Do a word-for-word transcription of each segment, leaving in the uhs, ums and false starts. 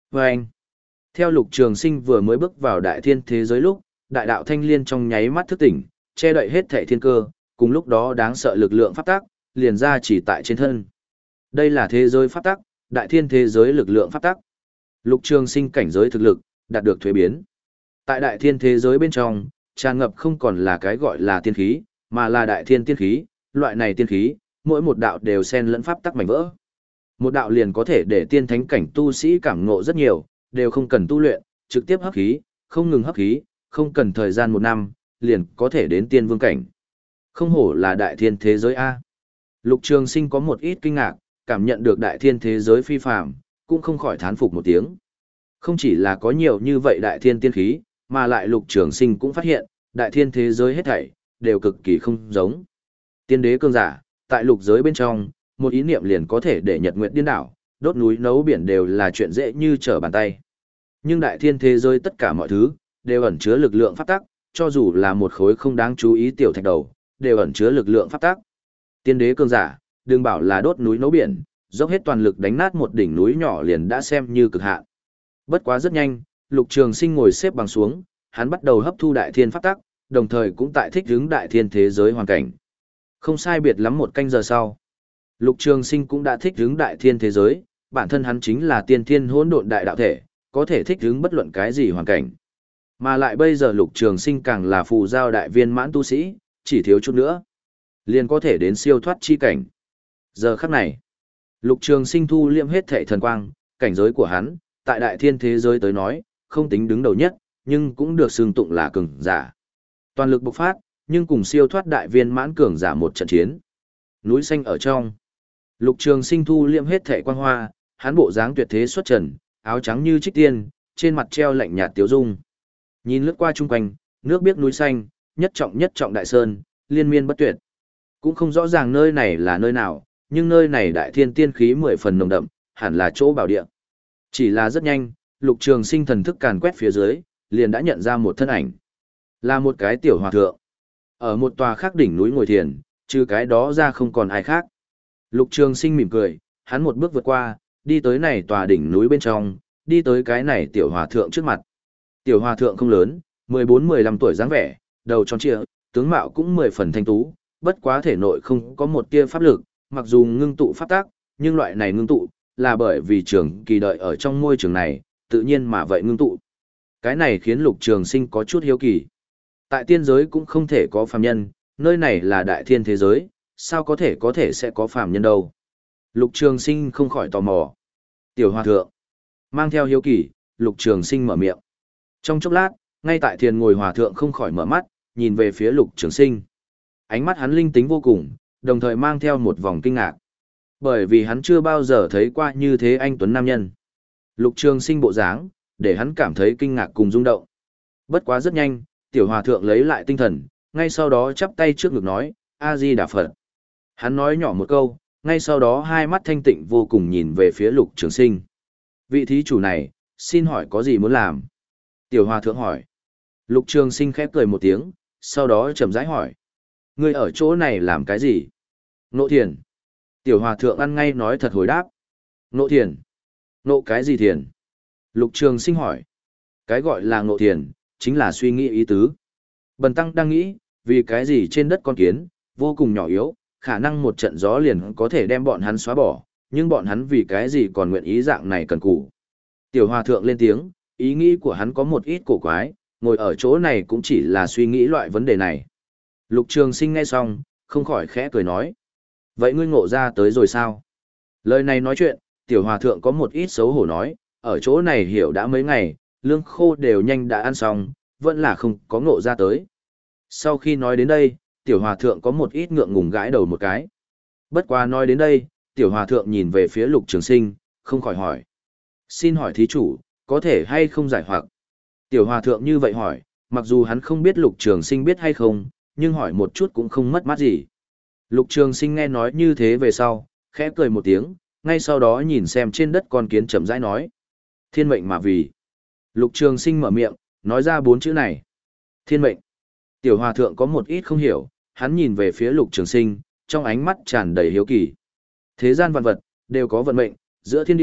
Và anh, theo Lục Trường Sinh vừa mới bước vào đại thiên thế giới lúc, đại đạo thanh liên trong nháy mắt thức tỉnh, che đậy hết thảy thiên cơ, cùng lúc đó đáng sợ lực lượng pháp tắc liền ra chỉ tại trên thân. Đây là thế giới pháp tắc, đại thiên thế giới lực lượng pháp tắc. Lục Trường Sinh cảnh giới thực lực đạt được thuế biến. Tại đại thiên thế giới bên trong, tràn ngập không còn là cái gọi là tiên khí, mà là đại thiên tiên khí, loại này tiên khí, mỗi một đạo đều xen lẫn pháp tắc mảnh vỡ. Một đạo liền có thể để tiên thánh cảnh tu sĩ cảm ngộ rất nhiều, đều không cần tu luyện, trực tiếp hấp khí, không ngừng hấp khí, không cần thời gian một năm, liền có thể đến tiên vương cảnh. Không hổ là đại thiên thế giới A. Lục Trường Sinh có một ít kinh ngạc, cảm nhận được đại thiên thế giới phi phàm, cũng không khỏi thán phục một tiếng. Không chỉ là có nhiều như vậy đại thiên tiên khí, mà lại Lục Trường Sinh cũng phát hiện, đại thiên thế giới hết thảy đều cực kỳ không giống. Tiên đế cường giả, tại lục giới bên trong, một ý niệm liền có thể để nhật nguyệt điên đảo, đốt núi nấu biển đều là chuyện dễ như trở bàn tay. Nhưng đại thiên thế giới tất cả mọi thứ đều ẩn chứa lực lượng pháp tắc, cho dù là một khối không đáng chú ý tiểu thạch đầu, đều ẩn chứa lực lượng pháp tắc. Tiên đế cường giả, đừng bảo là đốt núi nấu biển, dốc hết toàn lực đánh nát một đỉnh núi nhỏ liền đã xem như cực hạn. Bất quá rất nhanh, Lục Trường Sinh ngồi xếp bằng xuống, hắn bắt đầu hấp thu đại thiên pháp tắc, đồng thời cũng tại thích ứng đại thiên thế giới hoàn cảnh. Không sai biệt lắm một canh giờ sau, Lục Trường Sinh cũng đã thích ứng đại thiên thế giới, bản thân hắn chính là tiên thiên hỗn độn đại đạo thể, có thể thích ứng bất luận cái gì hoàn cảnh. Mà lại bây giờ Lục Trường Sinh càng là phù giao đại viên mãn tu sĩ, chỉ thiếu chút nữa, liền có thể đến siêu thoát chi cảnh. Giờ khắc này, Lục Trường Sinh thu liệm hết thảy thần quang, cảnh giới của hắn, tại đại thiên thế giới tới nói, không tính đứng đầu nhất, nhưng cũng được xưng tụng là cường giả. Toàn lực bộc phát, nhưng cùng siêu thoát đại viên mãn cường giả một trận chiến. Núi xanh ở trong, Lục Trường Sinh thu liệm hết thảy quang hoa, hắn bộ dáng tuyệt thế xuất trần, áo trắng như trích tiên, trên mặt treo lạnh nhạt tiếu dung. Nhìn lướt qua chung quanh, nước biếc núi xanh, nhất trọng nhất trọng đại sơn, liên miên bất tuyệt. Cũng không rõ ràng nơi này là nơi nào, nhưng nơi này đại thiên tiên khí mười phần nồng đậm, hẳn là chỗ bảo địa. Chỉ là rất nhanh, Lục Trường Sinh thần thức càn quét phía dưới, liền đã nhận ra một thân ảnh. Là một cái tiểu hòa thượng. Ở một tòa khác đỉnh núi ngồi thiền, trừ cái đó ra không còn ai khác. Lục Trường Sinh mỉm cười, hắn một bước vượt qua, đi tới này tòa đỉnh núi bên trong, đi tới cái này tiểu hòa thượng trước mặt. Tiểu hòa thượng không lớn, mười bốn mười lăm tuổi dáng vẻ, đầu tròn trịa, tướng mạo cũng mười phần thanh tú, bất quá thể nội không có một tia pháp lực, mặc dù ngưng tụ pháp tác, nhưng loại này ngưng tụ là bởi vì trường kỳ đợi ở trong môi trường này, tự nhiên mà vậy ngưng tụ. Cái này khiến Lục Trường Sinh có chút hiếu kỳ. Tại tiên giới cũng không thể có phàm nhân, nơi này là đại thiên thế giới, sao có thể có thể sẽ có phàm nhân đâu. Lục Trường Sinh không khỏi tò mò. Tiểu hòa thượng, mang theo hiếu kỳ, Lục Trường Sinh mở miệng. Trong chốc lát, ngay tại thiền ngồi hòa thượng không khỏi mở mắt, nhìn về phía Lục Trường Sinh. Ánh mắt hắn linh tính vô cùng, đồng thời mang theo một vòng kinh ngạc. Bởi vì hắn chưa bao giờ thấy qua như thế anh tuấn nam nhân. Lục Trường Sinh bộ dáng, để hắn cảm thấy kinh ngạc cùng rung động. Bất quá rất nhanh, tiểu hòa thượng lấy lại tinh thần, ngay sau đó chắp tay trước ngực nói, A-di-đà Phật. Hắn nói nhỏ một câu, ngay sau đó hai mắt thanh tịnh vô cùng nhìn về phía Lục Trường Sinh. Vị thí chủ này, xin hỏi có gì muốn làm? Tiểu hòa thượng hỏi. Lục Trường Sinh khép cười một tiếng, sau đó chậm rãi hỏi. Ngươi ở chỗ này làm cái gì? Nộ thiền. Tiểu hòa thượng ăn ngay nói thật hồi đáp. Nộ thiền. Nộ cái gì thiền? Lục Trường Sinh hỏi. Cái gọi là nộ thiền, chính là suy nghĩ ý tứ. Bần tăng đang nghĩ, vì cái gì trên đất con kiến, vô cùng nhỏ yếu, khả năng một trận gió liền có thể đem bọn hắn xóa bỏ, nhưng bọn hắn vì cái gì còn nguyện ý dạng này cần cù. Tiểu hòa thượng lên tiếng, ý nghĩ của hắn có một ít cổ quái, ngồi ở chỗ này cũng chỉ là suy nghĩ loại vấn đề này. Lục Trường Sinh nghe xong, không khỏi khẽ cười nói. Vậy ngươi ngộ ra tới rồi sao? Lời này nói chuyện, tiểu hòa thượng có một ít xấu hổ nói, ở chỗ này hiểu đã mấy ngày, lương khô đều nhanh đã ăn xong, vẫn là không có ngộ ra tới. Sau khi nói đến đây, tiểu hòa thượng có một ít ngượng ngùng gãi đầu một cái. Bất quá nói đến đây, tiểu hòa thượng nhìn về phía Lục Trường Sinh, không khỏi hỏi. Xin hỏi thí chủ, có thể hay không giải hoặc? Tiểu hòa thượng như vậy hỏi, mặc dù hắn không biết Lục Trường Sinh biết hay không, nhưng hỏi một chút cũng không mất mát gì. Lục Trường Sinh nghe nói như thế về sau, khẽ cười một tiếng, ngay sau đó nhìn xem trên đất con kiến chậm rãi nói. Thiên mệnh mà vì. Lục Trường Sinh mở miệng, nói ra bốn chữ này. Thiên mệnh. Tiểu hòa thượng có một ít không hiểu, hắn nhìn về phía Lục Trường Sinh, trong ánh mắt tràn đầy hiếu kỳ. Thế gian vạn vật, đều có vận mệnh, giữa thiên địa,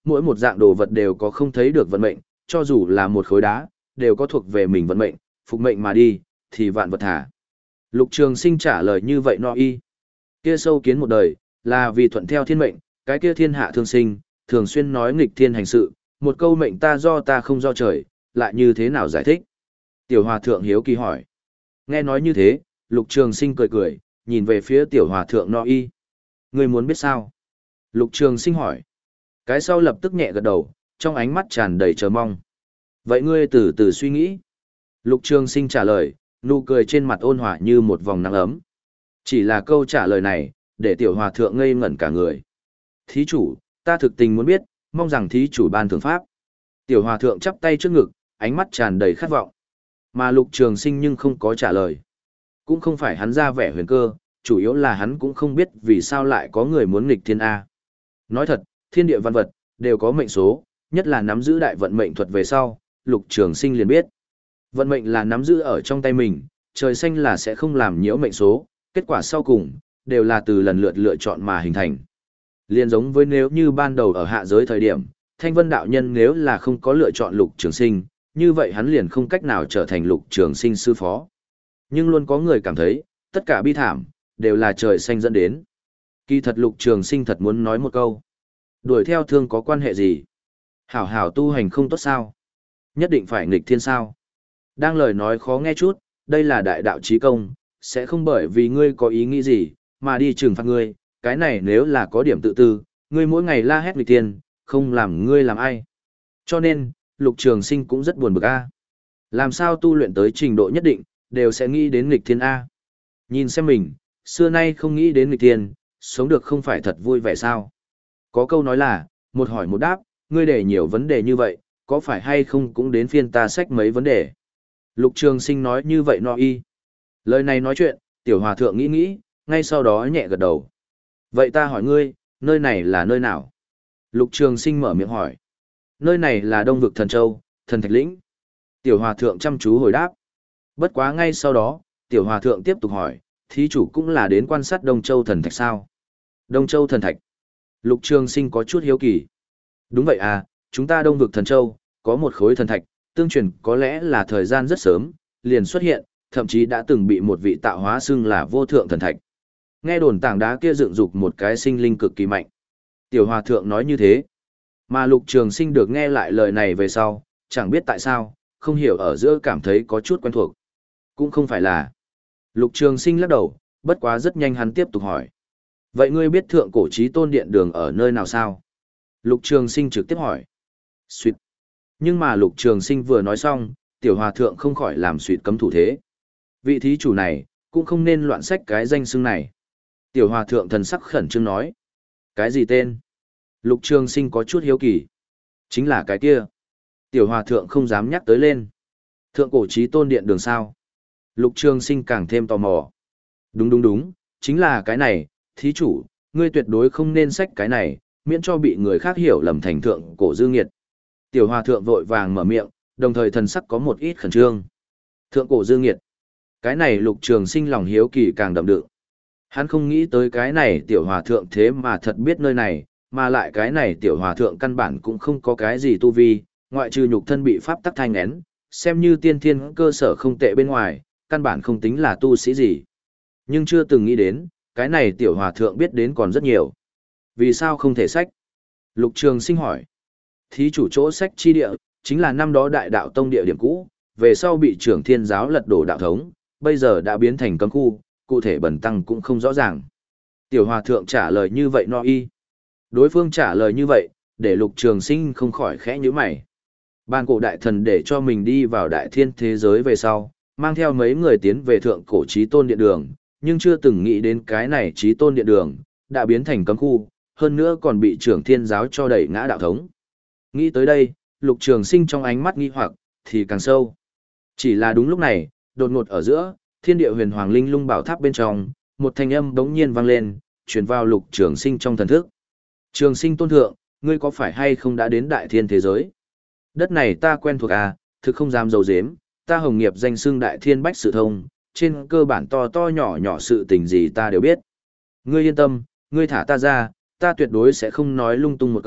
mỗi một dạng đồ vật đều có không thấy được vận mệnh, cho dù là một khối đá, đều có thuộc về mình vận mệnh, phục mệnh mà đi, thì vạn vật thả. Lục Trường Sinh trả lời như vậy no y. Kia sâu kiến một đời, là vì thuận theo thiên mệnh, cái kia thiên hạ thương sinh, thường xuyên nói nghịch thiên hành sự, một câu mệnh ta do ta không do trời, lại như thế nào giải thích? Tiểu Hòa Thượng hiếu kỳ hỏi. Nghe nói như thế, Lục Trường Sinh cười cười, nhìn về phía Tiểu Hòa Thượng no y. Ngươi muốn biết sao? Lục Trường Sinh hỏi. Cái sau lập tức nhẹ gật đầu, trong ánh mắt tràn đầy chờ mong. Vậy ngươi từ từ suy nghĩ. Lục Trường Sinh trả lời, nụ cười trên mặt ôn hòa như một vòng nắng ấm. Chỉ là câu trả lời này, để Tiểu Hòa Thượng ngây ngẩn cả người. Thí chủ, ta thực tình muốn biết, mong rằng thí chủ ban thưởng pháp. Tiểu Hòa Thượng chắp tay trước ngực, ánh mắt tràn đầy khát vọng. Mà Lục Trường Sinh nhưng không có trả lời. Cũng không phải hắn ra vẻ huyền cơ, chủ yếu là hắn cũng không biết vì sao lại có người muốn nghịch thiên A. Nói thật, thiên địa văn vật, đều có mệnh số, nhất là nắm giữ đại vận mệnh thuật về sau, Lục Trường Sinh liền biết. Vận mệnh là nắm giữ ở trong tay mình, trời xanh là sẽ không làm nhiễu mệnh số, kết quả sau cùng, đều là từ lần lượt lựa chọn mà hình thành. Liên giống với nếu như ban đầu ở hạ giới thời điểm, Thanh Vân đạo nhân nếu là không có lựa chọn Lục Trường Sinh, như vậy hắn liền không cách nào trở thành Lục Trường Sinh sư phó. Nhưng luôn có người cảm thấy, tất cả bi thảm, đều là trời xanh dẫn đến. Kỳ thật Lục Trường Sinh thật muốn nói một câu. Đuổi theo thương có quan hệ gì? Hảo hảo tu hành không tốt sao? Nhất định phải nghịch thiên sao? Đang lời nói khó nghe chút, đây là đại đạo chí công, sẽ không bởi vì ngươi có ý nghĩ gì, mà đi trừng phạt ngươi, cái này nếu là có điểm tự tư, ngươi mỗi ngày la hét nghịch thiên, không làm ngươi làm ai. Cho nên, Lục Trường Sinh cũng rất buồn bực a. Làm sao tu luyện tới trình độ nhất định, đều sẽ nghĩ đến nghịch thiên a. Nhìn xem mình, xưa nay không nghĩ đến nghịch thiên, sống được không phải thật vui vẻ sao? Có câu nói là, một hỏi một đáp, ngươi để nhiều vấn đề như vậy, có phải hay không cũng đến phiên ta xách mấy vấn đề. Lục Trường Sinh nói như vậy no y. Lời này nói chuyện, Tiểu Hòa Thượng nghĩ nghĩ, ngay sau đó nhẹ gật đầu. Vậy ta hỏi ngươi, nơi này là nơi nào? Lục Trường Sinh mở miệng hỏi. Nơi này là Đông Vực Thần Châu, Thần Thạch Lĩnh. Tiểu Hòa Thượng chăm chú hồi đáp. Bất quá ngay sau đó, Tiểu Hòa Thượng tiếp tục hỏi, thí chủ cũng là đến quan sát Đông Châu Thần Thạch sao? Đông Châu Thần Thạch. Lục Trường Sinh có chút hiếu kỳ. Đúng vậy à, chúng ta Đông Vực Thần Châu, có một khối thần thạch, tương truyền có lẽ là thời gian rất sớm, liền xuất hiện, thậm chí đã từng bị một vị tạo hóa xưng là vô thượng thần thạch. Nghe đồn tảng đá kia dựng dục một cái sinh linh cực kỳ mạnh. Tiểu Hòa Thượng nói như thế. Mà Lục Trường Sinh được nghe lại lời này về sau, chẳng biết tại sao, không hiểu ở giữa cảm thấy có chút quen thuộc. Cũng không phải là. Lục Trường Sinh lắc đầu, bất quá rất nhanh hắn tiếp tục hỏi. Vậy ngươi biết thượng cổ chí tôn điện đường ở nơi nào sao? Lục Trường Sinh trực tiếp hỏi. Xuyệt. Nhưng mà Lục Trường Sinh vừa nói xong, Tiểu Hòa Thượng không khỏi làm xuyệt cấm thủ thế. Vị thí chủ này, cũng không nên loạn sách cái danh xưng này. Tiểu Hòa Thượng thần sắc khẩn trương nói. Cái gì tên? Lục Trường Sinh có chút hiếu kỳ. Chính là cái kia. Tiểu Hòa Thượng không dám nhắc tới lên. Thượng cổ chí tôn điện đường sao? Lục Trường Sinh càng thêm tò mò. Đúng đúng đúng, chính là cái này, thí chủ, ngươi tuyệt đối không nên sách cái này, miễn cho bị người khác hiểu lầm thành thượng cổ dư nghiệt. Tiểu Hòa Thượng vội vàng mở miệng, đồng thời thần sắc có một ít khẩn trương. Thượng cổ dư nghiệt. Cái này Lục Trường Sinh lòng hiếu kỳ càng đậm đựng. Hắn không nghĩ tới cái này Tiểu Hòa Thượng thế mà thật biết nơi này, mà lại cái này Tiểu Hòa Thượng căn bản cũng không có cái gì tu vi, ngoại trừ nhục thân bị pháp tắc thanh nén, xem như tiên thiên cơ sở không tệ bên ngoài, căn bản không tính là tu sĩ gì. Nhưng chưa từng nghĩ đến, cái này Tiểu Hòa Thượng biết đến còn rất nhiều. Vì sao không thể sách? Lục Trường Sinh hỏi. Thí chủ chỗ sách chi địa, chính là năm đó đại đạo tông địa điểm cũ, về sau bị trưởng thiên giáo lật đổ đạo thống, bây giờ đã biến thành cấm khu, cụ thể bẩn tăng cũng không rõ ràng. Tiểu Hòa Thượng trả lời như vậy no y. Đối phương trả lời như vậy, để Lục Trường Sinh không khỏi khẽ nhíu mày. Ban cổ đại thần để cho mình đi vào đại thiên thế giới về sau, mang theo mấy người tiến về thượng cổ chí tôn điện đường, nhưng chưa từng nghĩ đến cái này chí tôn điện đường, đã biến thành cấm khu, hơn nữa còn bị trưởng thiên giáo cho đẩy ngã đạo thống. Nghĩ tới đây, Lục Trường Sinh trong ánh mắt nghi hoặc, thì càng sâu. Chỉ là đúng lúc này, đột ngột ở giữa, thiên địa huyền hoàng linh lung bảo tháp bên trong, một thanh âm đống nhiên vang lên, truyền vào Lục Trường Sinh trong thần thức. Trường Sinh tôn thượng, ngươi có phải hay không đã đến đại thiên thế giới? Đất này ta quen thuộc à, thực không dám dầu dếm, ta hồng nghiệp danh xưng đại thiên bách sự thông, trên cơ bản to to nhỏ nhỏ sự tình gì ta đều biết. Ngươi yên tâm, ngươi thả ta ra, ta tuyệt đối sẽ không nói lung tung một câu,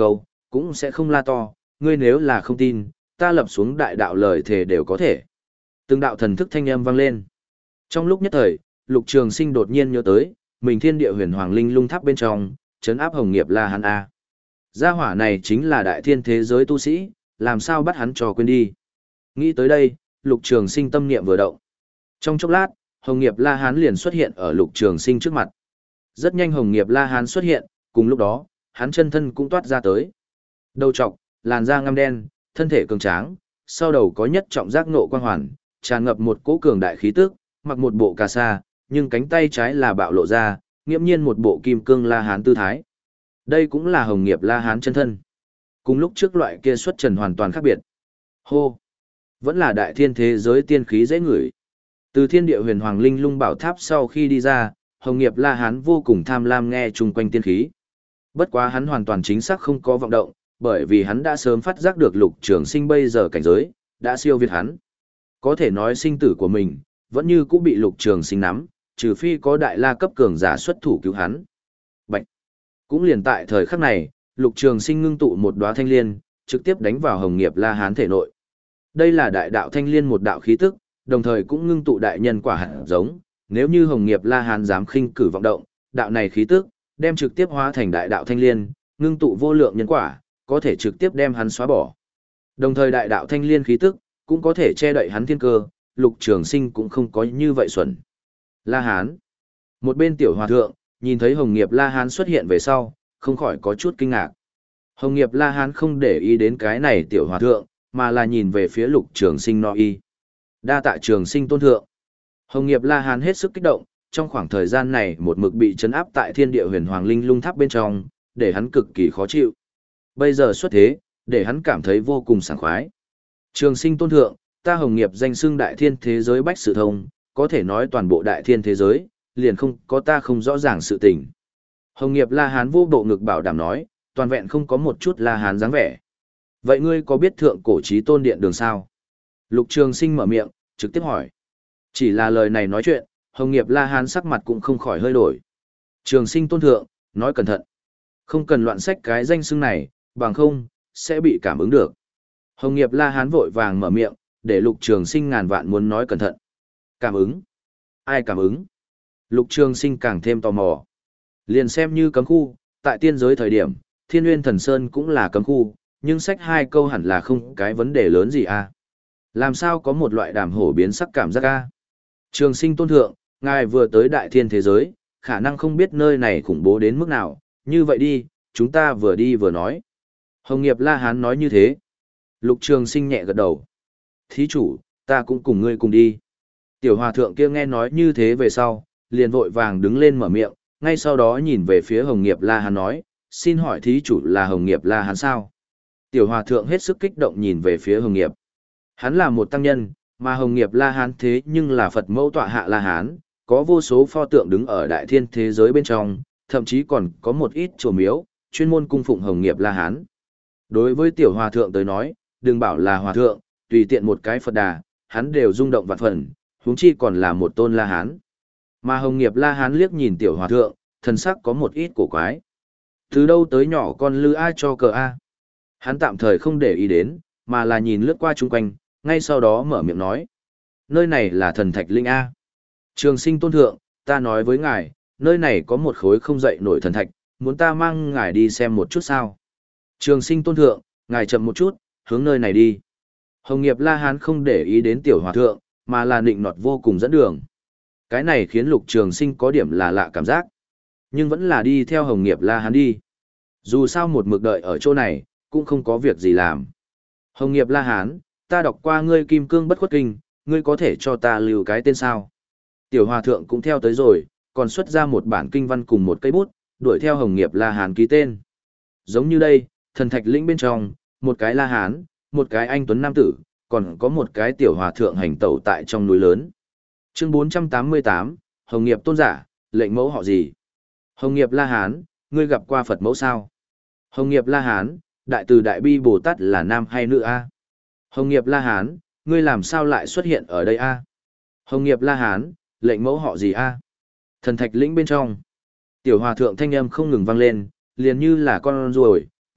cũng sẽ không la to, ngươi nếu là không tin, ta lập xuống đại đạo lời thề đều có thể. Từng đạo thần thức thanh âm vang lên. Trong lúc nhất thời, Lục Trường Sinh đột nhiên nhớ tới, mình thiên địa huyền hoàng linh lung tháp bên trong, trấn áp Hồng Nghiệp La Hán A. Gia hỏa này chính là đại thiên thế giới tu sĩ, làm sao bắt hắn cho quên đi. Nghĩ tới đây, Lục Trường Sinh tâm niệm vừa động. Trong chốc lát, Hồng Nghiệp La Hán liền xuất hiện ở Lục Trường Sinh trước mặt. Rất nhanh Hồng Nghiệp La Hán xuất hiện, cùng lúc đó, hắn chân thân cũng toát ra tới. Đầu trọc, làn da ngăm đen, thân thể cường tráng, sau đầu có nhất trọng giác nộ quang hoàn, tràn ngập một cỗ cường đại khí tức, mặc một bộ cà sa, nhưng cánh tay trái là bạo lộ ra, nghiễm nhiên một bộ kim cương La Hán tư thái. Đây cũng là Hồng Nghiệp La Hán chân thân. Cùng lúc trước loại kia xuất trần hoàn toàn khác biệt. Hô! Vẫn là đại thiên thế giới tiên khí dễ ngửi. Từ thiên địa huyền hoàng linh lung bảo tháp sau khi đi ra, Hồng Nghiệp La Hán vô cùng tham lam nghe chung quanh tiên khí. Bất quá hắn hoàn toàn chính xác không có vọng động, bởi vì hắn đã sớm phát giác được Lục Trường Sinh bây giờ cảnh giới, đã siêu việt hắn. Có thể nói sinh tử của mình, vẫn như cũng bị Lục Trường Sinh nắm, trừ phi có đại la cấp cường giả xuất thủ cứu hắn. Bạch! Cũng liền tại thời khắc này, Lục Trường Sinh ngưng tụ một đóa thanh liên, trực tiếp đánh vào Hồng Nghiệp La Hán thể nội. Đây là đại đạo thanh liên một đạo khí tức, đồng thời cũng ngưng tụ đại nhân quả hạt giống, nếu như Hồng Nghiệp La Hán dám khinh cử vọng động, đạo này khí tức đem trực tiếp hóa thành đại đạo thanh liên, ngưng tụ vô lượng nhân quả, có thể trực tiếp đem hắn xóa bỏ. Đồng thời đại đạo thanh liên khí tức cũng có thể che đậy hắn thiên cơ, Lục Trường Sinh cũng không có như vậy xuẩn. La Hán. Một bên tiểu hòa thượng, nhìn thấy Hồng Nghiệp La Hán xuất hiện về sau, không khỏi có chút kinh ngạc. Hồng Nghiệp La Hán không để ý đến cái này tiểu hòa thượng, mà là nhìn về phía Lục Trường Sinh nói y. Đa tạ Trường Sinh tôn thượng. Hồng Nghiệp La Hán hết sức kích động, trong khoảng thời gian này một mực bị trấn áp tại thiên địa huyền hoàng linh lung tháp bên trong, để hắn cực kỳ khó chịu. Bây giờ xuất thế, để hắn cảm thấy vô cùng sảng khoái. Trường Sinh tôn thượng, ta Hồng Nghiệp danh xưng đại thiên thế giới bách sự thông, có thể nói toàn bộ đại thiên thế giới, liền không có ta không rõ ràng sự tình. Hồng Nghiệp La Hán vô bộ ngực bảo đảm nói, toàn vẹn không có một chút La Hán dáng vẻ. Vậy ngươi có biết thượng cổ chí tôn điện đường sao? Lục Trường Sinh mở miệng, trực tiếp hỏi. Chỉ là lời này nói chuyện, Hồng Nghiệp La Hán sắc mặt cũng không khỏi hơi đổi. Trường Sinh tôn thượng, nói cẩn thận. Không cần loạn sách cái danh xưng này, bằng không, sẽ bị cảm ứng được. Hồng Nghiệp La Hán vội vàng mở miệng, để Lục Trường Sinh ngàn vạn muốn nói cẩn thận. Cảm ứng? Ai cảm ứng? Lục Trường Sinh càng thêm tò mò. Liền xem như cấm khu, tại tiên giới thời điểm, Thiên Nguyên Thần Sơn cũng là cấm khu, nhưng sách hai câu hẳn là không cái vấn đề lớn gì à. Làm sao có một loại đàm hổ biến sắc cảm giác a? Trường Sinh tôn thượng, ngài vừa tới đại thiên thế giới, khả năng không biết nơi này khủng bố đến mức nào, như vậy đi, chúng ta vừa đi vừa nói. Hồng Nghiệp La Hán nói như thế. Lục Trường Sinh nhẹ gật đầu. Thí chủ, ta cũng cùng ngươi cùng đi. Tiểu hòa thượng kia nghe nói như thế về sau, liền vội vàng đứng lên mở miệng, ngay sau đó nhìn về phía Hồng Nghiệp La Hán nói, xin hỏi thí chủ là Hồng Nghiệp La Hán sao? Tiểu hòa thượng hết sức kích động nhìn về phía Hồng Nghiệp. Hắn là một tăng nhân, mà Hồng Nghiệp La Hán thế nhưng là Phật mẫu tọa hạ La Hán, có vô số pho tượng đứng ở đại thiên thế giới bên trong, thậm chí còn có một ít chùa miếu, chuyên môn cung phụng Hồng Nghiệp La Hán. Đối với tiểu hòa thượng tới nói, đừng bảo là hòa thượng, tùy tiện một cái Phật đà, hắn đều rung động vạn phần, huống chi còn là một tôn La Hán. Mà Hồng Nghiệp La Hán liếc nhìn tiểu hòa thượng, thần sắc có một ít cổ quái. Từ đâu tới nhỏ con lư ai cho cờ a? Hắn tạm thời không để ý đến, mà là nhìn lướt qua chung quanh, ngay sau đó mở miệng nói. Nơi này là thần thạch linh A. Trường Sinh tôn thượng, ta nói với ngài, nơi này có một khối không dậy nổi thần thạch, muốn ta mang ngài đi xem một chút sao? Trường Sinh tôn thượng, ngài chậm một chút, hướng nơi này đi. Hồng Nghiệp La Hán không để ý đến tiểu hòa thượng, mà là nịnh nọt vô cùng dẫn đường. Cái này khiến Lục Trường Sinh có điểm là lạ cảm giác. Nhưng vẫn là đi theo Hồng Nghiệp La Hán đi. Dù sao một mực đợi ở chỗ này, cũng không có việc gì làm. Hồng Nghiệp La Hán, ta đọc qua ngươi Kim Cương Bất Khuất Kinh, ngươi có thể cho ta lưu cái tên sao? Tiểu hòa thượng cũng theo tới rồi, còn xuất ra một bản kinh văn cùng một cây bút, đuổi theo Hồng Nghiệp La Hán ký tên. Giống như đây, thần thạch lĩnh bên trong, một cái La Hán, một cái anh tuấn nam tử, còn có một cái tiểu hòa thượng hành tẩu tại trong núi lớn. Chương bốn trăm tám mươi tám, Hồng Nghiệp tôn giả, lệnh mẫu họ gì? Hồng Nghiệp La Hán, ngươi gặp qua Phật mẫu sao? Hồng Nghiệp La Hán, đại từ đại bi Bồ Tát là nam hay nữ a? Hồng Nghiệp La Hán, ngươi làm sao lại xuất hiện ở đây a? Hồng Nghiệp La Hán, lệnh mẫu họ gì a? Thần thạch lĩnh bên trong, tiểu hòa thượng thanh âm không ngừng vang lên, liền như là con ruồi,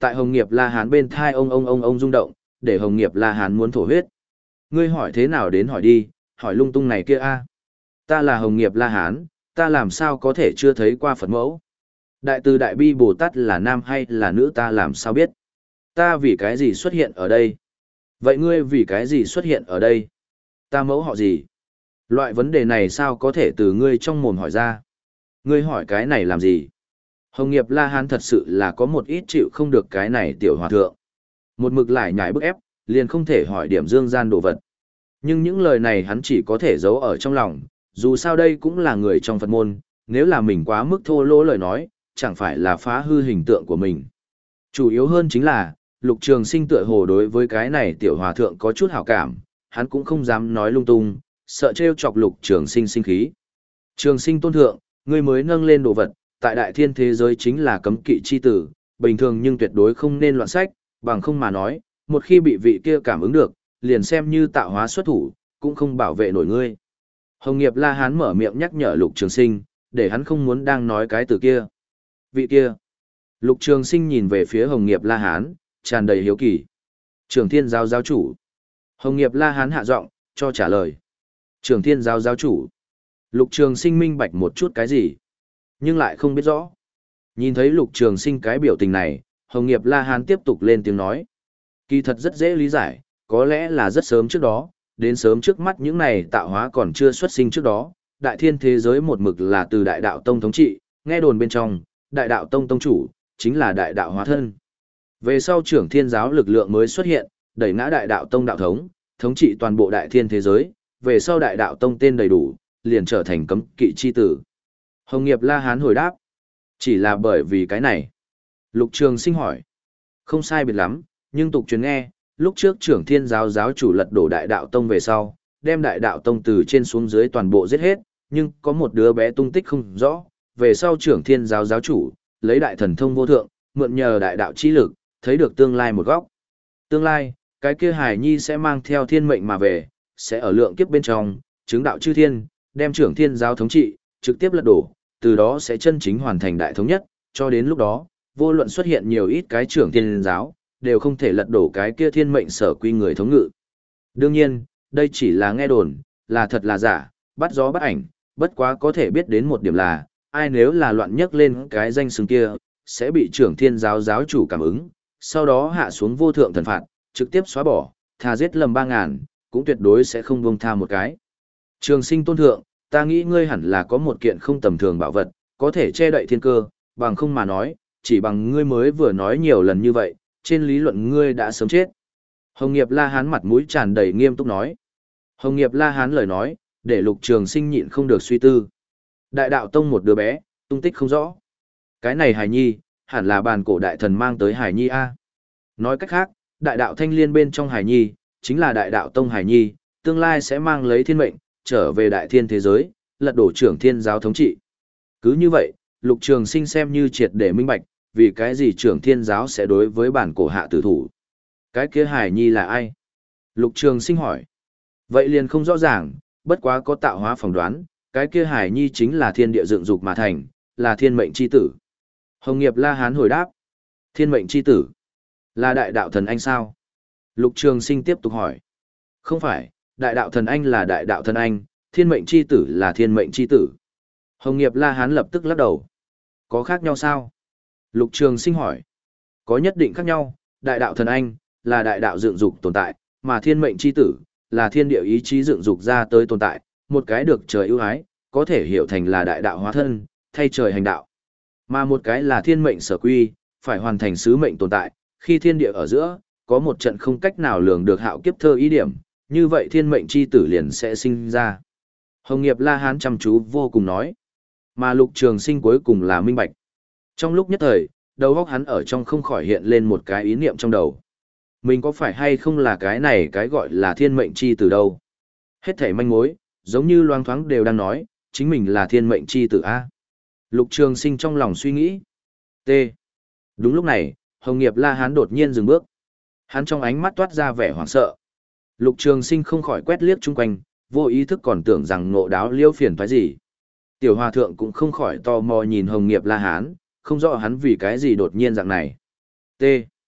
Tại Hồng Nghiệp La Hán bên thai ông ông ông ông rung động, để Hồng Nghiệp La Hán muốn thổ huyết. Ngươi hỏi thế nào đến hỏi đi, hỏi lung tung này kia a. Ta là Hồng Nghiệp La Hán, ta làm sao có thể chưa thấy qua Phật mẫu? Đại từ Đại Bi Bồ Tát là nam hay là nữ ta làm sao biết? Ta vì cái gì xuất hiện ở đây? Vậy ngươi vì cái gì xuất hiện ở đây? Ta mẫu họ gì? Loại vấn đề này sao có thể từ ngươi trong mồm hỏi ra? Ngươi hỏi cái này làm gì? Hồng Nghiệp La Hán thật sự là có một ít chịu không được cái này tiểu hòa thượng. Một mực lại nhảy bức ép, liền không thể hỏi điểm dương gian đồ vật. Nhưng những lời này hắn chỉ có thể giấu ở trong lòng, dù sao đây cũng là người trong Phật môn, nếu là mình quá mức thô lỗ lời nói, chẳng phải là phá hư hình tượng của mình. Chủ yếu hơn chính là, Lục Trường Sinh tựa hồ đối với cái này tiểu hòa thượng có chút hảo cảm, hắn cũng không dám nói lung tung, sợ trêu chọc Lục Trường Sinh sinh khí. Trường Sinh tôn thượng, ngươi mới nâng lên đồ vật, tại đại thiên thế giới chính là cấm kỵ chi tử, bình thường nhưng tuyệt đối không nên loạn sách, bằng không mà nói, một khi bị vị kia cảm ứng được, liền xem như tạo hóa xuất thủ, cũng không bảo vệ nổi ngươi. Hồng Nghiệp La Hán mở miệng nhắc nhở Lục Trường Sinh, để hắn không muốn đang nói cái từ kia. Vị kia. Lục Trường Sinh nhìn về phía Hồng Nghiệp La Hán, tràn đầy hiếu kỳ. Trưởng Thiên Giáo giáo chủ. Hồng Nghiệp La Hán hạ giọng, cho trả lời. Trưởng Thiên Giáo giáo chủ. Lục Trường Sinh minh bạch một chút cái gì, nhưng lại không biết rõ. Nhìn thấy Lục Trường Sinh cái biểu tình này, Hồng Nghiệp La Hán tiếp tục lên tiếng nói. Kỳ thật rất dễ lý giải, có lẽ là rất sớm trước đó, đến sớm trước mắt những này tạo hóa còn chưa xuất sinh trước đó, đại thiên thế giới một mực là từ đại đạo tông thống trị, nghe đồn bên trong, đại đạo tông tông chủ, chính là đại đạo hóa thân. Về sau trưởng thiên giáo lực lượng mới xuất hiện, đẩy ngã đại đạo tông đạo thống, thống trị toàn bộ đại thiên thế giới, về sau đại đạo tông tên đầy đủ, liền trở thành cấm kỵ chi tử. Hồng Nghiệp La Hán hồi đáp, chỉ là bởi vì cái này. Lục Trường Sinh hỏi, không sai biệt lắm, nhưng tục truyền nghe, lúc trước trưởng thiên giáo giáo chủ lật đổ đại đạo tông về sau, đem đại đạo tông từ trên xuống dưới toàn bộ giết hết, nhưng có một đứa bé tung tích không rõ, về sau trưởng thiên giáo giáo chủ, lấy đại thần thông vô thượng, mượn nhờ đại đạo chi lực, thấy được tương lai một góc. Tương lai, cái kia hài nhi sẽ mang theo thiên mệnh mà về, sẽ ở lượng kiếp bên trong, chứng đạo chư thiên, đem trưởng thiên giáo thống trị, trực tiếp lật đổ, từ đó sẽ chân chính hoàn thành đại thống nhất, cho đến lúc đó, vô luận xuất hiện nhiều ít cái trưởng thiên giáo, đều không thể lật đổ cái kia thiên mệnh sở quy người thống ngự. Đương nhiên, đây chỉ là nghe đồn, là thật là giả, bắt gió bắt ảnh, bất quá có thể biết đến một điểm là, ai nếu là loạn nhấc lên cái danh xưng kia, sẽ bị trưởng thiên giáo giáo chủ cảm ứng, sau đó hạ xuống vô thượng thần phạt, trực tiếp xóa bỏ, tha giết lầm ba ngàn, cũng tuyệt đối sẽ không buông tha một cái. Trường Sinh tôn thượng, ta nghĩ ngươi hẳn là có một kiện không tầm thường bảo vật, có thể che đậy thiên cơ, bằng không mà nói, chỉ bằng ngươi mới vừa nói nhiều lần như vậy, trên lý luận ngươi đã sớm chết. Hồng Nghiệp La Hán mặt mũi tràn đầy nghiêm túc nói. Hồng Nghiệp La Hán lời nói, để Lục Trường Sinh nhịn không được suy tư. Đại đạo tông một đứa bé, tung tích không rõ. Cái này hài nhi, hẳn là bàn cổ đại thần mang tới hài nhi a. Nói cách khác, đại đạo thanh liên bên trong hài nhi, chính là đại đạo tông hài nhi, tương lai sẽ mang lấy thiên mệnh, trở về đại thiên thế giới, lật đổ trưởng thiên giáo thống trị. Cứ như vậy, Lục Trường Sinh xem như triệt để minh bạch, vì cái gì trưởng thiên giáo sẽ đối với bản cổ hạ tử thủ. Cái kia hài nhi là ai? Lục Trường Sinh hỏi. Vậy liền không rõ ràng, bất quá có tạo hóa phỏng đoán, cái kia hài nhi chính là thiên địa dựng dục mà thành, là thiên mệnh chi tử. Hồng Nghiệp La Hán hồi đáp. Thiên mệnh chi tử? Là đại đạo thần anh sao? Lục Trường Sinh tiếp tục hỏi. Không phải, đại đạo thần anh là đại đạo thần anh, thiên mệnh chi tử là thiên mệnh chi tử. Hồng Nghiệp La Hán lập tức lắc đầu. Có khác nhau sao? Lục Trường Sinh hỏi. Có nhất định khác nhau, đại đạo thần anh, là đại đạo dựng dục tồn tại, mà thiên mệnh chi tử, là thiên địa ý chí dựng dục ra tới tồn tại, một cái được trời ưu ái, có thể hiểu thành là đại đạo hóa thân, thay trời hành đạo. Mà một cái là thiên mệnh sở quy, phải hoàn thành sứ mệnh tồn tại, khi thiên địa ở giữa, có một trận không cách nào lường được hạo kiếp thơ ý điểm, như vậy thiên mệnh chi tử liền sẽ sinh ra. Hồng Nghiệp La Hán chăm chú vô cùng nói, mà Lục Trường Sinh cuối cùng là minh bạch. Trong lúc nhất thời, đầu óc hắn ở trong không khỏi hiện lên một cái ý niệm trong đầu. Mình có phải hay không là cái này cái gọi là thiên mệnh chi tử đâu? Hết thảy manh mối, giống như loang thoáng đều đang nói, chính mình là thiên mệnh chi tử A. Lục Trường Sinh trong lòng suy nghĩ. T. Đúng lúc này, Hồng Nghiệp La Hán đột nhiên dừng bước. Hắn trong ánh mắt toát ra vẻ hoảng sợ. Lục Trường Sinh không khỏi quét liếc chung quanh, vô ý thức còn tưởng rằng ngộ đáo liêu phiền phải gì. Tiểu Hòa Thượng cũng không khỏi tò mò nhìn Hồng Nghiệp La Hán, không rõ hắn vì cái gì đột nhiên dạng này. T.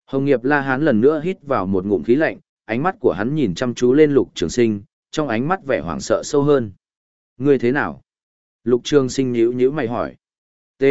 Hồng Nghiệp La Hán lần nữa hít vào một ngụm khí lạnh, ánh mắt của hắn nhìn chăm chú lên Lục Trường Sinh, trong ánh mắt vẻ hoảng sợ sâu hơn. Ngươi thế nào? Lục Trường Sinh nhíu nhíu mày hỏi. T.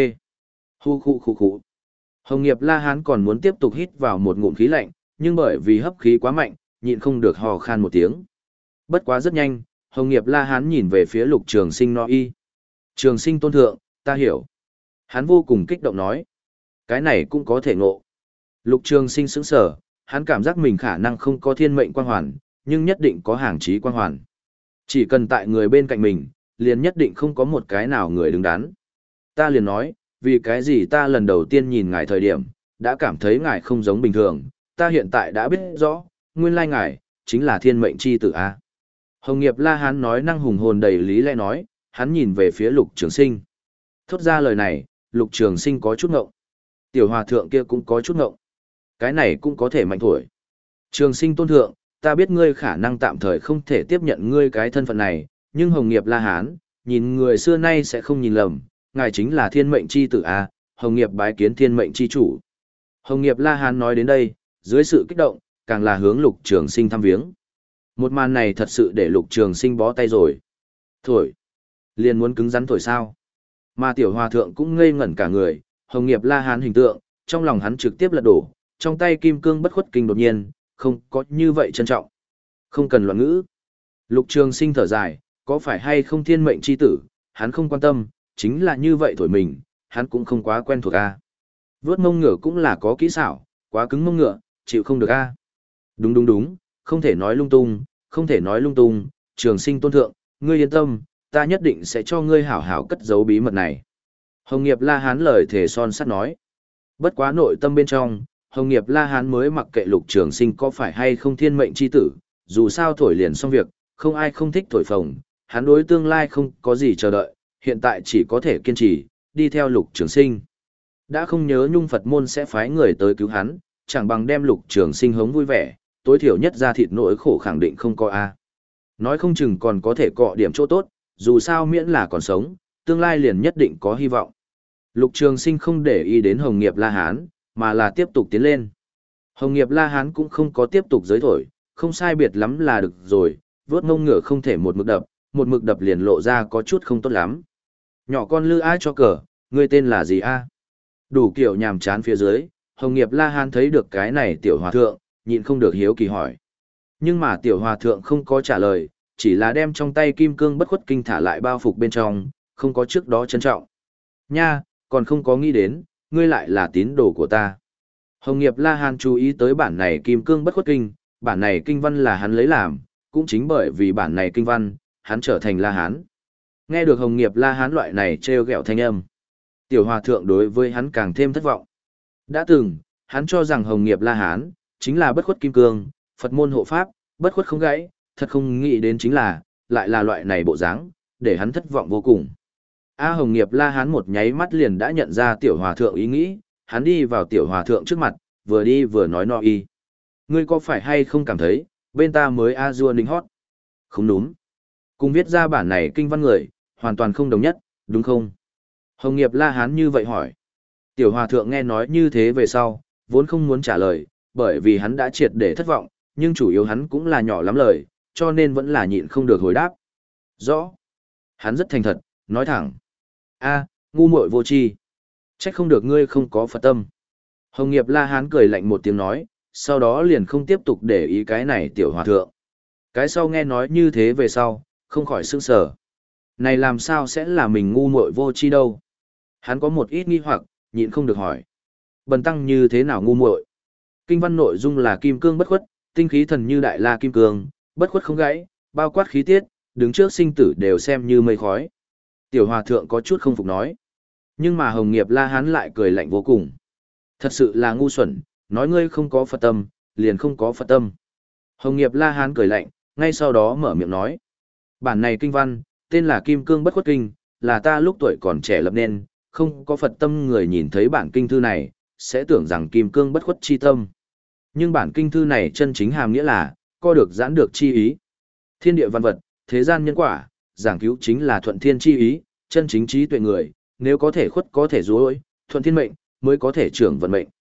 Hu khu khu khu. Hồng Nghiệp La Hán còn muốn tiếp tục hít vào một ngụm khí lạnh, nhưng bởi vì hấp khí quá mạnh, nhịn không được hò khan một tiếng. Bất quá rất nhanh, Hồng Nghiệp La Hán nhìn về phía Lục Trường Sinh nói y. Trường Sinh tôn thượng, ta hiểu. Hắn vô cùng kích động nói. Cái này cũng có thể ngộ. Lục Trường Sinh sững sờ, hắn cảm giác mình khả năng không có thiên mệnh quang hoàn, nhưng nhất định có hàng chí quang hoàn. Chỉ cần tại người bên cạnh mình, liền nhất định không có một cái nào người đứng đắn. Ta liền nói, vì cái gì ta lần đầu tiên nhìn ngài thời điểm, đã cảm thấy ngài không giống bình thường, ta hiện tại đã biết rõ, nguyên lai ngài, chính là thiên mệnh chi tử A. Hồng Nghiệp La Hán nói năng hùng hồn đầy lý lẽ nói, hắn nhìn về phía Lục Trường Sinh. Thốt ra lời này, Lục Trường Sinh có chút ngộng. Tiểu hòa thượng kia cũng có chút ngộng. Cái này cũng có thể mạnh thổi. Trường Sinh tôn thượng, ta biết ngươi khả năng tạm thời không thể tiếp nhận ngươi cái thân phận này, nhưng Hồng Nghiệp La Hán, nhìn người xưa nay sẽ không nhìn lầm, ngài chính là thiên mệnh chi tử A, Hồng Nghiệp bái kiến thiên mệnh chi chủ. Hồng Nghiệp La Hán nói đến đây, dưới sự kích động, càng là hướng Lục Trường Sinh thăm viếng. Một màn này thật sự để Lục Trường Sinh bó tay rồi. Thổi. Liền muốn cứng rắn thổi sao. Mà tiểu hòa thượng cũng ngây ngẩn cả người, Hồng Nghiệp La Hán hình tượng, trong lòng hắn trực tiếp lật đổ, trong tay kim cương bất khuất kinh đột nhiên, không có như vậy trân trọng. Không cần loạn ngữ. Lục Trường Sinh thở dài, có phải hay không thiên mệnh chi tử, hắn không quan tâm, chính là như vậy thổi mình, hắn cũng không quá quen thuộc a. Vướt mông ngựa cũng là có kỹ xảo, quá cứng mông ngựa, chịu không được a. Đúng đúng đúng, không thể nói lung tung, không thể nói lung tung, Trường Sinh tôn thượng, ngươi yên tâm, ta nhất định sẽ cho ngươi hảo hảo cất giấu bí mật này. Hồng Nghiệp La Hán lời thề son sắt nói. Bất quá nội tâm bên trong, Hồng Nghiệp La Hán mới mặc kệ Lục Trường Sinh có phải hay không thiên mệnh chi tử, dù sao thổi liền xong việc, không ai không thích thổi phồng, hắn đối tương lai không có gì chờ đợi, hiện tại chỉ có thể kiên trì, đi theo Lục Trường Sinh. Đã không nhớ Nhung Phật môn sẽ phái người tới cứu hắn, chẳng bằng đem Lục Trường Sinh hống vui vẻ, tối thiểu nhất ra thịt nỗi khổ khẳng định không có a. Nói không chừng còn có thể cọ điểm chỗ tốt, dù sao miễn là còn sống, tương lai liền nhất định có hy vọng. Lục Trường Sinh không để ý đến Hồng Nghiệp La Hán, mà là tiếp tục tiến lên. Hồng Nghiệp La Hán cũng không có tiếp tục giới thổi, không sai biệt lắm là được rồi, vớt ngông ngựa không thể một mực đập, một mực đập liền lộ ra có chút không tốt lắm. Nhỏ con lư ai cho cờ, ngươi tên là gì a? Đủ kiểu nhàm chán phía dưới, Hồng Nghiệp La Hán thấy được cái này tiểu hòa thượng, nhịn không được hiếu kỳ hỏi. Nhưng mà tiểu hòa thượng không có trả lời, chỉ là đem trong tay kim cương bất khuất kinh thả lại bao phục bên trong, không có trước đó trân trọng. Nha, còn không có nghĩ đến, ngươi lại là tín đồ của ta. Hồng Nghiệp La Hán chú ý tới bản này kim cương bất khuất kinh, bản này kinh văn là hắn lấy làm, cũng chính bởi vì bản này kinh văn, hắn trở thành La Hán. Nghe được Hồng Nghiệp La Hán loại này trêu ghẹo thanh âm, tiểu hòa thượng đối với hắn càng thêm thất vọng. Đã từng, hắn cho rằng Hồng Nghiệp La Hán chính là bất khuất kim cương, Phật môn hộ pháp, bất khuất không gãy, thật không nghĩ đến chính là, lại là loại này bộ dáng, để hắn thất vọng vô cùng. A Hồng Nghiệp La Hán một nháy mắt liền đã nhận ra tiểu hòa thượng ý nghĩ, hắn đi vào tiểu hòa thượng trước mặt, vừa đi vừa nói no y. Ngươi có phải hay không cảm thấy, bên ta mới a dua ninh hót? Không đúng. Cùng viết ra bản này kinh văn người, hoàn toàn không đồng nhất, đúng không? Hồng Nghiệp La Hán như vậy hỏi. Tiểu hòa thượng nghe nói như thế về sau, vốn không muốn trả lời, bởi vì hắn đã triệt để thất vọng, nhưng chủ yếu hắn cũng là nhỏ lắm lời, cho nên vẫn là nhịn không được hồi đáp. Rõ. Hắn rất thành thật, nói thẳng. A, ngu muội vô tri. Trách không được ngươi không có Phật tâm. Hồng Nghiệp La Hán cười lạnh một tiếng nói, sau đó liền không tiếp tục để ý cái này tiểu hòa thượng. Cái sau nghe nói như thế về sau, không khỏi sững sờ. Này làm sao sẽ là mình ngu muội vô tri đâu? Hắn có một ít nghi hoặc, nhịn không được hỏi. Bần tăng như thế nào ngu muội? Kinh văn nội dung là kim cương bất khuất, tinh khí thần như đại la kim cương, bất khuất không gãy, bao quát khí tiết, đứng trước sinh tử đều xem như mây khói. Tiểu hòa thượng có chút không phục nói. Nhưng mà Hồng Nghiệp La Hán lại cười lạnh vô cùng. Thật sự là ngu xuẩn, nói ngươi không có Phật tâm, liền không có Phật tâm. Hồng Nghiệp La Hán cười lạnh, ngay sau đó mở miệng nói. Bản này kinh văn, tên là Kim Cương Bất Khuất Kinh, là ta lúc tuổi còn trẻ lập nên, không có Phật tâm người nhìn thấy bản kinh thư này, sẽ tưởng rằng Kim Cương Bất Khuất chi tâm. Nhưng bản kinh thư này chân chính hàm nghĩa là, co được giãn được chi ý. Thiên địa văn vật, thế gian nhân quả, giảng cứu chính là thuận thiên chi ý, chân chính trí tuệ người, nếu có thể khuất có thể dối, thuận thiên mệnh, mới có thể trưởng vận mệnh.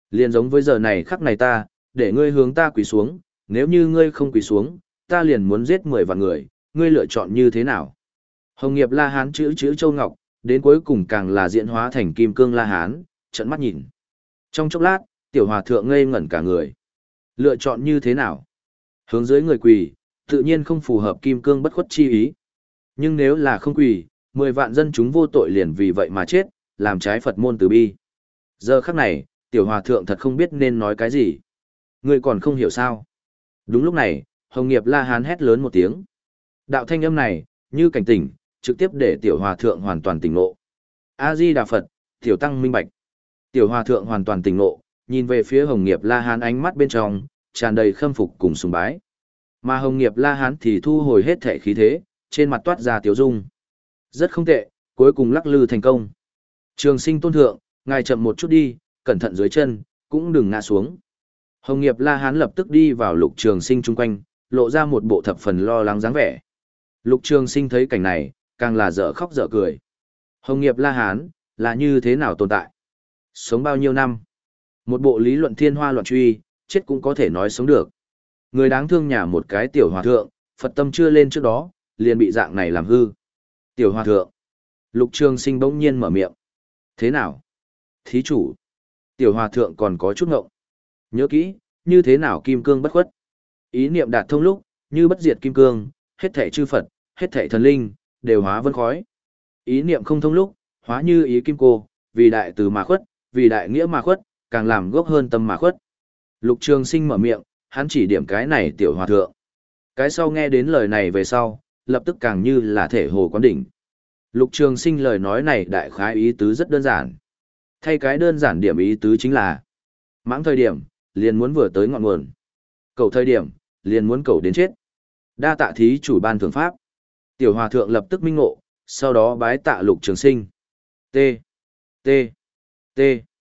Liền giống với giờ này khắc này ta, để ngươi hướng ta quỳ xuống, nếu như ngươi không quỳ xuống, ta liền muốn giết mười vạn người, ngươi lựa chọn như thế nào? Hồng Nghiệp La Hán chữ chữ Châu Ngọc, đến cuối cùng càng là diễn hóa thành Kim Cương La Hán, trợn mắt nhìn. Trong chốc lát, tiểu hòa thượng ngây ngẩn cả người. Lựa chọn như thế nào? Hướng dưới người quỳ, tự nhiên không phù hợp Kim Cương bất khuất chi ý. Nhưng nếu là không quỳ, mười vạn dân chúng vô tội liền vì vậy mà chết, làm trái Phật môn từ bi. Giờ khắc này, tiểu hòa thượng thật không biết nên nói cái gì. Ngươi còn không hiểu sao? Đúng lúc này, Hồng Nghiệp La Hán hét lớn một tiếng. Đạo thanh âm này, như cảnh tỉnh, trực tiếp để tiểu hòa thượng hoàn toàn tỉnh ngộ. A Di Đà Phật, tiểu tăng minh bạch. Tiểu hòa thượng hoàn toàn tỉnh ngộ, nhìn về phía Hồng Nghiệp La Hán ánh mắt bên trong tràn đầy khâm phục cùng sùng bái. Mà Hồng Nghiệp La Hán thì thu hồi hết thể khí thế, trên mặt toát ra tiếu dung. Rất không tệ, cuối cùng lắc lư thành công. Trường Sinh tôn thượng, ngài chậm một chút đi, cẩn thận dưới chân, cũng đừng ngã xuống. Hồng Nghiệp La Hán lập tức đi vào Lục Trường Sinh chung quanh, lộ ra một bộ thập phần lo lắng dáng vẻ. Lục Trường Sinh thấy cảnh này, càng là dở khóc dở cười. Hồng Nghiệp La Hán, là như thế nào tồn tại? Sống bao nhiêu năm? Một bộ lý luận thiên hoa loạn truy, chết cũng có thể nói sống được. Người đáng thương nhà một cái tiểu hòa thượng, Phật tâm chưa lên trước đó, liền bị dạng này làm hư. Tiểu hòa thượng. Lục Trường Sinh bỗng nhiên mở miệng. Thế nào? Thí chủ. Tiểu hòa thượng còn có chút ngộng. Nhớ kỹ, như thế nào kim cương bất khuất? Ý niệm đạt thông lúc, như bất diệt kim cương, hết thảy chư Phật, hết thảy thần linh, đều hóa vân khói. Ý niệm không thông lúc, hóa như ý kim cô, vì đại từ mà khuất, vì đại nghĩa mà khuất, càng làm gốc hơn tâm mà khuất. Lục Trường Sinh mở miệng, hắn chỉ điểm cái này tiểu hòa thượng. Cái sau nghe đến lời này về sau, lập tức càng như là thể hồ quán đỉnh. Lục Trường Sinh lời nói này đại khái ý tứ rất đơn giản. Thay cái đơn giản điểm ý tứ chính là mãng thời điểm, liền muốn vừa tới ngọn nguồn. Cầu thời điểm, liền muốn cầu đến chết. Đa tạ thí chủ ban thưởng pháp. Tiểu hòa thượng lập tức minh ngộ, sau đó bái tạ Lục Trường Sinh. T. T. T.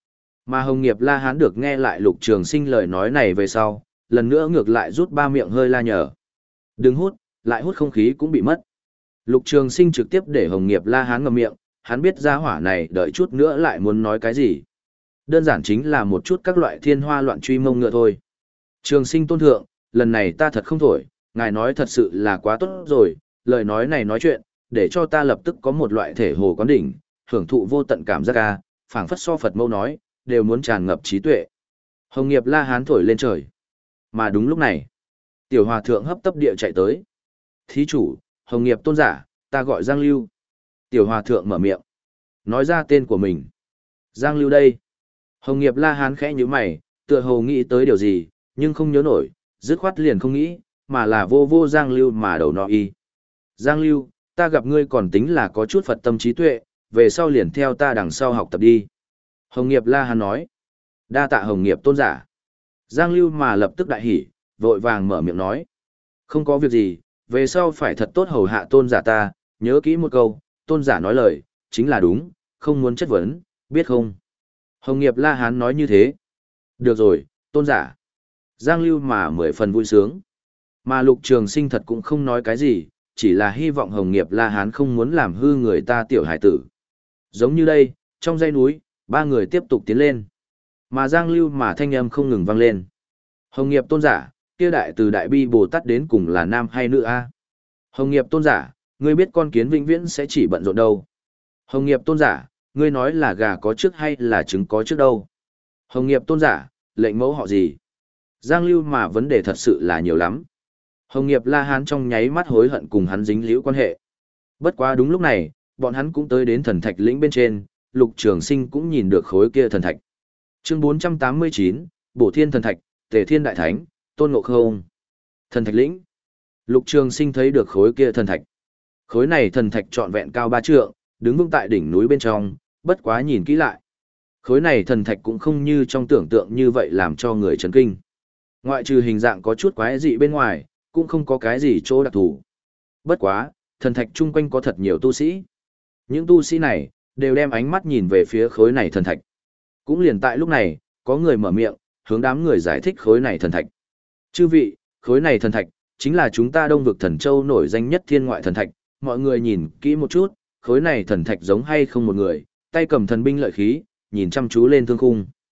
Mà Hồng Nghiệp La Hán được nghe lại Lục Trường Sinh lời nói này về sau, lần nữa ngược lại rút ba miệng hơi la nhở. Đừng hút, lại hút không khí cũng bị mất. Lục Trường Sinh trực tiếp để Hồng Nghiệp La Hán ngậm miệng, hắn biết ra hỏa này đợi chút nữa lại muốn nói cái gì. Đơn giản chính là một chút các loại thiên hoa loạn truy mông ngựa thôi. Trường Sinh tôn thượng, lần này ta thật không thổi, ngài nói thật sự là quá tốt rồi, lời nói này nói chuyện, để cho ta lập tức có một loại thể hồ quán đỉnh, hưởng thụ vô tận cảm giác ca, phảng phất so Phật mâu nói, đều muốn tràn ngập trí tuệ. Hồng Nghiệp La Hán thổi lên trời. Mà đúng lúc này, tiểu hòa thượng hấp tấp địa chạy tới. Thí chủ, Hồng Nghiệp tôn giả, ta gọi Giang Lưu. Tiểu hòa thượng mở miệng, nói ra tên của mình. Giang Lưu đây. Hồng Nghiệp La Hán khẽ nhíu mày, tựa hồ nghĩ tới điều gì, nhưng không nhớ nổi, dứt khoát liền không nghĩ, mà là vô vô Giang Lưu mà đầu no y. Giang Lưu, ta gặp ngươi còn tính là có chút Phật tâm trí tuệ, về sau liền theo ta đằng sau học tập đi. Hồng Nghiệp La Hán nói. Đa tạ Hồng Nghiệp tôn giả. Giang Lưu mà lập tức đại hỉ, vội vàng mở miệng nói. Không có việc gì, về sau phải thật tốt hầu hạ tôn giả ta, nhớ kỹ một câu, tôn giả nói lời, chính là đúng, không muốn chất vấn, biết không? Hồng Nghiệp La Hán nói như thế. Được rồi, tôn giả. Giang Lưu mà mười phần vui sướng. Mà Lục Trường Sinh thật cũng không nói cái gì, chỉ là hy vọng Hồng Nghiệp La Hán không muốn làm hư người ta tiểu hải tử. Giống như đây, trong dãy núi, ba người tiếp tục tiến lên. Mà Giang Lưu mà thanh âm không ngừng vang lên. Hồng Nghiệp tôn giả, kia đại từ đại bi Bồ Tát đến cùng là nam hay nữ a? Hồng Nghiệp tôn giả, ngươi biết con kiến vĩnh viễn sẽ chỉ bận rộn đâu. Hồng Nghiệp tôn giả, ngươi nói là gà có trước hay là trứng có trước đâu. Hồng Nghiệp tôn giả, lệnh mẫu họ gì? Giang Lưu mà vấn đề thật sự là nhiều lắm. Hồng Nghiệp La Hán trong nháy mắt hối hận cùng hắn dính liễu quan hệ. Bất quá đúng lúc này, bọn hắn cũng tới đến thần thạch lĩnh bên trên, Lục Trường Sinh cũng nhìn được khối kia thần thạch. Chương bốn trăm tám mươi chín, Bổ Thiên thần thạch, Tề Thiên đại thánh, Tôn Ngộ Không. Thần thạch lĩnh. Lục Trường Sinh thấy được khối kia thần thạch. Khối này thần thạch trọn vẹn cao ba trượng, đứng vững tại đỉnh núi bên trong, bất quá nhìn kỹ lại. Khối này thần thạch cũng không như trong tưởng tượng như vậy làm cho người chấn kinh. Ngoại trừ hình dạng có chút quái dị bên ngoài, cũng không có cái gì chỗ đặc thù. Bất quá, thần thạch chung quanh có thật nhiều tu sĩ. Những tu sĩ này, đều đem ánh mắt nhìn về phía khối này thần thạch. Cũng liền tại lúc này, có người mở miệng, hướng đám người giải thích khối này thần thạch. Chư vị, khối này thần thạch, chính là chúng ta Đông vực thần châu nổi danh nhất thiên ngoại thần thạch. Mọi người nhìn kỹ một chút, khối này thần thạch giống hay không một người, tay cầm thần binh lợi khí, nhìn chăm chú lên thương khung.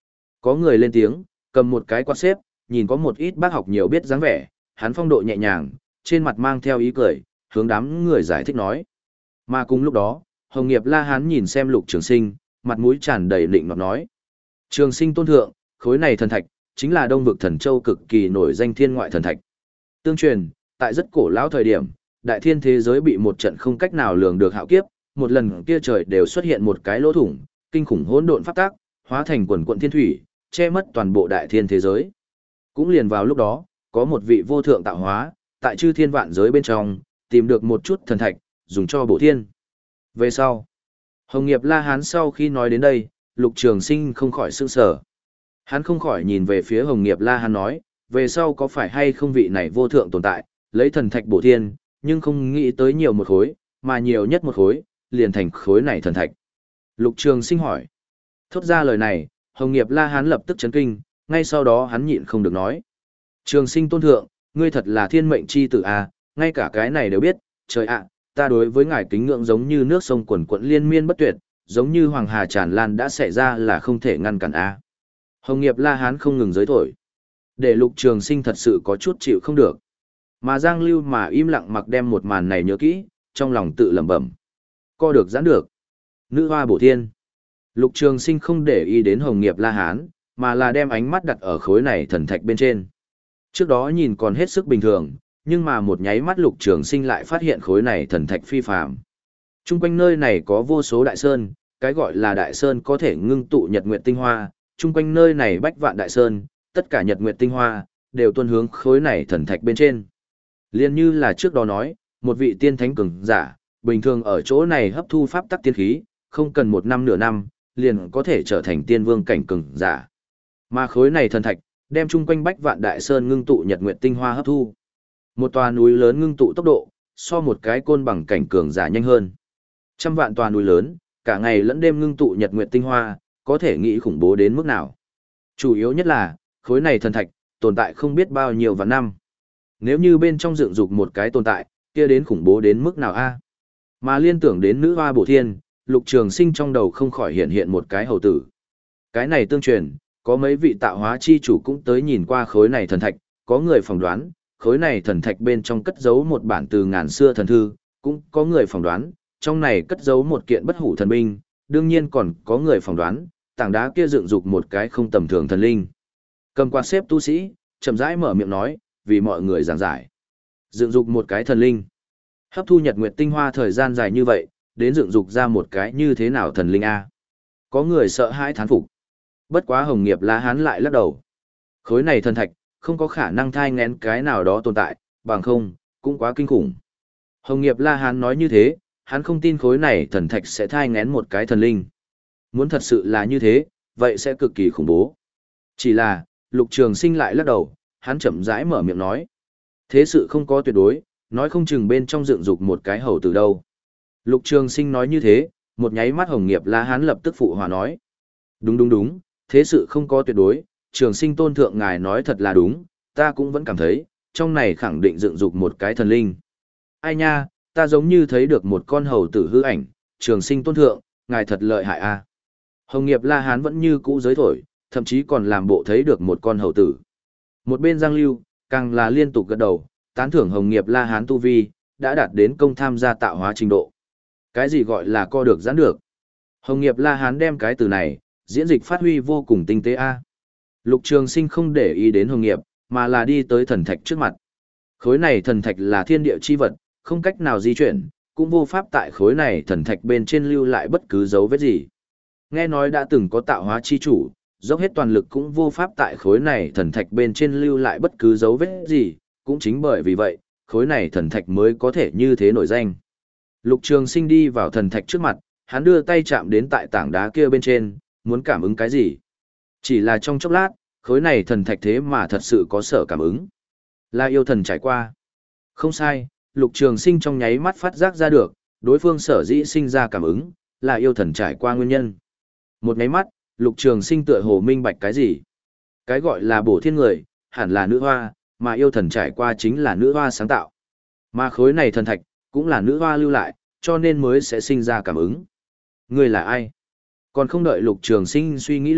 Có người lên tiếng, cầm một cái quạt xếp, nhìn có một ít bác học nhiều biết dáng vẻ, hắn phong độ nhẹ nhàng, trên mặt mang theo ý cười, hướng đám người giải thích nói. Mà cùng lúc đó, Hồng Nghiệp La Hán nhìn xem Lục Trường Sinh, mặt mũi tràn đầy định nọt nói. Trường Sinh tôn thượng, khối này thần thạch, chính là Đông vực Thần Châu cực kỳ nổi danh thiên ngoại thần thạch. Tương truyền, tại rất cổ lão thời điểm, đại thiên thế giới bị một trận không cách nào lường được hạo kiếp, một lần kia trời đều xuất hiện một cái lỗ thủng, kinh khủng hỗn độn pháp tác, hóa thành quần quần thiên thủy, che mất toàn bộ đại thiên thế giới. Cũng liền vào lúc đó, có một vị vô thượng tạo hóa, tại chư thiên vạn giới bên trong, tìm được một chút thần thạch, dùng cho bổ thiên. Về sau, Hồng Nghiệp La Hán sau khi nói đến đây, Lục Trường Sinh không khỏi sửng sở. Hắn không khỏi nhìn về phía Hồng Nghiệp La Hán nói, về sau có phải hay không vị này vô thượng tồn tại, lấy thần thạch bổ thiên, nhưng không nghĩ tới nhiều một khối, mà nhiều nhất một khối, liền thành khối này thần thạch. Lục Trường Sinh hỏi. Thốt ra lời này, Hồng Nghiệp La Hán lập tức chấn kinh, ngay sau đó hắn nhịn không được nói. Trường Sinh tôn thượng, ngươi thật là thiên mệnh chi tử à, ngay cả cái này đều biết, trời ạ, ta đối với ngài kính ngưỡng giống như nước sông quần quận liên miên bất tuyệt, giống như hoàng hà tràn lan đã xảy ra là không thể ngăn cản a. Hồng Nghiệp La Hán không ngừng giới thổi. Để Lục Trường Sinh thật sự có chút chịu không được. Mà Giang Lưu mà im lặng mặc đem một màn này nhớ kỹ, trong lòng tự lẩm bẩm. Co được giãn được. Nữ hoa bổ thiên. Lục Trường Sinh không để ý đến Hồng Nghiệp La Hán, mà là đem ánh mắt đặt ở khối này thần thạch bên trên. Trước đó nhìn còn hết sức bình thường, nhưng mà một nháy mắt Lục Trường Sinh lại phát hiện khối này thần thạch phi phàm. Trung quanh nơi này có vô số đại sơn, cái gọi là đại sơn có thể ngưng tụ nhật nguyệt tinh hoa, trung quanh nơi này bách vạn đại sơn, tất cả nhật nguyệt tinh hoa đều tuôn hướng khối này thần thạch bên trên. Liên như là trước đó nói, một vị tiên thánh cường giả, bình thường ở chỗ này hấp thu pháp tắc tiên khí, không cần một năm nửa năm, liền có thể trở thành tiên vương cảnh cường giả. Mà khối này thần thạch, đem chung quanh bách vạn đại sơn ngưng tụ nhật nguyệt tinh hoa hấp thu. Một tòa núi lớn ngưng tụ tốc độ, so một cái côn bằng cảnh cường giả nhanh hơn. Trăm vạn tòa núi lớn, cả ngày lẫn đêm ngưng tụ nhật nguyệt tinh hoa, có thể nghĩ khủng bố đến mức nào. Chủ yếu nhất là, khối này thần thạch, tồn tại không biết bao nhiêu vạn năm. Nếu như bên trong dựng dục một cái tồn tại, kia đến khủng bố đến mức nào a? Mà liên tưởng đến nữ hoa bổ thiên, Lục Trường Sinh trong đầu không khỏi hiện hiện một cái hầu tử. Cái này tương truyền, có mấy vị tạo hóa chi chủ cũng tới nhìn qua khối này thần thạch, có người phỏng đoán, khối này thần thạch bên trong cất giấu một bản từ ngàn xưa thần thư, cũng có người phỏng đoán, trong này cất giấu một kiện bất hủ thần binh, đương nhiên còn có người phỏng đoán, tảng đá kia dựng dục một cái không tầm thường thần linh. Cầm quạt xếp tu sĩ, chậm rãi mở miệng nói, vì mọi người giảng giải. Dựng dục một cái thần linh. Hấp thu nhật nguyệt tinh hoa thời gian dài như vậy, đến dựng dục ra một cái như thế nào thần linh a? Có người sợ hãi thán phục. Bất quá Hồng Nghiệp La Hán lại lắc đầu. Khối này thần thạch, không có khả năng thai ngén cái nào đó tồn tại, bằng không, cũng quá kinh khủng. Hồng Nghiệp La Hán nói như thế, hắn không tin khối này thần thạch sẽ thai ngén một cái thần linh. Muốn thật sự là như thế, vậy sẽ cực kỳ khủng bố. Chỉ là, Lục Trường Sinh lại lắc đầu, hắn chậm rãi mở miệng nói. Thế sự không có tuyệt đối, nói không chừng bên trong dựng dục một cái hầu từ đâu. Lục Trường Sinh nói như thế, một nháy mắt Hồng Nghiệp La Hán lập tức phụ hòa nói. Đúng đúng đúng, thế sự không có tuyệt đối, Trường Sinh tôn thượng ngài nói thật là đúng, ta cũng vẫn cảm thấy, trong này khẳng định dựng dục một cái thần linh. Ai nha, ta giống như thấy được một con hầu tử hư ảnh, Trường Sinh tôn thượng, ngài thật lợi hại a. Hồng Nghiệp La Hán vẫn như cũ giới thổi, thậm chí còn làm bộ thấy được một con hầu tử. Một bên Giang Lưu, càng là liên tục gật đầu, tán thưởng Hồng Nghiệp La Hán tu vi, đã đạt đến công tham gia tạo hóa trình độ. Cái gì gọi là co được giãn được? Hồng Nghiệp La Hán đem cái từ này, diễn dịch phát huy vô cùng tinh tế a. Lục Trường Sinh không để ý đến Hồng Nghiệp, mà là đi tới thần thạch trước mặt. Khối này thần thạch là thiên địa chi vật, không cách nào di chuyển, cũng vô pháp tại khối này thần thạch bên trên lưu lại bất cứ dấu vết gì. Nghe nói đã từng có tạo hóa chi chủ, dốc hết toàn lực cũng vô pháp tại khối này thần thạch bên trên lưu lại bất cứ dấu vết gì, cũng chính bởi vì vậy, khối này thần thạch mới có thể như thế nổi danh. Lục Trường Sinh đi vào thần thạch trước mặt, hắn đưa tay chạm đến tại tảng đá kia bên trên, muốn cảm ứng cái gì. Chỉ là trong chốc lát, khối này thần thạch thế mà thật sự có sở cảm ứng. Là yêu thần trải qua. Không sai, Lục Trường Sinh trong nháy mắt phát giác ra được, đối phương sở dĩ sinh ra cảm ứng, là yêu thần trải qua nguyên nhân. Một nháy mắt, Lục Trường Sinh tựa hồ minh bạch cái gì. Cái gọi là bổ thiên người, hẳn là nữ hoa, mà yêu thần trải qua chính là nữ hoa sáng tạo. Mà khối này thần thạch, cũng là nữ hoa lưu lại, cho nên mới sẽ sinh ra cảm ứng. Người là ai? Còn không đợi Lục Trường Sinh suy nghĩ lúc,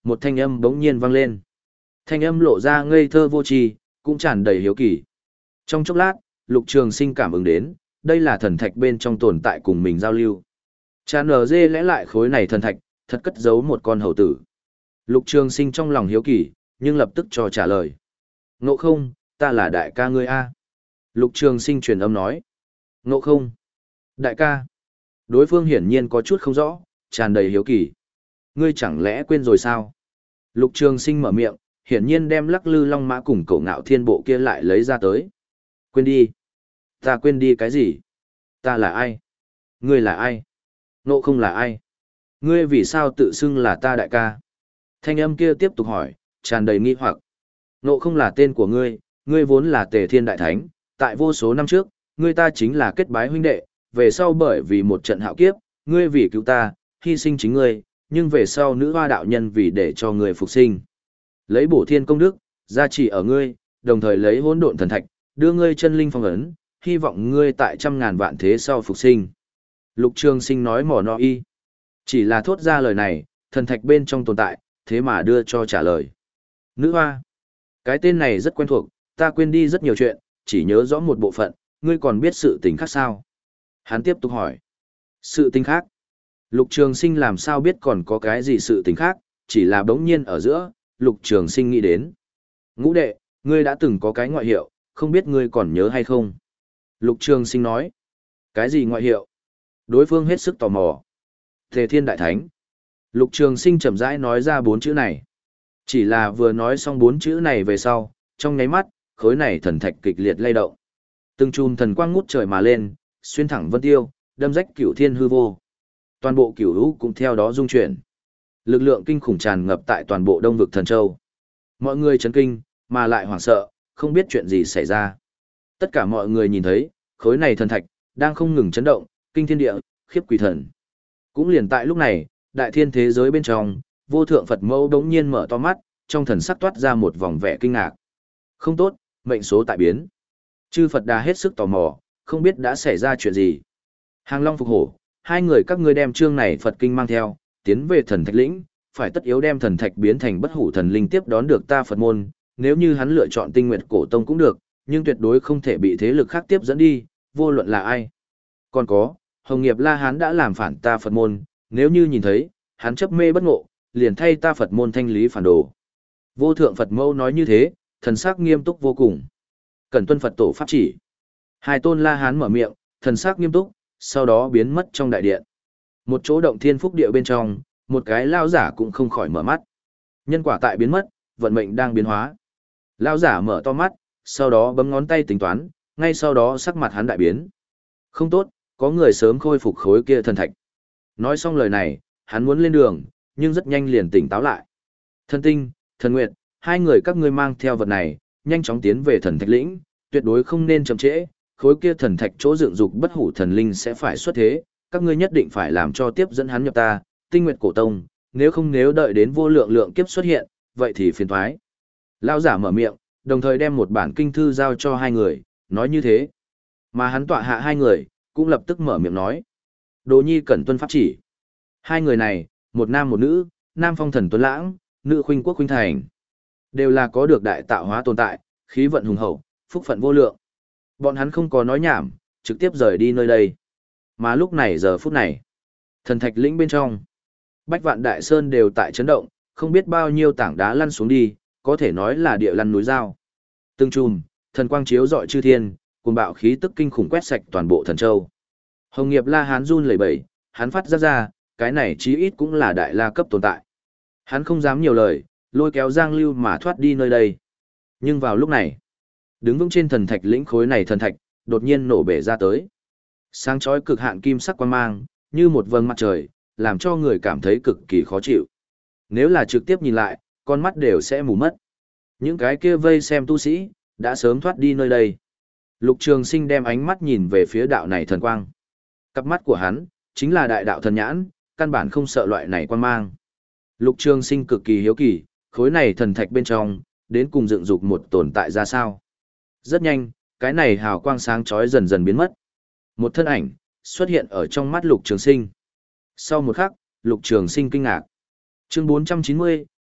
một thanh âm bỗng nhiên vang lên. Thanh âm lộ ra ngây thơ vô tri, cũng tràn đầy hiếu kỳ. Trong chốc lát, Lục Trường Sinh cảm ứng đến, đây là thần thạch bên trong tồn tại cùng mình giao lưu. Cha nở dê lẽ lại khối này thần thạch, thật cất giấu một con hầu tử. Lục Trường Sinh trong lòng hiếu kỳ, nhưng lập tức cho trả lời. Ngộ không, ta là đại ca ngươi a. Lục Trường Sinh truyền âm nói. Ngộ không? Đại ca. Đối phương hiển nhiên có chút không rõ, tràn đầy hiếu kỳ. Ngươi chẳng lẽ quên rồi sao? Lục Trường Sinh mở miệng, hiển nhiên đem lắc lư long mã cùng cổ ngạo thiên bộ kia lại lấy ra tới. Quên đi. Ta quên đi cái gì? Ta là ai? Ngươi là ai? Ngộ không là ai? Ngươi vì sao tự xưng là ta đại ca? Thanh âm kia tiếp tục hỏi, tràn đầy nghi hoặc. Ngộ không là tên của ngươi, ngươi vốn là Tề Thiên Đại Thánh, tại vô số năm trước, ngươi ta chính là kết bái huynh đệ, về sau bởi vì một trận hạo kiếp, ngươi vì cứu ta, hy sinh chính ngươi, nhưng về sau nữ hoa đạo nhân vì để cho ngươi phục sinh. Lấy bổ thiên công đức, gia trì ở ngươi, đồng thời lấy hỗn độn thần thạch, đưa ngươi chân linh phong ấn, hy vọng ngươi tại trăm ngàn vạn thế sau phục sinh. Lục Trường Sinh nói mỏ no y. Chỉ là thốt ra lời này, thần thạch bên trong tồn tại, thế mà đưa cho trả lời. Nữ hoa. Cái tên này rất quen thuộc, ta quên đi rất nhiều chuyện, chỉ nhớ rõ một bộ phận, ngươi còn biết sự tình khác sao? Hắn tiếp tục hỏi. Sự tình khác? Lục Trường Sinh làm sao biết còn có cái gì sự tình khác, chỉ là bỗng nhiên ở giữa, Lục Trường Sinh nghĩ đến. Ngũ đệ, ngươi đã từng có cái ngoại hiệu, không biết ngươi còn nhớ hay không? Lục Trường Sinh nói. Cái gì ngoại hiệu? Đối phương hết sức tò mò. Tề Thiên Đại Thánh. Lục Trường Sinh chậm rãi nói ra bốn chữ này. Chỉ là vừa nói xong bốn chữ này về sau, trong nháy mắt, khối này thần thạch kịch liệt lay động. Từng chùm thần quang ngút trời mà lên, xuyên thẳng vân tiêu, đâm rách cửu thiên hư vô. Toàn bộ cửu hữu cũng theo đó rung chuyển. Lực lượng kinh khủng tràn ngập tại toàn bộ Đông vực Thần Châu. Mọi người chấn kinh, mà lại hoảng sợ, không biết chuyện gì xảy ra. Tất cả mọi người nhìn thấy, khối này thần thạch đang không ngừng chấn động, kinh thiên địa, khiếp quỷ thần. Cũng liền tại lúc này, đại thiên thế giới bên trong, vô thượng Phật mẫu đống nhiên mở to mắt, trong thần sắc toát ra một vòng vẻ kinh ngạc. Không tốt, mệnh số tại biến. Chư Phật Đà hết sức tò mò, không biết đã xảy ra chuyện gì. Hàng Long phục hổ, hai người các ngươi đem chương này Phật kinh mang theo, tiến về thần thạch lĩnh, phải tất yếu đem thần thạch biến thành bất hủ thần linh tiếp đón được ta Phật môn, nếu như hắn lựa chọn Tinh Nguyệt Cổ Tông cũng được, nhưng tuyệt đối không thể bị thế lực khác tiếp dẫn đi, vô luận là ai. Còn có, Hồng Nghiệp La Hán đã làm phản ta Phật môn, nếu như nhìn thấy, hắn chấp mê bất ngộ, liền thay ta Phật môn thanh lý phản đồ. Vô thượng Phật mẫu nói như thế, thần sắc nghiêm túc vô cùng. Cần tuân Phật tổ pháp chỉ. Hai tôn La Hán mở miệng, thần sắc nghiêm túc, sau đó biến mất trong đại điện. Một chỗ động thiên phúc địa bên trong, một cái lao giả cũng không khỏi mở mắt. Nhân quả tại biến mất, vận mệnh đang biến hóa. Lao giả mở to mắt, sau đó bấm ngón tay tính toán, ngay sau đó sắc mặt hắn đại biến. Không tốt, có người sớm khôi phục khối kia thần thạch. Nói xong lời này, hắn muốn lên đường, nhưng rất nhanh liền tỉnh táo lại. Thần Tinh, Thần Nguyệt, hai người các ngươi mang theo vật này, nhanh chóng tiến về thần thạch lĩnh, tuyệt đối không nên chậm trễ, khối kia thần thạch chỗ dựng dục bất hủ thần linh sẽ phải xuất thế, các ngươi nhất định phải làm cho tiếp dẫn hắn nhập ta, Tinh Nguyệt Cổ Tông, nếu không nếu đợi đến vô lượng lượng kiếp xuất hiện, vậy thì phiền toái. Lão giả mở miệng, đồng thời đem một bản kinh thư giao cho hai người, nói như thế. Mà hắn tọa hạ hai người, cũng lập tức mở miệng nói. Đồ nhi cẩn tuân pháp chỉ. Hai người này, một nam một nữ, nam phong thần tuấn lãng, nữ khuynh quốc khuynh thành. Đều là có được đại tạo hóa tồn tại, khí vận hùng hậu, phúc phận vô lượng. Bọn hắn không có nói nhảm, trực tiếp rời đi nơi đây. Mà lúc này giờ phút này, thần thạch lĩnh bên trong, bách vạn đại sơn đều tại chấn động, không biết bao nhiêu tảng đá lăn xuống đi, có thể nói là địa lăn núi dao. Từng chùm, thần quang chiếu rọi chư thiên, cuồng bạo khí tức kinh khủng quét sạch toàn bộ thần châu. Hồng Nghiệp La Hán run lẩy bẩy, hắn phát ra ra, cái này chí ít cũng là đại la cấp tồn tại. Hắn không dám nhiều lời, lôi kéo Giang Lưu mà thoát đi nơi đây. Nhưng vào lúc này, đứng vững trên thần thạch lĩnh khối này thần thạch, đột nhiên nổ bể ra tới. Sáng chói cực hạn kim sắc quang mang, như một vầng mặt trời, làm cho người cảm thấy cực kỳ khó chịu. Nếu là trực tiếp nhìn lại, con mắt đều sẽ mù mất. Những cái kia vây xem tu sĩ, đã sớm thoát đi nơi đây. Lục Trường Sinh đem ánh mắt nhìn về phía đạo này thần quang. Cặp mắt của hắn, chính là đại đạo thần nhãn, căn bản không sợ loại này quang mang. Lục Trường Sinh cực kỳ hiếu kỳ, khối này thần thạch bên trong, đến cùng dựng dục một tồn tại ra sao. Rất nhanh, cái này hào quang sáng chói dần dần biến mất. Một thân ảnh, xuất hiện ở trong mắt Lục Trường Sinh. Sau một khắc, Lục Trường Sinh kinh ngạc. Chương bốn trăm chín mươi,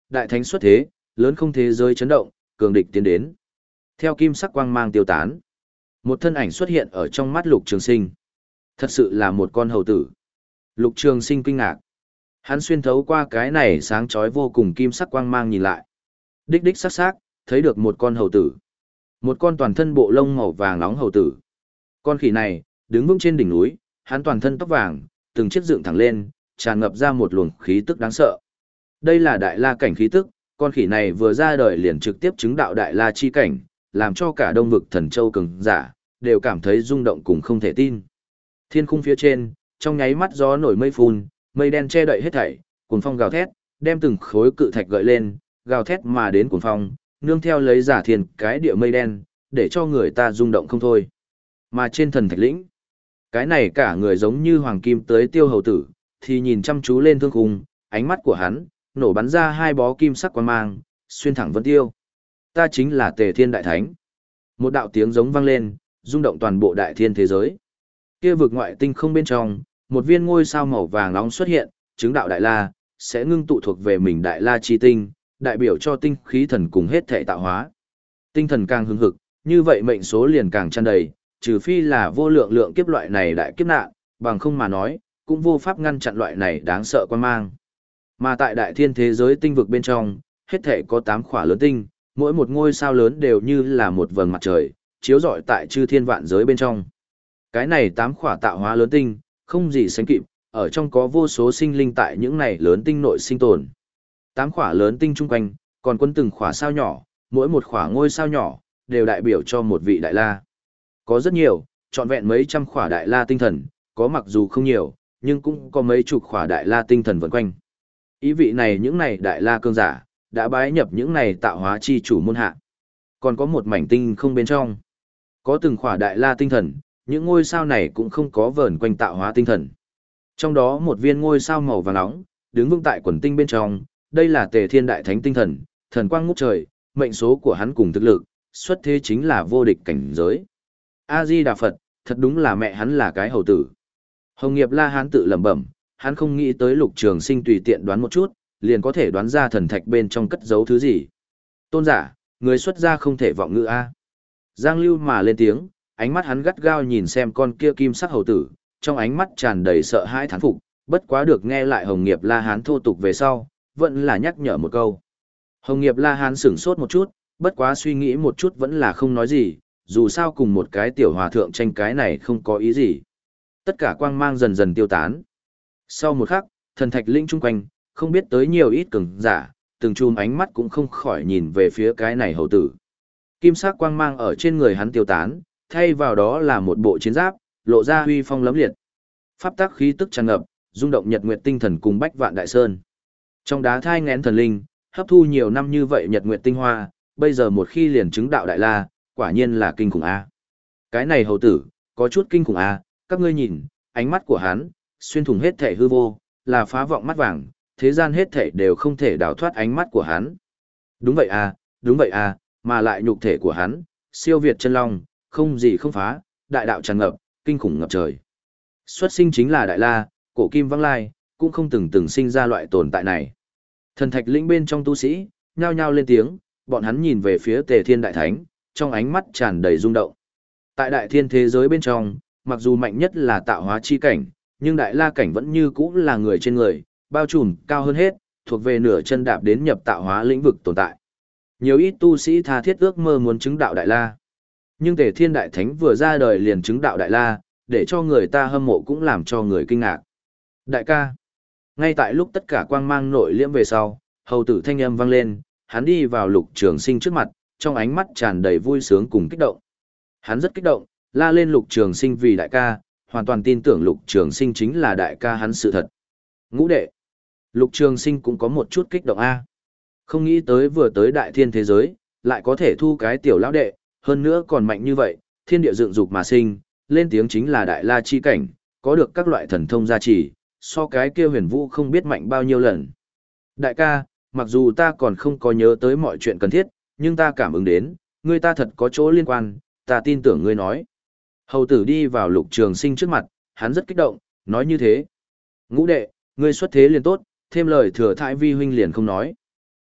đại thánh xuất thế, lớn không thế giới chấn động, cường địch tiến đến. Theo kim sắc quang mang tiêu tán, một thân ảnh xuất hiện ở trong mắt Lục Trường Sinh. Thật sự là một con hầu tử. Lục Trường Sinh kinh ngạc. Hắn xuyên thấu qua cái này sáng chói vô cùng kim sắc quang mang nhìn lại. Đích đích sắc sắc, thấy được một con hầu tử. Một con toàn thân bộ lông màu vàng nóng hầu tử. Con khỉ này, đứng vững trên đỉnh núi, hắn toàn thân tóc vàng, từng chiếc dựng thẳng lên, tràn ngập ra một luồng khí tức đáng sợ. Đây là đại la cảnh khí tức, con khỉ này vừa ra đời liền trực tiếp chứng đạo đại la chi cảnh, làm cho cả đông vực thần châu cường giả, đều cảm thấy rung động cùng không thể tin. Thiên khung phía trên, trong nháy mắt gió nổi mây phun, mây đen che đậy hết thảy, cuồng phong gào thét, đem từng khối cự thạch gợi lên, gào thét mà đến cuồng phong, nương theo lấy giả thiên cái địa mây đen, để cho người ta rung động không thôi. Mà trên thần thạch lĩnh, cái này cả người giống như hoàng kim tới tiêu hầu tử, thì nhìn chăm chú lên thương khung, ánh mắt của hắn, nổ bắn ra hai bó kim sắc quang mang, xuyên thẳng vân tiêu. Ta chính là Tề Thiên Đại Thánh. Một đạo tiếng giống vang lên, rung động toàn bộ đại thiên thế giới. Kia vực ngoại tinh không bên trong, một viên ngôi sao màu vàng nóng xuất hiện, chứng đạo đại la, sẽ ngưng tụ thuộc về mình đại la chi tinh, đại biểu cho tinh khí thần cùng hết thể tạo hóa. Tinh thần càng hưng hực, như vậy mệnh số liền càng tràn đầy, trừ phi là vô lượng lượng kiếp loại này đại kiếp nạn, bằng không mà nói, cũng vô pháp ngăn chặn loại này đáng sợ quan mang. Mà tại đại thiên thế giới tinh vực bên trong, hết thể có tám khỏa lớn tinh, mỗi một ngôi sao lớn đều như là một vầng mặt trời, chiếu rọi tại chư thiên vạn giới bên trong. Cái này tám khỏa tạo hóa lớn tinh, không gì sánh kịp, ở trong có vô số sinh linh tại những này lớn tinh nội sinh tồn. Tám khỏa lớn tinh chung quanh, còn quân từng khỏa sao nhỏ, mỗi một khỏa ngôi sao nhỏ, đều đại biểu cho một vị đại la. Có rất nhiều, trọn vẹn mấy trăm khỏa đại la tinh thần, có mặc dù không nhiều, nhưng cũng có mấy chục khỏa đại la tinh thần vần quanh. Ý vị này những này đại la cương giả, đã bái nhập những này tạo hóa chi chủ môn hạ. Còn có một mảnh tinh không bên trong. Có từng khỏa đại la tinh thần, những ngôi sao này cũng không có vờn quanh tạo hóa tinh thần. Trong đó một viên ngôi sao màu vàng nóng, đứng vững tại quần tinh bên trong, đây là Tề Thiên Đại Thánh tinh thần, thần quang ngút trời, mệnh số của hắn cùng thực lực, xuất thế chính là vô địch cảnh giới. A Di Đà Phật, thật đúng là mẹ hắn là cái hầu tử. Hồng Nghiệp La Hán tự lẩm bẩm, hắn không nghĩ tới Lục Trường Sinh tùy tiện đoán một chút, liền có thể đoán ra thần thạch bên trong cất giấu thứ gì. Tôn giả, người xuất gia không thể vọng ngữ a. Giang Lưu mà lên tiếng, ánh mắt hắn gắt gao nhìn xem con kia kim sắc hầu tử, trong ánh mắt tràn đầy sợ hãi thán phục, bất quá được nghe lại Hồng Nghiệp La Hán thô tục về sau, vẫn là nhắc nhở một câu. Hồng Nghiệp La Hán sửng sốt một chút, bất quá suy nghĩ một chút vẫn là không nói gì, dù sao cùng một cái tiểu hòa thượng tranh cái này không có ý gì. Tất cả quang mang dần dần tiêu tán. Sau một khắc, thần thạch linh chung quanh, không biết tới nhiều ít cường giả, từng chùm ánh mắt cũng không khỏi nhìn về phía cái này hầu tử. Kim sắc quang mang ở trên người hắn tiêu tán, thay vào đó là một bộ chiến giáp, lộ ra huy phong lấm liệt. Pháp tắc khí tức tràn ngập, rung động nhật nguyệt tinh thần cùng bách vạn đại sơn. Trong đá thai nghén thần linh, hấp thu nhiều năm như vậy nhật nguyệt tinh hoa, bây giờ một khi liền chứng đạo đại la, quả nhiên là kinh khủng a. Cái này hầu tử, có chút kinh khủng a, các ngươi nhìn, ánh mắt của hắn, xuyên thủng hết thể hư vô, là phá vọng mắt vàng, thế gian hết thể đều không thể đào thoát ánh mắt của hắn. Đúng vậy a, đúng vậy a, mà lại nhục thể của hắn, siêu việt chân long, không gì không phá, đại đạo tràn ngập, kinh khủng ngập trời. Xuất sinh chính là đại la, cổ kim vãng lai, cũng không từng từng sinh ra loại tồn tại này. Thần thạch lĩnh bên trong tu sĩ, nhao nhao lên tiếng, bọn hắn nhìn về phía Tề Thiên Đại Thánh, trong ánh mắt tràn đầy rung động. Tại đại thiên thế giới bên trong, mặc dù mạnh nhất là tạo hóa chi cảnh, nhưng đại la cảnh vẫn như cũ là người trên người, bao trùm cao hơn hết, thuộc về nửa chân đạp đến nhập tạo hóa lĩnh vực tồn tại. Nhiều ít tu sĩ tha thiết ước mơ muốn chứng đạo đại la. Nhưng Tề Thiên Đại Thánh vừa ra đời liền chứng đạo đại la, để cho người ta hâm mộ cũng làm cho người kinh ngạc. Đại ca. Ngay tại lúc tất cả quang mang nội liễm về sau, hầu tử thanh âm vang lên, hắn đi vào Lục Trường Sinh trước mặt, trong ánh mắt tràn đầy vui sướng cùng kích động. Hắn rất kích động, la lên Lục Trường Sinh vì đại ca, hoàn toàn tin tưởng Lục Trường Sinh chính là đại ca hắn sự thật. Ngũ đệ. Lục Trường Sinh cũng có một chút kích động a. Không nghĩ tới vừa tới đại thiên thế giới, lại có thể thu cái tiểu lão đệ, hơn nữa còn mạnh như vậy, thiên địa dựng dục mà sinh, lên tiếng chính là đại la chi cảnh, có được các loại thần thông gia trì, so cái kia huyền vũ không biết mạnh bao nhiêu lần. Đại ca, mặc dù ta còn không có nhớ tới mọi chuyện cần thiết, nhưng ta cảm ứng đến, ngươi ta thật có chỗ liên quan, ta tin tưởng ngươi nói. Hầu tử đi vào Lục Trường Sinh trước mặt, hắn rất kích động, nói như thế. Ngũ đệ, ngươi xuất thế liền tốt, thêm lời thừa thãi vi huynh liền không nói.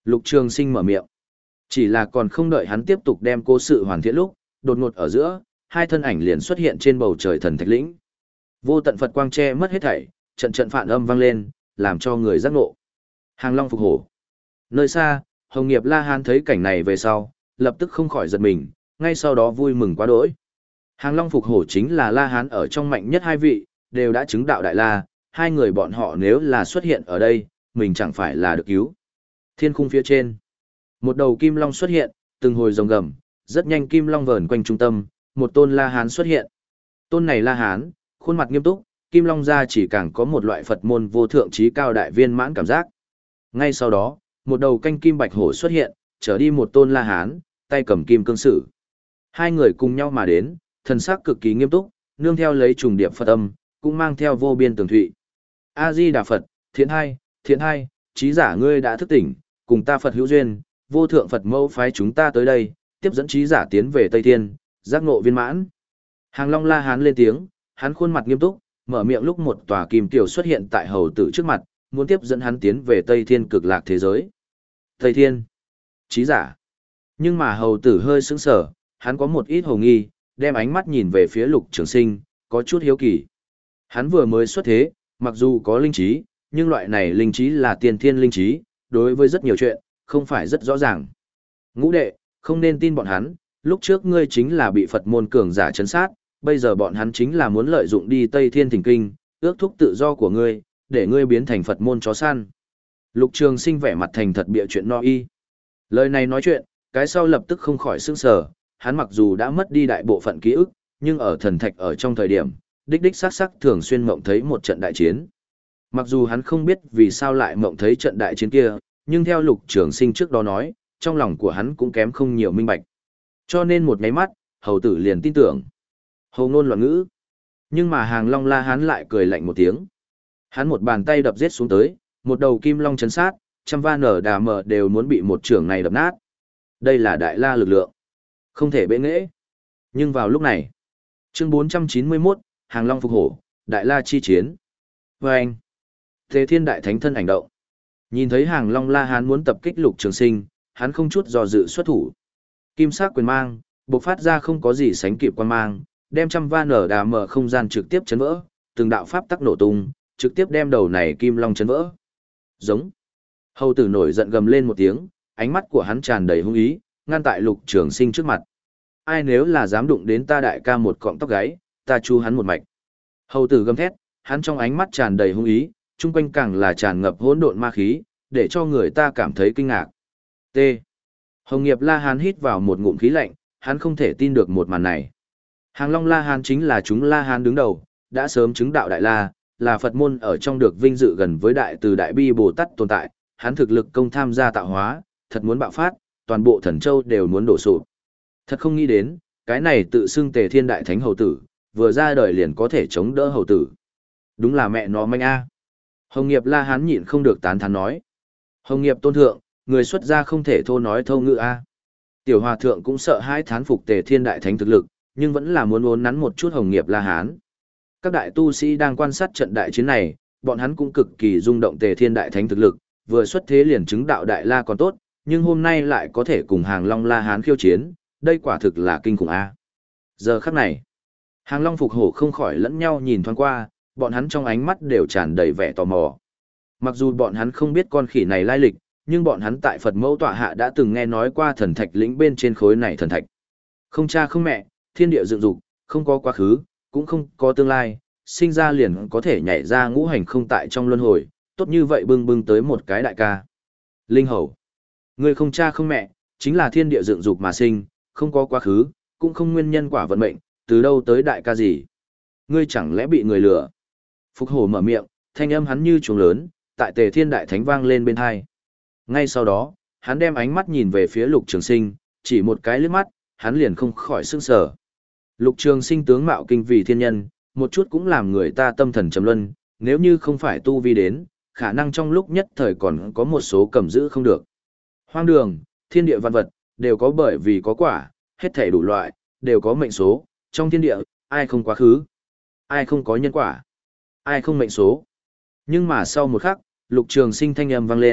Lục Trường Sinh mở miệng. Chỉ là còn không đợi hắn tiếp tục đem cố sự hoàn thiện lúc, đột ngột ở giữa, hai thân ảnh liền xuất hiện trên bầu trời thần thạch lĩnh. Vô tận Phật quang che mất hết thảy, trận trận phản âm vang lên, làm cho người giác ngộ. Hàng Long phục hổ. Nơi xa, Hồng Nghiệp La Hán thấy cảnh này về sau, lập tức không khỏi giật mình, ngay sau đó vui mừng quá đỗi. Hàng Long phục hổ chính là La Hán ở trong mạnh nhất hai vị, đều đã chứng đạo đại la, hai người bọn họ nếu là xuất hiện ở đây, mình chẳng phải là được cứu. Thiên khung phía trên, một đầu kim long xuất hiện, từng hồi rồng gầm, rất nhanh kim long vờn quanh trung tâm, một tôn La Hán xuất hiện. Tôn này La Hán, khuôn mặt nghiêm túc, kim long ra chỉ càng có một loại Phật môn vô thượng trí cao đại viên mãn cảm giác. Ngay sau đó, một đầu canh kim bạch hổ xuất hiện, trở đi một tôn La Hán, tay cầm kim cương sử. Hai người cùng nhau mà đến, thần sắc cực kỳ nghiêm túc, nương theo lấy trùng điệp Phật âm, cũng mang theo vô biên tường thụy. A Di Đà Phật, thiện hai, thiện hai, trí giả ngươi đã thức tỉnh, cùng ta Phật hữu duyên, vô thượng Phật mẫu phái chúng ta tới đây, tiếp dẫn trí giả tiến về Tây Thiên, giác ngộ viên mãn. Hàng Long La Hán lên tiếng, hắn khuôn mặt nghiêm túc, mở miệng lúc một tòa kim tiểu xuất hiện tại hầu tử trước mặt, muốn tiếp dẫn hắn tiến về Tây Thiên cực lạc thế giới. Tây Thiên, trí giả. Nhưng mà hầu tử hơi sững sờ, hắn có một ít hồ nghi, đem ánh mắt nhìn về phía Lục Trường Sinh, có chút hiếu kỳ. Hắn vừa mới xuất thế, mặc dù có linh trí, nhưng loại này linh trí là tiên thiên linh trí, đối với rất nhiều chuyện, không phải rất rõ ràng. Ngũ đệ, không nên tin bọn hắn, lúc trước ngươi chính là bị Phật môn cường giả trấn sát, bây giờ bọn hắn chính là muốn lợi dụng đi Tây Thiên Thỉnh Kinh, ước thúc tự do của ngươi, để ngươi biến thành Phật môn chó săn. Lục Trường Sinh vẻ mặt thành thật bịa chuyện no y. Lời này nói chuyện, cái sau lập tức không khỏi sững sờ, hắn mặc dù đã mất đi đại bộ phận ký ức, nhưng ở thần thạch ở trong thời điểm, đích đích xác xác thường xuyên mộng thấy một trận đại chiến. Mặc dù hắn không biết vì sao lại mộng thấy trận đại chiến kia, nhưng theo Lục Trường Sinh trước đó nói, trong lòng của hắn cũng kém không nhiều minh bạch. Cho nên một nháy mắt, hầu tử liền tin tưởng. Hầu ngôn loạn ngữ. Nhưng mà Hàng Long La Hán lại cười lạnh một tiếng. Hắn một bàn tay đập giết xuống tới, một đầu kim long chấn sát, trăm va nở đà mờ đều muốn bị một trường này đập nát. Đây là đại la lực lượng. Không thể bệ nghệ. Nhưng vào lúc này, chương bốn trăm chín mươi mốt, Hàng Long phục hổ, đại la chi chiến. Và anh, Thế Thiên Đại Thánh thân ảnh động. Nhìn thấy Hàng Long La Hán muốn tập kích Lục Trường Sinh, hắn không chút do dự xuất thủ. Kim sắc quyền mang, bộc phát ra không có gì sánh kịp quan mang, đem trăm va nở đà mở không gian trực tiếp chấn vỡ, từng đạo pháp tắc nổ tung, trực tiếp đem đầu này kim long chấn vỡ. Giống. Hầu tử nổi giận gầm lên một tiếng, ánh mắt của hắn tràn đầy hung ý, ngăn tại Lục Trường Sinh trước mặt. Ai nếu là dám đụng đến ta đại ca một cọng tóc gáy, ta chu hắn một mạch. Hầu tử gầm thét, hắn trong ánh mắt tràn đầy hung ý, chung quanh càng là tràn ngập hỗn độn ma khí, để cho người ta cảm thấy kinh ngạc. T. Hồng Nghiệp La Hán hít vào một ngụm khí lạnh, hắn không thể tin được một màn này. Hàng Long La Hán chính là chúng La Hán đứng đầu, đã sớm chứng đạo đại la, là Phật môn ở trong được vinh dự gần với đại từ đại bi Bồ Tát tồn tại, hắn thực lực công tham gia tạo hóa, thật muốn bạo phát, toàn bộ thần châu đều muốn đổ sụp. Thật không nghĩ đến, cái này tự xưng Tề Thiên Đại Thánh hầu tử, vừa ra đời liền có thể chống đỡ hầu tử. Đúng là mẹ nó manh a. Hồng Nghiệp La Hán nhịn không được tán thán nói. Hồng Nghiệp tôn thượng, người xuất gia không thể thô nói thô ngữ a. Tiểu Hòa thượng cũng sợ hãi thán phục Tề Thiên Đại Thánh thực lực, nhưng vẫn là muốn uốn nắn một chút Hồng Nghiệp La Hán. Các đại tu sĩ đang quan sát trận đại chiến này, bọn hắn cũng cực kỳ rung động Tề Thiên Đại Thánh thực lực, vừa xuất thế liền chứng đạo đại la còn tốt, nhưng hôm nay lại có thể cùng Hàng Long La Hán khiêu chiến, đây quả thực là kinh khủng a. Giờ khắc này, Hàng Long phục hổ không khỏi lẫn nhau nhìn thoáng qua, bọn hắn trong ánh mắt đều tràn đầy vẻ tò mò. Mặc dù bọn hắn không biết con khỉ này lai lịch, nhưng bọn hắn tại Phật Mẫu tọa hạ đã từng nghe nói qua thần thạch lĩnh bên trên khối này thần thạch. Không cha không mẹ, thiên địa dựng dục, không có quá khứ, cũng không có tương lai, sinh ra liền có thể nhảy ra ngũ hành không tại trong luân hồi, tốt như vậy bưng bưng tới một cái đại ca. Linh hầu, người không cha không mẹ, chính là thiên địa dựng dục mà sinh, không có quá khứ, cũng không nguyên nhân quả vận mệnh, từ đâu tới đại ca gì? Ngươi chẳng lẽ bị người lừa? Phục hổ mở miệng, thanh âm hắn như trống lớn, tại Tề Thiên Đại Thánh vang lên bên tai. Ngay sau đó, hắn đem ánh mắt nhìn về phía Lục Trường Sinh, chỉ một cái liếc mắt, hắn liền không khỏi sửng sở. Lục Trường Sinh tướng mạo kinh vì thiên nhân, một chút cũng làm người ta tâm thần trầm luân, nếu như không phải tu vi đến, khả năng trong lúc nhất thời còn có một số cầm giữ không được. Hoang đường, thiên địa văn vật, đều có bởi vì có quả, hết thảy đủ loại, đều có mệnh số, trong thiên địa, ai không quá khứ, ai không có nhân quả, ai không mệnh số. Nhưng mà sau một khắc, Lục Trường Sinh thanh âm vang lên,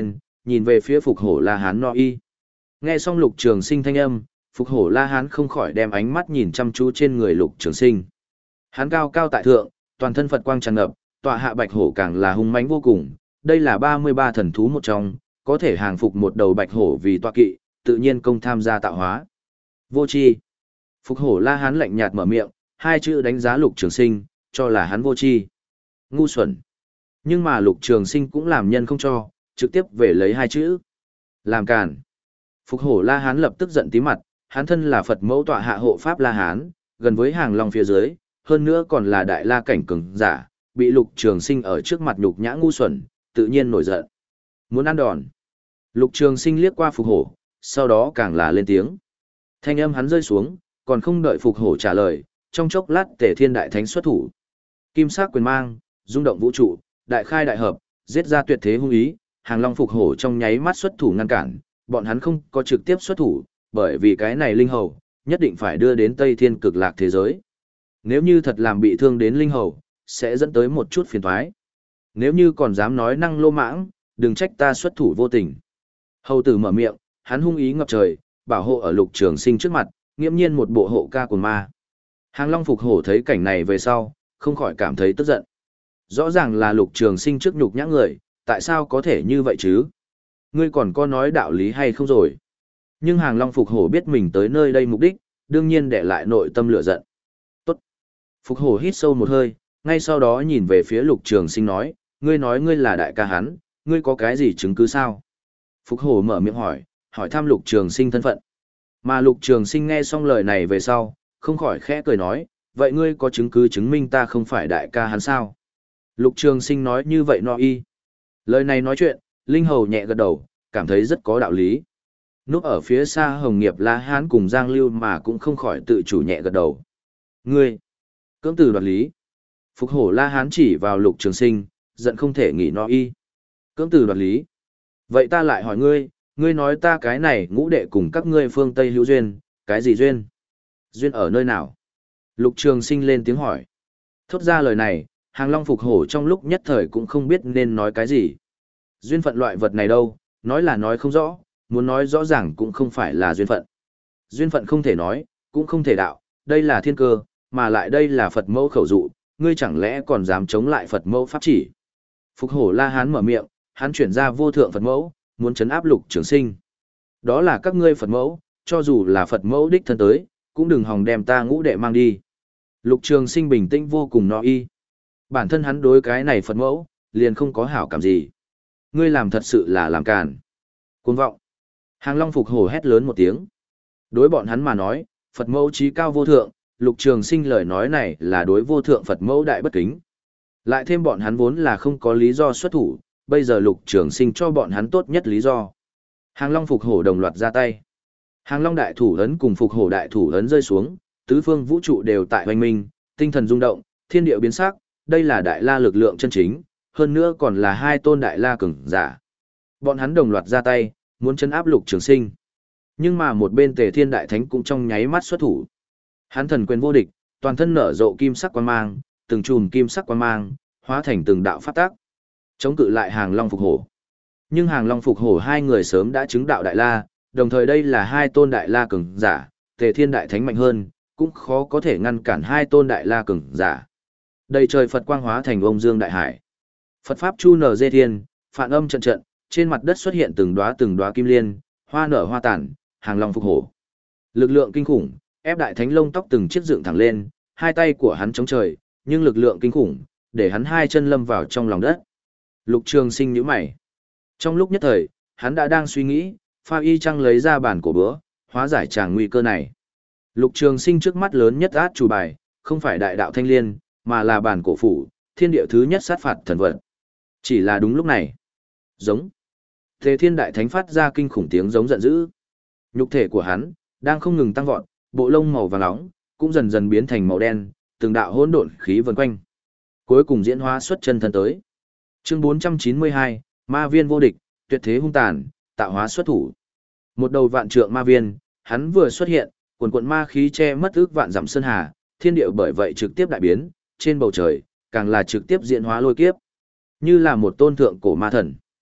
nhìn về phía Phục Hổ La Hán No Y. Nghe xong Lục Trường Sinh thanh âm, Phục Hổ La Hán không khỏi đem ánh mắt nhìn chăm chú trên người Lục Trường Sinh. Hắn cao cao tại thượng, toàn thân Phật quang tràn ngập, tọa hạ bạch hổ càng là hung mãnh vô cùng, đây là ba mươi ba thần thú một trong, có thể hàng phục một đầu bạch hổ vì tọa kỵ, tự nhiên công tham gia tạo hóa. Vô tri. Phục Hổ La Hán lạnh nhạt mở miệng, hai chữ đánh giá Lục Trường Sinh, cho là hắn vô tri. Ngu xuẩn. Nhưng mà Lục Trường Sinh cũng làm nhân không cho, trực tiếp về lấy hai chữ. Làm càn. Phục Hổ La Hán lập tức giận tí mặt, hắn thân là Phật mẫu tọa hạ hộ pháp La Hán, gần với hàng long phía dưới, hơn nữa còn là đại la cảnh cường giả, bị Lục Trường Sinh ở trước mặt nhục nhã ngu xuẩn, tự nhiên nổi giận. Muốn ăn đòn. Lục Trường Sinh liếc qua Phục Hổ, sau đó càng là lên tiếng. Thanh âm hắn rơi xuống, còn không đợi Phục Hổ trả lời, trong chốc lát Tề Thiên Đại Thánh xuất thủ. Kim sắc quyền mang, rung động vũ trụ, đại khai đại hợp, giết ra tuyệt thế hung ý, hàng long Phục Hổ trong nháy mắt xuất thủ ngăn cản, bọn hắn không có trực tiếp xuất thủ, bởi vì cái này linh hầu, nhất định phải đưa đến Tây Thiên cực lạc thế giới. Nếu như thật làm bị thương đến linh hầu, sẽ dẫn tới một chút phiền toái. Nếu như còn dám nói năng lô mãng, đừng trách ta xuất thủ vô tình. Hầu tử mở miệng, hắn hung ý ngập trời, bảo hộ ở Lục Trường Sinh trước mặt, nghiễm nhiên một bộ hộ ca của ma. Hàng long Phục Hổ thấy cảnh này về sau, không khỏi cảm thấy tức giận. Rõ ràng là Lục Trường Sinh trước nhục nhã người, tại sao có thể như vậy chứ? Ngươi còn có nói đạo lý hay không rồi? Nhưng hàng long Phục Hổ biết mình tới nơi đây mục đích, đương nhiên để lại nội tâm lửa giận. Tốt. Phục Hổ hít sâu một hơi, ngay sau đó nhìn về phía Lục Trường Sinh nói, ngươi nói ngươi là đại ca hắn, ngươi có cái gì chứng cứ sao? Phục Hổ mở miệng hỏi, hỏi thăm Lục Trường Sinh thân phận. Mà Lục Trường Sinh nghe xong lời này về sau, không khỏi khẽ cười nói, vậy ngươi có chứng cứ chứng minh ta không phải đại ca hắn sao? Lục Trường Sinh nói như vậy no y. Lời này nói chuyện, Linh Hầu nhẹ gật đầu, cảm thấy rất có đạo lý. Núp ở phía xa Hồng Nghiệp La Hán cùng Giang Lưu mà cũng không khỏi tự chủ nhẹ gật đầu. Ngươi, cưỡng từ đoạt lý. Phục Hổ La Hán chỉ vào Lục Trường Sinh, giận không thể nghỉ no y. Cưỡng từ đoạt lý. Vậy ta lại hỏi ngươi, ngươi nói ta cái này ngũ đệ cùng các ngươi phương Tây hữu duyên, cái gì duyên? Duyên ở nơi nào? Lục Trường Sinh lên tiếng hỏi. Thốt ra lời này, Hàng Long Phục Hổ trong lúc nhất thời cũng không biết nên nói cái gì. Duyên phận loại vật này đâu, nói là nói không rõ, muốn nói rõ ràng cũng không phải là duyên phận. Duyên phận không thể nói, cũng không thể đạo, đây là thiên cơ, mà lại đây là Phật mẫu khẩu dụ, ngươi chẳng lẽ còn dám chống lại Phật mẫu pháp chỉ. Phục Hổ La Hán mở miệng, hắn chuyển ra vô thượng Phật mẫu, muốn trấn áp Lục Trường Sinh. Đó là các ngươi Phật mẫu, cho dù là Phật mẫu đích thân tới, cũng đừng hòng đem ta ngũ đệ mang đi. Lục Trường Sinh bình tĩnh vô cùng no y. Bản thân hắn đối cái này Phật mẫu, liền không có hảo cảm gì. Ngươi làm thật sự là làm càn. Cuồng vọng. Hàng Long Phục Hổ hét lớn một tiếng. Đối bọn hắn mà nói, Phật mẫu trí cao vô thượng, Lục Trường Sinh lời nói này là đối vô thượng Phật mẫu đại bất kính. Lại thêm bọn hắn vốn là không có lý do xuất thủ, bây giờ Lục Trường Sinh cho bọn hắn tốt nhất lý do. Hàng Long Phục Hổ đồng loạt ra tay. Hàng Long đại thủ ấn cùng Phục Hổ đại thủ ấn rơi xuống, tứ phương vũ trụ đều tại hoành minh, tinh thần rung động, thiên địa biến sắc, đây là đại la lực lượng chân chính, hơn nữa còn là hai tôn đại la cường giả. Bọn hắn đồng loạt ra tay, muốn trấn áp Lục Trường Sinh. Nhưng mà một bên Tề Thiên Đại Thánh cũng trong nháy mắt xuất thủ. Hắn thần quyền vô địch, toàn thân nở rộ kim sắc quang mang, từng chùm kim sắc quang mang, hóa thành từng đạo pháp tắc, chống cự lại Hàng Long Phục Hổ. Nhưng Hàng Long Phục Hổ hai người sớm đã chứng đạo đại la, đồng thời đây là hai tôn đại la cường giả, Tề Thiên Đại Thánh mạnh hơn, cũng khó có thể ngăn cản hai tôn đại la cường giả. Đầy trời Phật quang hóa thành ông dương đại hải. Phật pháp chu nở dê thiên, phản âm trận trận, trên mặt đất xuất hiện từng đóa từng đóa kim liên, hoa nở hoa tản, Hàng Long Phục Hổ. Lực lượng kinh khủng, ép đại thánh lông tóc từng chiếc dựng thẳng lên, hai tay của hắn chống trời, nhưng lực lượng kinh khủng, để hắn hai chân lâm vào trong lòng đất. Lục Trường Sinh nhíu mày. Trong lúc nhất thời, hắn đã đang suy nghĩ, pha y chăng lấy ra bản cổ bữa, hóa giải tràng nguy cơ này. Lục Trường Sinh trước mắt lớn nhất át chủ bài, không phải đại đạo thanh liên, mà là bản cổ phủ, thiên địa thứ nhất sát phạt thần vật. Chỉ là đúng lúc này. Giống. Tề Thiên Đại Thánh phát ra kinh khủng tiếng giống giận dữ. Nhục thể của hắn đang không ngừng tăng vọt, bộ lông màu vàng nóng cũng dần dần biến thành màu đen, từng đạo hỗn độn khí vần quanh. Cuối cùng diễn hóa xuất chân thân tới. Chương bốn trăm chín mươi hai, Ma Viên vô địch, tuyệt thế hung tàn, tạo hóa xuất thủ. Một đầu vạn trượng ma viên, hắn vừa xuất hiện, quần quần ma khí che mất ước vạn dặm sơn hà, thiên địa bởi vậy trực tiếp đại biến, trên bầu trời càng là trực tiếp diễn hóa lôi kiếp, như là một tôn thượng cổ ma thần.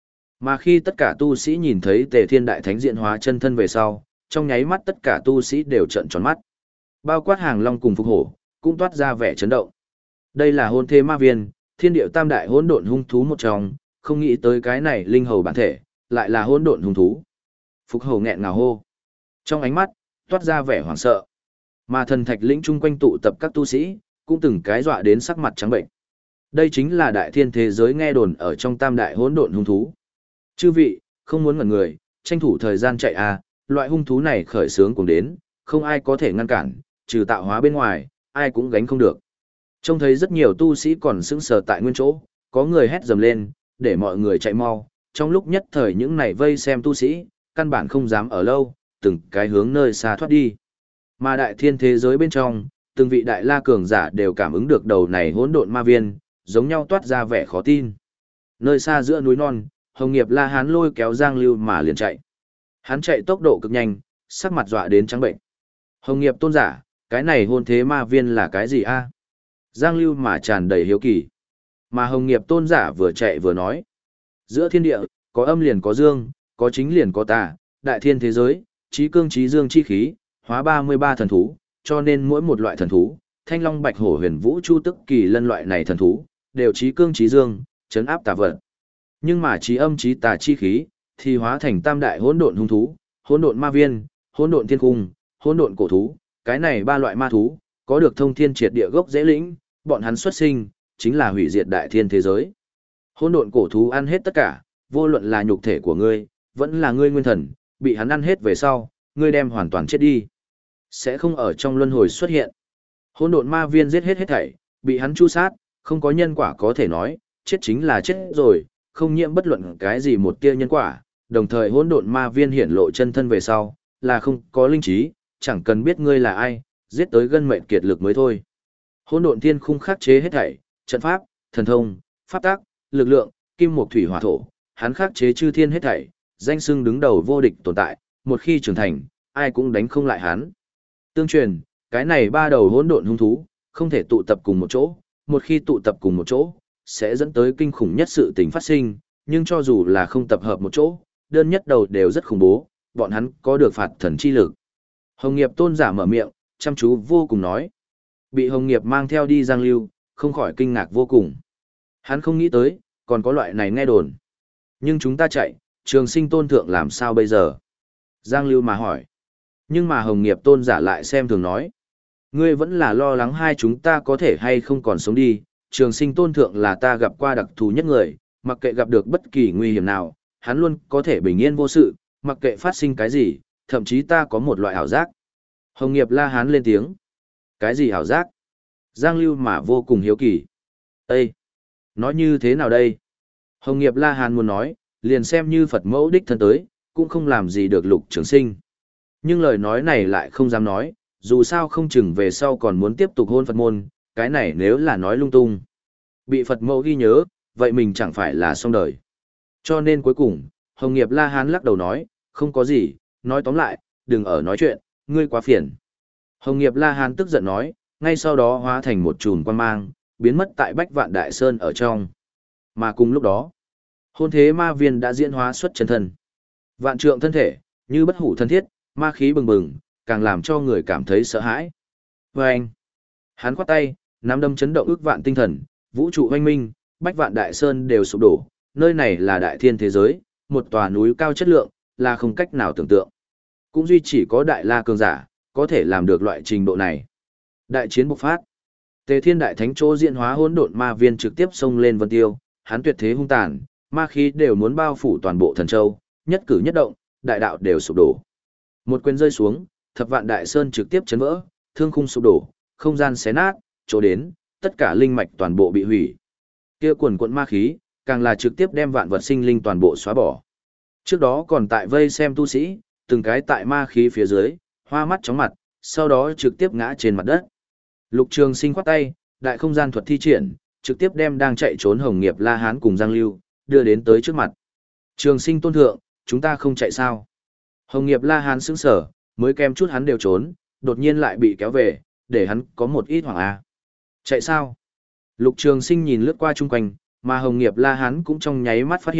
Mà khi tất cả tu sĩ nhìn thấy Tề Thiên Đại Thánh diện hóa chân thân về sau, trong nháy mắt tất cả tu sĩ đều trợn tròn mắt. Bao quát Hàng Long cùng Phục Hổ, cũng toát ra vẻ chấn động. Đây là hôn thế ma viên, thiên điệu tam đại hỗn độn hung thú một trong, không nghĩ tới cái này linh hầu bản thể, lại là hỗn độn hung thú. Phục Hổ nghẹn ngào hô. Trong ánh mắt, toát ra vẻ hoảng sợ. Mà thần thạch lĩnh chung quanh tụ tập các tu sĩ, cũng từng cái dọa đến sắc mặt trắng bệnh. Đây chính là đại thiên thế giới nghe đồn ở trong tam đại hỗn độn hung thú. Chư vị, không muốn ngẩn người, tranh thủ thời gian chạy à, loại hung thú này khởi sướng cùng đến, không ai có thể ngăn cản, trừ tạo hóa bên ngoài, ai cũng gánh không được. Trông thấy rất nhiều tu sĩ còn sững sờ tại nguyên chỗ, có người hét dầm lên, để mọi người chạy mau, trong lúc nhất thời những này vây xem tu sĩ, căn bản không dám ở lâu, từng cái hướng nơi xa thoát đi. Mà đại thiên thế giới bên trong, từng vị đại la cường giả đều cảm ứng được đầu này hỗn độn ma viên, giống nhau toát ra vẻ khó tin. Nơi xa giữa núi non, Hồng Nghiệp La Hán lôi kéo Giang Lưu mà liền chạy. Hắn chạy tốc độ cực nhanh, sắc mặt dọa đến trắng bệnh. Hồng Nghiệp tôn giả, cái này hôn thế ma viên là cái gì a? Giang Lưu mà tràn đầy hiếu kỳ. Mà Hồng Nghiệp tôn giả vừa chạy vừa nói. Giữa thiên địa, có âm liền có dương, có chính liền có tà, đại thiên thế giới, trí cương trí dương chi khí, hóa ba mươi ba thần thú, cho nên mỗi một loại thần thú, thanh long bạch hổ huyền vũ chu tức kỳ lân loại này thần thú, đều trí cương trí dương, chấn áp tà vật. Nhưng mà trí âm trí tà chi khí, thì hóa thành tam đại hỗn độn hung thú, hỗn độn ma viên, hỗn độn thiên cung, hỗn độn cổ thú, cái này ba loại ma thú, có được thông thiên triệt địa gốc dễ lĩnh, bọn hắn xuất sinh, chính là hủy diệt đại thiên thế giới. Hỗn độn cổ thú ăn hết tất cả, vô luận là nhục thể của ngươi, vẫn là ngươi nguyên thần, bị hắn ăn hết về sau, ngươi đem hoàn toàn chết đi, sẽ không ở trong luân hồi xuất hiện. Hỗn độn ma viên giết hết hết thảy, bị hắn chu sát, không có nhân quả có thể nói, chết chính là chết rồi, không nhiễm bất luận cái gì một tia nhân quả, đồng thời hỗn độn ma viên hiển lộ chân thân về sau, là không có linh trí, chẳng cần biết ngươi là ai, giết tới gân mệnh kiệt lực mới thôi. Hỗn độn thiên khung khắc chế hết thảy, trận pháp, thần thông, pháp tác, lực lượng, kim mộc thủy hỏa thổ, hắn khắc chế chư thiên hết thảy, danh xưng đứng đầu vô địch tồn tại, một khi trưởng thành, ai cũng đánh không lại hắn. Tương truyền, cái này ba đầu hỗn độn hung thú, không thể tụ tập cùng một chỗ, một khi tụ tập cùng một chỗ, sẽ dẫn tới kinh khủng nhất sự tình phát sinh, nhưng cho dù là không tập hợp một chỗ, đơn nhất đầu đều rất khủng bố, bọn hắn có được phạt thần chi lực. Hồng Nghiệp tôn giả mở miệng, chăm chú vô cùng nói. Bị Hồng Nghiệp mang theo đi Giang Lưu, không khỏi kinh ngạc vô cùng. Hắn không nghĩ tới, còn có loại này nghe đồn. Nhưng chúng ta chạy, Trường Sinh tôn thượng làm sao bây giờ? Giang Lưu mà hỏi. Nhưng mà Hồng Nghiệp tôn giả lại xem thường nói. Ngươi vẫn là lo lắng hai chúng ta có thể hay không còn sống đi, Trường Sinh tôn thượng là ta gặp qua đặc thù nhất người, mặc kệ gặp được bất kỳ nguy hiểm nào, hắn luôn có thể bình yên vô sự, mặc kệ phát sinh cái gì, thậm chí ta có một loại ảo giác. Hồng Nghiệp La Hán lên tiếng. Cái gì ảo giác? Giang Lưu mà vô cùng hiếu kỳ. Ê! Nói như thế nào đây? Hồng Nghiệp La Hán muốn nói, liền xem như Phật mẫu đích thân tới, cũng không làm gì được Lục Trường Sinh. Nhưng lời nói này lại không dám nói, dù sao không chừng về sau còn muốn tiếp tục hôn Phật môn, cái này nếu là nói lung tung. Bị Phật mẫu ghi nhớ, vậy mình chẳng phải là xong đời. Cho nên cuối cùng, Hồng Nghiệp La Hán lắc đầu nói, không có gì, nói tóm lại, đừng ở nói chuyện, ngươi quá phiền. Hồng Nghiệp La Hán tức giận nói, ngay sau đó hóa thành một chùm quan mang, biến mất tại Bách Vạn Đại Sơn ở trong. Mà cùng lúc đó, hôn thế ma viên đã diễn hóa xuất chân thân. Vạn trượng thân thể, như bất hủ thân thiết, ma khí bừng bừng, càng làm cho người cảm thấy sợ hãi. Và anh, hắn khoát tay, nắm đâm chấn động ước vạn tinh thần, vũ trụ hoanh minh, Bách Vạn Đại Sơn đều sụp đổ, nơi này là đại thiên thế giới, một tòa núi cao chất lượng, là không cách nào tưởng tượng. Cũng duy chỉ có đại la cường giả, có thể làm được loại trình độ này. Đại chiến bộc phát. Tề Thiên Đại Thánh chỗ diễn hóa hỗn độn ma viên trực tiếp xông lên Vân Tiêu, hắn tuyệt thế hung tàn, ma khí đều muốn bao phủ toàn bộ thần châu, nhất cử nhất động, đại đạo đều sụp đổ. Một quyền rơi xuống, thập vạn đại sơn trực tiếp chấn vỡ, thương khung sụp đổ, không gian xé nát, chỗ đến, tất cả linh mạch toàn bộ bị hủy. Kia quần quần ma khí, càng là trực tiếp đem vạn vật sinh linh toàn bộ xóa bỏ. Trước đó còn tại vây xem tu sĩ, từng cái tại ma khí phía dưới, hoa mắt chóng mặt, sau đó trực tiếp ngã trên mặt đất. Lục Trường Sinh khoát tay, đại không gian thuật thi triển, trực tiếp đem đang chạy trốn Hồng Nghiệp La Hán cùng Giang Lưu, đưa đến tới trước mặt. Trường Sinh tôn thượng, chúng ta không chạy sao? Hồng Nghiệp La Hán sững sờ, mới kem chút hắn đều trốn, đột nhiên lại bị kéo về, để hắn có một ít hoảng a. Chạy sao? Lục Trường Sinh nhìn lướt qua chung quanh, mà Hồng Nghiệp La Hán cũng trong nháy mắt phát hiện,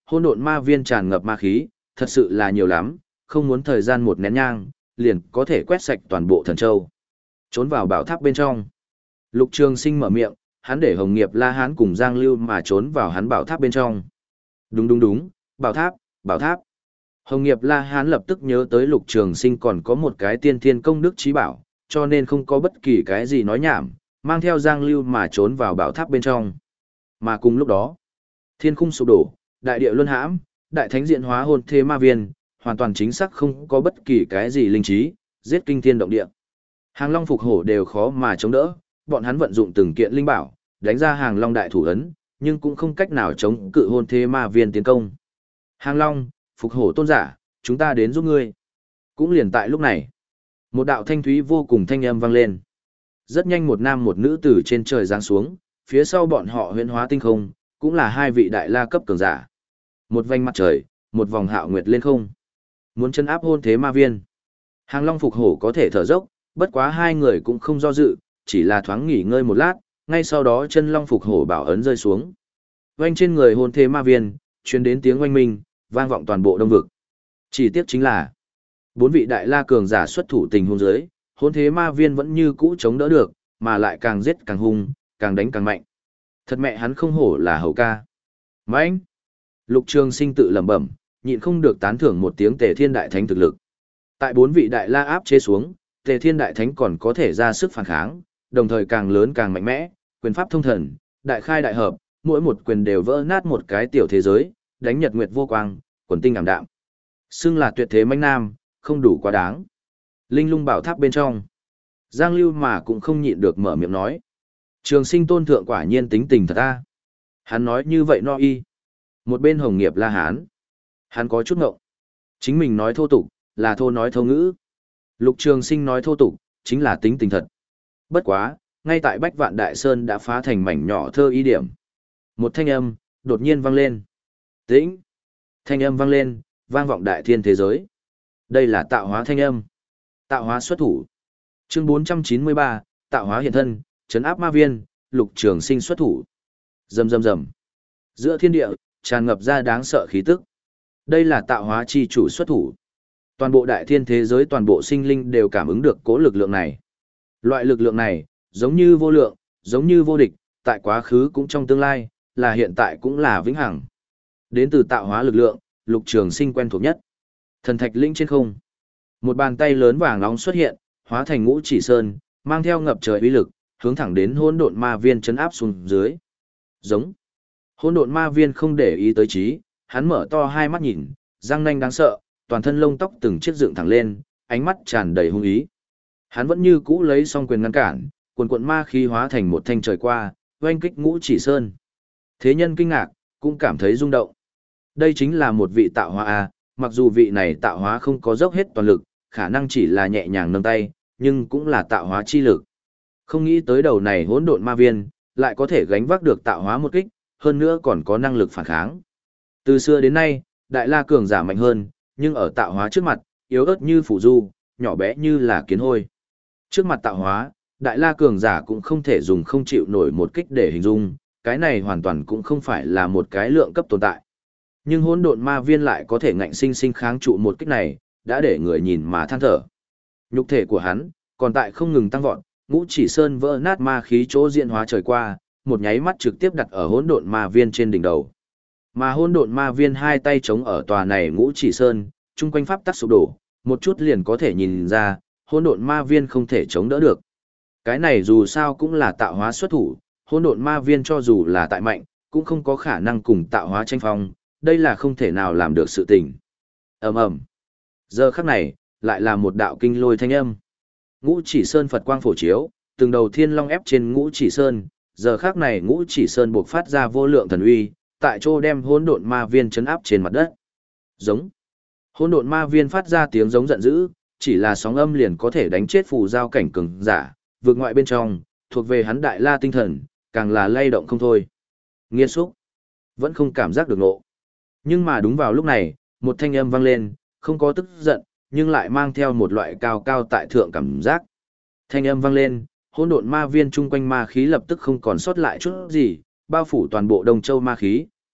hỗn độn ma viên tràn ngập ma khí, thật sự là nhiều lắm, không muốn thời gian một nén nhang, liền có thể quét sạch toàn bộ thần châu. Trốn vào bảo tháp bên trong. Lục Trường Sinh mở miệng, hắn để Hồng Nghiệp La Hán cùng Giang Lưu mà trốn vào hắn bảo tháp bên trong. Đúng đúng đúng, bảo tháp, bảo tháp. Hồng Nghiệp La Hán lập tức nhớ tới Lục Trường Sinh còn có một cái tiên thiên công đức trí bảo, cho nên không có bất kỳ cái gì nói nhảm, mang theo Giang Lưu mà trốn vào bảo tháp bên trong. Mà cùng lúc đó, thiên khung sụp đổ, đại địa luân hãm, đại thánh diện hóa hồn thế ma viên, hoàn toàn chính xác không có bất kỳ cái gì linh trí, giết kinh thiên động địa. Hàng Long phục hổ đều khó mà chống đỡ, bọn hắn vận dụng từng kiện linh bảo, đánh ra Hàng Long đại thủ ấn, nhưng cũng không cách nào chống cự hồn thế ma viên tiến công. Hàng Long, phục hổ tôn giả, chúng ta đến giúp ngươi. Cũng liền tại lúc này, một đạo thanh thúy vô cùng thanh âm vang lên. Rất nhanh một nam một nữ từ trên trời giáng xuống, phía sau bọn họ huyễn hóa tinh không, cũng là hai vị đại la cấp cường giả. Một vành mặt trời, một vòng hạo nguyệt lên không. Muốn chân áp hôn thế ma viên. Hàng Long phục hổ có thể thở dốc, bất quá hai người cũng không do dự, chỉ là thoáng nghỉ ngơi một lát, ngay sau đó chân Long phục hổ bảo ấn rơi xuống. Oanh trên người hôn thế ma viên, truyền đến tiếng oanh minh, vang vọng toàn bộ đông vực. Chỉ tiếc chính là, bốn vị đại la cường giả xuất thủ tình huống dưới, hôn thế ma viên vẫn như cũ chống đỡ được, mà lại càng giết càng hung, càng đánh càng mạnh. Thật mẹ hắn không hổ là hầu ca. Mạnh! Lục Trường Sinh tự lẩm bẩm, nhịn không được tán thưởng một tiếng Tề Thiên Đại Thánh thực lực. Tại bốn vị đại la áp chế xuống, Tề Thiên Đại Thánh còn có thể ra sức phản kháng, đồng thời càng lớn càng mạnh mẽ, quyền pháp thông thần, đại khai đại hợp, mỗi một quyền đều vỡ nát một cái tiểu thế giới, đánh nhật nguyệt vô quang, quần tinh ảm đạm. Xưng là tuyệt thế mãnh nam, không đủ quá đáng. Linh Lung bảo tháp bên trong, Giang Lưu mà cũng không nhịn được mở miệng nói. Trường Sinh tôn thượng quả nhiên tính tình thật a. Hắn nói như vậy no y. Một bên Hồng Nghiệp La Hán, hắn có chút ngộng. Chính mình nói thô tục, là thô nói thô ngữ. Lục Trường Sinh nói thô tục, chính là tính tình thật. Bất quá, ngay tại Bách Vạn Đại Sơn đã phá thành mảnh nhỏ thơ ý điểm. Một thanh âm, đột nhiên vang lên. Tĩnh! Thanh âm vang lên, vang vọng đại thiên thế giới. Đây là tạo hóa thanh âm. Tạo hóa xuất thủ. Chương bốn trăm chín mươi ba, tạo hóa hiện thân, trấn áp ma viên, Lục Trường Sinh xuất thủ. Rầm rầm rầm. Giữa thiên địa, tràn ngập ra đáng sợ khí tức. Đây là tạo hóa chi chủ xuất thủ. Toàn bộ đại thiên thế giới, toàn bộ sinh linh đều cảm ứng được cố lực lượng này. Loại lực lượng này, giống như vô lượng, giống như vô địch, tại quá khứ cũng trong tương lai, là hiện tại cũng là vĩnh hằng. Đến từ tạo hóa lực lượng, Lục Trường Sinh quen thuộc nhất. Thần thạch linh trên không. Một bàn tay lớn vàng nóng xuất hiện, hóa thành ngũ chỉ sơn, mang theo ngập trời uy lực, hướng thẳng đến hỗn độn ma viên chấn áp xuống dưới. Giống. Hỗn độn ma viên không để ý tới trí, hắn mở to hai mắt nhìn, răng nanh đáng sợ, toàn thân lông tóc từng chiếc dựng thẳng lên, ánh mắt tràn đầy hung ý. Hắn vẫn như cũ lấy song quyền ngăn cản, quần quần ma khí hóa thành một thanh trời qua, oanh kích ngũ chỉ sơn. Thế nhân kinh ngạc, cũng cảm thấy rung động. Đây chính là một vị tạo hóa a, mặc dù vị này tạo hóa không có dốc hết toàn lực, khả năng chỉ là nhẹ nhàng nâng tay, nhưng cũng là tạo hóa chi lực. Không nghĩ tới đầu này hỗn độn ma viên, lại có thể gánh vác được tạo hóa một kích, hơn nữa còn có năng lực phản kháng. Từ xưa đến nay, đại la cường giả mạnh hơn, nhưng ở tạo hóa trước mặt, yếu ớt như phủ du, nhỏ bé như là kiến hôi. Trước mặt tạo hóa, đại la cường giả cũng không thể dùng không chịu nổi một kích để hình dung, cái này hoàn toàn cũng không phải là một cái lượng cấp tồn tại. Nhưng hỗn độn ma viên lại có thể ngạnh sinh sinh kháng trụ một kích này, đã để người nhìn mà than thở. Nhục thể của hắn, còn tại không ngừng tăng vọt, ngũ chỉ sơn vỡ nát ma khí chỗ diễn hóa trời qua, một nháy mắt trực tiếp đặt ở hỗn độn ma viên trên đỉnh đầu. Mà hỗn độn ma viên hai tay chống ở tòa này ngũ chỉ sơn, chung quanh pháp tắc sụp đổ, một chút liền có thể nhìn ra, hỗn độn ma viên không thể chống đỡ được. Cái này dù sao cũng là tạo hóa xuất thủ, hỗn độn ma viên cho dù là tại mạnh, cũng không có khả năng cùng tạo hóa tranh phong, đây là không thể nào làm được sự tình. Ầm ầm. Giờ khắc này, lại là một đạo kinh lôi thanh âm. Ngũ chỉ sơn Phật quang phổ chiếu, từng đầu thiên long ép trên ngũ chỉ sơn, giờ khắc này ngũ chỉ sơn buộc phát ra vô lượng thần uy, tại chỗ đem hỗn độn ma viên chấn áp trên mặt đất. Giống. Hỗn độn ma viên phát ra tiếng giống giận dữ, chỉ là sóng âm liền có thể đánh chết phù giao cảnh cường giả, vượt ngoại bên trong, thuộc về hắn đại la tinh thần, càng là lay động không thôi. Nghiên xúc, vẫn không cảm giác được nộ. Nhưng mà đúng vào lúc này, một thanh âm vang lên, không có tức giận, nhưng lại mang theo một loại cao cao tại thượng cảm giác. Thanh âm vang lên, hỗn độn ma viên chung quanh ma khí lập tức không còn sót lại chút gì, bao phủ toàn bộ Đông Châu ma khí,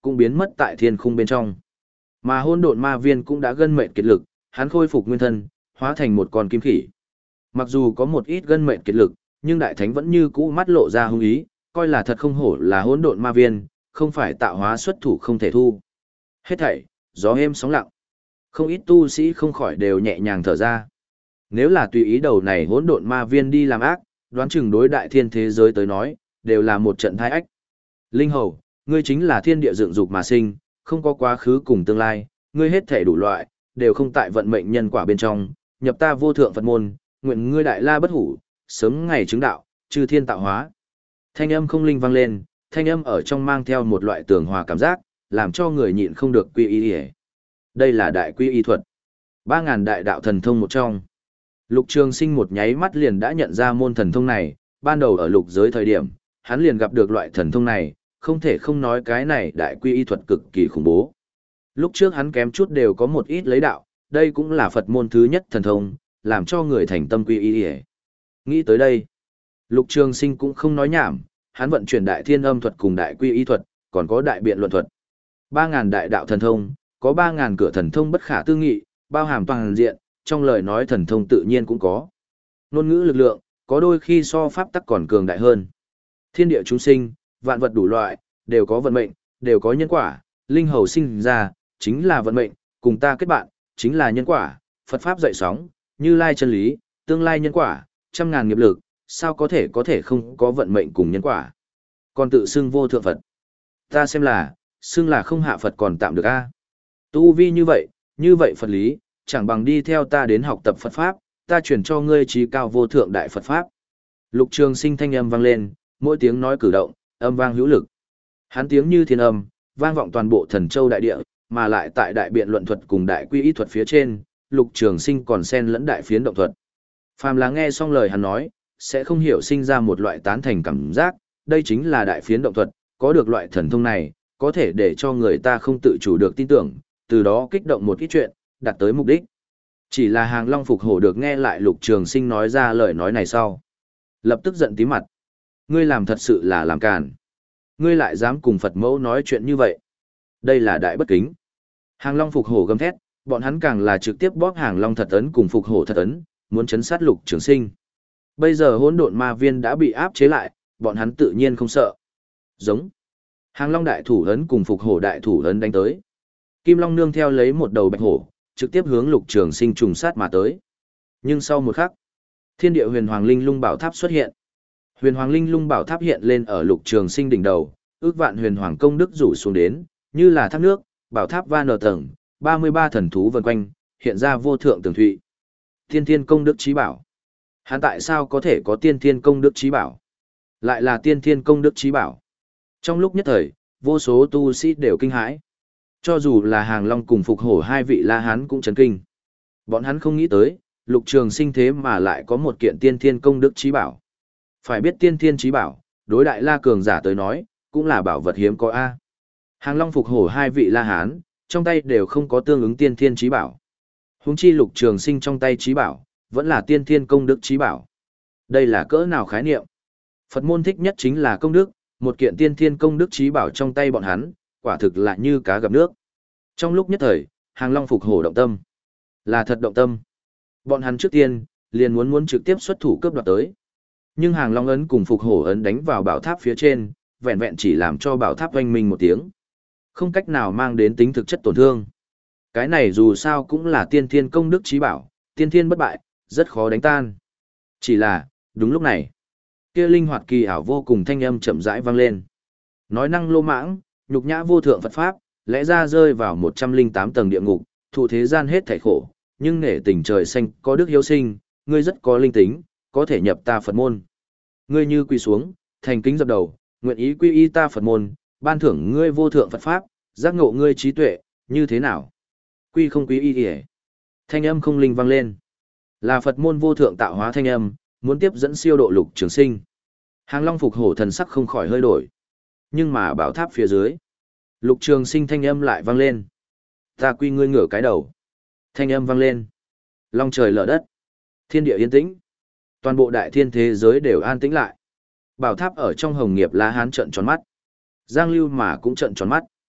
cũng biến mất tại thiên khung bên trong. Mà hỗn độn ma viên cũng đã gân mệnh kiệt lực, hắn khôi phục nguyên thân, hóa thành một con kim khỉ. Mặc dù có một ít gân mệnh kiệt lực, nhưng đại thánh vẫn như cũ mắt lộ ra hung ý, coi là thật không hổ là hỗn độn ma viên, không phải tạo hóa xuất thủ không thể thu. Hết thảy, gió êm sóng lặng. Không ít tu sĩ không khỏi đều nhẹ nhàng thở ra. Nếu là tùy ý đầu này hỗn độn ma viên đi làm ác, đoán chừng đối đại thiên thế giới tới nói, đều là một trận thai ách. Linh hầu, ngươi chính là thiên địa dựng dục mà sinh, không có quá khứ cùng tương lai, ngươi hết thể đủ loại, đều không tại vận mệnh nhân quả bên trong, nhập ta vô thượng Phật môn, nguyện ngươi đại la bất hủ, sớm ngày chứng đạo, chư thiên tạo hóa. Thanh âm không linh vang lên, thanh âm ở trong mang theo một loại tường hòa cảm giác, làm cho người nhịn không được quy y. Đây là đại quy y thuật. Ba ngàn đại đạo thần thông một trong. Lục Trường Sinh một nháy mắt liền đã nhận ra môn thần thông này, ban đầu ở lục giới thời điểm, hắn liền gặp được loại thần thông này, không thể không nói cái này đại quy y thuật cực kỳ khủng bố. Lúc trước hắn kém chút đều có một ít lấy đạo, đây cũng là Phật môn thứ nhất thần thông, làm cho người thành tâm quy y. Nghĩ tới đây, Lục Trường Sinh cũng không nói nhảm, hắn vận chuyển đại thiên âm thuật cùng đại quy y thuật, còn có đại biện luận thuật. Ba ngàn đại đạo thần thông, có ba ngàn cửa thần thông bất khả tư nghị, bao hàm toàn diện, trong lời nói thần thông tự nhiên cũng có. Ngôn ngữ lực lượng, có đôi khi so pháp tắc còn cường đại hơn. Thiên địa chúng sinh, vạn vật đủ loại, đều có vận mệnh, đều có nhân quả, linh hầu sinh ra, chính là vận mệnh, cùng ta kết bạn, chính là nhân quả, Phật Pháp dậy sóng, Như Lai chân lý, tương lai nhân quả, trăm ngàn nghiệp lực, sao có thể có thể không có vận mệnh cùng nhân quả. Còn tự xưng vô thượng Phật. Ta xem là, xưng là không hạ Phật còn tạm được a. Tu vi như vậy, như vậy Phật lý, chẳng bằng đi theo ta đến học tập Phật Pháp, ta chuyển cho ngươi trí cao vô thượng đại Phật Pháp. Lục Trường Sinh thanh âm vang lên, mỗi tiếng nói cử động, âm vang hữu lực. Hắn tiếng như thiên âm, vang vọng toàn bộ Thần Châu đại địa, mà lại tại đại biện luận thuật cùng đại quy y thuật phía trên, Lục Trường Sinh còn xen lẫn đại phiến động thuật. Phàm là nghe xong lời hắn nói, sẽ không hiểu sinh ra một loại tán thành cảm giác, đây chính là đại phiến động thuật, có được loại thần thông này, có thể để cho người ta không tự chủ được tin tưởng, từ đó kích động một ít chuyện, đạt tới mục đích. Chỉ là Hàng Long Phục Hổ được nghe lại Lục Trường Sinh nói ra lời nói này sau, lập tức giận tím mặt. Ngươi làm thật sự là làm càn. Ngươi lại dám cùng Phật mẫu nói chuyện như vậy. Đây là đại bất kính. Hàng Long Phục Hổ gầm thét, bọn hắn càng là trực tiếp bóp Hàng Long thật ấn cùng Phục Hổ thật ấn, muốn chấn sát Lục Trường Sinh. Bây giờ hỗn độn ma viên đã bị áp chế lại, bọn hắn tự nhiên không sợ. Giống. Hàng Long đại thủ ấn cùng Phục Hổ đại thủ ấn đánh tới. Kim Long nương theo lấy một đầu bạch hổ, trực tiếp hướng Lục Trường Sinh trùng sát mà tới. Nhưng sau một khắc, Thiên Địa Huyền Hoàng Linh Lung Bảo Tháp xuất hiện. Huyền Hoàng Linh Lung Bảo Tháp hiện lên ở Lục Trường Sinh đỉnh đầu, ước vạn huyền hoàng công đức rủ xuống đến, như là thác nước, bảo tháp va nở tầng, ba mươi ba thần thú vần quanh, hiện ra vô thượng tường thụy. Tiên Thiên công đức chí bảo. Hắn tại sao có thể có Tiên Thiên công đức chí bảo? Lại là Tiên Thiên công đức chí bảo. Trong lúc nhất thời, vô số tu sĩ đều kinh hãi. Cho dù là Hàng Long cùng Phục Hổ hai vị La Hán cũng chấn kinh. Bọn hắn không nghĩ tới, Lục Trường Sinh thế mà lại có một kiện Tiên Thiên công đức chí bảo. Phải biết Tiên Thiên chí bảo, đối đại La cường giả tới nói, cũng là bảo vật hiếm có a. Hàng Long Phục Hổ hai vị La Hán, trong tay đều không có tương ứng Tiên Thiên chí bảo. Huống chi Lục Trường Sinh trong tay chí bảo, vẫn là Tiên Thiên công đức chí bảo. Đây là cỡ nào khái niệm? Phật môn thích nhất chính là công đức, một kiện Tiên Thiên công đức chí bảo trong tay bọn hắn, quả thực là như cá gặp nước. Trong lúc nhất thời, Hàng Long Phục Hổ động tâm. Là thật động tâm. Bọn hắn trước tiên, liền muốn muốn trực tiếp xuất thủ cướp đoạt tới. Nhưng Hàng Long ấn cùng Phục Hổ ấn đánh vào bảo tháp phía trên, vẹn vẹn chỉ làm cho bảo tháp oanh minh một tiếng. Không cách nào mang đến tính thực chất tổn thương. Cái này dù sao cũng là Tiên Thiên công đức chí bảo, tiên thiên bất bại, rất khó đánh tan. Chỉ là, đúng lúc này, kia linh hoạt kỳ ảo vô cùng thanh âm chậm rãi vang lên. Nói năng lô mãng, nhục nhã vô thượng Phật Pháp, lẽ ra rơi vào một trăm linh tám tầng địa ngục, thụ thế gian hết thảy khổ, nhưng nể tình trời xanh có đức hiếu sinh, ngươi rất có linh tính, có thể nhập ta Phật môn. Ngươi như quỳ xuống, thành kính dập đầu, nguyện ý quy y ta Phật môn, ban thưởng ngươi vô thượng Phật Pháp, giác ngộ ngươi trí tuệ, như thế nào? Quy không quý y kìa. Thanh âm không linh vang lên. Là Phật môn vô thượng tạo hóa thanh âm, muốn tiếp dẫn siêu độ Lục Trường Sinh. Hàng Long Phục Hổ thần sắc không khỏi hơi đổi. Nhưng mà bảo tháp phía dưới, Lục Trường Sinh thanh âm lại vang lên. Ta quy ngươi ngửa cái đầu. Thanh âm vang lên. Long trời lở đất. Thiên địa yên tĩnh. Toàn bộ đại thiên thế giới đều an tĩnh lại. Bảo tháp ở trong hồng nghiệp La Hán trợn tròn mắt. Giang Lưu mà cũng trợn tròn mắt.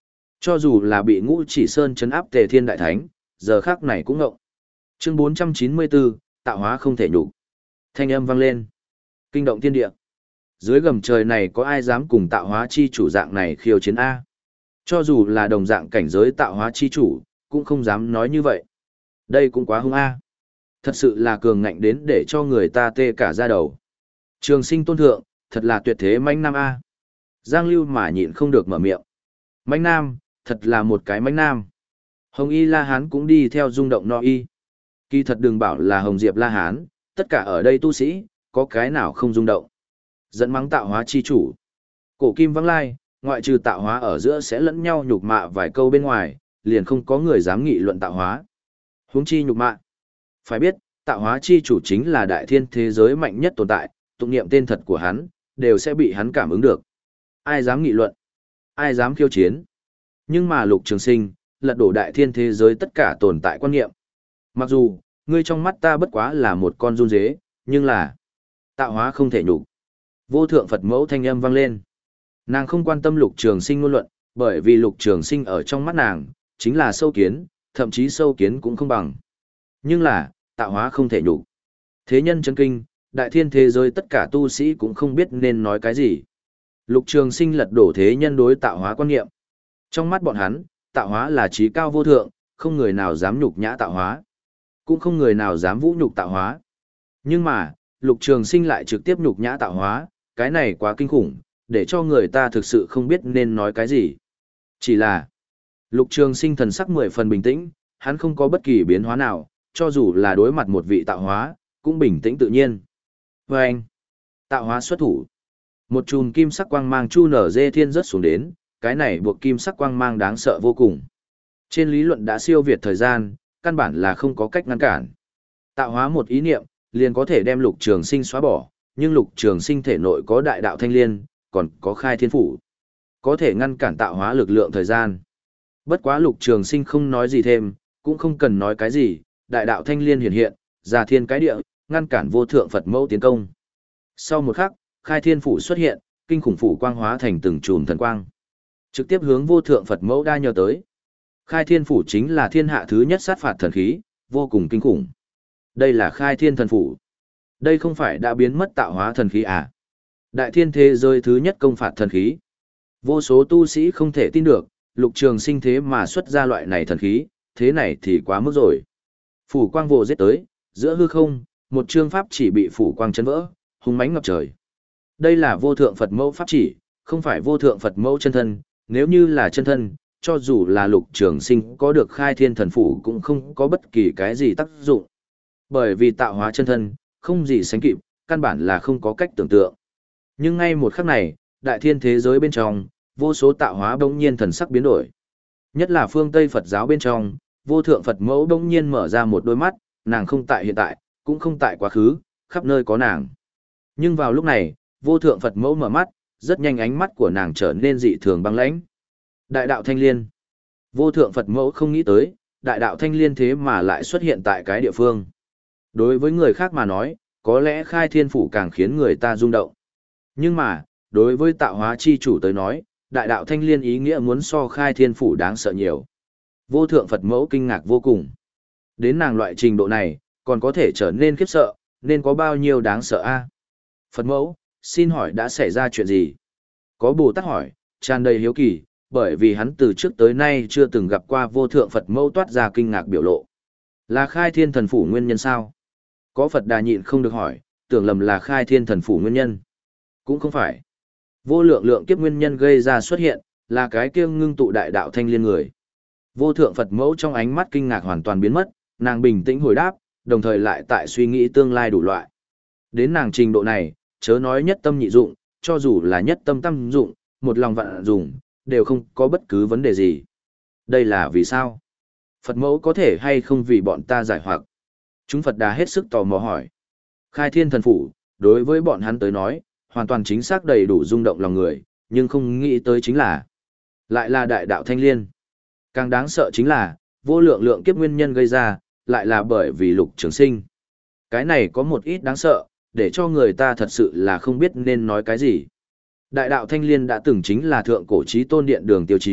Cho dù là bị Ngũ Chỉ Sơn trấn áp Tề Thiên Đại Thánh, giờ khắc này cũng ngộng. Chương bốn trăm chín mươi bốn, tạo hóa không thể nhục. Thanh âm vang lên, kinh động thiên địa. Dưới gầm trời này có ai dám cùng tạo hóa chi chủ dạng này khiêu chiến A? Cho dù là đồng dạng cảnh giới tạo hóa chi chủ, cũng không dám nói như vậy. Đây cũng quá hung A. Thật sự là cường ngạnh đến để cho người ta tê cả da đầu. Trường Sinh tôn thượng, thật là tuyệt thế mãnh nam A. Giang Lưu mà nhịn không được mở miệng. Mãnh nam, thật là một cái mãnh nam. Hồng Y La Hán cũng đi theo rung động no y. Kỳ thật đừng bảo là Hồng Diệp La Hán, tất cả ở đây tu sĩ, có cái nào không rung động. Dẫn mắng tạo hóa chi chủ. Cổ kim vắng lai, ngoại trừ tạo hóa ở giữa sẽ lẫn nhau nhục mạ vài câu bên ngoài, liền không có người dám nghị luận tạo hóa. Huống chi nhục mạ. Phải biết, tạo hóa chi chủ chính là đại thiên thế giới mạnh nhất tồn tại, tụng niệm tên thật của hắn, đều sẽ bị hắn cảm ứng được. Ai dám nghị luận? Ai dám khiêu chiến? Nhưng mà Lục Trường Sinh, lật đổ đại thiên thế giới tất cả tồn tại quan niệm. Mặc dù, ngươi trong mắt ta bất quá là một con run dế, nhưng là tạo hóa không thể nhục. Vô thượng Phật mẫu thanh âm vang lên. Nàng không quan tâm Lục Trường Sinh ngôn luận, bởi vì Lục Trường Sinh ở trong mắt nàng, chính là sâu kiến, thậm chí sâu kiến cũng không bằng. Nhưng là, tạo hóa không thể nhục. Thế nhân chấn kinh, đại thiên thế giới tất cả tu sĩ cũng không biết nên nói cái gì. Lục Trường Sinh lật đổ thế nhân đối tạo hóa quan niệm. Trong mắt bọn hắn, tạo hóa là trí cao vô thượng, không người nào dám nhục nhã tạo hóa. Cũng không người nào dám vũ nhục tạo hóa. Nhưng mà, Lục Trường Sinh lại trực tiếp nhục nhã tạo hóa, cái này quá kinh khủng, để cho người ta thực sự không biết nên nói cái gì. Chỉ là, Lục Trường Sinh thần sắc mười phần bình tĩnh, hắn không có bất kỳ biến hóa nào, cho dù là đối mặt một vị tạo hóa, cũng bình tĩnh tự nhiên. Và anh, tạo hóa xuất thủ. Một chùm kim sắc quang mang chu nở dê thiên rớt xuống đến, cái này buộc kim sắc quang mang đáng sợ vô cùng. Trên lý luận đã siêu việt thời gian, căn bản là không có cách ngăn cản. Tạo hóa một ý niệm, liền có thể đem Lục Trường Sinh xóa bỏ, nhưng Lục Trường Sinh thể nội có đại đạo thanh liên, còn có khai thiên phủ. Có thể ngăn cản tạo hóa lực lượng thời gian. Bất quá Lục Trường Sinh không nói gì thêm, cũng không cần nói cái gì, đại đạo thanh liên hiện hiện, già thiên cái địa, ngăn cản vô thượng Phật mẫu tiến công. Sau một khắc, khai thiên phủ xuất hiện, kinh khủng phủ quang hóa thành từng chùm thần quang. Trực tiếp hướng vô thượng Phật mẫu đa nhờ tới. Khai thiên phủ chính là thiên hạ thứ nhất sát phạt thần khí, vô cùng kinh khủng. Đây là khai thiên thần phủ. Đây không phải đã biến mất tạo hóa thần khí à? Đại thiên thế giới thứ nhất công phạt thần khí. Vô số tu sĩ không thể tin được, Lục Trường Sinh thế mà xuất ra loại này thần khí, thế này thì quá mức rồi. Phủ quang vồ giết tới, giữa hư không, một chương pháp chỉ bị phủ quang chấn vỡ, hung mãnh ngập trời. Đây là vô thượng Phật mẫu pháp chỉ, không phải vô thượng Phật mẫu chân thân, nếu như là chân thân, cho dù là Lục Trường Sinh có được khai thiên thần phủ cũng không có bất kỳ cái gì tác dụng. Bởi vì tạo hóa chân thân, không gì sánh kịp, căn bản là không có cách tưởng tượng. Nhưng ngay một khắc này, đại thiên thế giới bên trong, vô số tạo hóa bỗng nhiên thần sắc biến đổi. Nhất là phương Tây Phật giáo bên trong, vô thượng Phật mẫu bỗng nhiên mở ra một đôi mắt, nàng không tại hiện tại, cũng không tại quá khứ, khắp nơi có nàng. Nhưng vào lúc này, vô thượng Phật mẫu mở mắt, rất nhanh ánh mắt của nàng trở nên dị thường băng lãnh. Đại đạo thanh liên. Vô thượng Phật mẫu không nghĩ tới, đại đạo thanh liên thế mà lại xuất hiện tại cái địa phương. Đối với người khác mà nói, có lẽ khai thiên phủ càng khiến người ta rung động. Nhưng mà, đối với tạo hóa chi chủ tới nói, đại đạo thanh liên ý nghĩa muốn so khai thiên phủ đáng sợ nhiều. Vô thượng Phật mẫu kinh ngạc vô cùng. Đến nàng loại trình độ này, còn có thể trở nên khiếp sợ, nên có bao nhiêu đáng sợ a? Phật mẫu, xin hỏi đã xảy ra chuyện gì? Có Bồ Tát hỏi, tràn đầy hiếu kỳ, bởi vì hắn từ trước tới nay chưa từng gặp qua vô thượng Phật mẫu toát ra kinh ngạc biểu lộ. Là khai thiên thần phủ nguyên nhân sao? Có Phật đà nhịn không được hỏi, tưởng lầm là khai thiên thần phủ nguyên nhân. Cũng không phải. Vô lượng lượng kiếp nguyên nhân gây ra xuất hiện, là cái kia ngưng tụ đại đạo thanh liên người. Vô thượng Phật mẫu trong ánh mắt kinh ngạc hoàn toàn biến mất, nàng bình tĩnh hồi đáp, đồng thời lại tại suy nghĩ tương lai đủ loại. Đến nàng trình độ này, chớ nói nhất tâm nhị dụng, cho dù là nhất tâm tam dụng, một lòng vạn dụng, đều không có bất cứ vấn đề gì. Đây là vì sao? Phật mẫu có thể hay không vì bọn ta giải hoặc? Chúng Phật đà hết sức tò mò hỏi. Khai thiên thần phủ, đối với bọn hắn tới nói, hoàn toàn chính xác đầy đủ rung động lòng người, nhưng không nghĩ tới chính là lại là đại đạo thanh liên. Càng đáng sợ chính là, vô lượng lượng kiếp nguyên nhân gây ra, lại là bởi vì Lục Trường Sinh. Cái này có một ít đáng sợ, để cho người ta thật sự là không biết nên nói cái gì. Đại đạo thanh liên đã từng chính là thượng cổ chí tôn điện đường tiêu chí,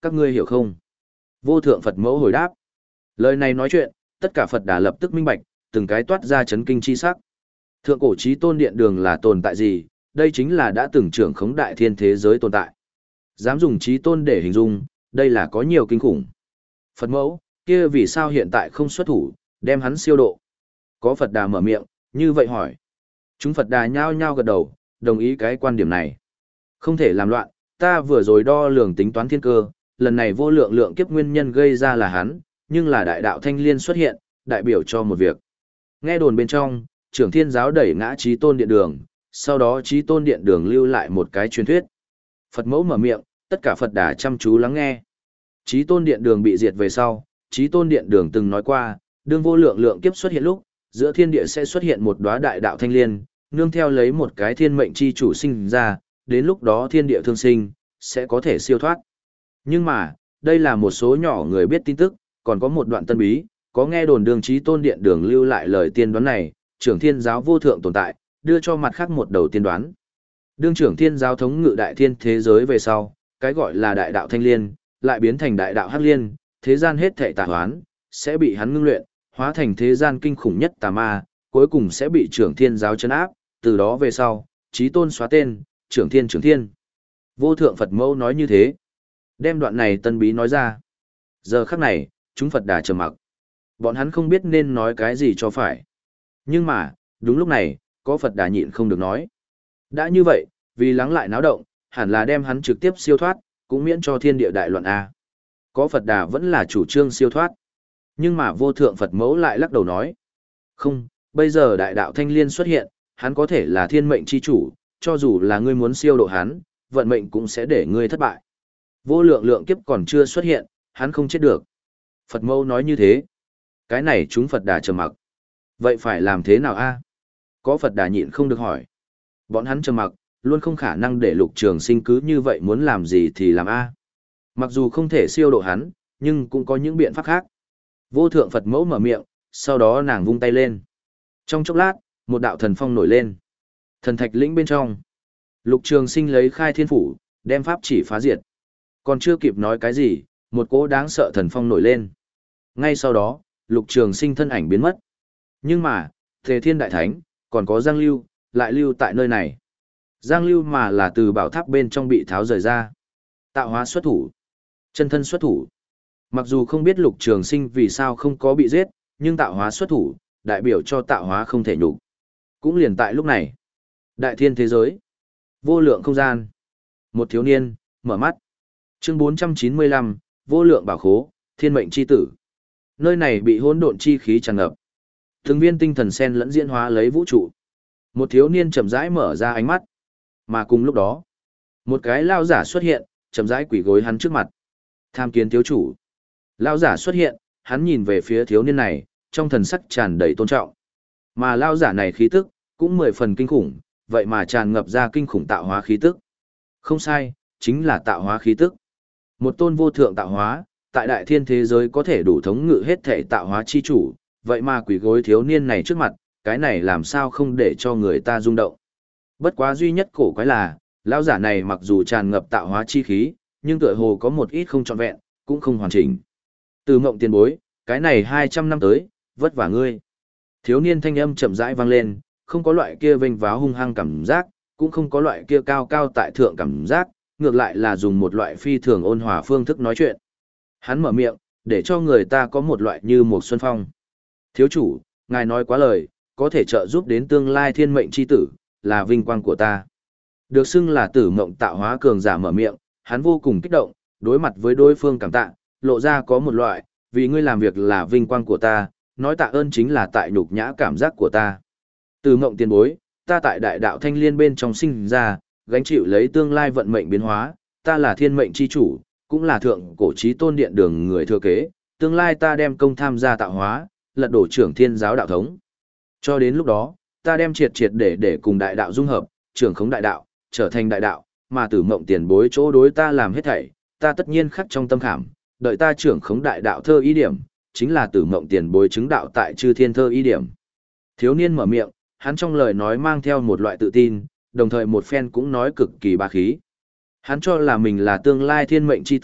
các ngươi hiểu không? Vô thượng Phật mẫu hồi đáp. Lời này nói chuyện, tất cả Phật Đà lập tức minh bạch, từng cái toát ra chấn kinh chi sắc. Thượng cổ chí tôn điện đường là tồn tại gì? Đây chính là đã từng trưởng khống đại thiên thế giới tồn tại. Dám dùng chí tôn để hình dung, đây là có nhiều kinh khủng. Phật mẫu, kia vì sao hiện tại không xuất thủ, đem hắn siêu độ? Có Phật Đà mở miệng, như vậy hỏi. Chúng Phật Đà nhao nhao gật đầu, đồng ý cái quan điểm này. Không thể làm loạn, ta vừa rồi đo lường tính toán thiên cơ, lần này vô lượng lượng kiếp nguyên nhân gây ra là hắn, nhưng là đại đạo thanh liên xuất hiện, đại biểu cho một việc. Nghe đồn bên trong, trưởng thiên giáo đẩy ngã chí tôn điện đường, sau đó chí tôn điện đường lưu lại một cái truyền thuyết. Phật mẫu mở miệng, tất cả Phật Đà chăm chú lắng nghe. Chí tôn điện đường bị diệt về sau, chí tôn điện đường từng nói qua, đương vô lượng lượng kiếp xuất hiện lúc, giữa thiên địa sẽ xuất hiện một đóa đại đạo thanh liên, nương theo lấy một cái thiên mệnh chi chủ sinh ra, đến lúc đó thiên địa thương sinh, sẽ có thể siêu thoát. Nhưng mà, đây là một số nhỏ người biết tin tức, còn có một đoạn tân bí, có nghe đồn đường chí tôn điện đường lưu lại lời tiên đoán này, trưởng thiên giáo vô thượng tồn tại, đưa cho mặt khác một đầu tiên đoán. Đương trưởng thiên giáo thống ngự đại thiên thế giới về sau, cái gọi là đại đạo thanh liên, lại biến thành đại đạo hắc liên, thế gian hết thảy tà hoán, sẽ bị hắn ngưng luyện, hóa thành thế gian kinh khủng nhất tà ma, cuối cùng sẽ bị trưởng thiên giáo chấn áp, từ đó về sau, chí tôn xóa tên, trưởng thiên trưởng thiên. Vô thượng Phật mẫu nói như thế. Đem đoạn này tân bí nói ra. Giờ khắc này, chúng Phật Đà trầm mặc. Bọn hắn không biết nên nói cái gì cho phải. Nhưng mà, đúng lúc này, có Phật Đà nhịn không được nói. Đã như vậy, vì lắng lại náo động, hẳn là đem hắn trực tiếp siêu thoát, cũng miễn cho thiên địa đại loạn A. Có Phật Đà vẫn là chủ trương siêu thoát. Nhưng mà vô thượng Phật mẫu lại lắc đầu nói. Không, bây giờ đại đạo thanh liên xuất hiện, hắn có thể là thiên mệnh chi chủ, cho dù là ngươi muốn siêu độ hắn, vận mệnh cũng sẽ để ngươi thất bại. Vô lượng lượng kiếp còn chưa xuất hiện, hắn không chết được. Phật mẫu nói như thế. Cái này chúng Phật Đà trầm mặc. Vậy phải làm thế nào a? Có Phật Đà nhịn không được hỏi. Bọn hắn trầm mặc, luôn không khả năng để Lục Trường Sinh cứ như vậy muốn làm gì thì làm a. Mặc dù không thể siêu độ hắn, nhưng cũng có những biện pháp khác. Vô thượng Phật mẫu mở miệng, sau đó nàng vung tay lên. Trong chốc lát, một đạo thần phong nổi lên. Thần thạch lĩnh bên trong. Lục Trường Sinh lấy khai thiên phủ, đem pháp chỉ phá diệt. Còn chưa kịp nói cái gì, một cỗ đáng sợ thần phong nổi lên. Ngay sau đó, Lục Trường Sinh thân ảnh biến mất. Nhưng mà, Tề Thiên Đại Thánh, còn có Giang Lưu, lại lưu tại nơi này. Giang Lưu mà là từ bảo tháp bên trong bị tháo rời ra. Tạo hóa xuất thủ. Chân thân xuất thủ. Mặc dù không biết Lục Trường Sinh vì sao không có bị giết, nhưng tạo hóa xuất thủ, đại biểu cho tạo hóa không thể nhục. Cũng liền tại lúc này. Đại thiên thế giới. Vô lượng không gian. Một thiếu niên, mở mắt. Chương bốn trăm chín mươi lăm, vô lượng bảo khố, thiên mệnh chi tử. Nơi này bị hỗn độn chi khí tràn ngập. Từng viên tinh thần sen lẫn diễn hóa lấy vũ trụ. Một thiếu niên chậm rãi mở ra ánh mắt. Mà cùng lúc đó, một cái lao giả xuất hiện, chậm rãi quỳ gối hắn trước mặt. Tham kiến thiếu chủ. Lao giả xuất hiện, hắn nhìn về phía thiếu niên này, trong thần sắc tràn đầy tôn trọng. Mà lao giả này khí tức, cũng mười phần kinh khủng, vậy mà tràn ngập ra kinh khủng tạo hóa khí tức. Không sai, chính là tạo hóa khí tức. Một tôn vô thượng tạo hóa, tại đại thiên thế giới có thể đủ thống ngự hết thể tạo hóa chi chủ, vậy mà quỷ gối thiếu niên này trước mặt, cái này làm sao không để cho người ta rung động. Bất quá duy nhất cổ quái là, lão giả này mặc dù tràn ngập tạo hóa chi khí, nhưng tựa hồ có một ít không trọn vẹn, cũng không hoàn chỉnh. Từ Mộng tiền bối, cái này hai trăm năm tới, vất vả ngươi. Thiếu niên thanh âm chậm rãi vang lên, không có loại kia vênh váo hung hăng cảm giác, cũng không có loại kia cao cao tại thượng cảm giác, ngược lại là dùng một loại phi thường ôn hòa phương thức nói chuyện. Hắn mở miệng, để cho người ta có một loại như một xuân phong. Thiếu chủ, ngài nói quá lời, có thể trợ giúp đến tương lai thiên mệnh chi tử, là vinh quang của ta. Được xưng là Tử Mộng tạo hóa cường giả mở miệng, hắn vô cùng kích động, đối mặt với đối phương cảm tạ, lộ ra có một loại, vì ngươi làm việc là vinh quang của ta, nói tạ ơn chính là tại nhục nhã cảm giác của ta. Tử Mộng tiền bối, ta tại đại đạo thanh liên bên trong sinh ra, gánh chịu lấy tương lai vận mệnh biến hóa, ta là thiên mệnh chi chủ, cũng là thượng cổ chí tôn điện đường người thừa kế, tương lai ta đem công tham gia tạo hóa, lật đổ trưởng thiên giáo đạo thống. Cho đến lúc đó, ta đem triệt triệt để để cùng đại đạo dung hợp, trưởng khống đại đạo, trở thành đại đạo, mà Tử Mộng tiền bối chỗ đối ta làm hết thảy, ta tất nhiên khắc trong tâm khảm, đợi ta trưởng khống đại đạo thơ ý điểm, chính là Tử Mộng tiền bối chứng đạo tại chư thiên thơ ý điểm. Thiếu niên mở miệng, hắn trong lời nói mang theo một loại tự tin, đồng thời một phen cũng nói cực kỳ bá khí. Hắn cho là mình là tương lai thiên mệnh chi tử,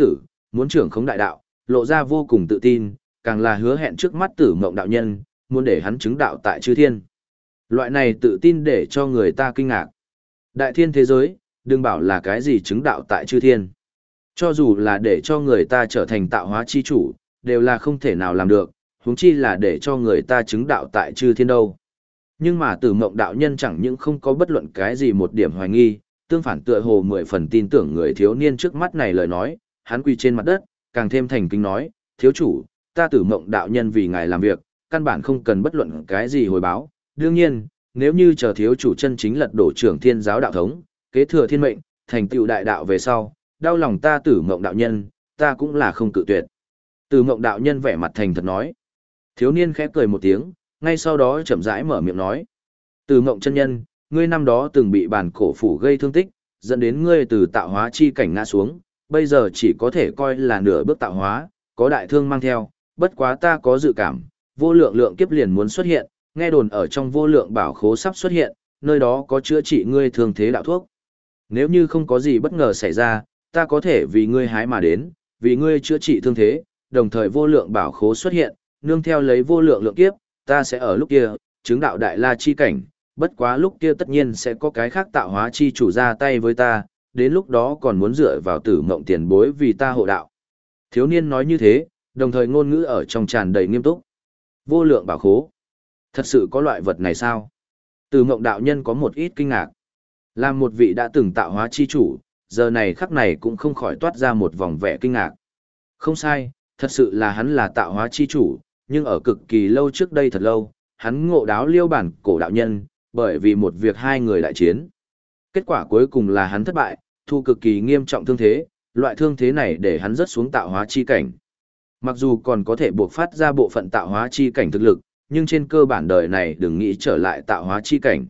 muốn trưởng khống đại đạo, lộ ra vô cùng tự tin, càng là hứa hẹn trước mắt Tử Mộng đạo nhân, muốn để hắn chứng đạo tại chư thiên. Loại này tự tin để cho người ta kinh ngạc. Đại thiên thế giới, đừng bảo là cái gì chứng đạo tại chư thiên. Cho dù là để cho người ta trở thành tạo hóa chi chủ, đều là không thể nào làm được, huống chi là để cho người ta chứng đạo tại chư thiên đâu. Nhưng mà Tử Mộng đạo nhân chẳng những không có bất luận cái gì một điểm hoài nghi, tương phản tựa hồ mười phần tin tưởng người thiếu niên trước mắt này lời nói, hắn quỳ trên mặt đất, càng thêm thành kính nói, thiếu chủ, ta Tử Mộng đạo nhân vì ngài làm việc, căn bản không cần bất luận cái gì hồi báo. Đương nhiên, nếu như chờ thiếu chủ chân chính lật đổ trưởng thiên giáo đạo thống, kế thừa thiên mệnh, thành tựu đại đạo về sau, đau lòng ta Tử Mộng đạo nhân, ta cũng là không cự tuyệt. Tử Mộng đạo nhân vẻ mặt thành thật nói. Thiếu niên khẽ cười một tiếng, ngay sau đó chậm rãi mở miệng nói. Tử Mộng chân nhân, ngươi năm đó từng bị bản cổ phủ gây thương tích, dẫn đến ngươi từ tạo hóa chi cảnh ngã xuống, bây giờ chỉ có thể coi là nửa bước tạo hóa, có đại thương mang theo, bất quá ta có dự cảm, vô lượng lượng kiếp liền muốn xuất hiện, nghe đồn ở trong vô lượng bảo khố sắp xuất hiện, nơi đó có chữa trị ngươi thương thế đạo thuốc. Nếu như không có gì bất ngờ xảy ra, ta có thể vì ngươi hái mà đến, vì ngươi chữa trị thương thế, đồng thời vô lượng bảo khố xuất hiện, nương theo lấy vô lượng lượng kiếp, ta sẽ ở lúc kia, chứng đạo đại la chi cảnh, bất quá lúc kia tất nhiên sẽ có cái khác tạo hóa chi chủ ra tay với ta, đến lúc đó còn muốn dựa vào Tử Mộng tiền bối vì ta hộ đạo. Thiếu niên nói như thế, đồng thời ngôn ngữ ở trong tràn đầy nghiêm túc. Vô lượng bảo khố. Thật sự có loại vật này sao? Tử Mộng đạo nhân có một ít kinh ngạc. Làm một vị đã từng tạo hóa chi chủ, giờ này khắc này cũng không khỏi toát ra một vòng vẻ kinh ngạc. Không sai, thật sự là hắn là tạo hóa chi chủ, nhưng ở cực kỳ lâu trước đây thật lâu, hắn ngộ đáo Liêu Bản cổ đạo nhân, bởi vì một việc hai người đại chiến. Kết quả cuối cùng là hắn thất bại, thu cực kỳ nghiêm trọng thương thế, loại thương thế này để hắn rớt xuống tạo hóa chi cảnh. Mặc dù còn có thể buộc phát ra bộ phận tạo hóa chi cảnh thực lực, nhưng trên cơ bản đời này đừng nghĩ trở lại tạo hóa chi cảnh.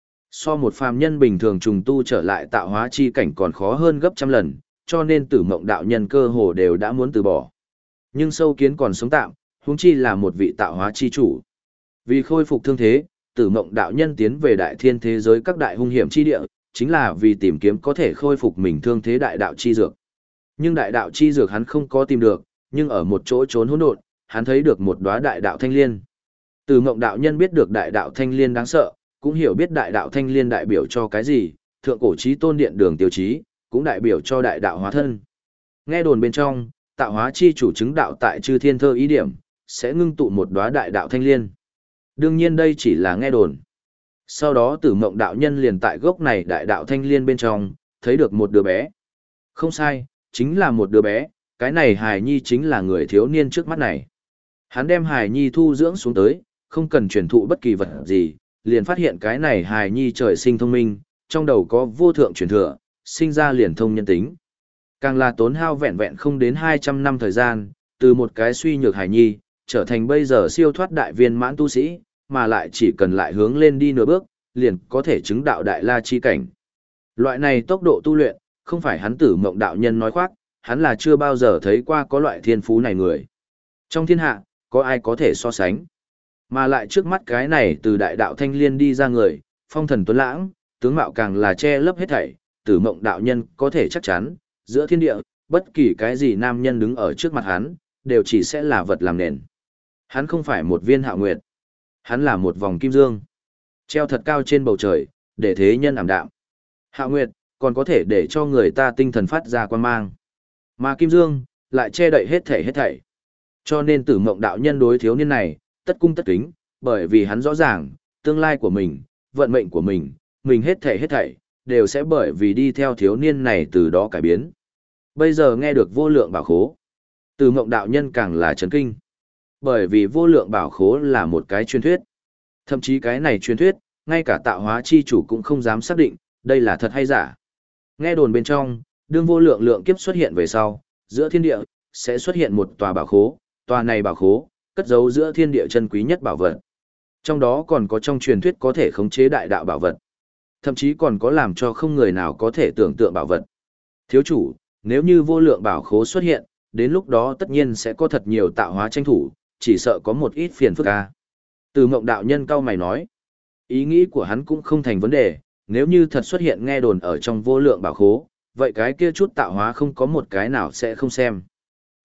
So một phàm nhân bình thường trùng tu trở lại tạo hóa chi cảnh còn khó hơn gấp trăm lần, cho nên Tử Mộng đạo nhân cơ hồ đều đã muốn từ bỏ. Nhưng sâu kiến còn sống tạm, huống chi là một vị tạo hóa chi chủ. Vì khôi phục thương thế, Tử Mộng đạo nhân tiến về đại thiên thế giới các đại hung hiểm chi địa, chính là vì tìm kiếm có thể khôi phục mình thương thế đại đạo chi dược. Nhưng đại đạo chi dược hắn không có tìm được, nhưng ở một chỗ trốn hỗn độn, hắn thấy được một đóa đại đạo thanh liên. Tử Mộng đạo nhân biết được đại đạo thanh liên đáng sợ, cũng hiểu biết đại đạo thanh liên đại biểu cho cái gì, thượng cổ chí tôn điện đường tiêu chí, cũng đại biểu cho đại đạo hóa thân. Nghe đồn bên trong, tạo hóa chi chủ chứng đạo tại chư thiên thơ ý điểm, sẽ ngưng tụ một đóa đại đạo thanh liên. Đương nhiên đây chỉ là nghe đồn. Sau đó Tử Mộng đạo nhân liền tại gốc này đại đạo thanh liên bên trong, thấy được một đứa bé. Không sai, chính là một đứa bé, cái này hài nhi chính là người thiếu niên trước mắt này. Hắn đem hài nhi thu dưỡng xuống tới, không cần truyền thụ bất kỳ vật gì, liền phát hiện cái này hài nhi trời sinh thông minh, trong đầu có vô thượng truyền thừa, sinh ra liền thông nhân tính. Càng là tốn hao vẹn vẹn không đến hai trăm năm thời gian, từ một cái suy nhược hài nhi, trở thành bây giờ siêu thoát đại viên mãn tu sĩ, mà lại chỉ cần lại hướng lên đi nửa bước, liền có thể chứng đạo đại la chi cảnh. Loại này tốc độ tu luyện, không phải hắn Tử Mộng đạo nhân nói khoác, hắn là chưa bao giờ thấy qua có loại thiên phú này người. Trong thiên hạ, có ai có thể so sánh. Mà lại trước mắt cái này từ đại đạo thanh liên đi ra người, phong thần tuấn lãng, tướng mạo càng là che lấp hết thảy, Tử Mộng đạo nhân có thể chắc chắn, giữa thiên địa, bất kỳ cái gì nam nhân đứng ở trước mặt hắn, đều chỉ sẽ là vật làm nền. Hắn không phải một viên hạo nguyệt, hắn là một vòng kim dương, treo thật cao trên bầu trời, để thế nhân ảm đạm. Hạo nguyệt, còn có thể để cho người ta tinh thần phát ra quan mang. Mà kim dương, lại che đậy hết thảy hết thảy. Cho nên Tử Mộng đạo nhân đối thiếu niên này, tất cung tất kính, bởi vì hắn rõ ràng, tương lai của mình, vận mệnh của mình, mình hết thảy hết thảy, đều sẽ bởi vì đi theo thiếu niên này từ đó cải biến. Bây giờ nghe được vô lượng bảo khố, Tử Mộng đạo nhân càng là chấn kinh. Bởi vì vô lượng bảo khố là một cái truyền thuyết. Thậm chí cái này truyền thuyết, ngay cả tạo hóa chi chủ cũng không dám xác định, đây là thật hay giả. Nghe đồn bên trong, đương vô lượng lượng kiếp xuất hiện về sau, giữa thiên địa, sẽ xuất hiện một tòa bảo khố, tòa này bảo khố, cất giấu giữa thiên địa chân quý nhất bảo vật. Trong đó còn có trong truyền thuyết có thể khống chế đại đạo bảo vật. Thậm chí còn có làm cho không người nào có thể tưởng tượng bảo vật. Thiếu chủ, nếu như vô lượng bảo khố xuất hiện, đến lúc đó tất nhiên sẽ có thật nhiều tạo hóa tranh thủ, chỉ sợ có một ít phiền phức ca. Từ Mộng đạo nhân cao mày nói, ý nghĩ của hắn cũng không thành vấn đề, nếu như thật xuất hiện nghe đồn ở trong vô lượng bảo khố, vậy cái kia chút tạo hóa không có một cái nào sẽ không xem.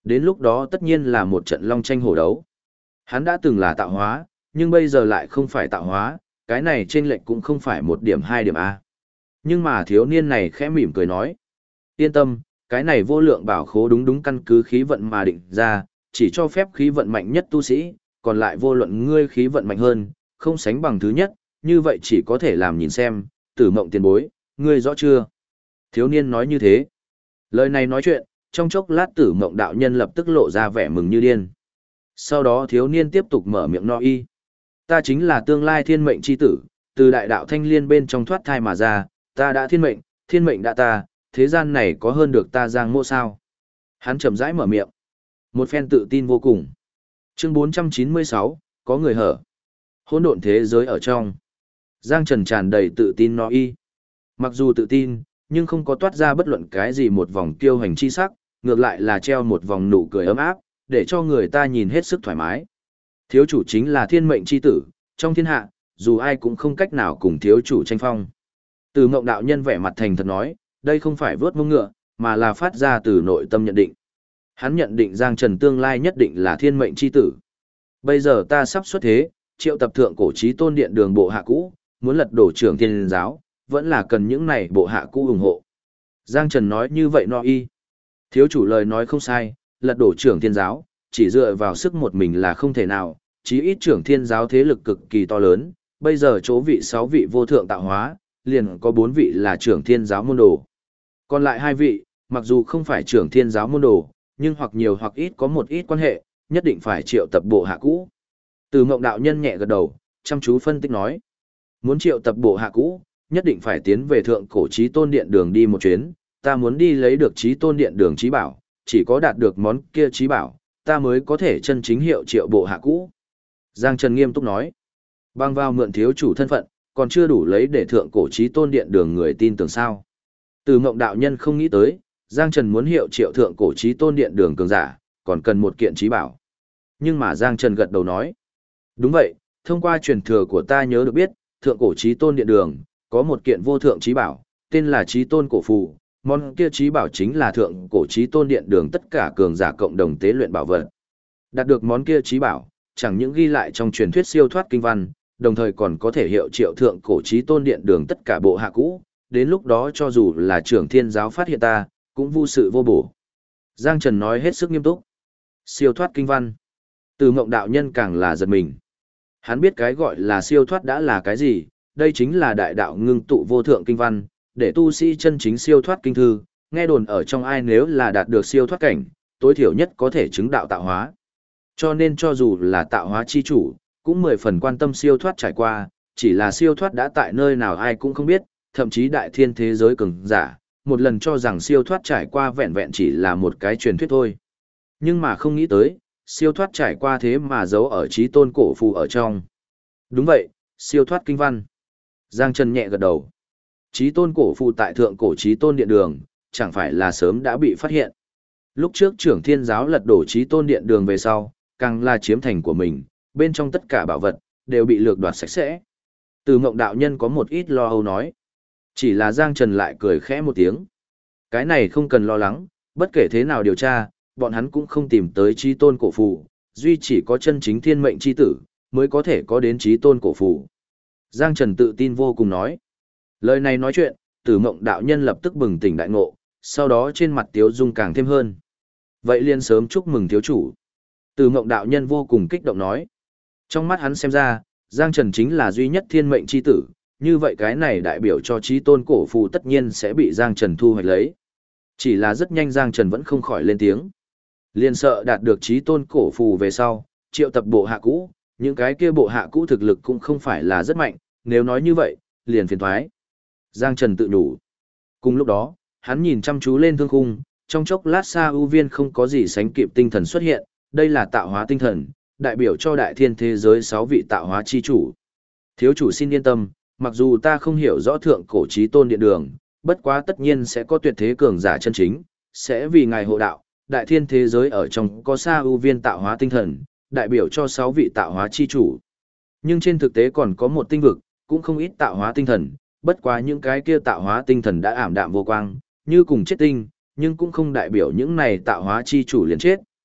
Đến lúc đó tất nhiên là một trận long tranh hổ đấu. Hắn đã từng là tạo hóa, nhưng bây giờ lại không phải tạo hóa, cái này trên lệch cũng không phải một điểm hai điểm A. Nhưng mà thiếu niên này khẽ mỉm cười nói. Yên tâm, cái này vô lượng bảo khố đúng đúng căn cứ khí vận mà định ra, chỉ cho phép khí vận mạnh nhất tu sĩ, còn lại vô luận ngươi khí vận mạnh hơn, không sánh bằng thứ nhất, như vậy chỉ có thể làm nhìn xem, Tử Mộng tiền bối, ngươi rõ chưa? Thiếu niên nói như thế. Lời này nói chuyện, trong chốc lát Tử Mộng đạo nhân lập tức lộ ra vẻ mừng như điên. Sau đó thiếu niên tiếp tục mở miệng nói y. Ta chính là tương lai thiên mệnh chi tử, từ đại đạo thanh liên bên trong thoát thai mà ra, ta đã thiên mệnh, thiên mệnh đã ta, thế gian này có hơn được ta Giang Mô sao? Hắn chậm rãi mở miệng. Một phen tự tin vô cùng. Chương bốn trăm chín mươi sáu, có người hở. Hỗn độn thế giới ở trong. Giang Trần tràn đầy tự tin nói y. Mặc dù tự tin, nhưng không có toát ra bất luận cái gì một vòng kiêu hành chi sắc, ngược lại là treo một vòng nụ cười ấm áp, để cho người ta nhìn hết sức thoải mái. Thiếu chủ chính là thiên mệnh chi tử, trong thiên hạ, dù ai cũng không cách nào cùng thiếu chủ tranh phong. Từ Mộng đạo nhân vẻ mặt thành thật nói, đây không phải vớt mông ngựa, mà là phát ra từ nội tâm nhận định. Hắn nhận định Giang Trần tương lai nhất định là thiên mệnh chi tử. Bây giờ ta sắp xuất thế, triệu tập thượng cổ chí tôn điện đường bộ hạ cũ, muốn lật đổ trưởng thiên giáo, vẫn là cần những này bộ hạ cũ ủng hộ. Giang Trần nói như vậy no y. Thiếu chủ lời nói không sai, lật đổ trưởng thiên giáo, chỉ dựa vào sức một mình là không thể nào, chí ít trưởng thiên giáo thế lực cực kỳ to lớn, bây giờ chỗ vị sáu vị vô thượng tạo hóa, liền có bốn vị là trưởng thiên giáo môn đồ. Còn lại hai vị, mặc dù không phải trưởng thiên giáo môn đồ, nhưng hoặc nhiều hoặc ít có một ít quan hệ, nhất định phải triệu tập bộ hạ cũ. Từ Mộng đạo nhân nhẹ gật đầu, chăm chú phân tích nói. Muốn triệu tập bộ hạ cũ, nhất định phải tiến về thượng cổ chí tôn điện đường đi một chuyến, ta muốn đi lấy được chí tôn điện đường chí bảo, chỉ có đạt được món kia chí bảo, ta mới có thể chân chính hiệu triệu bộ hạ cũ. Giang Trần nghiêm túc nói. Bằng vào mượn thiếu chủ thân phận, còn chưa đủ lấy để thượng cổ chí tôn điện đường người tin tưởng sao. Từ Mộng đạo nhân không nghĩ tới, Giang Trần muốn hiệu triệu thượng cổ chí tôn điện đường cường giả, còn cần một kiện chí bảo. Nhưng mà Giang Trần gật đầu nói. Đúng vậy, thông qua truyền thừa của ta nhớ được biết, thượng cổ chí tôn điện đường, có một kiện vô thượng chí bảo, tên là chí tôn cổ phù, món kia chí bảo chính là thượng cổ chí tôn điện đường tất cả cường giả cộng đồng tế luyện bảo vật. Đạt được món kia chí bảo, chẳng những ghi lại trong truyền thuyết siêu thoát kinh văn, đồng thời còn có thể hiệu triệu thượng cổ chí tôn điện đường tất cả bộ hạ cũ, đến lúc đó cho dù là trưởng thiên giáo phát hiện ta, cũng vô sự vô bổ. Giang Trần nói hết sức nghiêm túc. Siêu thoát kinh văn. Từ Mộng đạo nhân càng là giật mình. Hắn biết cái gọi là siêu thoát đã là cái gì, đây chính là đại đạo ngưng tụ vô thượng kinh văn, để tu sĩ chân chính siêu thoát kinh thư, nghe đồn ở trong ai nếu là đạt được siêu thoát cảnh, tối thiểu nhất có thể chứng đạo tạo hóa. Cho nên cho dù là tạo hóa chi chủ, cũng mười phần quan tâm siêu thoát trải qua, chỉ là siêu thoát đã tại nơi nào ai cũng không biết, thậm chí đại thiên thế giới cường giả, một lần cho rằng siêu thoát trải qua vẹn vẹn chỉ là một cái truyền thuyết thôi. Nhưng mà không nghĩ tới, siêu thoát trải qua thế mà giấu ở chí tôn cổ phù ở trong. Đúng vậy, siêu thoát kinh văn. Giang Trần nhẹ gật đầu. Chí tôn cổ phù tại thượng cổ chí tôn điện đường, chẳng phải là sớm đã bị phát hiện. Lúc trước trưởng thiên giáo lật đổ chí tôn điện đường về sau, càng là chiếm thành của mình, bên trong tất cả bảo vật, đều bị lược đoạt sạch sẽ. Từ Mộng đạo nhân có một ít lo âu nói. Chỉ là Giang Trần lại cười khẽ một tiếng. Cái này không cần lo lắng, bất kể thế nào điều tra, bọn hắn cũng không tìm tới chí tôn cổ phù, duy chỉ có chân chính thiên mệnh chi tử, mới có thể có đến chí tôn cổ phù. Giang Trần tự tin vô cùng nói. Lời này nói chuyện, Tử Mộng đạo nhân lập tức bừng tỉnh đại ngộ, sau đó trên mặt tiếu dung càng thêm hơn. Vậy liền sớm chúc mừng thiếu chủ. Tử Mộng đạo nhân vô cùng kích động nói. Trong mắt hắn xem ra, Giang Trần chính là duy nhất thiên mệnh chi tử, như vậy cái này đại biểu cho chí tôn cổ phù tất nhiên sẽ bị Giang Trần thu hoạch lấy. Chỉ là rất nhanh Giang Trần vẫn không khỏi lên tiếng. Liền sợ đạt được chí tôn cổ phù về sau, triệu tập bộ hạ cũ, những cái kia bộ hạ cũ thực lực cũng không phải là rất mạnh, nếu nói như vậy, liền phiền thoái. Giang Trần tự nhủ. Cùng lúc đó, hắn nhìn chăm chú lên thương khung, trong chốc lát xa ưu viên không có gì sánh kịp tinh thần xuất hiện, đây là tạo hóa tinh thần, đại biểu cho đại thiên thế giới sáu vị tạo hóa chi chủ. Thiếu chủ xin yên tâm, mặc dù ta không hiểu rõ thượng cổ chí tôn điện đường, bất quá tất nhiên sẽ có tuyệt thế cường giả chân chính, sẽ vì ngài hộ đạo, đại thiên thế giới ở trong có xa ưu viên tạo hóa tinh thần, đại biểu cho sáu vị tạo hóa chi chủ. Nhưng trên thực tế còn có một tinh vực, cũng không ít tạo hóa tinh thần, bất quá những cái kia tạo hóa tinh thần đã ảm đạm vô quang, như cùng chết tinh, nhưng cũng không đại biểu những này tạo hóa chi chủ liền chết,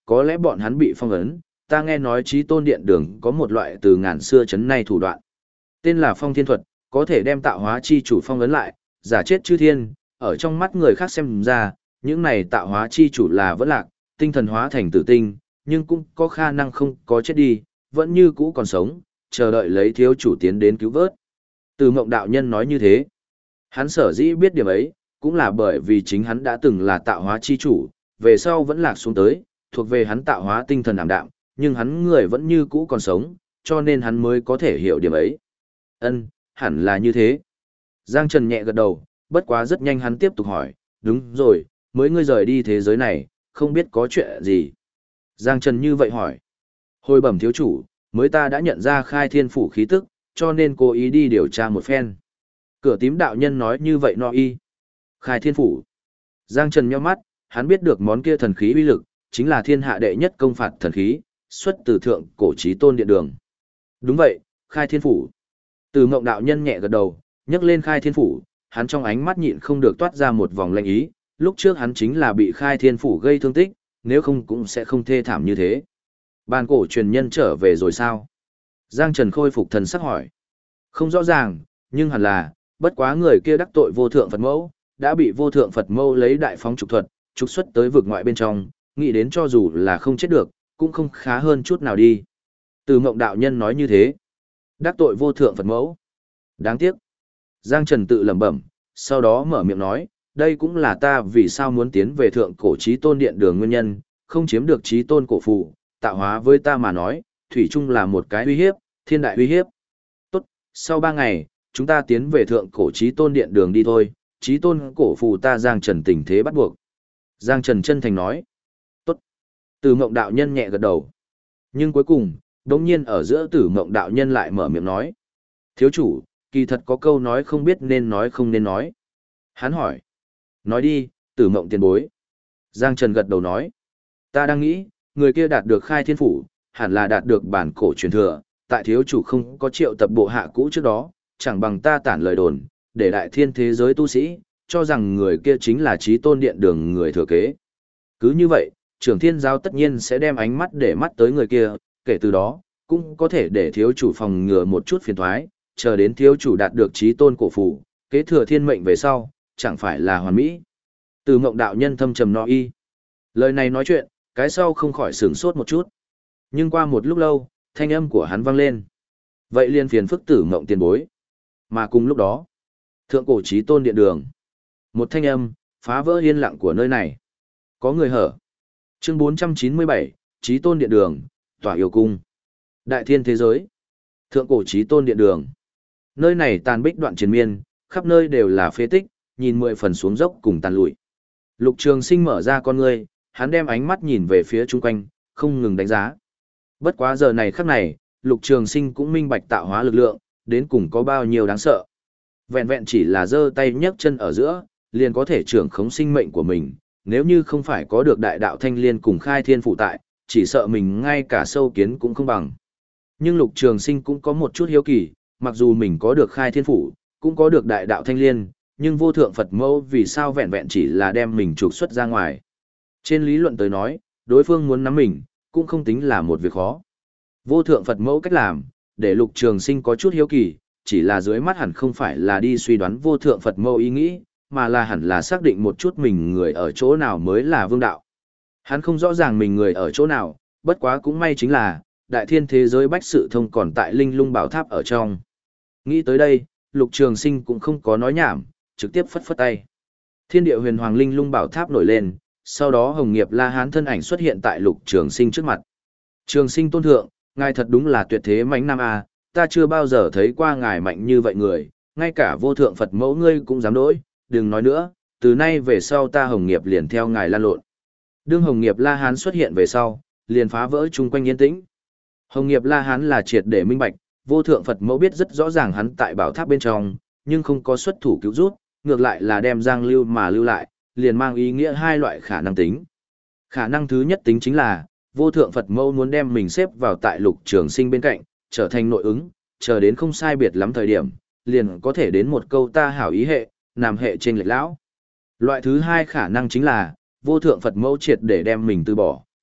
có lẽ bọn hắn bị phong ấn, ta nghe nói Chí Tôn Điện Đường có một loại từ ngàn xưa chấn nay thủ đoạn. Tên là Phong Thiên Thuật, có thể đem tạo hóa chi chủ phong ấn lại, giả chết chư thiên, ở trong mắt người khác xem ra, những này tạo hóa chi chủ là vẫn lạc, tinh thần hóa thành tử tinh, nhưng cũng có khả năng không có chết đi, vẫn như cũ còn sống, chờ đợi lấy thiếu chủ tiến đến cứu vớt. Từ Mộng đạo nhân nói như thế. Hắn sở dĩ biết điểm ấy, cũng là bởi vì chính hắn đã từng là tạo hóa chi chủ, về sau vẫn lạc xuống tới, thuộc về hắn tạo hóa tinh thần ảm đạm, nhưng hắn người vẫn như cũ còn sống, cho nên hắn mới có thể hiểu điểm ấy. Ân, hẳn là như thế. Giang Trần nhẹ gật đầu, bất quá rất nhanh hắn tiếp tục hỏi, đúng rồi, mới ngươi rời đi thế giới này, không biết có chuyện gì. Giang Trần như vậy hỏi. Hồi bẩm thiếu chủ, mới ta đã nhận ra khai thiên phủ khí tức, cho nên cố ý đi điều tra một phen. Cửa tím đạo nhân nói như vậy no y. Khai thiên phủ. Giang Trần nhíu mắt, hắn biết được món kia thần khí uy lực, chính là thiên hạ đệ nhất công phạt thần khí, xuất từ thượng cổ Chí Tôn Điện Đường. Đúng vậy, khai thiên phủ. Từ Mộng đạo nhân nhẹ gật đầu, nhấc lên khai thiên phủ, hắn trong ánh mắt nhịn không được toát ra một vòng lạnh ý, lúc trước hắn chính là bị khai thiên phủ gây thương tích, nếu không cũng sẽ không thê thảm như thế. Bàn cổ truyền nhân trở về rồi sao? Giang Trần khôi phục thần sắc hỏi. Không rõ ràng, nhưng hẳn là, bất quá người kia đắc tội vô thượng Phật mẫu, đã bị vô thượng Phật mẫu lấy đại phóng trục thuật, trục xuất tới vực ngoại bên trong, nghĩ đến cho dù là không chết được, cũng không khá hơn chút nào đi. Từ Mộng đạo nhân nói như thế. Đắc tội vô thượng Phật mẫu. Đáng tiếc. Giang Trần tự lẩm bẩm, sau đó mở miệng nói, đây cũng là ta vì sao muốn tiến về thượng cổ Chí Tôn Điện Đường nguyên nhân, không chiếm được Chí Tôn cổ phù, tạo hóa với ta mà nói, thủy chung là một cái uy hiếp, thiên đại uy hiếp. Tốt, sau ba ngày, chúng ta tiến về thượng cổ Chí Tôn Điện Đường đi thôi, Chí Tôn cổ phù ta Giang Trần tình thế bắt buộc. Giang Trần chân thành nói, tốt. Từ Mộng đạo nhân nhẹ gật đầu. Nhưng cuối cùng, đống nhiên ở giữa Tử Mộng đạo nhân lại mở miệng nói, thiếu chủ, kỳ thật có câu nói không biết nên nói không nên nói. Hắn hỏi, nói đi, Tử Mộng tiền bối. Giang Trần gật đầu nói, ta đang nghĩ, người kia đạt được khai thiên phủ, hẳn là đạt được bản cổ truyền thừa, tại thiếu chủ không có triệu tập bộ hạ cũ trước đó, chẳng bằng ta tản lời đồn, để đại thiên thế giới tu sĩ, cho rằng người kia chính là Chí Tôn Điện Đường người thừa kế. Cứ như vậy, trưởng thiên giáo tất nhiên sẽ đem ánh mắt để mắt tới người kia, kể từ đó, cũng có thể để thiếu chủ phòng ngừa một chút phiền thoái, chờ đến thiếu chủ đạt được Chí Tôn cổ phù, kế thừa thiên mệnh về sau, chẳng phải là hoàn mỹ. Từ Mộng đạo nhân thâm trầm no y. Lời này nói chuyện, cái sau không khỏi sửng sốt một chút. Nhưng qua một lúc lâu, thanh âm của hắn vang lên. Vậy liền phiền phức Tử Mộng tiền bối. Mà cùng lúc đó, thượng cổ Chí Tôn Điện Đường. Một thanh âm, phá vỡ yên lặng của nơi này. Có người hở. Chương bốn trăm chín mươi bảy, Chí Tôn Điện Đường, Tỏa Yêu Cung. Đại thiên thế giới. Thượng cổ Chí Tôn Điện Đường. Nơi này tàn bích đoạn triền miên, khắp nơi đều là phế tích, nhìn mười phần xuống dốc cùng tàn lụi. Lục Trường Sinh mở ra con ngươi, hắn đem ánh mắt nhìn về phía chung quanh, không ngừng đánh giá. Bất quá giờ này khắc này, Lục Trường Sinh cũng minh bạch tạo hóa lực lượng, đến cùng có bao nhiêu đáng sợ. Vẹn vẹn chỉ là giơ tay nhấc chân ở giữa, liền có thể trưởng khống sinh mệnh của mình, nếu như không phải có được đại đạo thanh liên cùng khai thiên phụ tại, chỉ sợ mình ngay cả sâu kiến cũng không bằng. Nhưng Lục Trường Sinh cũng có một chút hiếu kỳ, mặc dù mình có được khai thiên phủ, cũng có được đại đạo thanh liên, nhưng vô thượng Phật mẫu vì sao vẹn vẹn chỉ là đem mình trục xuất ra ngoài. Trên lý luận tới nói, đối phương muốn nắm mình, cũng không tính là một việc khó. Vô thượng Phật mẫu cách làm, để Lục Trường Sinh có chút hiếu kỳ, chỉ là dưới mắt hẳn không phải là đi suy đoán vô thượng Phật mẫu ý nghĩ, mà là hẳn là xác định một chút mình người ở chỗ nào mới là vương đạo. Hắn không rõ ràng mình người ở chỗ nào, bất quá cũng may chính là, đại thiên thế giới bách sự thông còn tại linh lung bảo tháp ở trong. Nghĩ tới đây, Lục Trường Sinh cũng không có nói nhảm, trực tiếp phất phất tay. Thiên địa huyền hoàng linh lung bảo tháp nổi lên, sau đó Hồng Nghiệp La Hán thân ảnh xuất hiện tại Lục Trường Sinh trước mặt. Trường Sinh tôn thượng, ngài thật đúng là tuyệt thế mãnh nam a, ta chưa bao giờ thấy qua ngài mạnh như vậy người, ngay cả vô thượng Phật mẫu ngươi cũng dám đối, đừng nói nữa, từ nay về sau ta Hồng Nghiệp liền theo ngài lan lộn. Đương Hồng Nghiệp La Hán xuất hiện về sau, liền phá vỡ chung quanh yên tĩnh. Hồng Nghiệp La Hán là triệt để minh bạch, vô thượng Phật mẫu biết rất rõ ràng hắn tại bảo tháp bên trong, nhưng không có xuất thủ cứu rút, ngược lại là đem Giang Lưu mà lưu lại, liền mang ý nghĩa hai loại khả năng tính. Khả năng thứ nhất tính chính là, vô thượng Phật mẫu muốn đem mình xếp vào tại Lục Trường Sinh bên cạnh, trở thành nội ứng, chờ đến không sai biệt lắm thời điểm, liền có thể đến một câu ta hảo ý hệ, làm hệ trên lệch lão. Loại thứ hai khả năng chính là, vô thượng Phật mẫu triệt để đem mình từ bỏ,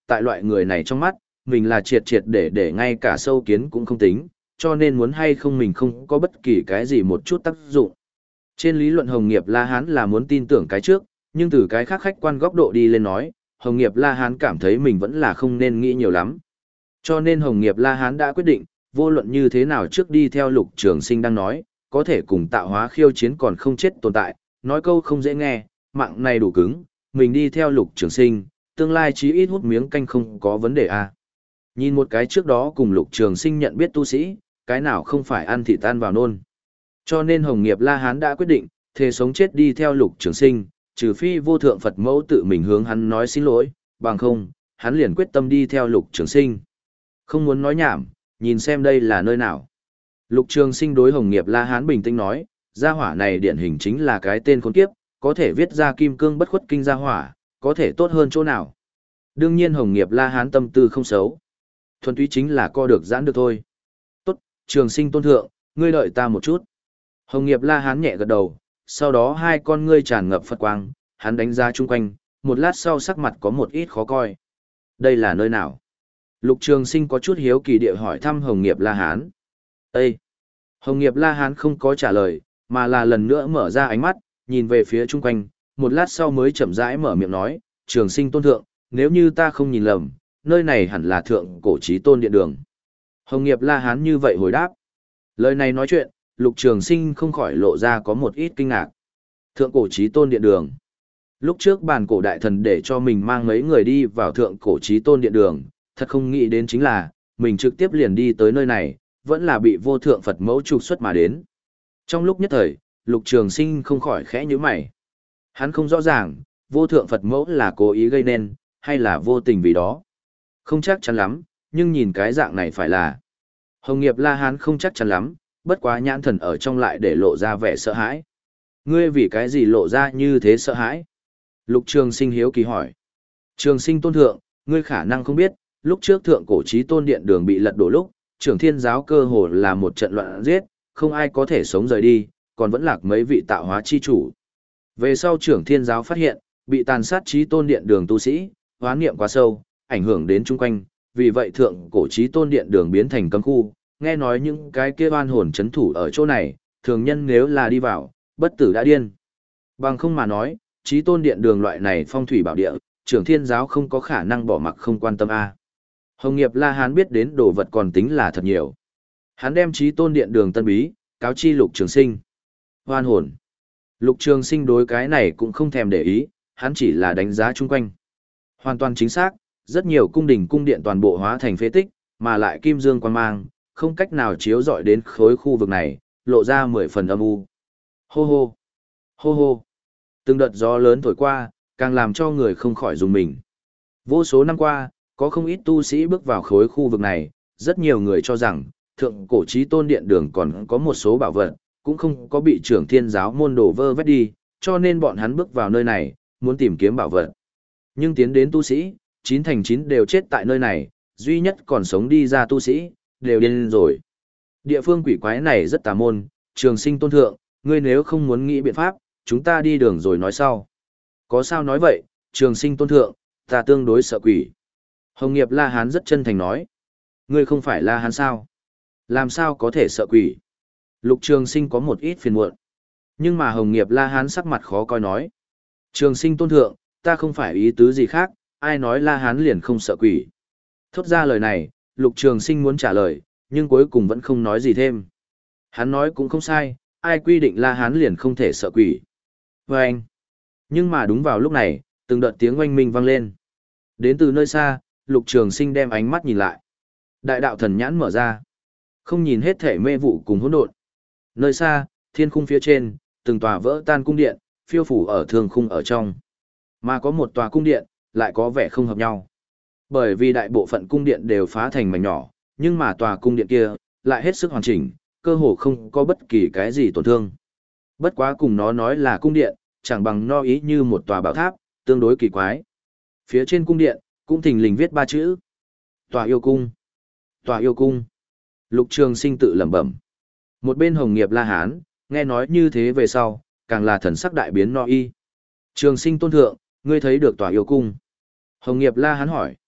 tại loại người này trong mắt, mình là triệt triệt để để ngay cả sâu kiến cũng không tính, cho nên muốn hay không mình không có bất kỳ cái gì một chút tác dụng. Trên lý luận Hồng Nghiệp La Hán là muốn tin tưởng cái trước, nhưng từ cái khác khách quan góc độ đi lên nói, Hồng Nghiệp La Hán cảm thấy mình vẫn là không nên nghĩ nhiều lắm. Cho nên Hồng Nghiệp La Hán đã quyết định, vô luận như thế nào trước đi theo Lục Trường Sinh đang nói, có thể cùng tạo hóa khiêu chiến còn không chết tồn tại, nói câu không dễ nghe, mạng này đủ cứng, mình đi theo Lục Trường Sinh, tương lai chí ít hút miếng canh không có vấn đề à. Nhìn một cái trước đó cùng Lục Trường Sinh nhận biết tu sĩ, cái nào không phải ăn thịt tan vào nôn. Cho nên Hồng Nghiệp La Hán đã quyết định, thề sống chết đi theo Lục Trường Sinh, trừ phi vô thượng Phật mẫu tự mình hướng hắn nói xin lỗi, bằng không, hắn liền quyết tâm đi theo Lục Trường Sinh. Không muốn nói nhảm, nhìn xem đây là nơi nào. Lục Trường Sinh đối Hồng Nghiệp La Hán bình tĩnh nói, gia hỏa này điển hình chính là cái tên khốn kiếp, có thể viết ra kim cương bất khuất kinh gia hỏa, có thể tốt hơn chỗ nào. Đương nhiên Hồng Nghiệp La Hán tâm tư không xấu. Thuần túy chính là co được giãn được thôi. Tốt, Trường Sinh tôn thượng, ngươi đợi ta một chút. Hồng Nghiệp La Hán nhẹ gật đầu, sau đó hai con ngươi tràn ngập Phật quang, hắn đánh ra chung quanh, một lát sau sắc mặt có một ít khó coi. Đây là nơi nào? Lục Trường Sinh có chút hiếu kỳ địa hỏi thăm Hồng Nghiệp La Hán. Ê! Hồng Nghiệp La Hán không có trả lời, mà là lần nữa mở ra ánh mắt, nhìn về phía chung quanh, một lát sau mới chậm rãi mở miệng nói, Trường Sinh tôn thượng, nếu như ta không nhìn lầm, nơi này hẳn là thượng cổ chí tôn điện đường. Hồng Nghiệp La Hán như vậy hồi đáp. Lời này nói chuyện, Lục Trường Sinh không khỏi lộ ra có một ít kinh ngạc. Thượng cổ chí tôn điện đường. Lúc trước bàn cổ đại thần để cho mình mang mấy người đi vào thượng cổ chí tôn điện đường, thật không nghĩ đến chính là, mình trực tiếp liền đi tới nơi này, vẫn là bị vô thượng Phật mẫu trục xuất mà đến. Trong lúc nhất thời, Lục Trường Sinh không khỏi khẽ nhíu mày. Hắn không rõ ràng, vô thượng Phật mẫu là cố ý gây nên, hay là vô tình vì đó. Không chắc chắn lắm, nhưng nhìn cái dạng này phải là. Hồng Nghiệp La Hán không chắc chắn lắm, bất quá nhãn thần ở trong lại để lộ ra vẻ sợ hãi. Ngươi vì cái gì lộ ra như thế sợ hãi? Lục Trường Sinh hiếu kỳ hỏi. Trường Sinh tôn thượng, ngươi khả năng không biết, lúc trước thượng cổ chí tôn điện đường bị lật đổ lúc, Trưởng Thiên giáo cơ hồ là một trận loạn giết, không ai có thể sống rời đi, còn vẫn lạc mấy vị tạo hóa chi chủ. Về sau Trưởng Thiên giáo phát hiện, bị tàn sát chí tôn điện đường tu sĩ, hóa niệm quá sâu, ảnh hưởng đến chung quanh, vì vậy thượng cổ chí tôn điện đường biến thành cấm khu, nghe nói những cái kia oan hồn chấn thủ ở chỗ này, thường nhân nếu là đi vào, bất tử đã điên. Bằng không mà nói, chí tôn điện đường loại này phong thủy bảo địa, Trưởng Thiên giáo không có khả năng bỏ mặc không quan tâm a. Hồng Nghiệp La Hán biết đến đồ vật còn tính là thật nhiều. Hắn đem chí tôn điện đường tân bí, cáo chi Lục Trường Sinh. Hoan hồn. Lục Trường Sinh đối cái này cũng không thèm để ý, hắn chỉ là đánh giá chung quanh. Hoàn toàn chính xác, rất nhiều cung đình cung điện toàn bộ hóa thành phế tích, mà lại kim dương quang mang, không cách nào chiếu rọi đến khối khu vực này, lộ ra mười phần âm u. Hô hô. Hô hô. Từng đợt gió lớn thổi qua, càng làm cho người không khỏi rùng mình. Vô số năm qua, có không ít tu sĩ bước vào khối khu vực này, rất nhiều người cho rằng, thượng cổ chí tôn điện đường còn có một số bảo vật, cũng không có bị Trưởng Thiên giáo môn đồ vơ vét đi, cho nên bọn hắn bước vào nơi này, muốn tìm kiếm bảo vật. Nhưng tiến đến tu sĩ, chín thành chín đều chết tại nơi này, duy nhất còn sống đi ra tu sĩ, đều điên rồi. Địa phương quỷ quái này rất tà môn, Trường Sinh tôn thượng, ngươi nếu không muốn nghĩ biện pháp, chúng ta đi đường rồi nói sau. Có sao nói vậy, Trường Sinh tôn thượng, ta tương đối sợ quỷ. Hồng Nghiệp La Hán rất chân thành nói. Ngươi không phải La Hán sao? Làm sao có thể sợ quỷ? Lục Trường Sinh có một ít phiền muộn. Nhưng mà Hồng Nghiệp La Hán sắc mặt khó coi nói. Trường Sinh tôn thượng, ta không phải ý tứ gì khác, ai nói La Hán liền không sợ quỷ. Thốt ra lời này, Lục Trường Sinh muốn trả lời, nhưng cuối cùng vẫn không nói gì thêm. Hắn nói cũng không sai, ai quy định La Hán liền không thể sợ quỷ. Và anh. Nhưng mà đúng vào lúc này, từng đợt tiếng oanh minh vang lên. Đến từ nơi xa, Lục Trường Sinh đem ánh mắt nhìn lại. Đại đạo thần nhãn mở ra. Không nhìn hết thể mê vụ cùng hỗn độn. Nơi xa, thiên khung phía trên, từng tòa vỡ tan cung điện, phiêu phủ ở thương khung ở trong. Mà có một tòa cung điện, lại có vẻ không hợp nhau. Bởi vì đại bộ phận cung điện đều phá thành mảnh nhỏ, nhưng mà tòa cung điện kia, lại hết sức hoàn chỉnh, cơ hồ không có bất kỳ cái gì tổn thương. Bất quá cùng nó nói là cung điện, chẳng bằng no ý như một tòa bảo tháp, tương đối kỳ quái. Phía trên cung điện, cũng thình lình viết ba chữ. Tòa yêu cung. Tòa yêu cung. Lục Trường Sinh tự lẩm bẩm. Một bên Hồng Nghiệp La Hán, nghe nói như thế về sau, càng là thần sắc đại biến no y. Trường Sinh tôn thượng, ngươi thấy được tòa yêu cung. Hồng Nghiệp La Hán hỏi.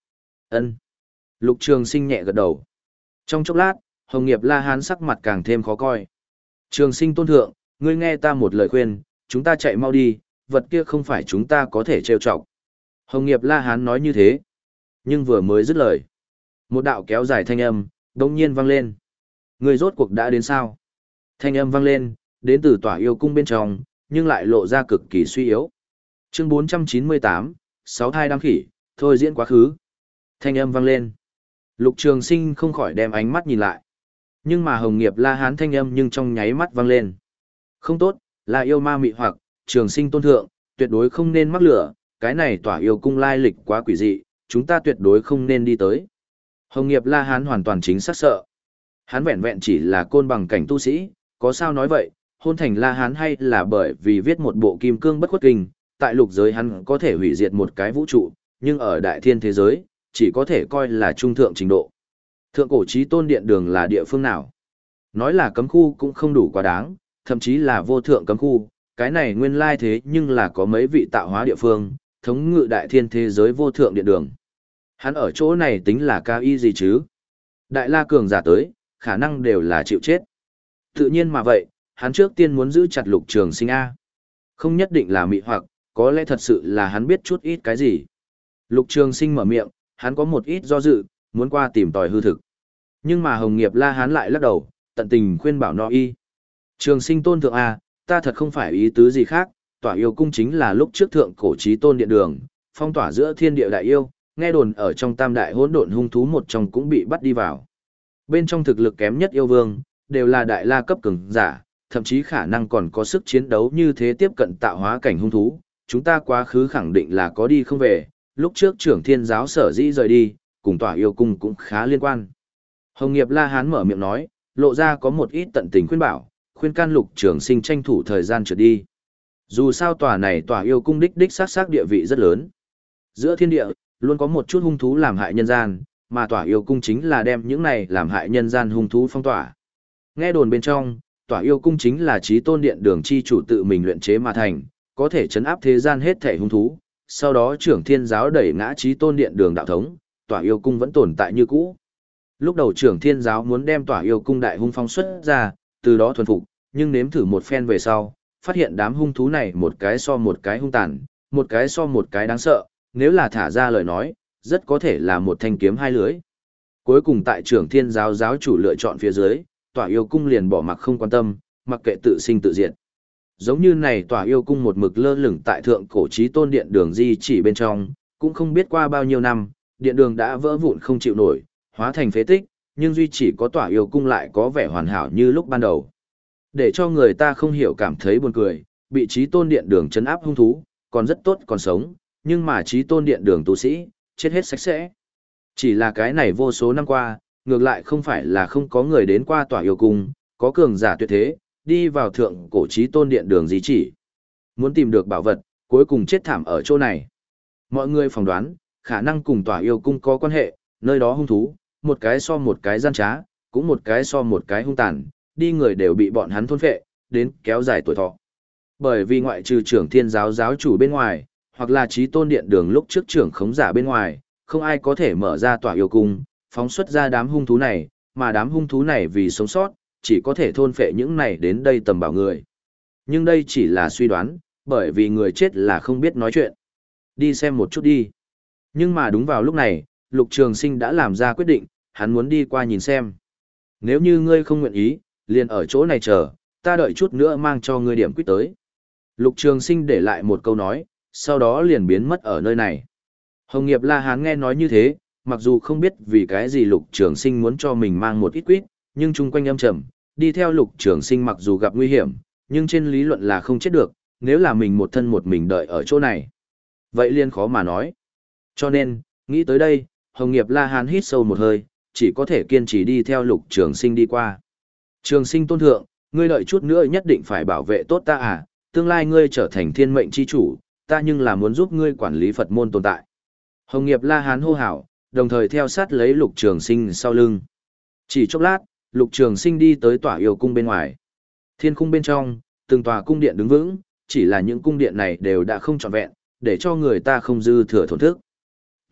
Ân. Lục Trường Sinh nhẹ gật đầu. Trong chốc lát, Hồng Nghiệp La Hán sắc mặt càng thêm khó coi. Trường Sinh tôn thượng, ngươi nghe ta một lời khuyên, chúng ta chạy mau đi, vật kia không phải chúng ta có thể trêu chọc. Hồng Nghiệp La Hán nói như thế, nhưng vừa mới dứt lời, một đạo kéo dài thanh âm đột nhiên vang lên. Ngươi rốt cuộc đã đến sao? Thanh âm vang lên, đến từ tỏa yêu cung bên trong, nhưng lại lộ ra cực kỳ suy yếu. Chương bốn trăm chín mươi tám, sáu thai đám khỉ, thôi diễn quá khứ. Thanh âm vang lên. Lục Trường Sinh không khỏi đem ánh mắt nhìn lại. Nhưng mà Hồng Nghiệp La Hán thanh âm nhưng trong nháy mắt vang lên. Không tốt, là yêu ma mị hoặc, Trường Sinh tôn thượng, tuyệt đối không nên mắc lửa, cái này tỏa yêu cung lai lịch quá quỷ dị, chúng ta tuyệt đối không nên đi tới. Hồng Nghiệp La Hán hoàn toàn chính xác sợ. Hắn vẹn vẹn chỉ là côn bằng cảnh tu sĩ, có sao nói vậy, hôn thành La Hán hay là bởi vì viết một bộ kim cương bất khuất kinh, tại lục giới hắn có thể hủy diệt một cái vũ trụ, nhưng ở đại thiên thế giới, chỉ có thể coi là trung thượng trình độ. Thượng cổ chí tôn điện đường là địa phương nào? Nói là cấm khu cũng không đủ quá đáng, thậm chí là vô thượng cấm khu, cái này nguyên lai thế nhưng là có mấy vị tạo hóa địa phương, thống ngự đại thiên thế giới vô thượng điện đường. Hắn ở chỗ này tính là cao y gì chứ? Đại la cường giả tới, khả năng đều là chịu chết. Tự nhiên mà vậy, hắn trước tiên muốn giữ chặt Lục Trường Sinh A. Không nhất định là mị hoặc, có lẽ thật sự là hắn biết chút ít cái gì. Lục Trường Sinh mở miệng, hắn có một ít do dự, muốn qua tìm tòi hư thực. Nhưng mà Hồng Nghiệp La Hán lại lắc đầu, tận tình khuyên bảo nó y. Trường Sinh tôn thượng A, ta thật không phải ý tứ gì khác, tỏa yêu cung chính là lúc trước thượng cổ chí tôn điện đường, phong tỏa giữa thiên địa đại yêu, nghe đồn ở trong tam đại hỗn độn hung thú một trong cũng bị bắt đi vào. Bên trong thực lực kém nhất yêu vương, đều là đại la cấp cường giả, thậm chí khả năng còn có sức chiến đấu như thế tiếp cận tạo hóa cảnh hung thú, chúng ta quá khứ khẳng định là có đi không về, lúc trước trưởng thiên giáo sở dĩ rời đi, cùng tỏa yêu cung cũng khá liên quan. Hồng Nghiệp La Hán mở miệng nói, lộ ra có một ít tận tình khuyên bảo, khuyên can Lục Trường Sinh tranh thủ thời gian trượt đi. Dù sao tòa này tỏa yêu cung đích đích sát sát địa vị rất lớn. Giữa thiên địa, luôn có một chút hung thú làm hại nhân gian, mà tỏa yêu cung chính là đem những này làm hại nhân gian hung thú phong tỏa. Nghe đồn bên trong, tỏa yêu cung chính là chí tôn điện đường chi chủ tự mình luyện chế mà thành, có thể chấn áp thế gian hết thể hung thú. Sau đó trưởng thiên giáo đẩy ngã chí tôn điện đường đạo thống, tỏa yêu cung vẫn tồn tại như cũ. Lúc đầu trưởng thiên giáo muốn đem tỏa yêu cung đại hung phong xuất ra, từ đó thuần phục, nhưng nếm thử một phen về sau, phát hiện đám hung thú này một cái so một cái hung tàn, một cái so một cái đáng sợ, nếu là thả ra lời nói, rất có thể là một thanh kiếm hai lưới. Cuối cùng tại trưởng thiên giáo giáo chủ lựa chọn phía dưới, tỏa yêu cung liền bỏ mặc không quan tâm, mặc kệ tự sinh tự diệt. Giống như này tỏa yêu cung một mực lơ lửng tại thượng cổ chí tôn điện đường di chỉ bên trong, cũng không biết qua bao nhiêu năm, điện đường đã vỡ vụn không chịu nổi, hóa thành phế tích, nhưng duy chỉ có tỏa yêu cung lại có vẻ hoàn hảo như lúc ban đầu. Để cho người ta không hiểu cảm thấy buồn cười, bị chí tôn điện đường trấn áp hung thú, còn rất tốt còn sống, nhưng mà chí tôn điện đường tu sĩ, chết hết sạch sẽ. Chỉ là cái này vô số năm qua, ngược lại không phải là không có người đến qua tỏa yêu cung, có cường giả tuyệt thế, đi vào thượng cổ chí tôn điện đường di chỉ. Muốn tìm được bảo vật, cuối cùng chết thảm ở chỗ này. Mọi người phỏng đoán, khả năng cùng tỏa yêu cung có quan hệ, nơi đó hung thú, một cái so một cái gian trá, cũng một cái so một cái hung tàn, đi người đều bị bọn hắn thôn phệ, đến kéo dài tuổi thọ. Bởi vì ngoại trừ trưởng thiên giáo giáo chủ bên ngoài, hoặc là chí tôn điện đường lúc trước trưởng khống giả bên ngoài, không ai có thể mở ra tỏa yêu cung, phóng xuất ra đám hung thú này, mà đám hung thú này vì sống sót, chỉ có thể thôn phệ những này đến đây tầm bảo người. Nhưng đây chỉ là suy đoán, bởi vì người chết là không biết nói chuyện. Đi xem một chút đi. Nhưng mà đúng vào lúc này, Lục Trường Sinh đã làm ra quyết định, hắn muốn đi qua nhìn xem. Nếu như ngươi không nguyện ý, liền ở chỗ này chờ, ta đợi chút nữa mang cho ngươi điểm quyết tới. Lục Trường Sinh để lại một câu nói, sau đó liền biến mất ở nơi này. Hồng Nghiệp La Hán nghe nói như thế, mặc dù không biết vì cái gì Lục Trường Sinh muốn cho mình mang một ít quýt, nhưng chung quanh âm trầm, đi theo Lục Trường Sinh mặc dù gặp nguy hiểm, nhưng trên lý luận là không chết được, nếu là mình một thân một mình đợi ở chỗ này. Vậy liền khó mà nói. Cho nên, nghĩ tới đây, Hồng Nghiệp La Hán hít sâu một hơi, chỉ có thể kiên trì đi theo Lục Trường Sinh đi qua. Trường Sinh tôn thượng, ngươi đợi chút nữa nhất định phải bảo vệ tốt ta à, tương lai ngươi trở thành thiên mệnh chi chủ, ta nhưng là muốn giúp ngươi quản lý Phật môn tồn tại. Hồng Nghiệp La Hán hô hào, đồng thời theo sát lấy Lục Trường Sinh sau lưng. Chỉ chốc lát, Lục Trường Sinh đi tới tỏa yêu cung bên ngoài. Thiên cung bên trong, từng tòa cung điện đứng vững, chỉ là những cung điện này đều đã không trọn vẹn, để cho người ta không dư thừa thổn thức.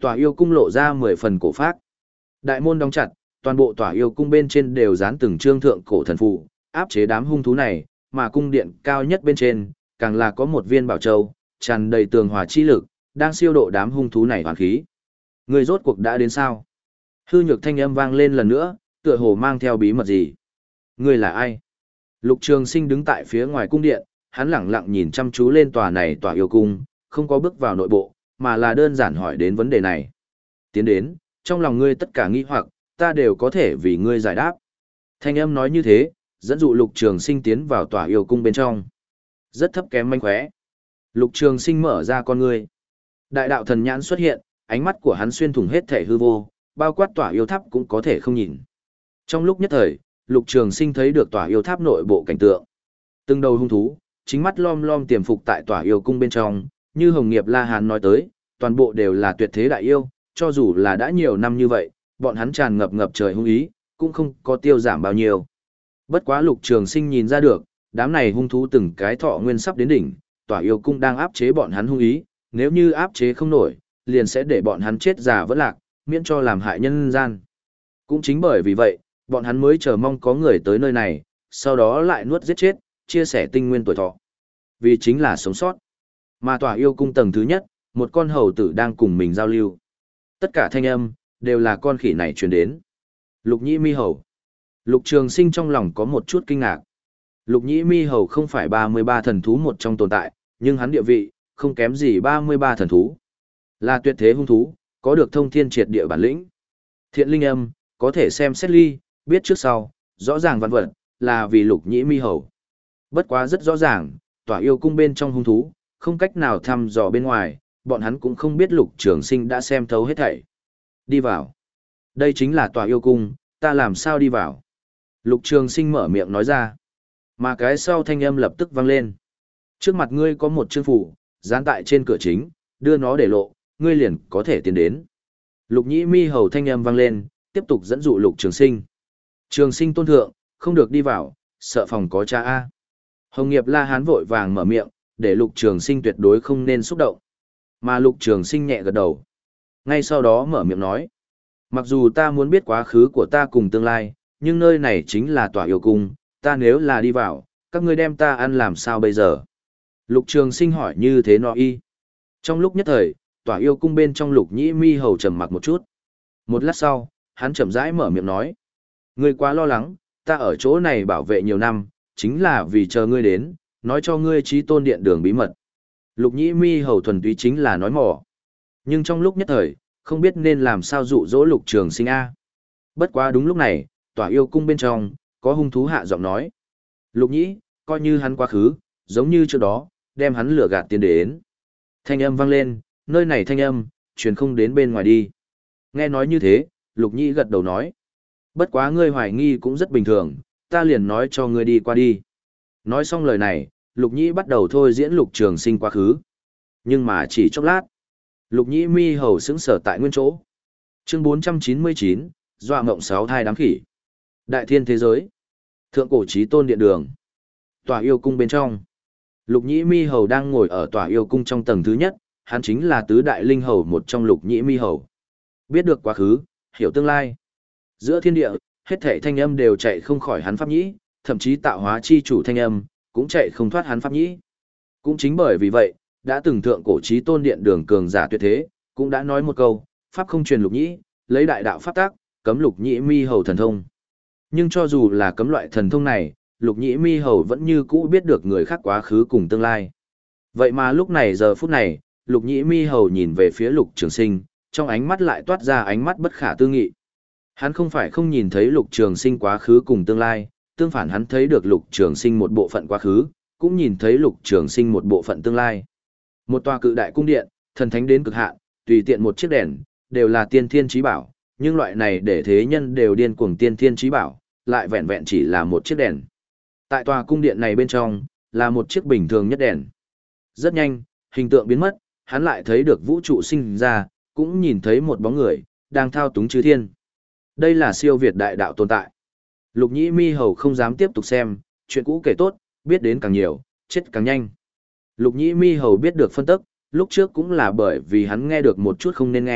Tòa yêu cung lộ ra mười phần cổ phác. Đại môn đóng chặt, toàn bộ tòa yêu cung bên trên đều dán từng trương thượng cổ thần phù, áp chế đám hung thú này, mà cung điện cao nhất bên trên, càng là có một viên bảo châu, tràn đầy tường hòa chi lực, đang siêu độ đám hung thú này hoàn khí. Người rốt cuộc đã đến sao? Hư nhược thanh âm vang lên lần nữa, tựa hồ mang theo bí mật gì. Người là ai? Lục Trường Sinh đứng tại phía ngoài cung điện, hắn lẳng lặng nhìn chăm chú lên tòa này tòa yêu cung, không có bước vào nội bộ, mà là đơn giản hỏi đến vấn đề này. Tiến đến, trong lòng ngươi tất cả nghi hoặc, ta đều có thể vì ngươi giải đáp. Thanh âm nói như thế, dẫn dụ Lục Trường Sinh tiến vào tòa yêu cung bên trong. Rất thấp kém manh khóe. Lục Trường Sinh mở ra con ngươi. Đại đạo thần nhãn xuất hiện, ánh mắt của hắn xuyên thủng hết thể hư vô, bao quát tòa yêu tháp cũng có thể không nhìn. Trong lúc nhất thời, Lục Trường Sinh thấy được tòa yêu tháp nội bộ cảnh tượng. Từng đầu hung thú, chính mắt lom lom tiềm phục tại tòa yêu cung bên trong, như Hồng Nghiệp La Hán nói tới, toàn bộ đều là tuyệt thế đại yêu, cho dù là đã nhiều năm như vậy, bọn hắn tràn ngập ngập trời hung ý, cũng không có tiêu giảm bao nhiêu. Bất quá Lục Trường Sinh nhìn ra được, đám này hung thú từng cái thọ nguyên sắp đến đỉnh, tòa yêu cung đang áp chế bọn hắn hung ý, nếu như áp chế không nổi, liền sẽ để bọn hắn chết già vỡ lạc, miễn cho làm hại nhân gian. Cũng chính bởi vì vậy, bọn hắn mới chờ mong có người tới nơi này, sau đó lại nuốt giết chết, chia sẻ tinh nguyên tuổi thọ. Vì chính là sống sót. Mà tòa yêu cung tầng thứ nhất, một con hầu tử đang cùng mình giao lưu. Tất cả thanh âm, đều là con khỉ này truyền đến. Lục Nhĩ Mi Hầu. Lục Trường Sinh trong lòng có một chút kinh ngạc. Lục Nhĩ Mi Hầu không phải ba mươi ba thần thú một trong tồn tại, nhưng hắn địa vị, không kém gì ba mươi ba thần thú. Là tuyệt thế hung thú, có được thông thiên triệt địa bản lĩnh. Thiện linh âm, có thể xem xét ly, biết trước sau, rõ ràng văn vật, là vì Lục Nhĩ Mi Hầu. Bất quá rất rõ ràng, tòa yêu cung bên trong hung thú, không cách nào thăm dò bên ngoài, bọn hắn cũng không biết Lục Trường Sinh đã xem thấu hết thảy. Đi vào. Đây chính là tòa yêu cung, ta làm sao đi vào? Lục Trường Sinh mở miệng nói ra. Mà cái sau thanh âm lập tức vang lên. Trước mặt ngươi có một chương phủ, dán tại trên cửa chính, đưa nó để lộ, ngươi liền có thể tiến đến. Lục Nhĩ Mi Hầu thanh âm vang lên, tiếp tục dẫn dụ Lục Trường Sinh. Trường Sinh tôn thượng, không được đi vào, sợ phòng có cha A. Hồng Nghiệp La Hán vội vàng mở miệng, để Lục Trường Sinh tuyệt đối không nên xúc động. Mà Lục Trường Sinh nhẹ gật đầu. Ngay sau đó mở miệng nói. Mặc dù ta muốn biết quá khứ của ta cùng tương lai, nhưng nơi này chính là tòa yêu cung, ta nếu là đi vào, các ngươi đem ta ăn làm sao bây giờ? Lục Trường Sinh hỏi như thế nọ y. Trong lúc nhất thời, tòa yêu cung bên trong Lục Nhĩ Mi Hầu trầm mặc một chút. Một lát sau, hắn chậm rãi mở miệng nói. Ngươi quá lo lắng, ta ở chỗ này bảo vệ nhiều năm, chính là vì chờ ngươi đến, nói cho ngươi Chí Tôn Điện đường bí mật. Lục Nhĩ Mi Hầu thuần túy chính là nói mỏ. Nhưng trong lúc nhất thời, không biết nên làm sao dụ dỗ Lục Trường Sinh A. Bất quá đúng lúc này, tòa yêu cung bên trong, có hung thú hạ giọng nói. Lục Nhĩ, coi như hắn quá khứ, giống như trước đó, đem hắn lừa gạt tiến đến. Thanh âm vang lên, nơi này thanh âm, truyền không đến bên ngoài đi. Nghe nói như thế, Lục Nhĩ gật đầu nói. Bất quá ngươi hoài nghi cũng rất bình thường, ta liền nói cho ngươi đi qua đi. Nói xong lời này, Lục Nhĩ bắt đầu thôi diễn Lục Trường Sinh quá khứ. Nhưng mà chỉ chốc lát, Lục Nhĩ Mi Hầu sững sờ tại nguyên chỗ. Chương bốn trăm chín mươi chín, Dọa Mộng Sáu Thai Đám Khỉ. Đại thiên thế giới. Thượng cổ Chí Tôn Điện đường. Tòa yêu cung bên trong. Lục Nhĩ Mi Hầu đang ngồi ở tòa yêu cung trong tầng thứ nhất, hắn chính là tứ đại linh hầu một trong Lục Nhĩ Mi Hầu. Biết được quá khứ, hiểu tương lai. Giữa thiên địa, hết thảy thanh âm đều chạy không khỏi hắn pháp nhĩ, thậm chí tạo hóa chi chủ thanh âm, cũng chạy không thoát hắn pháp nhĩ. Cũng chính bởi vì vậy, đã từng thượng cổ Chí Tôn Điện đường cường giả tuyệt thế, cũng đã nói một câu, pháp không truyền Lục Nhĩ, lấy đại đạo pháp tác, cấm Lục Nhĩ Mi Hầu thần thông. Nhưng cho dù là cấm loại thần thông này, Lục Nhĩ Mi Hầu vẫn như cũ biết được người khác quá khứ cùng tương lai. Vậy mà lúc này giờ phút này, Lục Nhĩ Mi Hầu nhìn về phía Lục Trường Sinh, trong ánh mắt lại toát ra ánh mắt bất khả tư nghị. Hắn không phải không nhìn thấy Lục Trường Sinh quá khứ cùng tương lai, tương phản hắn thấy được Lục Trường Sinh một bộ phận quá khứ, cũng nhìn thấy Lục Trường Sinh một bộ phận tương lai. Một tòa cự đại cung điện, thần thánh đến cực hạn, tùy tiện một chiếc đèn, đều là tiên thiên chí bảo, nhưng loại này để thế nhân đều điên cuồng tiên thiên chí bảo, lại vẹn vẹn chỉ là một chiếc đèn. Tại tòa cung điện này bên trong, là một chiếc bình thường nhất đèn. Rất nhanh, hình tượng biến mất, hắn lại thấy được vũ trụ sinh ra, cũng nhìn thấy một bóng người, đang thao túng chư thiên. Đây là siêu việt đại đạo tồn tại. Lục Nhĩ Mi Hầu không dám tiếp tục xem, chuyện cũ kể tốt, biết đến càng nhiều, chết càng nhanh. Lục Nhĩ Mi Hầu biết được phân tức, lúc trước cũng là bởi vì hắn nghe được một chút không nên nghe,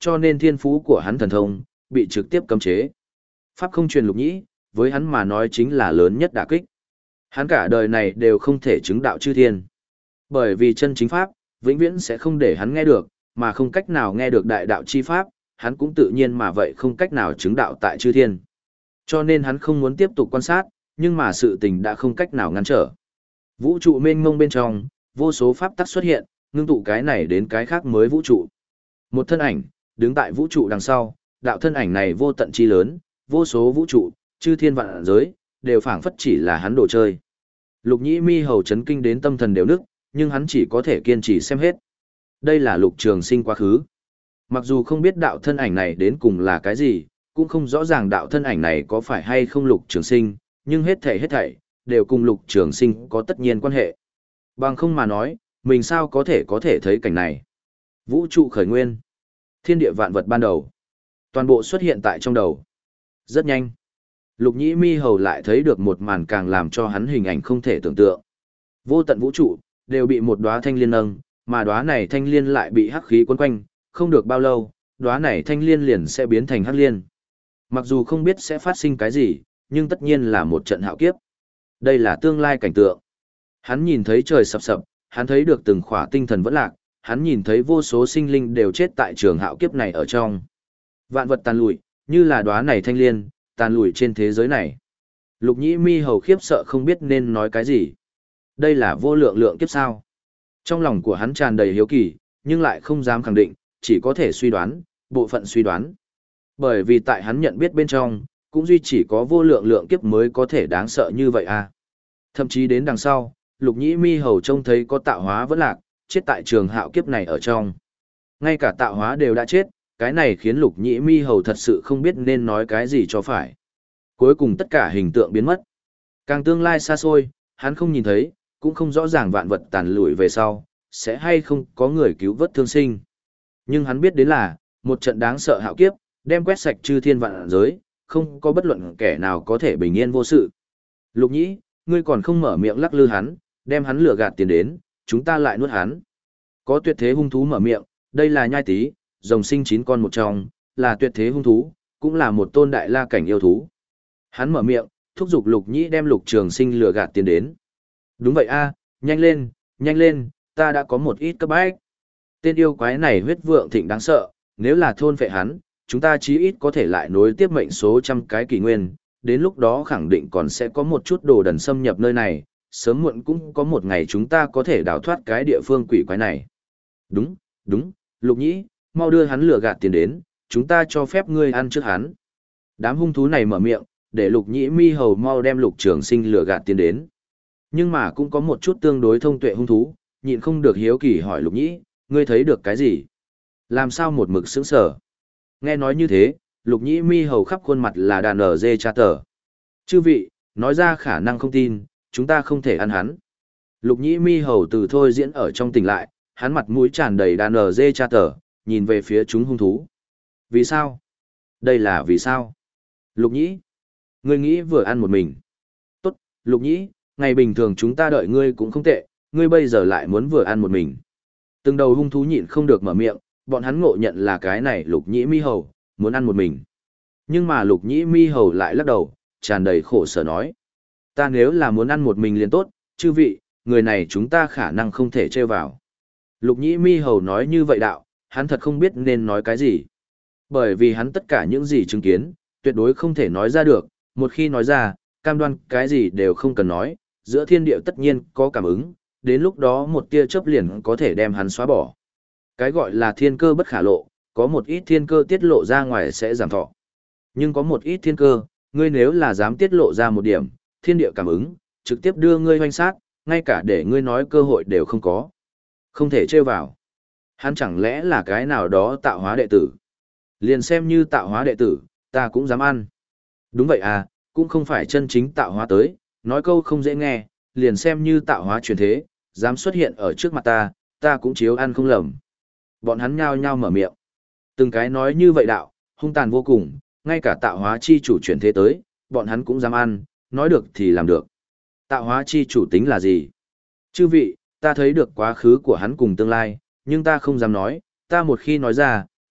cho nên thiên phú của hắn thần thông, bị trực tiếp cấm chế. Pháp không truyền lục nhĩ, với hắn mà nói chính là lớn nhất đả kích. Hắn cả đời này đều không thể chứng đạo chư thiên. Bởi vì chân chính Pháp, vĩnh viễn sẽ không để hắn nghe được, mà không cách nào nghe được đại đạo chi Pháp, hắn cũng tự nhiên mà vậy không cách nào chứng đạo tại chư thiên. Cho nên hắn không muốn tiếp tục quan sát, nhưng mà sự tình đã không cách nào ngăn trở. Vũ trụ mênh mông bên trong, vô số pháp tắc xuất hiện, ngưng tụ cái này đến cái khác mới vũ trụ. Một thân ảnh, đứng tại vũ trụ đằng sau, đạo thân ảnh này vô tận chi lớn, vô số vũ trụ, chư thiên vạn giới, đều phảng phất chỉ là hắn đồ chơi. Lục Nhĩ Mi hầu chấn kinh đến tâm thần đều nức, nhưng hắn chỉ có thể kiên trì xem hết. Đây là Lục Trường Sinh quá khứ. Mặc dù không biết đạo thân ảnh này đến cùng là cái gì, cũng không rõ ràng đạo thân ảnh này có phải hay không Lục Trường Sinh, nhưng hết thảy hết thảy đều cùng Lục Trường Sinh có tất nhiên quan hệ. Bằng không mà nói, mình sao có thể có thể thấy cảnh này. Vũ trụ khởi nguyên, thiên địa vạn vật ban đầu, toàn bộ xuất hiện tại trong đầu. Rất nhanh, Lục Nhĩ Mi hầu lại thấy được một màn càng làm cho hắn hình ảnh không thể tưởng tượng. Vô tận vũ trụ đều bị một đóa thanh liên nâng, mà đóa này thanh liên lại bị hắc khí quấn quanh, không được bao lâu, đóa này thanh liên liền sẽ biến thành hắc liên. Mặc dù không biết sẽ phát sinh cái gì, nhưng tất nhiên là một trận hạo kiếp. Đây là tương lai cảnh tượng. Hắn nhìn thấy trời sập sập, hắn thấy được từng khỏa tinh thần vẫn lạc, hắn nhìn thấy vô số sinh linh đều chết tại trường hạo kiếp này ở trong. Vạn vật tàn lụi, như là đóa này thanh liên, tàn lụi trên thế giới này. Lục Nhĩ Mi hầu khiếp sợ không biết nên nói cái gì. Đây là vô lượng lượng kiếp sao? Trong lòng của hắn tràn đầy hiếu kỳ, nhưng lại không dám khẳng định, chỉ có thể suy đoán, bộ phận suy đoán. Bởi vì tại hắn nhận biết bên trong, cũng duy chỉ có vô lượng lượng kiếp mới có thể đáng sợ như vậy à. Thậm chí đến đằng sau, Lục Nhĩ Mi hầu trông thấy có tạo hóa vẫn lạc, chết tại trường hạo kiếp này ở trong. Ngay cả tạo hóa đều đã chết, cái này khiến Lục Nhĩ Mi hầu thật sự không biết nên nói cái gì cho phải. Cuối cùng tất cả hình tượng biến mất. Càng tương lai xa xôi, hắn không nhìn thấy, cũng không rõ ràng vạn vật tàn lụi về sau, sẽ hay không có người cứu vớt thương sinh. Nhưng hắn biết đến là, một trận đáng sợ hạo kiếp, đem quét sạch chư thiên vạn giới, không có bất luận kẻ nào có thể bình yên vô sự. Lục Nhĩ, ngươi còn không mở miệng lắc lư hắn, đem hắn lừa gạt tiền đến, chúng ta lại nuốt hắn. Có tuyệt thế hung thú mở miệng, đây là nhai tí, rồng sinh chín con một trong, là tuyệt thế hung thú, cũng là một tôn đại la cảnh yêu thú. Hắn mở miệng, thúc giục Lục Nhĩ đem Lục Trường Sinh lừa gạt tiền đến. Đúng vậy a, nhanh lên, nhanh lên, ta đã có một ít cấp bách. Tên yêu quái này huyết vượng thịnh đáng sợ, nếu là thôn phệ hắn, chúng ta chí ít có thể lại nối tiếp mệnh số trăm cái kỷ nguyên, đến lúc đó khẳng định còn sẽ có một chút đồ đần xâm nhập nơi này, sớm muộn cũng có một ngày chúng ta có thể đào thoát cái địa phương quỷ quái này. Đúng, đúng, Lục Nhĩ, mau đưa hắn lừa gạt tiền đến, chúng ta cho phép ngươi ăn trước hắn. Đám hung thú này mở miệng, để Lục Nhĩ Mi hầu mau đem Lục Trường Sinh lừa gạt tiền đến. Nhưng mà cũng có một chút tương đối thông tuệ hung thú, nhịn không được hiếu kỳ hỏi Lục Nhĩ, ngươi thấy được cái gì? Làm sao một mực sững sờ? Nghe nói như thế, Lục Nhĩ Mi hầu khắp khuôn mặt là đàn ở dê cha tờ. Chư vị, nói ra khả năng không tin, chúng ta không thể ăn hắn. Lục Nhĩ Mi hầu từ thôi diễn ở trong tỉnh lại, hắn mặt mũi tràn đầy đàn ở dê cha tờ, nhìn về phía chúng hung thú. Vì sao? Đây là vì sao? Lục Nhĩ, ngươi nghĩ vừa ăn một mình. Tốt, Lục Nhĩ, ngày bình thường chúng ta đợi ngươi cũng không tệ, ngươi bây giờ lại muốn vừa ăn một mình. Từng đầu hung thú nhịn không được mở miệng, bọn hắn ngộ nhận là cái này Lục Nhĩ Mi hầu, muốn ăn một mình. Nhưng mà Lục Nhĩ Mi hầu lại lắc đầu, tràn đầy khổ sở nói. Ta nếu là muốn ăn một mình liền tốt, chư vị, người này chúng ta khả năng không thể trêu vào. Lục Nhĩ Mi hầu nói như vậy đạo, hắn thật không biết nên nói cái gì. Bởi vì hắn tất cả những gì chứng kiến, tuyệt đối không thể nói ra được, một khi nói ra, cam đoan cái gì đều không cần nói, giữa thiên địa tất nhiên có cảm ứng, đến lúc đó một tia chớp liền có thể đem hắn xóa bỏ. Cái gọi là thiên cơ bất khả lộ, có một ít thiên cơ tiết lộ ra ngoài sẽ giảm thọ. Nhưng có một ít thiên cơ, ngươi nếu là dám tiết lộ ra một điểm, thiên địa cảm ứng, trực tiếp đưa ngươi hoanh sát, ngay cả để ngươi nói cơ hội đều không có. Không thể trêu vào. Hắn chẳng lẽ là cái nào đó tạo hóa đệ tử? Liền xem như tạo hóa đệ tử, ta cũng dám ăn. Đúng vậy à, cũng không phải chân chính tạo hóa tới, nói câu không dễ nghe, liền xem như tạo hóa truyền thế, dám xuất hiện ở trước mặt ta, ta cũng chiếu ăn không lầm. Bọn hắn nhao nhao mở miệng. Từng cái nói như vậy đạo, hung tàn vô cùng, ngay cả tạo hóa chi chủ chuyển thế tới, bọn hắn cũng dám ăn, nói được thì làm được. Tạo hóa chi chủ tính là gì? Chư vị, ta thấy được quá khứ của hắn cùng tương lai, nhưng ta không dám nói, ta một khi nói ra,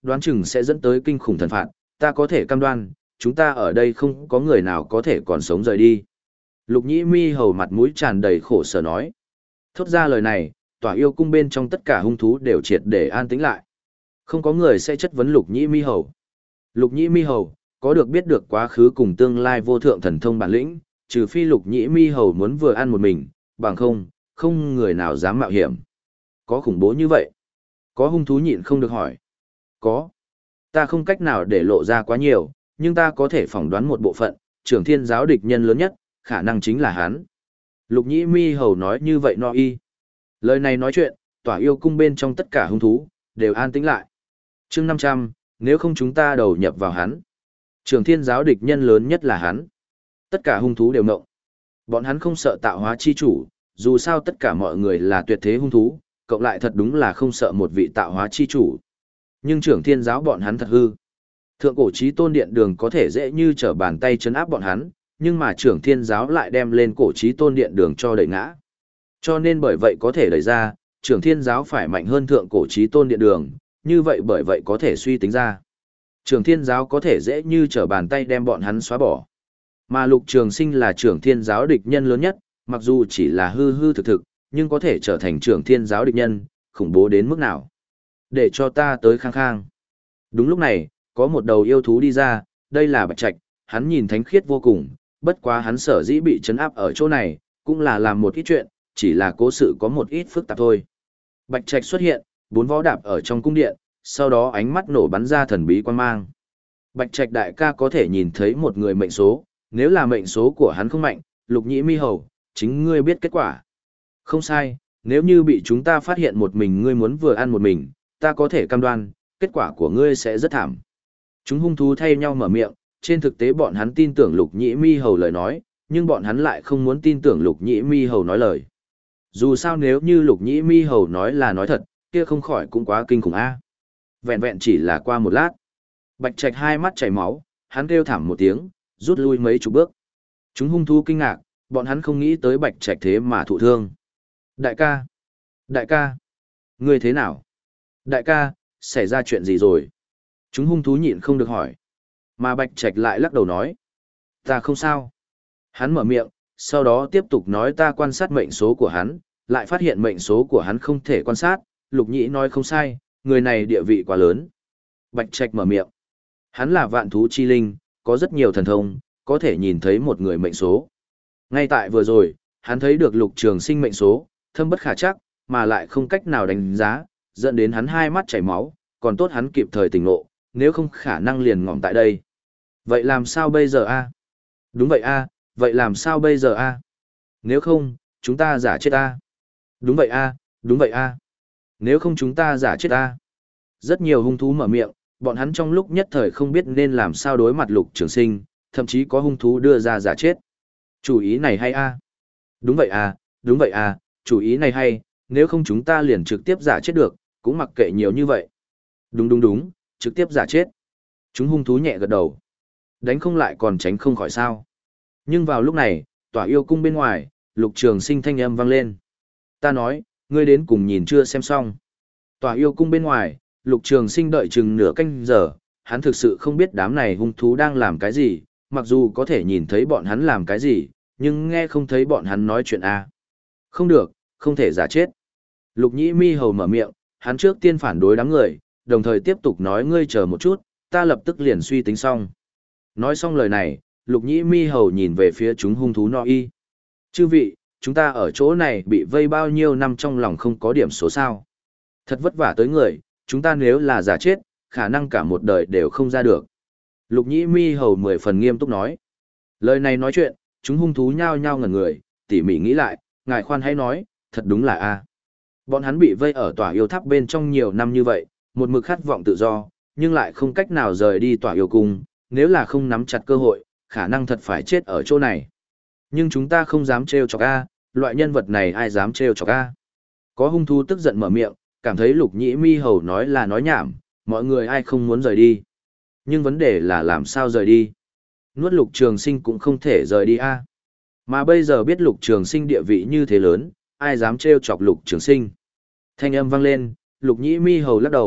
đoán chừng sẽ dẫn tới kinh khủng thần phạt, ta có thể cam đoan, chúng ta ở đây không có người nào có thể còn sống rời đi. Lục Nhĩ Mi hầu mặt mũi tràn đầy khổ sở nói. Thốt ra lời này, tỏa yêu cung bên trong tất cả hung thú đều triệt để an tĩnh lại. Không có người sẽ chất vấn Lục Nhĩ Mi hầu. Lục Nhĩ Mi hầu, có được biết được quá khứ cùng tương lai vô thượng thần thông bản lĩnh, trừ phi Lục Nhĩ Mi hầu muốn vừa ăn một mình, bằng không, không người nào dám mạo hiểm. Có khủng bố như vậy? Có hung thú nhịn không được hỏi. Có. Ta không cách nào để lộ ra quá nhiều, nhưng ta có thể phỏng đoán một bộ phận, trưởng thiên giáo địch nhân lớn nhất, khả năng chính là hắn. Lục Nhĩ Mi hầu nói như vậy no y. Lời này nói chuyện, tỏa yêu cung bên trong tất cả hung thú, đều an tĩnh lại. chương năm trăm, nếu không chúng ta đầu nhập vào hắn. Trưởng thiên giáo địch nhân lớn nhất là hắn. Tất cả hung thú đều ngộng. Bọn hắn không sợ tạo hóa chi chủ, dù sao tất cả mọi người là tuyệt thế hung thú, cộng lại thật đúng là không sợ một vị tạo hóa chi chủ. Nhưng trưởng thiên giáo bọn hắn thật hư. Thượng cổ chí tôn điện đường có thể dễ như trở bàn tay chấn áp bọn hắn, nhưng mà trưởng thiên giáo lại đem lên cổ chí tôn điện đường cho đẩy ngã. Cho nên bởi vậy có thể đẩy ra, trưởng thiên giáo phải mạnh hơn thượng cổ chí tôn điện đường, như vậy bởi vậy có thể suy tính ra. Trưởng thiên giáo có thể dễ như trở bàn tay đem bọn hắn xóa bỏ. Mà Lục Trường Sinh là trưởng thiên giáo địch nhân lớn nhất, mặc dù chỉ là hư hư thực thực, nhưng có thể trở thành trưởng thiên giáo địch nhân, khủng bố đến mức nào. Để cho ta tới khang khang. Đúng lúc này, có một đầu yêu thú đi ra, đây là Bạch Trạch, hắn nhìn thánh khiết vô cùng, bất quá hắn sở dĩ bị trấn áp ở chỗ này, cũng là làm một ít chuyện, chỉ là cố sự có một ít phức tạp thôi. Bạch Trạch xuất hiện, bốn vó đạp ở trong cung điện, sau đó ánh mắt nổ bắn ra thần bí quan mang. Bạch Trạch đại ca có thể nhìn thấy một người mệnh số, nếu là mệnh số của hắn không mạnh, Lục Nhĩ Mi hầu, chính ngươi biết kết quả. Không sai, nếu như bị chúng ta phát hiện một mình ngươi muốn vừa ăn một mình, ta có thể cam đoan, kết quả của ngươi sẽ rất thảm. Chúng hung thú thay nhau mở miệng, trên thực tế bọn hắn tin tưởng Lục Nhĩ Mi hầu lời nói, nhưng bọn hắn lại không muốn tin tưởng Lục Nhĩ Mi hầu nói lời. Dù sao nếu như Lục Nhĩ Mi hầu nói là nói thật, kia không khỏi cũng quá kinh khủng a. Vẹn vẹn chỉ là qua một lát, Bạch Trạch hai mắt chảy máu, hắn kêu thảm một tiếng, rút lui mấy chục bước. Chúng hung thú kinh ngạc, bọn hắn không nghĩ tới Bạch Trạch thế mà thụ thương. Đại ca! Đại ca! Ngươi thế nào? Đại ca, xảy ra chuyện gì rồi? Chúng hung thú nhịn không được hỏi. Mà Bạch Trạch lại lắc đầu nói. Ta không sao. Hắn mở miệng, sau đó tiếp tục nói ta quan sát mệnh số của hắn, lại phát hiện mệnh số của hắn không thể quan sát. Lục Nhĩ nói không sai, người này địa vị quá lớn. Bạch Trạch mở miệng. Hắn là vạn thú chi linh, có rất nhiều thần thông, có thể nhìn thấy một người mệnh số. Ngay tại vừa rồi, hắn thấy được Lục Trường Sinh mệnh số, thâm bất khả trắc, mà lại không cách nào đánh giá, dẫn đến hắn hai mắt chảy máu, còn tốt hắn kịp thời tỉnh ngộ, nếu không khả năng liền ngỏm tại đây. Vậy làm sao bây giờ a? Đúng vậy a, vậy làm sao bây giờ a? Nếu không, chúng ta giả chết a. Đúng vậy a, đúng vậy a. Nếu không chúng ta giả chết a. Rất nhiều hung thú mở miệng, bọn hắn trong lúc nhất thời không biết nên làm sao đối mặt Lục Trường Sinh, thậm chí có hung thú đưa ra giả chết. Chủ ý này hay a? Đúng vậy a, đúng vậy a, chủ ý này hay, nếu không chúng ta liền trực tiếp giả chết được, cũng mặc kệ nhiều như vậy. Đúng đúng đúng, trực tiếp giả chết. Chúng hung thú nhẹ gật đầu. Đánh không lại còn tránh không khỏi sao. Nhưng vào lúc này, tỏa yêu cung bên ngoài, Lục Trường Sinh thanh âm vang lên. Ta nói, ngươi đến cùng nhìn chưa xem xong. Tỏa yêu cung bên ngoài, Lục Trường Sinh đợi chừng nửa canh giờ, hắn thực sự không biết đám này hung thú đang làm cái gì, mặc dù có thể nhìn thấy bọn hắn làm cái gì, nhưng nghe không thấy bọn hắn nói chuyện a. Không được, không thể giả chết. Lục Nhĩ Mi hầu mở miệng, hắn trước tiên phản đối đám người, đồng thời tiếp tục nói ngươi chờ một chút, ta lập tức liền suy tính xong. Nói xong lời này, Lục Nhĩ Mi hầu nhìn về phía chúng hung thú no y. Chư vị, chúng ta ở chỗ này bị vây bao nhiêu năm trong lòng không có điểm số sao. Thật vất vả tới người, chúng ta nếu là giả chết, khả năng cả một đời đều không ra được. Lục Nhĩ Mi hầu mười phần nghiêm túc nói. Lời này nói chuyện, chúng hung thú nhao nhao ngẩn người, tỉ mỉ nghĩ lại, ngài khoan hãy nói, thật đúng là a. Bọn hắn bị vây ở tỏa yêu tháp bên trong nhiều năm như vậy, một mực khát vọng tự do, nhưng lại không cách nào rời đi tỏa yêu cung, nếu là không nắm chặt cơ hội, khả năng thật phải chết ở chỗ này. Nhưng chúng ta không dám trêu chọc a, loại nhân vật này ai dám trêu chọc a. Có hung thú tức giận mở miệng, cảm thấy Lục Nhĩ Mi hầu nói là nói nhảm, mọi người ai không muốn rời đi. Nhưng vấn đề là làm sao rời đi. Nuốt Lục Trường Sinh cũng không thể rời đi a. Mà bây giờ biết Lục Trường Sinh địa vị như thế lớn, ai dám trêu chọc Lục Trường Sinh. Thanh âm vang lên, Lục Nhĩ Mi hầu lắc đầu,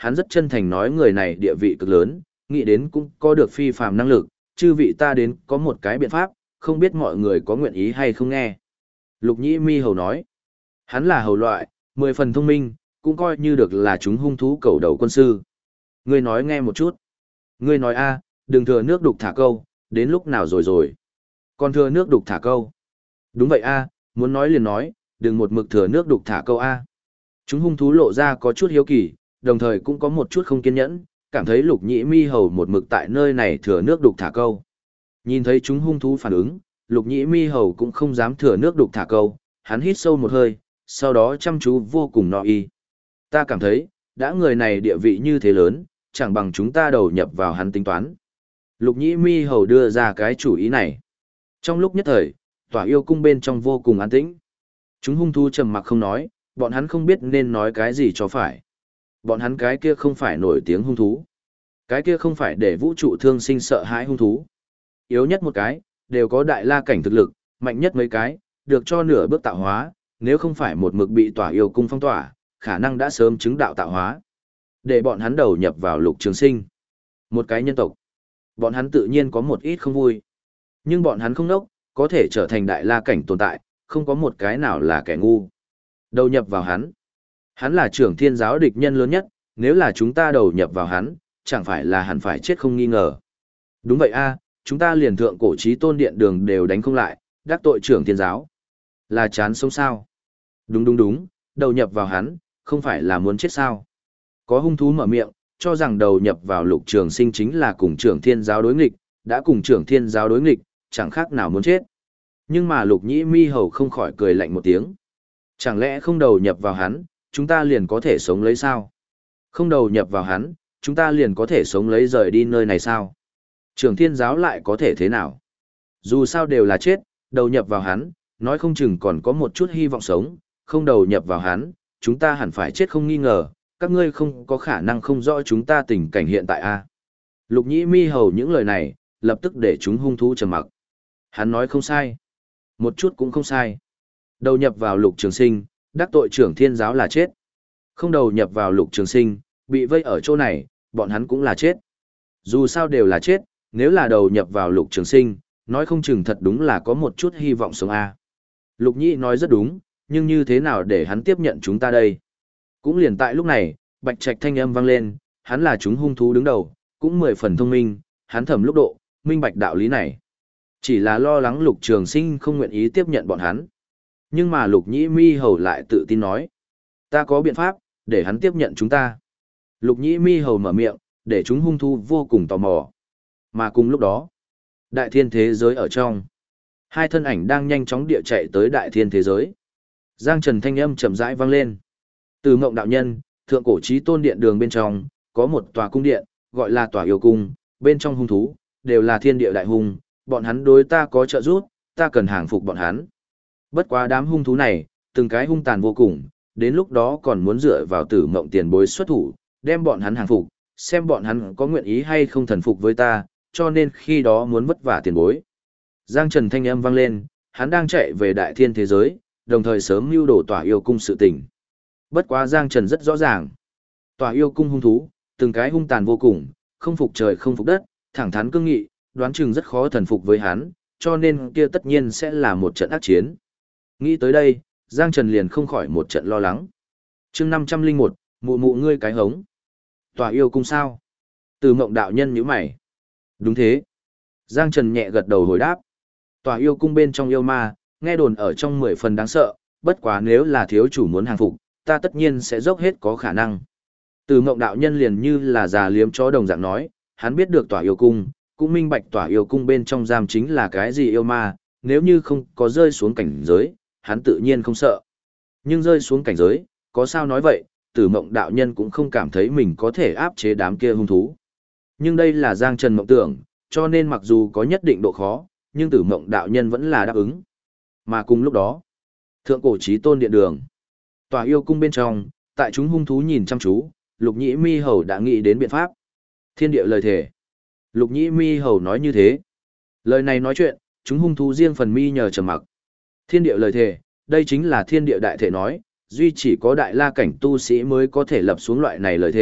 hắn rất chân thành nói người này địa vị cực lớn, nghĩ đến cũng có được phi phàm năng lực, chư vị ta đến có một cái biện pháp, không biết mọi người có nguyện ý hay không nghe. Lục Nhĩ Mi Hầu nói, hắn là hầu loại, mười phần thông minh, cũng coi như được là chúng hung thú cầu đầu quân sư. Ngươi nói nghe một chút. Ngươi nói a, đừng thừa nước đục thả câu, đến lúc nào rồi rồi. Còn thừa nước đục thả câu. Đúng vậy a, muốn nói liền nói, đừng một mực thừa nước đục thả câu a. Chúng hung thú lộ ra có chút hiếu kỳ, đồng thời cũng có một chút không kiên nhẫn, cảm thấy Lục Nhĩ Mi Hầu một mực tại nơi này thừa nước đục thả câu. Nhìn thấy chúng hung thú phản ứng, Lục Nhĩ Mi Hầu cũng không dám thừa nước đục thả câu, hắn hít sâu một hơi, sau đó chăm chú vô cùng no y. Ta cảm thấy, đã người này địa vị như thế lớn, chẳng bằng chúng ta đầu nhập vào hắn tính toán. Lục Nhĩ Mi Hầu đưa ra cái chủ ý này. Trong lúc nhất thời, tỏa yêu cung bên trong vô cùng an tĩnh. Chúng hung thú trầm mặc không nói, bọn hắn không biết nên nói cái gì cho phải. Bọn hắn cái kia không phải nổi tiếng hung thú. Cái kia không phải để vũ trụ thương sinh sợ hãi hung thú. Yếu nhất một cái, đều có đại la cảnh thực lực, mạnh nhất mấy cái, được cho nửa bước tạo hóa, nếu không phải một mực bị tỏa yêu cung phong tỏa, khả năng đã sớm chứng đạo tạo hóa. Để bọn hắn đầu nhập vào Lục Trường Sinh. Một cái nhân tộc. Bọn hắn tự nhiên có một ít không vui. Nhưng bọn hắn không nốc, có thể trở thành đại la cảnh tồn tại, không có một cái nào là kẻ ngu. Đầu nhập vào hắn. Hắn là trưởng thiên giáo địch nhân lớn nhất, nếu là chúng ta đầu nhập vào hắn, chẳng phải là hẳn phải chết không nghi ngờ. Đúng vậy a, chúng ta liền thượng cổ chí tôn điện đường đều đánh không lại, đắc tội trưởng thiên giáo. Là chán sống sao? Đúng đúng đúng, đầu nhập vào hắn, không phải là muốn chết sao? Có hung thú mở miệng, cho rằng đầu nhập vào Lục Trường Sinh chính là cùng trưởng thiên giáo đối nghịch, đã cùng trưởng thiên giáo đối nghịch, chẳng khác nào muốn chết. Nhưng mà Lục Nhĩ Mi Hầu không khỏi cười lạnh một tiếng. Chẳng lẽ không đầu nhập vào hắn, chúng ta liền có thể sống lấy sao? Không đầu nhập vào hắn, chúng ta liền có thể sống lấy rời đi nơi này sao? Trưởng thiên giáo lại có thể thế nào? Dù sao đều là chết, đầu nhập vào hắn, nói không chừng còn có một chút hy vọng sống, không đầu nhập vào hắn, chúng ta hẳn phải chết không nghi ngờ, các ngươi không có khả năng không rõ chúng ta tình cảnh hiện tại a. Lục Nhĩ Mi Hầu những lời này, lập tức để chúng hung thú trầm mặc. Hắn nói không sai. Một chút cũng không sai. Đầu nhập vào Lục Trường Sinh, đắc tội trưởng thiên giáo là chết. Không đầu nhập vào Lục Trường Sinh, bị vây ở chỗ này, bọn hắn cũng là chết. Dù sao đều là chết, nếu là đầu nhập vào Lục Trường Sinh, nói không chừng thật đúng là có một chút hy vọng sống a. Lục Nhĩ nói rất đúng, nhưng như thế nào để hắn tiếp nhận chúng ta đây? Cũng liền tại lúc này, Bạch Trạch thanh âm vang lên, hắn là chúng hung thú đứng đầu, cũng mười phần thông minh, hắn thầm lúc độ, minh bạch đạo lý này. Chỉ là lo lắng Lục Trường Sinh không nguyện ý tiếp nhận bọn hắn. Nhưng mà Lục Nhĩ Mi Hầu lại tự tin nói, ta có biện pháp, để hắn tiếp nhận chúng ta. Lục Nhĩ Mi Hầu mở miệng, để chúng hung thú vô cùng tò mò. Mà cùng lúc đó, đại thiên thế giới ở trong, hai thân ảnh đang nhanh chóng địa chạy tới đại thiên thế giới. Giang Trần thanh âm chậm rãi vang lên. Từ Ngộng đạo nhân, thượng cổ chí tôn điện đường bên trong, có một tòa cung điện, gọi là tòa yêu cung, bên trong hung thú, đều là thiên địa đại hung, bọn hắn đối ta có trợ giúp, ta cần hàng phục bọn hắn. Bất quá đám hung thú này, từng cái hung tàn vô cùng, đến lúc đó còn muốn dựa vào Tử Mộng tiền bối xuất thủ, đem bọn hắn hàng phục, xem bọn hắn có nguyện ý hay không thần phục với ta, cho nên khi đó muốn vất vả tiền bối. Giang Trần thanh âm vang lên, hắn đang chạy về đại thiên thế giới, đồng thời sớm mưu đồ tòa yêu cung sự tình. Bất quá Giang Trần rất rõ ràng. Tòa yêu cung hung thú, từng cái hung tàn vô cùng, không phục trời không phục đất, thẳng thắn cương nghị, đoán chừng rất khó thần phục với hắn, cho nên kia tất nhiên sẽ là một trận ác chiến. Nghĩ tới đây, Giang Trần liền không khỏi một trận lo lắng. chương năm trăm lẻ một, mụ mụ ngươi cái hống. Tòa yêu cung sao? Từ Mộng đạo nhân nhíu mày. Đúng thế. Giang Trần nhẹ gật đầu hồi đáp. Tòa yêu cung bên trong yêu ma, nghe đồn ở trong mười phần đáng sợ, bất quá nếu là thiếu chủ muốn hàng phục, ta tất nhiên sẽ dốc hết có khả năng. Từ Mộng đạo nhân liền như là già liếm chó đồng dạng nói, hắn biết được tòa yêu cung, cũng minh bạch tòa yêu cung bên trong giam chính là cái gì yêu ma, nếu như không có rơi xuống cảnh giới, hắn tự nhiên không sợ. Nhưng rơi xuống cảnh giới, có sao nói vậy, Tử Mộng đạo nhân cũng không cảm thấy mình có thể áp chế đám kia hung thú. Nhưng đây là Giang Trần mộng tưởng, cho nên mặc dù có nhất định độ khó, nhưng Tử Mộng đạo nhân vẫn là đáp ứng. Mà cùng lúc đó, thượng cổ chí tôn điện đường, tòa yêu cung bên trong, tại chúng hung thú nhìn chăm chú, Lục Nhĩ Mi Hầu đã nghĩ đến biện pháp. Thiên địa lời thể. Lục Nhĩ Mi Hầu nói như thế. Lời này nói chuyện, chúng hung thú riêng phần mi nhờ trầm mặc. Thiên địa lời thể, đây chính là thiên địa đại thể nói, duy chỉ có đại la cảnh tu sĩ mới có thể lập xuống loại này lời thể,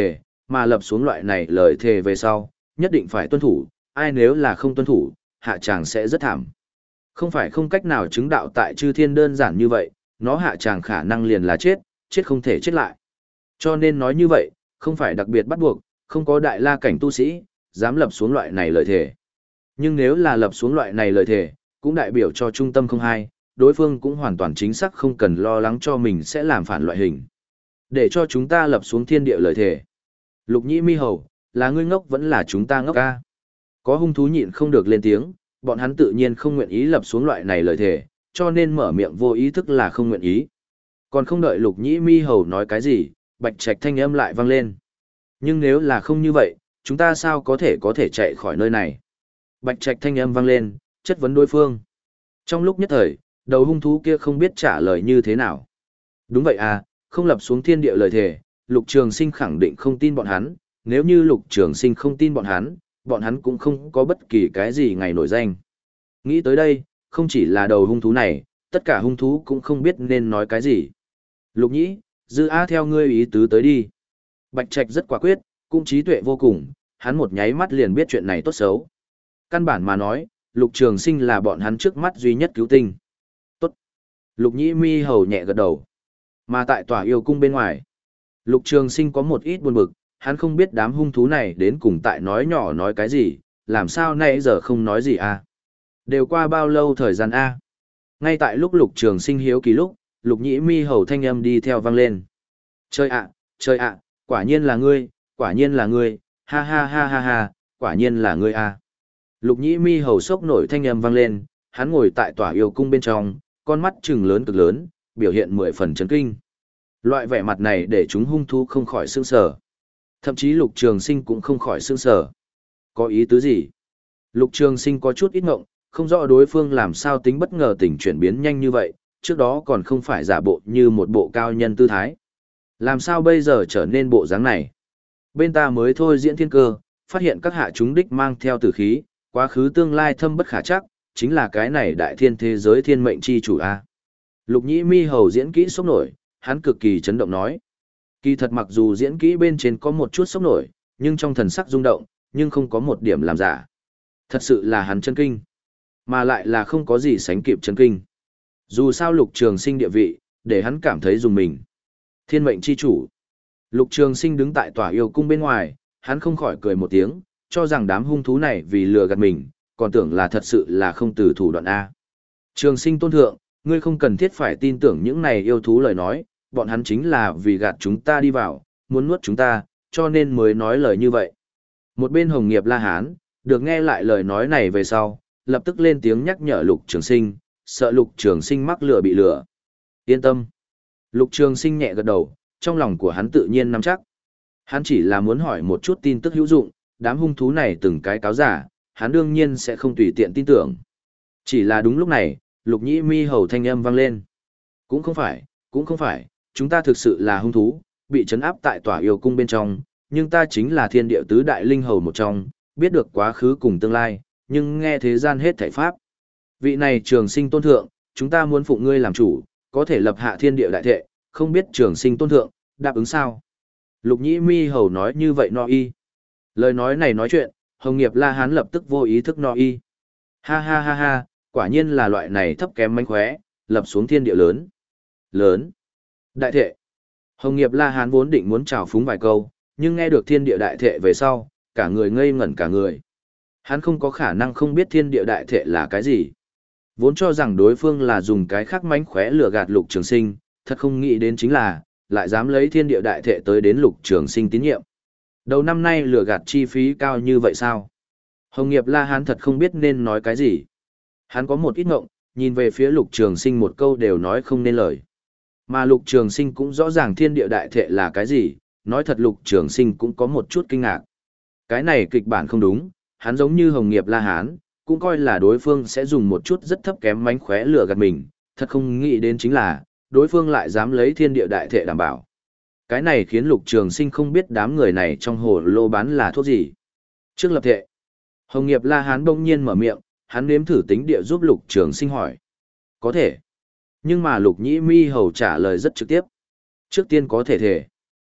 mà lập xuống loại này lời thề về sau, nhất định phải tuân thủ, ai nếu là không tuân thủ, hạ tràng sẽ rất thảm. Không phải không cách nào chứng đạo tại chư thiên đơn giản như vậy, nó hạ tràng khả năng liền là chết, chết không thể chết lại. Cho nên nói như vậy, không phải đặc biệt bắt buộc, không có đại la cảnh tu sĩ, dám lập xuống loại này lời thề. Nhưng nếu là lập xuống loại này lời thề, cũng đại biểu cho trung tâm không hai, đối phương cũng hoàn toàn chính xác không cần lo lắng cho mình sẽ làm phản loại hình. Để cho chúng ta lập xuống thiên địa lời thề. Lục nhĩ mi hầu, là ngươi ngốc vẫn là chúng ta ngốc ca. Có hung thú nhịn không được lên tiếng, bọn hắn tự nhiên không nguyện ý lập xuống loại này lời thề, cho nên mở miệng vô ý thức là không nguyện ý. Còn không đợi lục nhĩ mi hầu nói cái gì, bạch trạch thanh âm lại vang lên. Nhưng nếu là không như vậy, chúng ta sao có thể có thể chạy khỏi nơi này? Bạch trạch thanh âm vang lên, chất vấn đối phương. Trong lúc nhất thời, đầu hung thú kia không biết trả lời như thế nào. Đúng vậy à, không lập xuống thiên địa lời thề, lục trường sinh khẳng định không tin bọn hắn, nếu như lục trường sinh không tin bọn hắn, bọn hắn cũng không có bất kỳ cái gì ngày nổi danh. Nghĩ tới đây, không chỉ là đầu hung thú này, tất cả hung thú cũng không biết nên nói cái gì. Lục nhĩ, dư á theo ngươi ý tứ tới đi. Bạch trạch rất quả quyết, cũng trí tuệ vô cùng, hắn một nháy mắt liền biết chuyện này tốt xấu. Căn bản mà nói, lục trường sinh là bọn hắn trước mắt duy nhất cứu tinh. Tốt. Lục nhĩ mi hầu nhẹ gật đầu. Mà tại tòa yêu cung bên ngoài, lục trường sinh có một ít buồn bực, hắn không biết đám hung thú này đến cùng tại nói nhỏ nói cái gì, làm sao nãy giờ không nói gì à. Đều qua bao lâu thời gian a? Ngay tại lúc lục trường sinh hiếu kỳ lúc, lục nhĩ mi hầu thanh âm đi theo vang lên. Trời ạ, trời ạ, quả nhiên là ngươi, quả nhiên là ngươi, ha ha ha ha ha, quả nhiên là ngươi a. Lục nhĩ mi hầu sốc nổi thanh âm vang lên, hắn ngồi tại tòa yêu cung bên trong, con mắt trừng lớn cực lớn, biểu hiện mười phần chấn kinh. Loại vẻ mặt này để chúng hung thú không khỏi sương sở. Thậm chí lục trường sinh cũng không khỏi sương sở. Có ý tứ gì? Lục trường sinh có chút ít ngộng, không rõ đối phương làm sao tính bất ngờ tình chuyển biến nhanh như vậy, trước đó còn không phải giả bộ như một bộ cao nhân tư thái. Làm sao bây giờ trở nên bộ dáng này? Bên ta mới thôi diễn thiên cơ, phát hiện các hạ chúng đích mang theo tử khí, quá khứ tương lai thâm bất khả chắc, chính là cái này đại thiên thế giới thiên mệnh chi chủ a. Lục nhĩ mi hầu diễn kỹ sốc nổi, hắn cực kỳ chấn động nói. Kỳ thật mặc dù diễn kỹ bên trên có một chút sốc nổi, nhưng trong thần sắc rung động, nhưng không có một điểm làm giả. Thật sự là hắn chân kinh, mà lại là không có gì sánh kịp chân kinh. Dù sao lục trường sinh địa vị, để hắn cảm thấy dùng mình. Thiên mệnh chi chủ. Lục trường sinh đứng tại tòa yêu cung bên ngoài, hắn không khỏi cười một tiếng, cho rằng đám hung thú này vì lừa gạt mình, còn tưởng là thật sự là không từ thủ đoạn A. Trường sinh tôn thượng, ngươi không cần thiết phải tin tưởng những này yêu thú lời nói, bọn hắn chính là vì gạt chúng ta đi vào, muốn nuốt chúng ta, cho nên mới nói lời như vậy. Một bên Hồng Nghiệp La Hán, được nghe lại lời nói này về sau, lập tức lên tiếng nhắc nhở Lục Trường Sinh, sợ Lục Trường Sinh mắc lừa bị lừa. Yên tâm. Lục Trường Sinh nhẹ gật đầu, trong lòng của hắn tự nhiên nắm chắc. Hắn chỉ là muốn hỏi một chút tin tức hữu dụng, đám hung thú này từng cái cáo giả, hắn đương nhiên sẽ không tùy tiện tin tưởng. Chỉ là đúng lúc này, Lục nhĩ mi hầu thanh âm vang lên. Cũng không phải, cũng không phải, chúng ta thực sự là hung thú, bị trấn áp tại tòa yêu cung bên trong, nhưng ta chính là thiên địa tứ đại linh hầu một trong, biết được quá khứ cùng tương lai, nhưng nghe thế gian hết thảy pháp. Vị này trường sinh tôn thượng, chúng ta muốn phụng ngươi làm chủ, có thể lập hạ thiên địa đại thệ, không biết trường sinh tôn thượng, đáp ứng sao? Lục nhĩ mi hầu nói như vậy no y. Lời nói này nói chuyện, Hồng Nghiệp La Hán lập tức vô ý thức no y. Ha ha ha ha, quả nhiên là loại này thấp kém mánh khóe, lập xuống thiên địa lớn. Lớn. Đại thệ. Hồng Nghiệp La Hán vốn định muốn trào phúng vài câu, nhưng nghe được thiên địa đại thệ về sau, cả người ngây ngẩn cả người. Hắn không có khả năng không biết thiên địa đại thệ là cái gì. Vốn cho rằng đối phương là dùng cái khác mánh khóe lừa gạt Lục Trường Sinh, thật không nghĩ đến chính là, lại dám lấy thiên địa đại thệ tới đến Lục Trường Sinh tín nhiệm. Đầu năm nay lừa gạt chi phí cao như vậy sao? Hồng Nghiệp La Hán thật không biết nên nói cái gì. Hắn có một ít ngộng, nhìn về phía Lục Trường Sinh một câu đều nói không nên lời. Mà Lục Trường Sinh cũng rõ ràng thiên địa đại thệ là cái gì, nói thật Lục Trường Sinh cũng có một chút kinh ngạc. Cái này kịch bản không đúng, hắn giống như Hồng Nghiệp La Hán, cũng coi là đối phương sẽ dùng một chút rất thấp kém mánh khóe lừa gạt mình, thật không nghĩ đến chính là, đối phương lại dám lấy thiên địa đại thệ đảm bảo. Cái này khiến Lục Trường Sinh không biết đám người này trong hồ lô bán là thuốc gì. Trước lập thệ, Hồng Nghiệp La Hán bỗng nhiên mở miệng, hắn nếm thử tính địa giúp Lục Trường Sinh hỏi. Có thể. Nhưng mà Lục Nhĩ Mi hầu trả lời rất trực tiếp. Trước tiên có thể thể.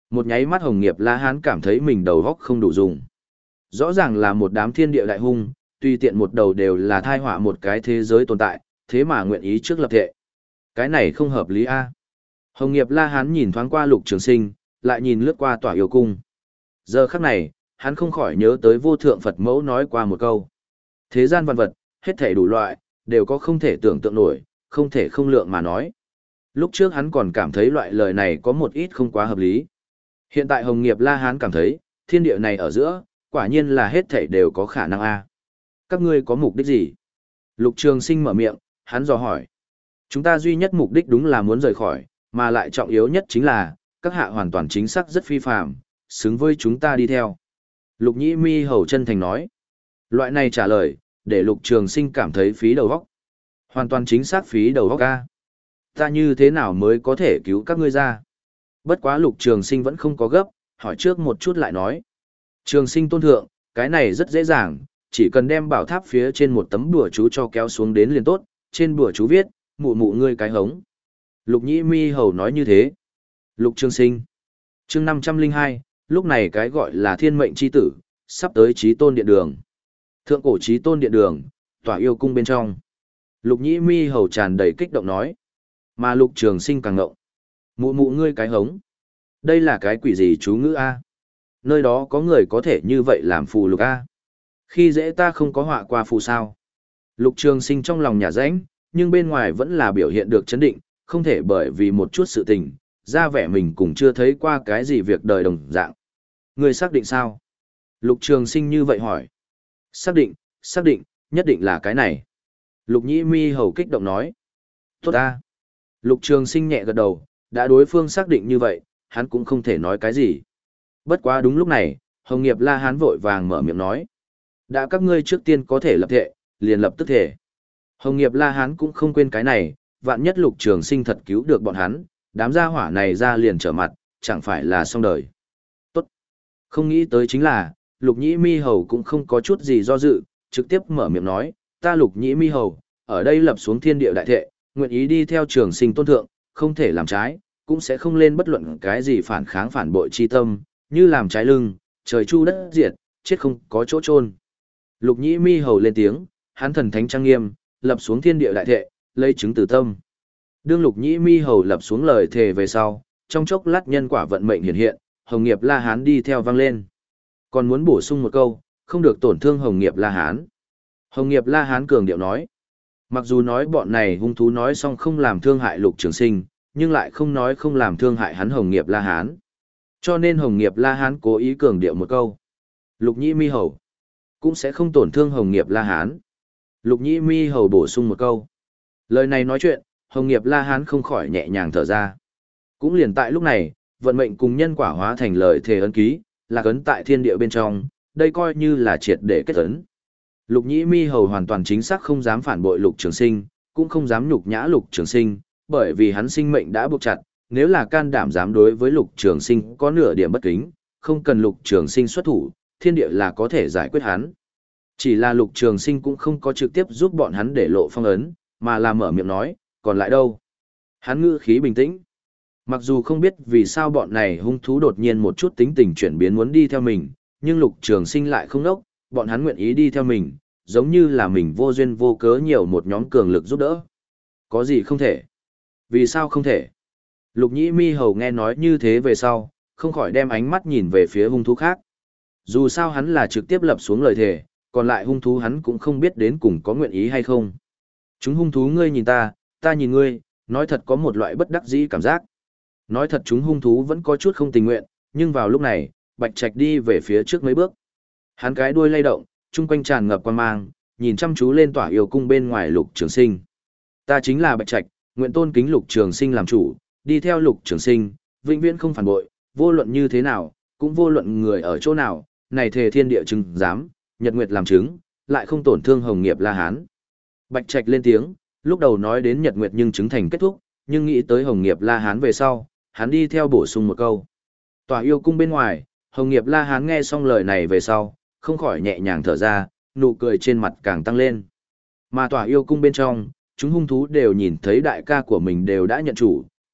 Một nháy mắt Hồng Nghiệp La Hán cảm thấy mình đầu óc không đủ dùng. Rõ ràng là một đám thiên địa đại hung, tùy tiện một đầu đều là thai họa một cái thế giới tồn tại, thế mà nguyện ý trước lập thệ. Cái này không hợp lý a. Hồng Nghiệp La Hán nhìn thoáng qua Lục Trường Sinh, lại nhìn lướt qua Tỏa Yêu Cung. Giờ khắc này, hắn không khỏi nhớ tới Vô Thượng Phật Mẫu nói qua một câu. Thế gian vạn vật, hết thảy đủ loại, đều có không thể tưởng tượng nổi, không thể không lượng mà nói. Lúc trước hắn còn cảm thấy loại lời này có một ít không quá hợp lý. Hiện tại Hồng Nghiệp La Hán cảm thấy, thiên địa này ở giữa, quả nhiên là hết thảy đều có khả năng a. Các ngươi có mục đích gì? Lục Trường Sinh mở miệng, hắn dò hỏi. Chúng ta duy nhất mục đích đúng là muốn rời khỏi, mà lại trọng yếu nhất chính là, các hạ hoàn toàn chính xác rất phi phàm, xứng với chúng ta đi theo. Lục Nhĩ Mi hầu chân thành nói. Loại này trả lời, để Lục Trường Sinh cảm thấy phí đầu óc. Hoàn toàn chính xác phí đầu óc ca. Ta như thế nào mới có thể cứu các ngươi ra? Bất quá Lục Trường Sinh vẫn không có gấp, hỏi trước một chút lại nói. Trường Sinh tôn thượng, cái này rất dễ dàng, chỉ cần đem bảo tháp phía trên một tấm bùa chú cho kéo xuống đến liền tốt, trên bùa chú viết, mụ mụ ngươi cái hống. Lục Nhĩ Mi hầu nói như thế. Lục Trường Sinh. Chương năm trăm linh hai, lúc này cái gọi là thiên mệnh chi tử, sắp tới Chí Tôn Điện Đường. Thượng cổ Chí Tôn Điện Đường, Tỏa Yêu Cung bên trong. Lục Nhĩ Mi hầu tràn đầy kích động nói. Mà Lục Trường Sinh càng ngộng. Mụ mụ ngươi cái hống. Đây là cái quỷ gì chú ngữ a? Nơi đó có người có thể như vậy làm phù lục a? Khi dễ ta không có họa qua phù sao? Lục Trường Sinh trong lòng nhả rãnh, nhưng bên ngoài vẫn là biểu hiện được chấn định, không thể bởi vì một chút sự tình, ra vẻ mình cũng chưa thấy qua cái gì việc đời đồng dạng. Ngươi xác định sao? Lục Trường Sinh như vậy hỏi. Xác định, xác định, nhất định là cái này. Lục Nhĩ Mi hầu kích động nói. Tốt ta. Lục Trường Sinh nhẹ gật đầu, đã đối phương xác định như vậy, hắn cũng không thể nói cái gì. Bất quá đúng lúc này, Hồng Nghiệp La Hán vội vàng mở miệng nói. Đã các ngươi trước tiên có thể lập thệ, liền lập tức thể. Hồng Nghiệp La Hán cũng không quên cái này, vạn nhất Lục Trường Sinh thật cứu được bọn hắn, đám gia hỏa này ra liền trở mặt, chẳng phải là xong đời. Tốt. Không nghĩ tới chính là, Lục Nhĩ Mi hầu cũng không có chút gì do dự, trực tiếp mở miệng nói, ta Lục Nhĩ Mi hầu, ở đây lập xuống thiên địa đại thệ, nguyện ý đi theo Trường Sinh tôn thượng, không thể làm trái, cũng sẽ không lên bất luận cái gì phản kháng phản bội chi tâm, như làm trái lưng, trời chu đất diệt, chết không có chỗ chôn. Lục Nhĩ Mi hầu lên tiếng, hắn thần thánh trang nghiêm, lập xuống thiên địa đại thệ, lấy chứng từ tâm. Đương Lục Nhĩ Mi hầu lập xuống lời thề về sau, trong chốc lát nhân quả vận mệnh hiện hiện, Hồng Nghiệp La Hán đi theo vang lên. Còn muốn bổ sung một câu, không được tổn thương Hồng Nghiệp La Hán. Hồng Nghiệp La Hán cường điệu nói. Mặc dù nói bọn này hung thú nói xong không làm thương hại Lục Trường Sinh, nhưng lại không nói không làm thương hại hắn Hồng Nghiệp La Hán. Cho nên Hồng Nghiệp La Hán cố ý cường điệu một câu. Lục Nhĩ Mi hầu cũng sẽ không tổn thương Hồng Nghiệp La Hán. Lục Nhĩ Mi hầu bổ sung một câu. Lời này nói chuyện, Hồng Nghiệp La Hán không khỏi nhẹ nhàng thở ra. Cũng liền tại lúc này, vận mệnh cùng nhân quả hóa thành lời thề ấn ký, là ấn tại thiên địa bên trong, đây coi như là triệt để kết ấn. Lục Nhĩ Mi hầu hoàn toàn chính xác không dám phản bội Lục Trường Sinh, cũng không dám nhục nhã Lục Trường Sinh, bởi vì hắn sinh mệnh đã buộc chặt, nếu là can đảm dám đối với Lục Trường Sinh có nửa điểm bất kính, không cần Lục Trường Sinh xuất thủ, thiên địa là có thể giải quyết hắn. Chỉ là Lục Trường Sinh cũng không có trực tiếp giúp bọn hắn để lộ phong ấn, mà là mở miệng nói, còn lại đâu? Hắn ngữ khí bình tĩnh. Mặc dù không biết vì sao bọn này hung thú đột nhiên một chút tính tình chuyển biến muốn đi theo mình, nhưng Lục Trường Sinh lại không nốc, bọn hắn nguyện ý đi theo mình, giống như là mình vô duyên vô cớ nhiều một nhóm cường lực giúp đỡ. Có gì không thể? Vì sao không thể? Lục Nhĩ Mi hầu nghe nói như thế về sau, không khỏi đem ánh mắt nhìn về phía hung thú khác. Dù sao hắn là trực tiếp lập xuống lời thề, còn lại hung thú hắn cũng không biết đến cùng có nguyện ý hay không. Chúng hung thú ngươi nhìn ta, ta nhìn ngươi, nói thật có một loại bất đắc dĩ cảm giác. Nói thật chúng hung thú vẫn có chút không tình nguyện, nhưng vào lúc này, Bạch Trạch đi về phía trước mấy bước. Hắn cái đuôi lay động, chung quanh tràn ngập quan mang, nhìn chăm chú lên Tỏa Yêu Cung bên ngoài Lục Trường Sinh. Ta chính là Bạch Trạch, nguyện tôn kính Lục Trường Sinh làm chủ, đi theo Lục Trường Sinh, vĩnh viễn không phản bội, vô luận như thế nào, cũng vô luận người ở chỗ nào, này thề thiên địa chứng giám, nhật nguyệt làm chứng, lại không tổn thương Hồng Nghiệp La Hán. Bạch Trạch lên tiếng, lúc đầu nói đến nhật nguyệt nhưng chứng thành kết thúc, nhưng nghĩ tới Hồng Nghiệp La Hán về sau, hắn đi theo bổ sung một câu. Tỏa Yêu Cung bên ngoài, Hồng Nghiệp La Hán nghe xong lời này về sau, không khỏi nhẹ nhàng thở ra, nụ cười trên mặt càng tăng lên. Mà Tỏa Yêu Cung bên trong, chúng hung thú đều nhìn thấy đại ca của mình đều đã nhận chủ,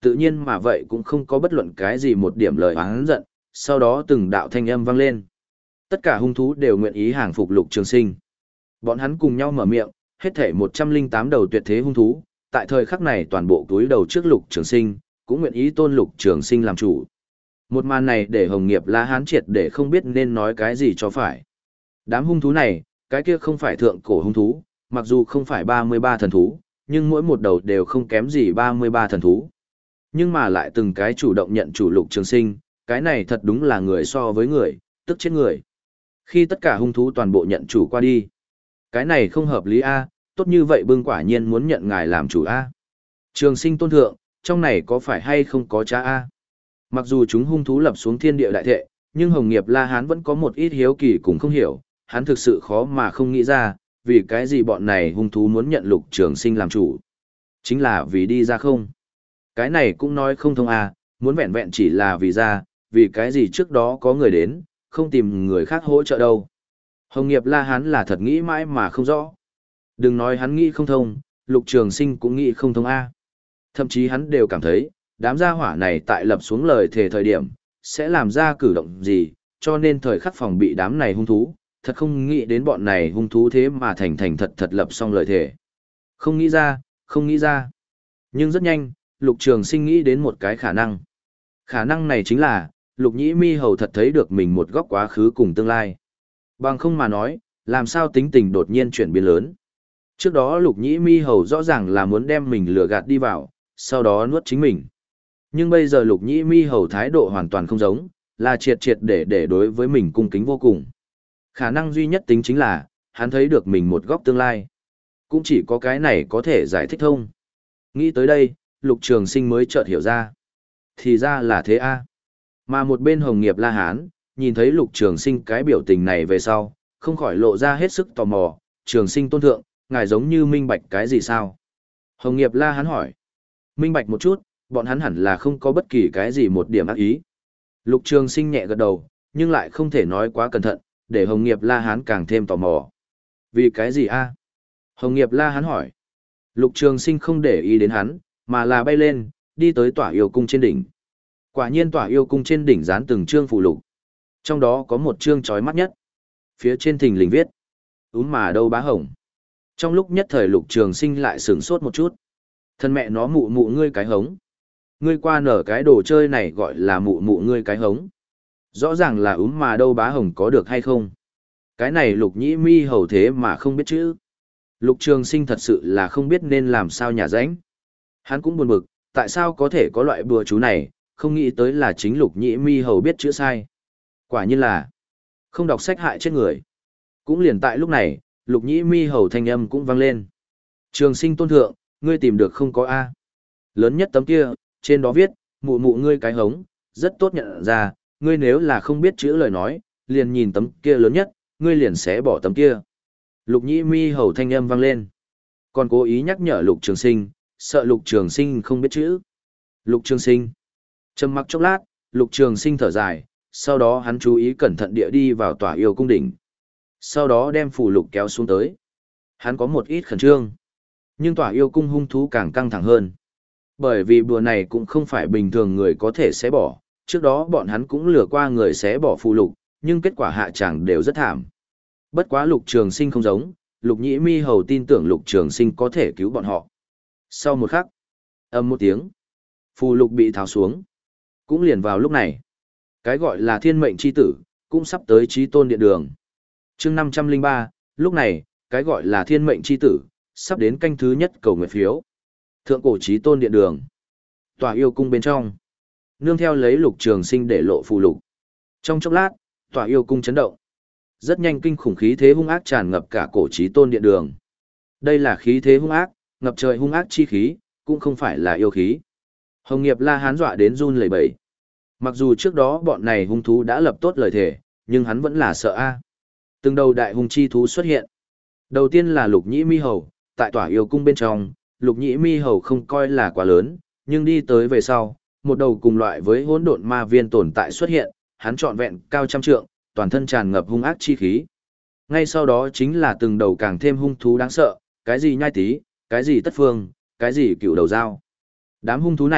tự nhiên mà vậy cũng không có bất luận cái gì một điểm lời oán giận, sau đó từng đạo thanh âm vang lên. Tất cả hung thú đều nguyện ý hàng phục Lục Trường Sinh. Bọn hắn cùng nhau mở miệng, hết thể một trăm lẻ tám đầu tuyệt thế hung thú, tại thời khắc này toàn bộ túi đầu trước Lục Trường Sinh, cũng nguyện ý tôn Lục Trường Sinh làm chủ. Một màn này để Hồng Nghiệp La Hán triệt để không biết nên nói cái gì cho phải. Đám hung thú này, cái kia không phải thượng cổ hung thú, mặc dù không phải ba mươi ba thần thú, nhưng mỗi một đầu đều không kém gì ba mươi ba thần thú. Nhưng mà lại từng cái chủ động nhận chủ Lục Trường Sinh, cái này thật đúng là người so với người, tức chết người. Khi tất cả hung thú toàn bộ nhận chủ qua đi, cái này không hợp lý a, tốt như vậy bưng quả nhiên muốn nhận ngài làm chủ a. Trường Sinh tôn thượng, trong này có phải hay không có cha a? Mặc dù chúng hung thú lập xuống thiên địa đại thệ, nhưng Hồng Nghiệp La Hán vẫn có một ít hiếu kỳ cũng không hiểu, hắn thực sự khó mà không nghĩ ra, vì cái gì bọn này hung thú muốn nhận Lục Trường Sinh làm chủ. Chính là vì đi ra không? Cái này cũng nói không thông à, muốn vẹn vẹn chỉ là vì ra, vì cái gì trước đó có người đến, không tìm người khác hỗ trợ đâu. Hồng Nghiệp La Hán là thật nghĩ mãi mà không rõ. Đừng nói hắn nghĩ không thông, Lục Trường Sinh cũng nghĩ không thông a. Thậm chí hắn đều cảm thấy, đám gia hỏa này tại lập xuống lời thề thời điểm, sẽ làm ra cử động gì, cho nên thời khắc phòng bị đám này hung thú, thật không nghĩ đến bọn này hung thú thế mà thành thành thật thật lập xong lời thề. Không nghĩ ra, không nghĩ ra. Nhưng rất nhanh, Lục Trường Sinh nghĩ đến một cái khả năng. Khả năng này chính là, Lục Nhĩ Mi Hầu thật thấy được mình một góc quá khứ cùng tương lai. Bằng không mà nói, làm sao tính tình đột nhiên chuyển biến lớn. Trước đó Lục Nhĩ Mi Hầu rõ ràng là muốn đem mình lừa gạt đi vào, sau đó nuốt chính mình. Nhưng bây giờ Lục Nhĩ Mi Hầu thái độ hoàn toàn không giống, là triệt triệt để để đối với mình cung kính vô cùng. Khả năng duy nhất tính chính là, hắn thấy được mình một góc tương lai. Cũng chỉ có cái này có thể giải thích thông. Nghĩ tới đây, Lục Trường Sinh mới chợt hiểu ra. Thì ra là thế a. Mà một bên Hồng Nghiệp La Hán, nhìn thấy Lục Trường Sinh cái biểu tình này về sau, không khỏi lộ ra hết sức tò mò. Trường Sinh tôn thượng, ngài giống như minh bạch cái gì sao? Hồng Nghiệp La Hán hỏi. Minh bạch một chút, bọn hắn hẳn là không có bất kỳ cái gì một điểm ác ý. Lục Trường Sinh nhẹ gật đầu, nhưng lại không thể nói quá cẩn thận, để Hồng Nghiệp La Hán càng thêm tò mò. Vì cái gì a? Hồng Nghiệp La Hán hỏi. Lục Trường Sinh không để ý đến hắn, mà là bay lên, đi tới Tỏa Yêu Cung trên đỉnh. Quả nhiên Tỏa Yêu Cung trên đỉnh dán từng chương phù lục. Trong đó có một chương chói mắt nhất. Phía trên thình lình viết: "Úm mà đâu bá hồng." Trong lúc nhất thời Lục Trường Sinh lại sửng sốt một chút. Thân mẹ nó mụ mụ ngươi cái hống. Ngươi qua nở cái đồ chơi này gọi là mụ mụ ngươi cái hống. Rõ ràng là úm mà đâu bá hồng có được hay không? Cái này Lục Nhĩ Mi Hầu thế mà không biết chữ. Lục Trường Sinh thật sự là không biết nên làm sao nhả rãnh. Hắn cũng buồn bực, tại sao có thể có loại bùa chú này, không nghĩ tới là chính Lục Nhĩ Mi Hầu biết chữ sai. Quả nhiên là không đọc sách hại chết người. Cũng liền tại lúc này, Lục Nhĩ Mi Hầu thanh âm cũng vang lên. Trường Sinh tôn thượng, ngươi tìm được không có a? Lớn nhất tấm kia, trên đó viết, mụ mụ ngươi cái hống, rất tốt nhận ra, ngươi nếu là không biết chữ lời nói, liền nhìn tấm kia lớn nhất, ngươi liền sẽ bỏ tấm kia. Lục Nhĩ Mi Hầu thanh âm vang lên. Còn cố ý nhắc nhở Lục Trường Sinh, sợ Lục Trường Sinh không biết chữ. Lục Trường Sinh. Trầm mặc chốc lát, Lục Trường Sinh thở dài, sau đó hắn chú ý cẩn thận địa đi vào Tỏa Yêu Cung đỉnh. Sau đó đem phù lục kéo xuống tới. Hắn có một ít khẩn trương. Nhưng Tỏa Yêu Cung hung thú càng căng thẳng hơn. Bởi vì bùa này cũng không phải bình thường người có thể xé bỏ. Trước đó bọn hắn cũng lừa qua người xé bỏ phù lục, nhưng kết quả hạ chẳng đều rất thảm. Bất quá Lục Trường Sinh không giống, Lục Nhĩ Mi Hầu tin tưởng Lục Trường Sinh có thể cứu bọn họ. Sau một khắc, ầm một tiếng, phù lục bị tháo xuống. Cũng liền vào lúc này, cái gọi là thiên mệnh chi tử, cũng sắp tới Chí Tôn Điện Đường. Chương năm trăm lẻ ba, lúc này, cái gọi là thiên mệnh chi tử, sắp đến canh thứ nhất cầu nguyện phiếu. Thượng cổ Chí Tôn Điện Đường. Tỏa Yêu Cung bên trong. Nương theo lấy Lục Trường Sinh để lộ phù lục. Trong chốc lát, Tỏa Yêu Cung chấn động. Rất nhanh kinh khủng khí thế hung ác tràn ngập cả cổ Chí Tôn Điện Đường. Đây là khí thế hung ác, ngập trời hung ác chi khí, cũng không phải là yêu khí. Hồng Nghiệp La Hán dọa đến run lẩy bẩy. Mặc dù trước đó bọn này hung thú đã lập tốt lời thề, nhưng hắn vẫn là sợ a. Từng đầu đại hung chi thú xuất hiện. Đầu tiên là Lục Nhĩ Mi Hầu, tại Tỏa Yêu Cung bên trong, Lục Nhĩ Mi Hầu không coi là quá lớn, nhưng đi tới về sau, một đầu cùng loại với hỗn độn ma viên tồn tại xuất hiện, hắn trọn vẹn cao trăm trượng, toàn thân tràn ngập hung ác chi khí. Ngay sau đó chính là từng đầu càng thêm hung thú đáng sợ, cái gì nhai tí, cái gì tất phương, cái gì cựu đầu dao. Đám hung thú này,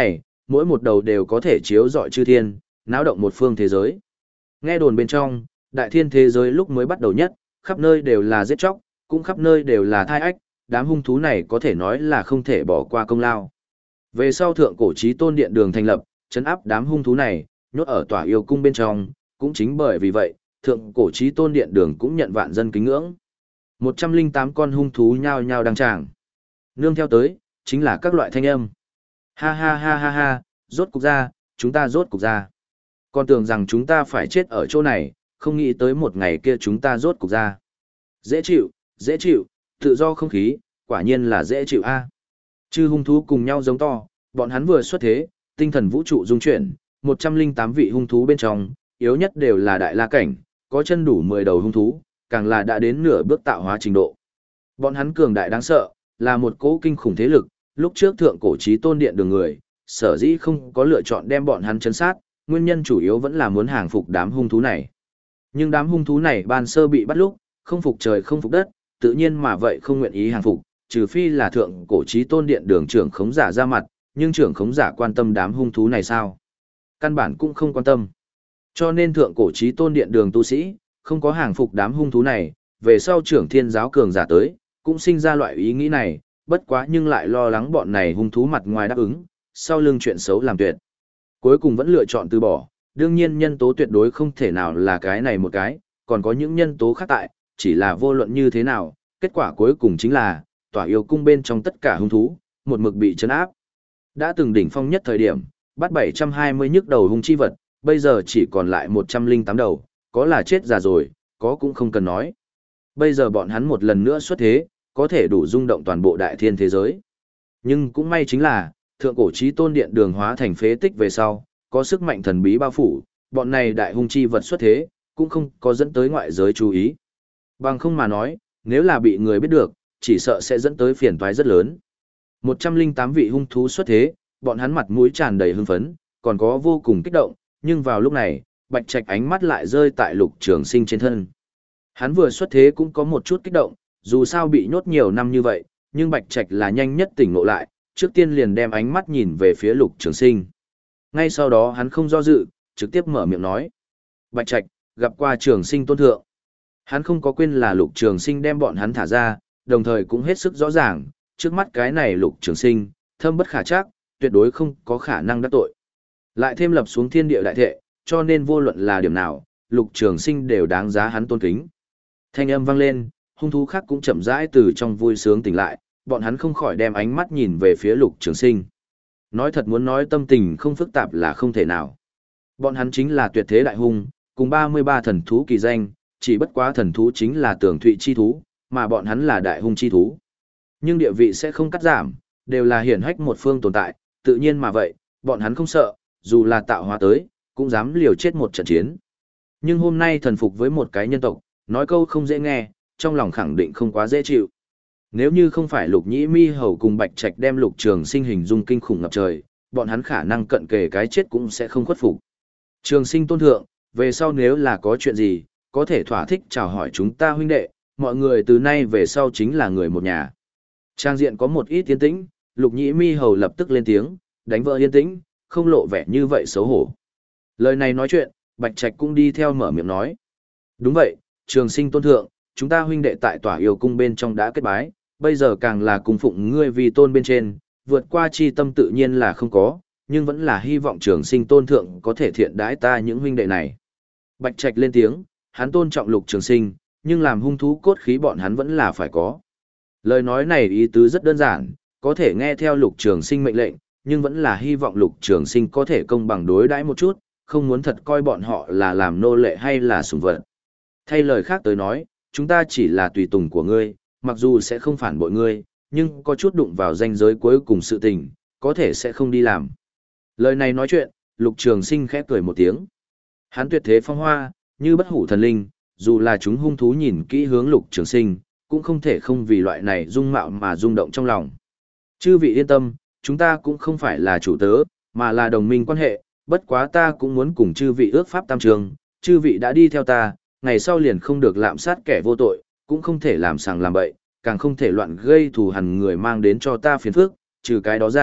mỗi một đầu đều có thể chiếu rọi chư thiên, náo động một phương thế giới. Nghe đồn bên trong, đại thiên thế giới lúc mới bắt đầu nhất, khắp nơi đều là giết chóc, cũng khắp nơi đều là thai ách, đám hung thú này có thể nói là không thể bỏ qua công lao. Về sau thượng cổ chí tôn điện đường thành lập, trấn áp đám hung thú này, nhốt ở tỏa yêu cung bên trong, cũng chính bởi vì vậy, thượng cổ chí tôn điện đường cũng nhận vạn dân kính ngưỡng. một trăm lẻ tám con hung thú nhao nhao đăng tràng. Nương theo tới, chính là các loại thanh âm. Ha ha ha ha ha, rốt cục ra, chúng ta rốt cục ra. Con tưởng rằng chúng ta phải chết ở chỗ này, không nghĩ tới một ngày kia chúng ta rốt cục ra. Dễ chịu, dễ chịu, tự do không khí, quả nhiên là dễ chịu a. Chư hung thú cùng nhau giống to, bọn hắn vừa xuất thế, tinh thần vũ trụ dung chuyển, một trăm lẻ tám vị hung thú bên trong, yếu nhất đều là đại la cảnh, có chân đủ mười đầu hung thú, càng là đã đến nửa bước tạo hóa trình độ. Bọn hắn cường đại đáng sợ, là một cỗ kinh khủng thế lực, lúc trước thượng cổ chí tôn điện đường người, sở dĩ không có lựa chọn đem bọn hắn chấn sát, nguyên nhân chủ yếu vẫn là muốn hàng phục đám hung thú này. Nhưng đám hung thú này ban sơ bị bắt lúc, không phục trời không phục đất, tự nhiên mà vậy không nguyện ý hàng phục, trừ phi là thượng cổ chí tôn điện đường trưởng khống giả ra mặt, nhưng trưởng khống giả quan tâm đám hung thú này sao? Căn bản cũng không quan tâm. Cho nên thượng cổ chí tôn điện đường tu sĩ, không có hàng phục đám hung thú này, về sau trưởng thiên giáo cường giả tới, cũng sinh ra loại ý nghĩ này, bất quá nhưng lại lo lắng bọn này hung thú mặt ngoài đáp ứng, sau lưng chuyện xấu làm tuyệt. Cuối cùng vẫn lựa chọn từ bỏ, đương nhiên nhân tố tuyệt đối không thể nào là cái này một cái, còn có những nhân tố khác tại, chỉ là vô luận như thế nào, kết quả cuối cùng chính là, tỏa yêu cung bên trong tất cả hung thú, một mực bị trấn áp. Đã từng đỉnh phong nhất thời điểm, bắt bảy trăm hai mươi nhức đầu hung chi vật, bây giờ chỉ còn lại một trăm lẻ tám đầu, có là chết già rồi, có cũng không cần nói. Bây giờ bọn hắn một lần nữa xuất thế, có thể đủ rung động toàn bộ đại thiên thế giới. Nhưng cũng may chính là, thượng cổ chí tôn điện đường hóa thành phế tích về sau, có sức mạnh thần bí bao phủ, bọn này đại hung chi vật xuất thế, cũng không có dẫn tới ngoại giới chú ý. Bằng không mà nói, nếu là bị người biết được, chỉ sợ sẽ dẫn tới phiền toái rất lớn. một trăm lẻ tám vị hung thú xuất thế, bọn hắn mặt mũi tràn đầy hưng phấn, còn có vô cùng kích động, nhưng vào lúc này, Bạch Trạch ánh mắt lại rơi tại Lục Trường Sinh trên thân. Hắn vừa xuất thế cũng có một chút kích động, dù sao bị nhốt nhiều năm như vậy, nhưng Bạch Trạch là nhanh nhất tỉnh ngộ lại, trước tiên liền đem ánh mắt nhìn về phía Lục Trường Sinh. Ngay sau đó hắn không do dự, trực tiếp mở miệng nói: "Bạch Trạch, gặp qua Trường Sinh tôn thượng." Hắn không có quên là Lục Trường Sinh đem bọn hắn thả ra, đồng thời cũng hết sức rõ ràng, trước mắt cái này Lục Trường Sinh, thâm bất khả trắc, tuyệt đối không có khả năng đắc tội. Lại thêm lập xuống thiên địa đại thệ, cho nên vô luận là điểm nào, Lục Trường Sinh đều đáng giá hắn tôn kính. Thanh âm vang lên, hung thú khác cũng chậm rãi từ trong vui sướng tỉnh lại, bọn hắn không khỏi đem ánh mắt nhìn về phía Lục Trường Sinh. Nói thật muốn nói tâm tình không phức tạp là không thể nào. Bọn hắn chính là tuyệt thế đại hung, cùng ba mươi ba thần thú kỳ danh, chỉ bất quá thần thú chính là tường thụy chi thú, mà bọn hắn là đại hung chi thú. Nhưng địa vị sẽ không cắt giảm, đều là hiển hách một phương tồn tại, tự nhiên mà vậy, bọn hắn không sợ, dù là tạo hóa tới, cũng dám liều chết một trận chiến. Nhưng hôm nay thần phục với một cái nhân tộc, nói câu không dễ nghe, trong lòng khẳng định không quá dễ chịu. Nếu như không phải Lục Nhĩ Mi Hầu cùng Bạch Trạch đem Lục Trường Sinh hình dung kinh khủng ngập trời, bọn hắn khả năng cận kề cái chết cũng sẽ không khuất phục. Trường Sinh tôn thượng, về sau nếu là có chuyện gì, có thể thỏa thích chào hỏi chúng ta huynh đệ, mọi người từ nay về sau chính là người một nhà. Trang diện có một ít yên tĩnh, Lục Nhĩ Mi Hầu lập tức lên tiếng, đánh vỡ yên tĩnh, không lộ vẻ như vậy xấu hổ. Lời này nói chuyện, Bạch Trạch cũng đi theo mở miệng nói. Đúng vậy, Trường Sinh tôn thượng, chúng ta huynh đệ tại tỏa yêu cung bên trong đã kết bái, bây giờ càng là cung phụng ngươi vì tôn bên trên, vượt qua chi tâm tự nhiên là không có, nhưng vẫn là hy vọng Trường Sinh tôn thượng có thể thiện đãi ta những huynh đệ này. Bạch Trạch lên tiếng, hắn tôn trọng Lục Trường Sinh, nhưng làm hung thú cốt khí bọn hắn vẫn là phải có. Lời nói này ý tứ rất đơn giản, có thể nghe theo Lục Trường Sinh mệnh lệnh, nhưng vẫn là hy vọng Lục Trường Sinh có thể công bằng đối đãi một chút, không muốn thật coi bọn họ là làm nô lệ hay là sủng vật. Thay lời khác tới nói, chúng ta chỉ là tùy tùng của ngươi, mặc dù sẽ không phản bội ngươi, nhưng có chút đụng vào ranh giới cuối cùng sự tình, có thể sẽ không đi làm. Lời này nói chuyện, Lục Trường Sinh khẽ cười một tiếng. Hắn tuyệt thế phong hoa, như bất hủ thần linh, dù là chúng hung thú nhìn kỹ hướng Lục Trường Sinh, cũng không thể không vì loại này dung mạo mà rung động trong lòng. Chư vị yên tâm, chúng ta cũng không phải là chủ tớ, mà là đồng minh quan hệ, bất quá ta cũng muốn cùng chư vị ước pháp tam trường, chư vị đã đi theo ta, ngày sau liền không được lạm sát kẻ vô tội, cũng không thể làm sàng làm bậy, càng không thể loạn gây thù hằn người mang đến cho ta phiền phức, trừ cái đó ra,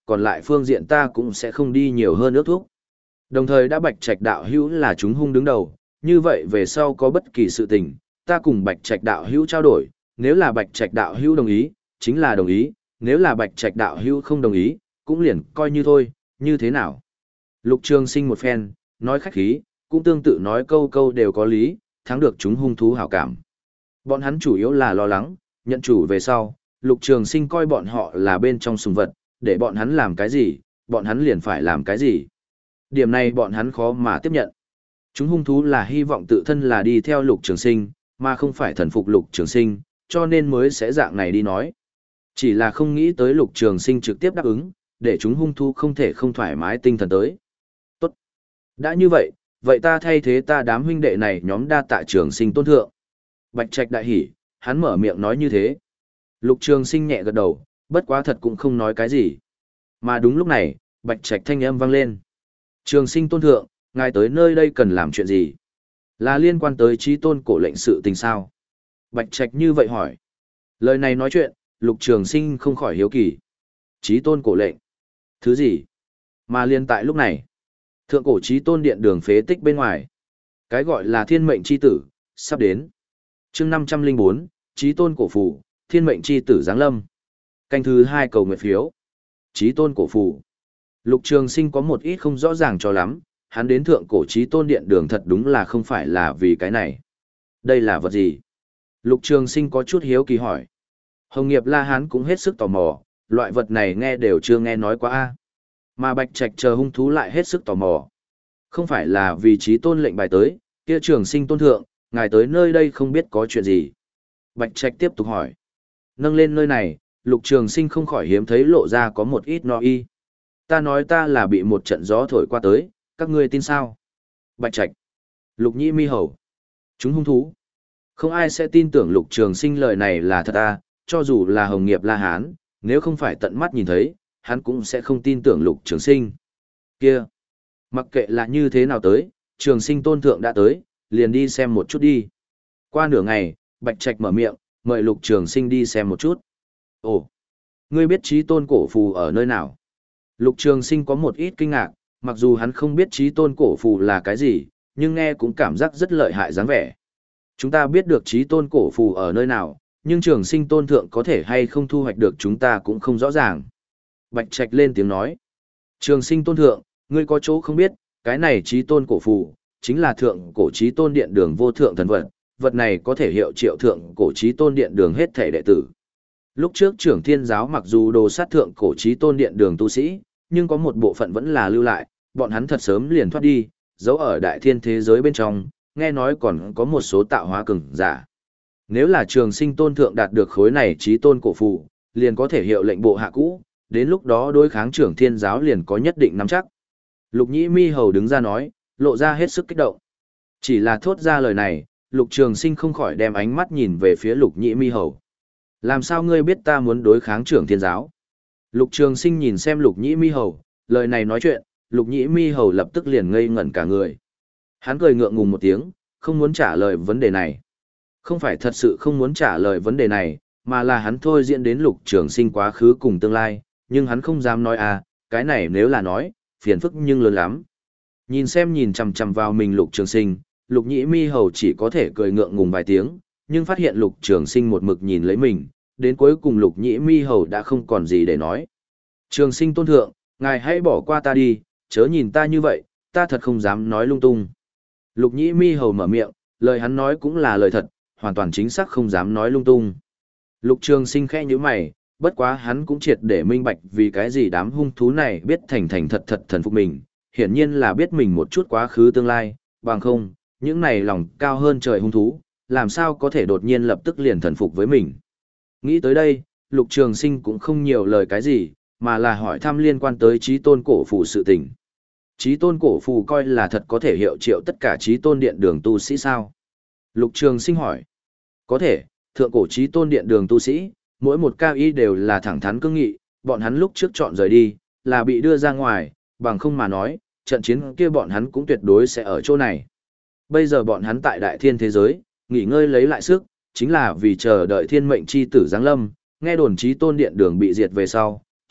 còn lại phương diện ta cũng sẽ không đi nhiều hơn ước thúc. Đồng thời đã Bạch Trạch đạo hữu là chúng hung đứng đầu, như vậy về sau có bất kỳ sự tình, ta cùng Bạch Trạch đạo hữu trao đổi, nếu là Bạch Trạch đạo hữu đồng ý, chính là đồng ý, nếu là Bạch Trạch đạo hữu không đồng ý, cũng liền coi như thôi, như thế nào? Lục Trường Sinh một phen, nói khách khí, cũng tương tự nói câu câu đều có lý, thắng được chúng hung thú hảo cảm. Bọn hắn chủ yếu là lo lắng, nhận chủ về sau, Lục Trường Sinh coi bọn họ là bên trong sùng vật, để bọn hắn làm cái gì, bọn hắn liền phải làm cái gì. Điểm này bọn hắn khó mà tiếp nhận. Chúng hung thú là hy vọng tự thân là đi theo Lục Trường Sinh, mà không phải thần phục Lục Trường Sinh, cho nên mới sẽ dạng này đi nói. Chỉ là không nghĩ tới Lục Trường Sinh trực tiếp đáp ứng, để chúng hung thú không thể không thoải mái tinh thần tới. Tốt. Đã như vậy, vậy ta thay thế ta đám huynh đệ này nhóm đa tạ Trường Sinh tôn thượng. Bạch Trạch đại hỉ, hắn mở miệng nói như thế. Lục Trường Sinh nhẹ gật đầu, bất quá thật cũng không nói cái gì. Mà đúng lúc này, Bạch Trạch thanh âm vang lên. Trường Sinh tôn thượng, ngài tới nơi đây cần làm chuyện gì? Là liên quan tới chí tôn cổ lệnh sự tình sao? Bạch Trạch như vậy hỏi. Lời này nói chuyện, Lục Trường Sinh không khỏi hiếu kỳ. Chí tôn cổ lệnh? Thứ gì? Mà liên tại lúc này, thượng cổ chí tôn điện đường phế tích bên ngoài. Cái gọi là thiên mệnh chi tử, sắp đến. Chương năm trăm linh bốn, chí tôn cổ phù, thiên mệnh chi tử giáng lâm. Canh thứ hai cầu nguyện phiếu. Chí tôn cổ phù. Lục Trường Sinh có một ít không rõ ràng cho lắm, hắn đến thượng cổ chí tôn điện đường thật đúng là không phải là vì cái này. Đây là vật gì? Lục Trường Sinh có chút hiếu kỳ hỏi. Hồng Nghiệp La Hán cũng hết sức tò mò, loại vật này nghe đều chưa nghe nói qua a. Mà Bạch Trạch chờ hung thú lại hết sức tò mò. Không phải là vì chí tôn lệnh bài tới, kia Trường Sinh tôn thượng, ngài tới nơi đây không biết có chuyện gì. Bạch Trạch tiếp tục hỏi. Nâng lên nơi này, Lục Trường Sinh không khỏi hiếm thấy lộ ra có một ít no y. Ta nói ta là bị một trận gió thổi qua tới, các ngươi tin sao? Bạch Trạch. Lục Nhĩ Mi Hầu. Chúng hung thú. Không ai sẽ tin tưởng Lục Trường Sinh lời này là thật à, cho dù là Hồng Nghiệp La Hán, nếu không phải tận mắt nhìn thấy, hắn cũng sẽ không tin tưởng Lục Trường Sinh. Kia. Mặc kệ là như thế nào tới, Trường Sinh tôn thượng đã tới, liền đi xem một chút đi. Qua nửa ngày, Bạch Trạch mở miệng, mời Lục Trường Sinh đi xem một chút. Ồ, ngươi biết chí tôn cổ phù ở nơi nào? Lục Trường Sinh có một ít kinh ngạc, mặc dù hắn không biết chí tôn cổ phù là cái gì, nhưng nghe cũng cảm giác rất lợi hại dáng vẻ. Chúng ta biết được chí tôn cổ phù ở nơi nào, nhưng Trường Sinh tôn thượng có thể hay không thu hoạch được chúng ta cũng không rõ ràng. Bạch Trạch lên tiếng nói. Trường Sinh tôn thượng, ngươi có chỗ không biết, cái này chí tôn cổ phù, chính là thượng cổ chí tôn điện đường vô thượng thần vật, vật này có thể hiệu triệu thượng cổ chí tôn điện đường hết thể đệ tử. Lúc trước trưởng thiên giáo mặc dù đồ sát thượng cổ chí tôn điện đường tu sĩ, nhưng có một bộ phận vẫn là lưu lại, bọn hắn thật sớm liền thoát đi, giấu ở đại thiên thế giới bên trong, nghe nói còn có một số tạo hóa cường giả. Nếu là Trường Sinh tôn thượng đạt được khối này chí tôn cổ phù, liền có thể hiệu lệnh bộ hạ cũ, đến lúc đó đối kháng trưởng thiên giáo liền có nhất định nắm chắc. Lục Nhĩ Mi Hầu đứng ra nói, lộ ra hết sức kích động. Chỉ là thốt ra lời này, Lục Trường Sinh không khỏi đem ánh mắt nhìn về phía Lục Nhĩ Mi Hầu. Làm sao ngươi biết ta muốn đối kháng trưởng thiên giáo? Lục Trường Sinh nhìn xem Lục Nhĩ Mi Hầu, lời này nói chuyện, Lục Nhĩ Mi Hầu lập tức liền ngây ngẩn cả người. Hắn cười ngượng ngùng một tiếng, không muốn trả lời vấn đề này. Không phải thật sự không muốn trả lời vấn đề này, mà là hắn thôi diễn đến Lục Trường Sinh quá khứ cùng tương lai, nhưng hắn không dám nói à, cái này nếu là nói, phiền phức nhưng lớn lắm. Nhìn xem nhìn chằm chằm vào mình Lục Trường Sinh, Lục Nhĩ Mi Hầu chỉ có thể cười ngượng ngùng vài tiếng, nhưng phát hiện Lục Trường Sinh một mực nhìn lấy mình, đến cuối cùng Lục Nhĩ Mi Hầu đã không còn gì để nói. Trường Sinh tôn thượng, ngài hãy bỏ qua ta đi, chớ nhìn ta như vậy, ta thật không dám nói lung tung. Lục Nhĩ Mi Hầu mở miệng, lời hắn nói cũng là lời thật, hoàn toàn chính xác không dám nói lung tung. Lục Trường Sinh khẽ nhíu mày, bất quá hắn cũng triệt để minh bạch vì cái gì đám hung thú này biết thành thành thật thật thần phục mình, hiển nhiên là biết mình một chút quá khứ tương lai, bằng không, những này lòng cao hơn trời hung thú, làm sao có thể đột nhiên lập tức liền thần phục với mình. Nghĩ tới đây, Lục Trường Sinh cũng không nhiều lời cái gì, mà là hỏi thăm liên quan tới chí tôn cổ phù sự tình. Chí tôn cổ phù coi là thật có thể hiệu triệu tất cả chí tôn điện đường tu sĩ sao? Lục Trường Sinh hỏi. Có thể, thượng cổ chí tôn điện đường tu sĩ, mỗi một cao ý đều là thẳng thắn cương nghị, bọn hắn lúc trước chọn rời đi, là bị đưa ra ngoài, bằng không mà nói, trận chiến kia bọn hắn cũng tuyệt đối sẽ ở chỗ này. Bây giờ bọn hắn tại đại thiên thế giới, nghỉ ngơi lấy lại sức, chính là vì chờ đợi thiên mệnh chi tử giáng lâm, nghe đồn chí tôn điện đường bị diệt về sau,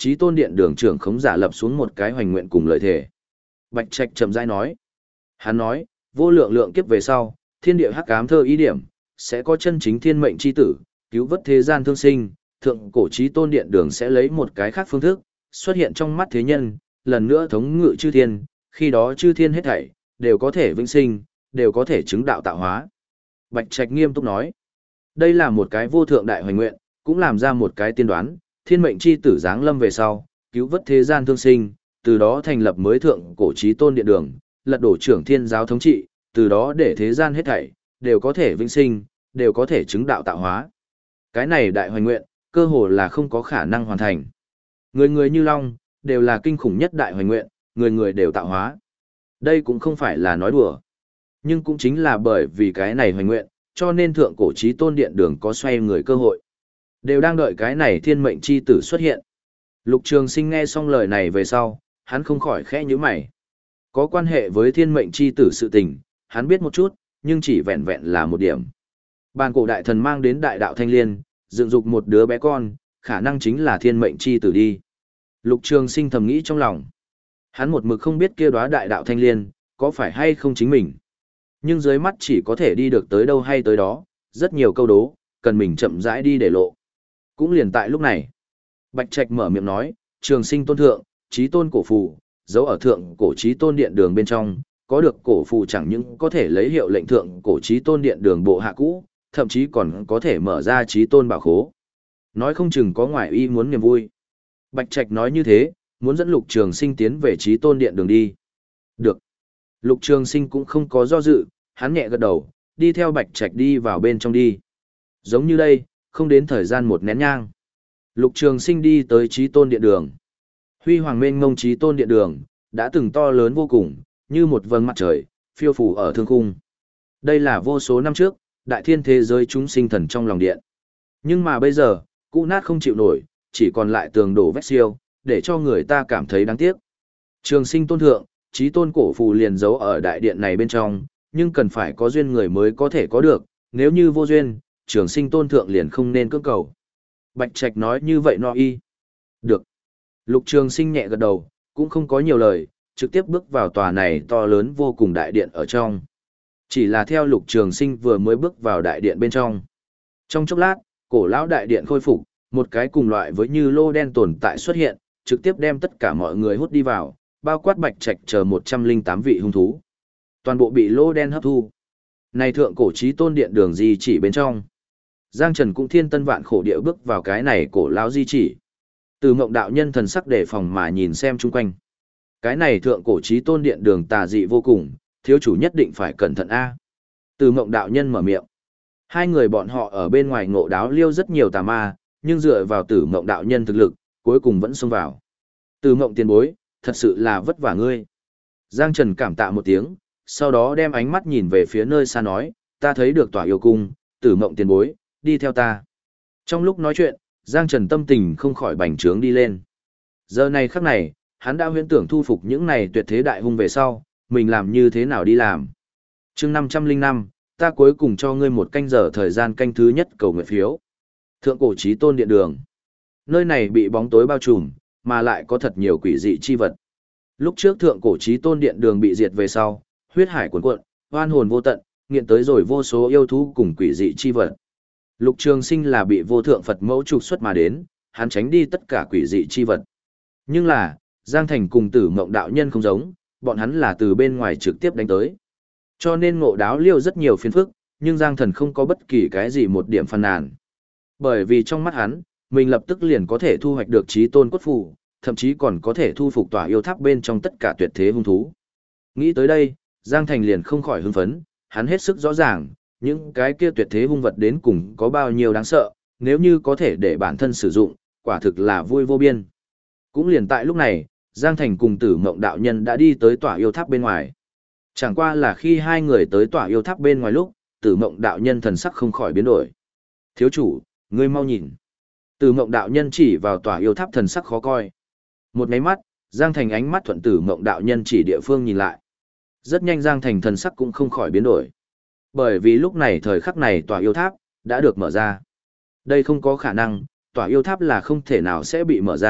Chí Tôn Điện Đường trưởng khống giả lập xuống một cái hoành nguyện cùng lợi thể. Bạch Trạch chậm rãi nói. Hắn nói, vô lượng lượng kiếp về sau, thiên địa hắc ám thơ ý điểm, sẽ có chân chính thiên mệnh chi tử, cứu vớt thế gian thương sinh, thượng cổ Chí Tôn Điện Đường sẽ lấy một cái khác phương thức, xuất hiện trong mắt thế nhân, lần nữa thống ngự chư thiên, khi đó chư thiên hết thảy đều có thể vĩnh sinh, đều có thể chứng đạo tạo hóa. Bạch Trạch nghiêm túc nói, đây là một cái vô thượng đại hoành nguyện, cũng làm ra một cái tiên đoán, thiên mệnh chi tử giáng lâm về sau, cứu vớt thế gian thương sinh, từ đó thành lập mới thượng cổ Chí Tôn Điện Đường, lật đổ trưởng thiên giáo thống trị, từ đó để thế gian hết thảy đều có thể vĩnh sinh, đều có thể chứng đạo tạo hóa. Cái này đại hoành nguyện, cơ hồ là không có khả năng hoàn thành. Người người như long, đều là kinh khủng nhất đại hoành nguyện, người người đều tạo hóa. Đây cũng không phải là nói đùa. Nhưng cũng chính là bởi vì cái này hoành nguyện, cho nên thượng cổ Chí Tôn Điện Đường có xoay người cơ hội. Đều đang đợi cái này thiên mệnh chi tử xuất hiện. Lục Trường Sinh nghe xong lời này về sau, hắn không khỏi khẽ nhíu mày. Có quan hệ với thiên mệnh chi tử sự tình, hắn biết một chút, nhưng chỉ vẹn vẹn là một điểm. Bàn cổ đại thần mang đến đại đạo thanh liên, dựng dục một đứa bé con, khả năng chính là thiên mệnh chi tử đi. Lục Trường Sinh thầm nghĩ trong lòng. Hắn một mực không biết kia đóa đại đạo thanh liên, có phải hay không chính mình. Nhưng dưới mắt chỉ có thể đi được tới đâu hay tới đó, rất nhiều câu đố, cần mình chậm rãi đi để lộ. Cũng liền tại lúc này, Bạch Trạch mở miệng nói, Trường Sinh tôn thượng, Chí Tôn cổ phù, giấu ở thượng cổ Chí Tôn Điện Đường bên trong, có được cổ phù chẳng những có thể lấy hiệu lệnh thượng cổ Chí Tôn Điện Đường bộ hạ cũ, thậm chí còn có thể mở ra Chí Tôn bảo khố. Nói không chừng có ngoại ý muốn niềm vui. Bạch Trạch nói như thế, muốn dẫn Lục Trường Sinh tiến về Chí Tôn Điện Đường đi. Được. Lục Trường Sinh cũng không có do dự, hắn nhẹ gật đầu, đi theo Bạch Trạch đi vào bên trong đi. Giống như đây, không đến thời gian một nén nhang. Lục Trường Sinh đi tới Chí Tôn Điện Đường. Huy hoàng mênh mông Chí Tôn Điện Đường, đã từng to lớn vô cùng, như một vầng mặt trời, phiêu phù ở thương khung. Đây là vô số năm trước, đại thiên thế giới chúng sinh thần trong lòng điện. Nhưng mà bây giờ, cũ nát không chịu nổi, chỉ còn lại tường đổ vách siêu, để cho người ta cảm thấy đáng tiếc. Trường Sinh tôn thượng, Chí Tôn cổ phù liền giấu ở đại điện này bên trong, nhưng cần phải có duyên người mới có thể có được, nếu như vô duyên, Trường Sinh tôn thượng liền không nên cưỡng cầu. Bạch Trạch nói như vậy no y. Được. Lục Trường Sinh nhẹ gật đầu, cũng không có nhiều lời, trực tiếp bước vào tòa này to lớn vô cùng đại điện ở trong. Chỉ là theo Lục Trường Sinh vừa mới bước vào đại điện bên trong. Trong chốc lát, cổ lão đại điện khôi phục, một cái cùng loại với như lô đen tồn tại xuất hiện, trực tiếp đem tất cả mọi người hút đi vào, bao quát Bạch Trạch chờ một trăm linh tám vị hung thú. Toàn bộ bị lô đen hấp thu. Này thượng cổ Chí Tôn Điện Đường di chỉ bên trong. Giang Trần cũng thiên tân vạn khổ địa bước vào cái này cổ lão di chỉ. Từ Mộng đạo nhân thần sắc đề phòng mà nhìn xem chung quanh. Cái này thượng cổ Chí Tôn Điện Đường tà dị vô cùng, thiếu chủ nhất định phải cẩn thận a. Từ Mộng đạo nhân mở miệng. Hai người bọn họ ở bên ngoài ngộ đáo liêu rất nhiều tà ma, nhưng dựa vào Tử Mộng đạo nhân thực lực, cuối cùng vẫn xông vào. Từ Mộng tiền bối, thật sự là vất vả ngươi. Giang Trần cảm tạ một tiếng, sau đó đem ánh mắt nhìn về phía nơi xa nói, ta thấy được tỏa yêu cung, Tử Mộng tiền bối, đi theo ta. Trong lúc nói chuyện, Giang Trần tâm tình không khỏi bành trướng đi lên. Giờ này khắc này, hắn đã huyễn tưởng thu phục những này tuyệt thế đại hung về sau, mình làm như thế nào đi làm. Chương năm trăm linh năm, ta cuối cùng cho ngươi một canh giờ thời gian canh thứ nhất cầu nguyện phiếu. Thượng cổ Chí Tôn Điện Đường. Nơi này bị bóng tối bao trùm, mà lại có thật nhiều quỷ dị chi vật. Lúc trước thượng cổ Chí Tôn Điện Đường bị diệt về sau, huyết hải cuồn cuộn, oan hồn vô tận, nghiện tới rồi vô số yêu thú cùng quỷ dị chi vật. Lục Trường Sinh là bị vô thượng Phật mẫu trục xuất mà đến, hắn tránh đi tất cả quỷ dị chi vật. Nhưng là, Giang Thành cùng Tử Mộng đạo nhân không giống, bọn hắn là từ bên ngoài trực tiếp đánh tới. Cho nên ngộ đáo liêu rất nhiều phiền phức, nhưng Giang Thần không có bất kỳ cái gì một điểm phàn nàn. Bởi vì trong mắt hắn, mình lập tức liền có thể thu hoạch được Chí Tôn cốt phù, thậm chí còn có thể thu phục tòa yêu tháp bên trong tất cả tuyệt thế hung thú. Nghĩ tới đây, Giang Thành liền không khỏi hưng phấn, hắn hết sức rõ ràng, những cái kia tuyệt thế hung vật đến cùng có bao nhiêu đáng sợ, nếu như có thể để bản thân sử dụng, quả thực là vui vô biên. Cũng liền tại lúc này, Giang Thành cùng Tử Mộng đạo nhân đã đi tới tòa yêu tháp bên ngoài. Chẳng qua là khi hai người tới tòa yêu tháp bên ngoài lúc, Tử Mộng đạo nhân thần sắc không khỏi biến đổi. Thiếu chủ, ngươi mau nhìn. Tử Mộng đạo nhân chỉ vào tòa yêu tháp thần sắc khó coi. Một máy mắt, Giang Thành ánh mắt thuận Tử Mộng đạo nhân chỉ địa phương nhìn lại. Rất nhanh Giang Thành thần sắc cũng không khỏi biến đổi. Bởi vì lúc này thời khắc này tòa yêu tháp đã được mở ra. Đây không có khả năng, tòa yêu tháp là không thể nào sẽ bị mở ra,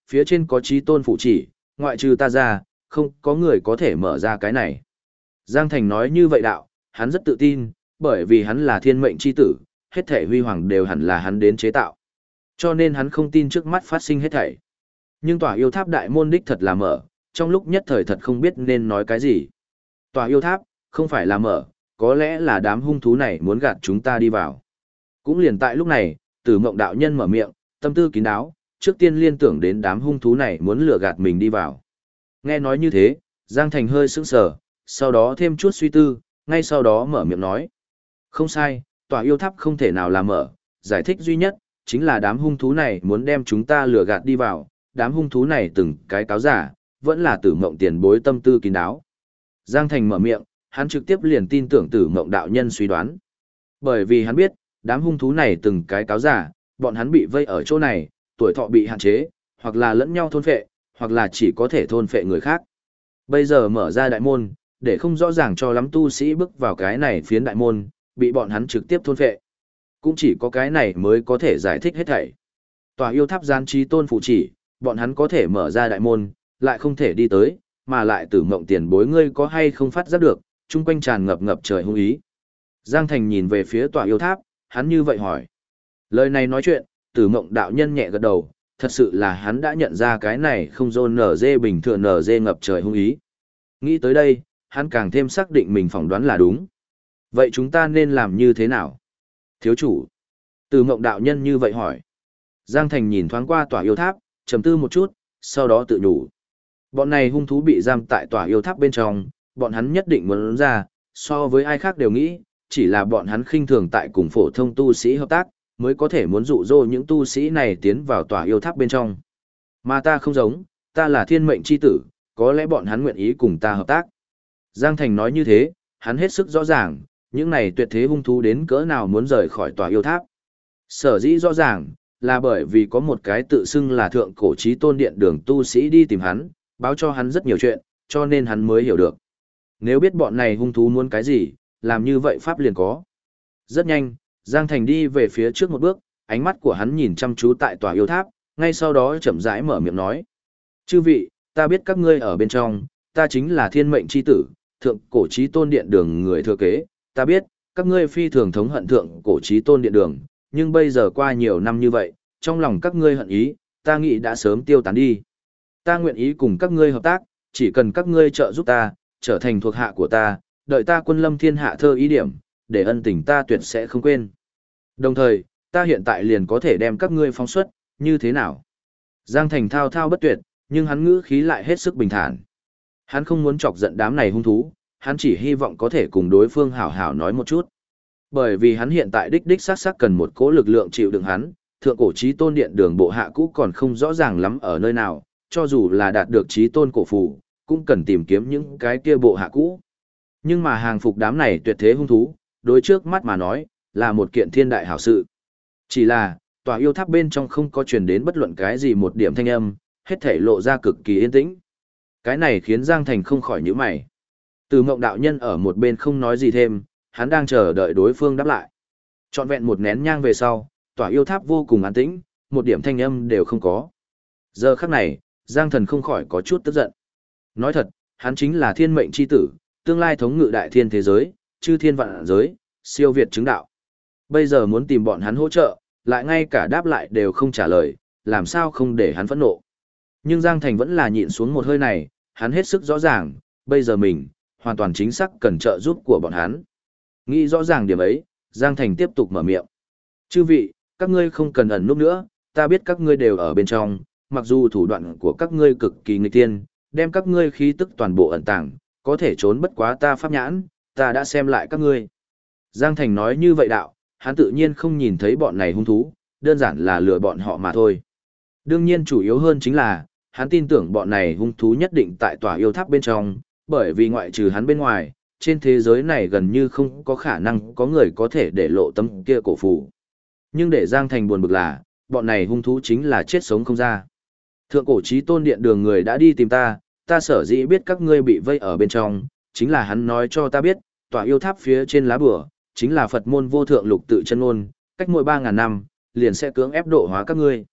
phía trên có chí tôn phụ chỉ, ngoại trừ ta ra, không có người có thể mở ra cái này. Giang Thành nói như vậy đạo, hắn rất tự tin, bởi vì hắn là thiên mệnh chi tử, hết thảy huy hoàng đều hẳn là hắn đến chế tạo. Cho nên hắn không tin trước mắt phát sinh hết thảy. Nhưng tòa yêu tháp đại môn đích thật là mở, trong lúc nhất thời thật không biết nên nói cái gì. Tòa yêu tháp, không phải là mở, có lẽ là đám hung thú này muốn gạt chúng ta đi vào. Cũng liền tại lúc này, Tử Mộng đạo nhân mở miệng, tâm tư kín đáo, trước tiên liên tưởng đến đám hung thú này muốn lừa gạt mình đi vào. Nghe nói như thế, Giang Thành hơi sững sờ, sau đó thêm chút suy tư, ngay sau đó mở miệng nói. Không sai, tòa yêu tháp không thể nào là mở, giải thích duy nhất, chính là đám hung thú này muốn đem chúng ta lừa gạt đi vào, đám hung thú này từng cái cáo giả, vẫn là Tử Mộng tiền bối tâm tư kín đáo. Giang Thành mở miệng, hắn trực tiếp liền tin tưởng Tử Mộng đạo nhân suy đoán. Bởi vì hắn biết, đám hung thú này từng cái cáo giả, bọn hắn bị vây ở chỗ này, tuổi thọ bị hạn chế, hoặc là lẫn nhau thôn phệ, hoặc là chỉ có thể thôn phệ người khác. Bây giờ mở ra đại môn, để không rõ ràng cho lắm tu sĩ bước vào cái này phiến đại môn, bị bọn hắn trực tiếp thôn phệ. Cũng chỉ có cái này mới có thể giải thích hết thảy. Tòa yêu tháp gian chí tôn phụ chỉ, bọn hắn có thể mở ra đại môn, lại không thể đi tới, mà lại Tử Mộng tiền bối ngươi có hay không phát giác được, chung quanh tràn ngập ngập trời hung ý. Giang Thành nhìn về phía tòa yêu tháp, hắn như vậy hỏi. Lời này nói chuyện, Tử Mộng đạo nhân nhẹ gật đầu, thật sự là hắn đã nhận ra cái này không dôn nở dê bình thường nở dê ngập trời hung ý. Nghĩ tới đây, hắn càng thêm xác định mình phỏng đoán là đúng. Vậy chúng ta nên làm như thế nào? Thiếu chủ. Tử Mộng đạo nhân như vậy hỏi. Giang Thành nhìn thoáng qua tòa yêu tháp, trầm tư một chút, sau đó tự nhủ. Bọn này hung thú bị giam tại tòa yêu tháp bên trong, bọn hắn nhất định muốn ra, so với ai khác đều nghĩ, chỉ là bọn hắn khinh thường tại cùng phổ thông tu sĩ hợp tác, mới có thể muốn dụ dỗ những tu sĩ này tiến vào tòa yêu tháp bên trong. Mà ta không giống, ta là thiên mệnh chi tử, có lẽ bọn hắn nguyện ý cùng ta hợp tác. Giang Thành nói như thế, hắn hết sức rõ ràng, những này tuyệt thế hung thú đến cỡ nào muốn rời khỏi tòa yêu tháp. Sở dĩ rõ ràng, là bởi vì có một cái tự xưng là thượng cổ chí tôn điện đường tu sĩ đi tìm hắn, báo cho hắn rất nhiều chuyện, cho nên hắn mới hiểu được. Nếu biết bọn này hung thú muốn cái gì, làm như vậy pháp liền có. Rất nhanh, Giang Thành đi về phía trước một bước, ánh mắt của hắn nhìn chăm chú tại tòa yêu tháp, ngay sau đó chậm rãi mở miệng nói. Chư vị, ta biết các ngươi ở bên trong, ta chính là thiên mệnh chi tử, thượng cổ chí tôn điện đường người thừa kế, ta biết, các ngươi phi thường thống hận thượng cổ chí tôn điện đường, nhưng bây giờ qua nhiều năm như vậy, trong lòng các ngươi hận ý, ta nghĩ đã sớm tiêu tán đi. Ta nguyện ý cùng các ngươi hợp tác, chỉ cần các ngươi trợ giúp ta, trở thành thuộc hạ của ta, đợi ta quân lâm thiên hạ thơ ý điểm, để ân tình ta tuyệt sẽ không quên. Đồng thời, ta hiện tại liền có thể đem các ngươi phóng xuất, như thế nào? Giang Thành thao thao bất tuyệt, nhưng hắn ngữ khí lại hết sức bình thản. Hắn không muốn chọc giận đám này hung thú, hắn chỉ hy vọng có thể cùng đối phương hảo hảo nói một chút. Bởi vì hắn hiện tại đích đích xác xác cần một cỗ lực lượng chịu đựng hắn, thượng cổ chí tôn điện đường bộ hạ cũ còn không rõ ràng lắm ở nơi nào, cho dù là đạt được chí tôn cổ phù, cũng cần tìm kiếm những cái kia bộ hạ cũ. Nhưng mà hàng phục đám này tuyệt thế hung thú, đối trước mắt mà nói, là một kiện thiên đại hảo sự. Chỉ là, tòa yêu tháp bên trong không có truyền đến bất luận cái gì một điểm thanh âm, hết thể lộ ra cực kỳ yên tĩnh. Cái này khiến Giang Thành không khỏi nhíu mày. Từ Mộng đạo nhân ở một bên không nói gì thêm, hắn đang chờ đợi đối phương đáp lại. Trọn vẹn một nén nhang về sau, tòa yêu tháp vô cùng an tĩnh, một điểm thanh âm đều không có. Giờ khắc này, Giang Thần không khỏi có chút tức giận. Nói thật, hắn chính là thiên mệnh chi tử, tương lai thống ngự đại thiên thế giới, chư thiên vạn giới, siêu việt chứng đạo. Bây giờ muốn tìm bọn hắn hỗ trợ, lại ngay cả đáp lại đều không trả lời, làm sao không để hắn phẫn nộ. Nhưng Giang Thành vẫn là nhịn xuống một hơi này, hắn hết sức rõ ràng, bây giờ mình, hoàn toàn chính xác cần trợ giúp của bọn hắn. Nghĩ rõ ràng điểm ấy, Giang Thành tiếp tục mở miệng. Chư vị, các ngươi không cần ẩn núp nữa, ta biết các ngươi đều ở bên trong, mặc dù thủ đoạn của các ngươi cực kỳ nghịch tiên, đem các ngươi khí tức toàn bộ ẩn tàng, có thể trốn bất quá ta pháp nhãn, ta đã xem lại các ngươi. Giang Thành nói như vậy đạo, hắn tự nhiên không nhìn thấy bọn này hung thú, đơn giản là lừa bọn họ mà thôi. Đương nhiên chủ yếu hơn chính là, hắn tin tưởng bọn này hung thú nhất định tại tòa yêu tháp bên trong, bởi vì ngoại trừ hắn bên ngoài, trên thế giới này gần như không có khả năng có người có thể để lộ tấm kia cổ phù. Nhưng để Giang Thành buồn bực là, bọn này hung thú chính là chết sống không ra. Thượng cổ chí tôn điện đường người đã đi tìm ta, ta sở dĩ biết các ngươi bị vây ở bên trong, chính là hắn nói cho ta biết, tòa yêu tháp phía trên lá bùa, chính là Phật môn vô thượng lục tự chân ngôn, cách mỗi ba ngàn năm, liền sẽ cưỡng ép độ hóa các ngươi.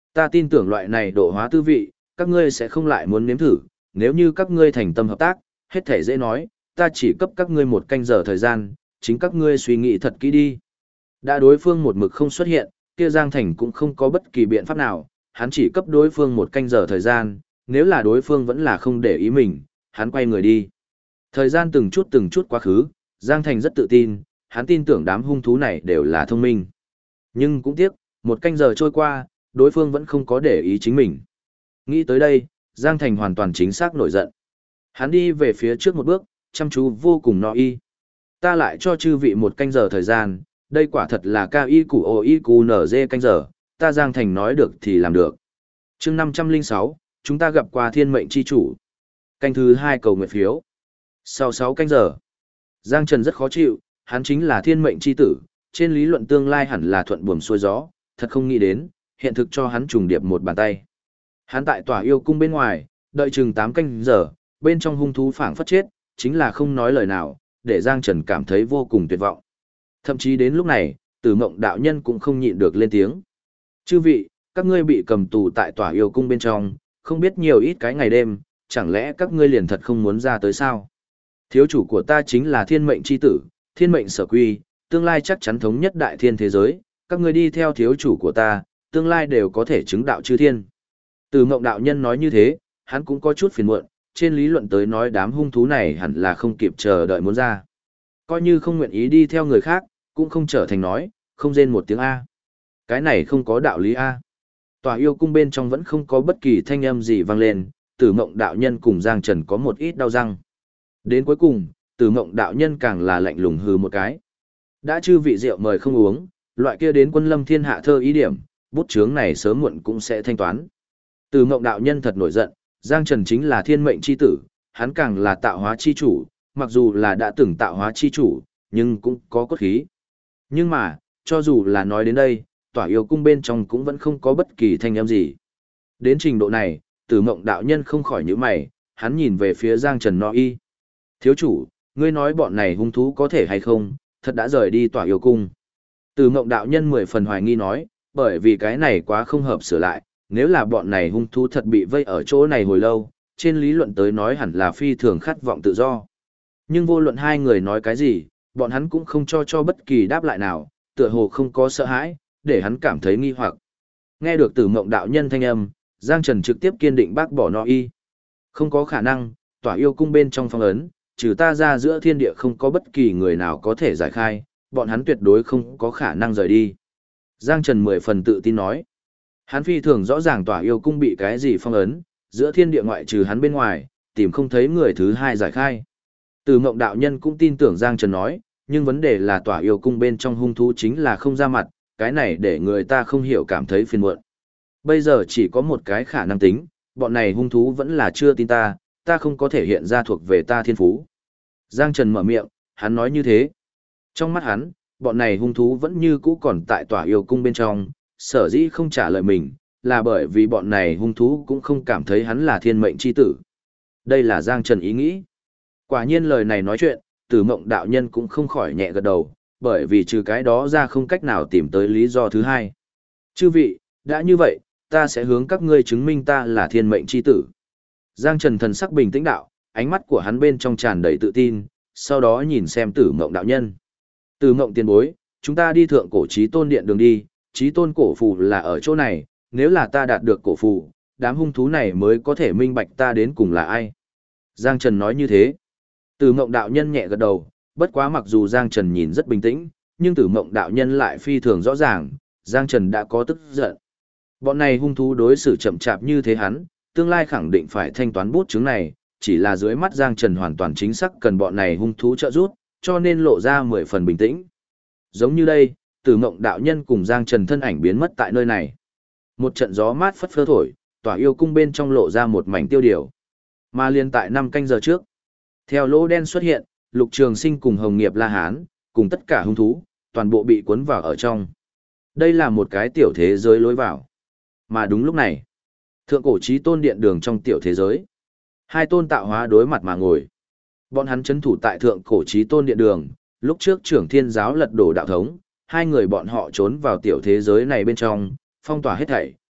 Ta tin tưởng loại này độ hóa tư vị, các ngươi sẽ không lại muốn nếm thử, nếu như các ngươi thành tâm hợp tác, hết thể dễ nói, ta chỉ cấp các ngươi một canh giờ thời gian, chính các ngươi suy nghĩ thật kỹ đi. Đã đối phương một mực không xuất hiện, kia Giang Thành cũng không có bất kỳ biện pháp nào, hắn chỉ cấp đối phương một canh giờ thời gian, nếu là đối phương vẫn là không để ý mình, hắn quay người đi. Thời gian từng chút từng chút quá khứ, Giang Thành rất tự tin, hắn tin tưởng đám hung thú này đều là thông minh. Nhưng cũng tiếc, một canh giờ trôi qua, đối phương vẫn không có để ý chính mình. Nghĩ tới đây, Giang Thành hoàn toàn chính xác nổi giận. Hắn đi về phía trước một bước, chăm chú vô cùng no y. Ta lại cho chư vị một canh giờ thời gian, đây quả thật là ca y củ ô y củ nở dê canh giờ, ta Giang Thành nói được thì làm được. chương năm trăm lẻ sáu, chúng ta gặp qua thiên mệnh chi chủ. Canh thứ hai cầu nguyện phiếu. Sau sáu canh giờ, Giang Trần rất khó chịu, hắn chính là thiên mệnh chi tử, trên lý luận tương lai hẳn là thuận buồm xuôi gió, thật không nghĩ đến, hiện thực cho hắn trùng điệp một bàn tay. Hắn tại tòa yêu cung bên ngoài, đợi chừng tám canh giờ, bên trong hung thú phảng phất chết, chính là không nói lời nào, để Giang Trần cảm thấy vô cùng tuyệt vọng. Thậm chí đến lúc này, Tử Mộng đạo nhân cũng không nhịn được lên tiếng. Chư vị, các ngươi bị cầm tù tại tòa yêu cung bên trong, không biết nhiều ít cái ngày đêm, chẳng lẽ các ngươi liền thật không muốn ra tới sao? Thiếu chủ của ta chính là thiên mệnh chi tử, thiên mệnh sở quy, tương lai chắc chắn thống nhất đại thiên thế giới, các ngươi đi theo thiếu chủ của ta, tương lai đều có thể chứng đạo chư thiên. Tử Mộng đạo nhân nói như thế, hắn cũng có chút phiền muộn, trên lý luận tới nói đám hung thú này hẳn là không kịp chờ đợi muốn ra. Coi như không nguyện ý đi theo người khác, cũng không trở thành nói, không rên một tiếng A. Cái này không có đạo lý A. Tòa yêu cung bên trong vẫn không có bất kỳ thanh âm gì vang lên, Tử Mộng đạo nhân cùng Giang Trần có một ít đau răng. Đến cuối cùng, Tử Mộng đạo nhân càng là lạnh lùng hừ một cái. Đã chư vị rượu mời không uống, loại kia đến quân lâm thiên hạ thơ ý điểm, bút chướng này sớm muộn cũng sẽ thanh toán. Tử Mộng đạo nhân thật nổi giận, Giang Trần chính là thiên mệnh chi tử, hắn càng là tạo hóa chi chủ, mặc dù là đã từng tạo hóa chi chủ, nhưng cũng có cốt khí. Nhưng mà, cho dù là nói đến đây, tỏa yêu cung bên trong cũng vẫn không có bất kỳ thanh âm gì. Đến trình độ này, Tử Mộng đạo nhân không khỏi nhíu mày, hắn nhìn về phía Giang Trần no y. Thiếu chủ, ngươi nói bọn này hung thú có thể hay không, thật đã rời đi tỏa yêu cung. Tử Mộng đạo nhân mười phần hoài nghi nói, bởi vì cái này quá không hợp sửa lại, nếu là bọn này hung thú thật bị vây ở chỗ này hồi lâu, trên lý luận tới nói hẳn là phi thường khát vọng tự do. Nhưng vô luận hai người nói cái gì, bọn hắn cũng không cho cho bất kỳ đáp lại nào, tựa hồ không có sợ hãi, để hắn cảm thấy nghi hoặc. Nghe được Tử Mộng đạo nhân thanh âm, Giang Trần trực tiếp kiên định bác bỏ no y. Không có khả năng, tỏa yêu cung bên trong phong ấn, trừ ta ra giữa thiên địa không có bất kỳ người nào có thể giải khai, bọn hắn tuyệt đối không có khả năng rời đi. Giang Trần mười phần tự tin nói. Hắn phi thường rõ ràng tỏa yêu cung bị cái gì phong ấn, giữa thiên địa ngoại trừ hắn bên ngoài, tìm không thấy người thứ hai giải khai. Từ Mộng đạo nhân cũng tin tưởng Giang Trần nói, nhưng vấn đề là tỏa yêu cung bên trong hung thú chính là không ra mặt, cái này để người ta không hiểu cảm thấy phiền muộn. Bây giờ chỉ có một cái khả năng tính, bọn này hung thú vẫn là chưa tin ta, ta không có thể hiện ra thuộc về ta thiên phú. Giang Trần mở miệng, hắn nói như thế. Trong mắt hắn, bọn này hung thú vẫn như cũ còn tại tỏa yêu cung bên trong, sở dĩ không trả lời mình, là bởi vì bọn này hung thú cũng không cảm thấy hắn là thiên mệnh chi tử. Đây là Giang Trần ý nghĩ. Quả nhiên lời này nói chuyện, Tử Mộng đạo nhân cũng không khỏi nhẹ gật đầu, bởi vì trừ cái đó ra không cách nào tìm tới lý do thứ hai. Chư vị, đã như vậy, ta sẽ hướng các ngươi chứng minh ta là thiên mệnh chi tử. Giang Trần thần sắc bình tĩnh đạo, ánh mắt của hắn bên trong tràn đầy tự tin, sau đó nhìn xem Tử Mộng đạo nhân. Tử Mộng tiền bối, chúng ta đi thượng cổ chí tôn điện đường đi, chí tôn cổ phù là ở chỗ này, nếu là ta đạt được cổ phù, đám hung thú này mới có thể minh bạch ta đến cùng là ai. Giang Trần nói như thế. Tử Mộng đạo nhân nhẹ gật đầu, bất quá mặc dù Giang Trần nhìn rất bình tĩnh, nhưng Tử Mộng đạo nhân lại phi thường rõ ràng, Giang Trần đã có tức giận. Bọn này hung thú đối xử chậm chạp như thế hắn, tương lai khẳng định phải thanh toán bút chứng này, chỉ là dưới mắt Giang Trần hoàn toàn chính xác cần bọn này hung thú trợ giúp, cho nên lộ ra mười phần bình tĩnh. Giống như đây, Tử Mộng đạo nhân cùng Giang Trần thân ảnh biến mất tại nơi này. Một trận gió mát phất phơ thổi, tỏa yêu cung bên trong lộ ra một mảnh tiêu điều. Mà liên tại năm canh giờ trước, theo lỗ đen xuất hiện, Lục Trường Sinh cùng Hồng Nghiệp La Hán, cùng tất cả hung thú, toàn bộ bị cuốn vào ở trong. Đây là một cái tiểu thế giới lối vào. Mà đúng lúc này, thượng cổ chí tôn điện đường trong tiểu thế giới, hai tôn tạo hóa đối mặt mà ngồi. Bọn hắn trấn thủ tại thượng cổ chí tôn điện đường, lúc trước trưởng thiên giáo lật đổ đạo thống, hai người bọn họ trốn vào tiểu thế giới này bên trong, phong tỏa hết thảy,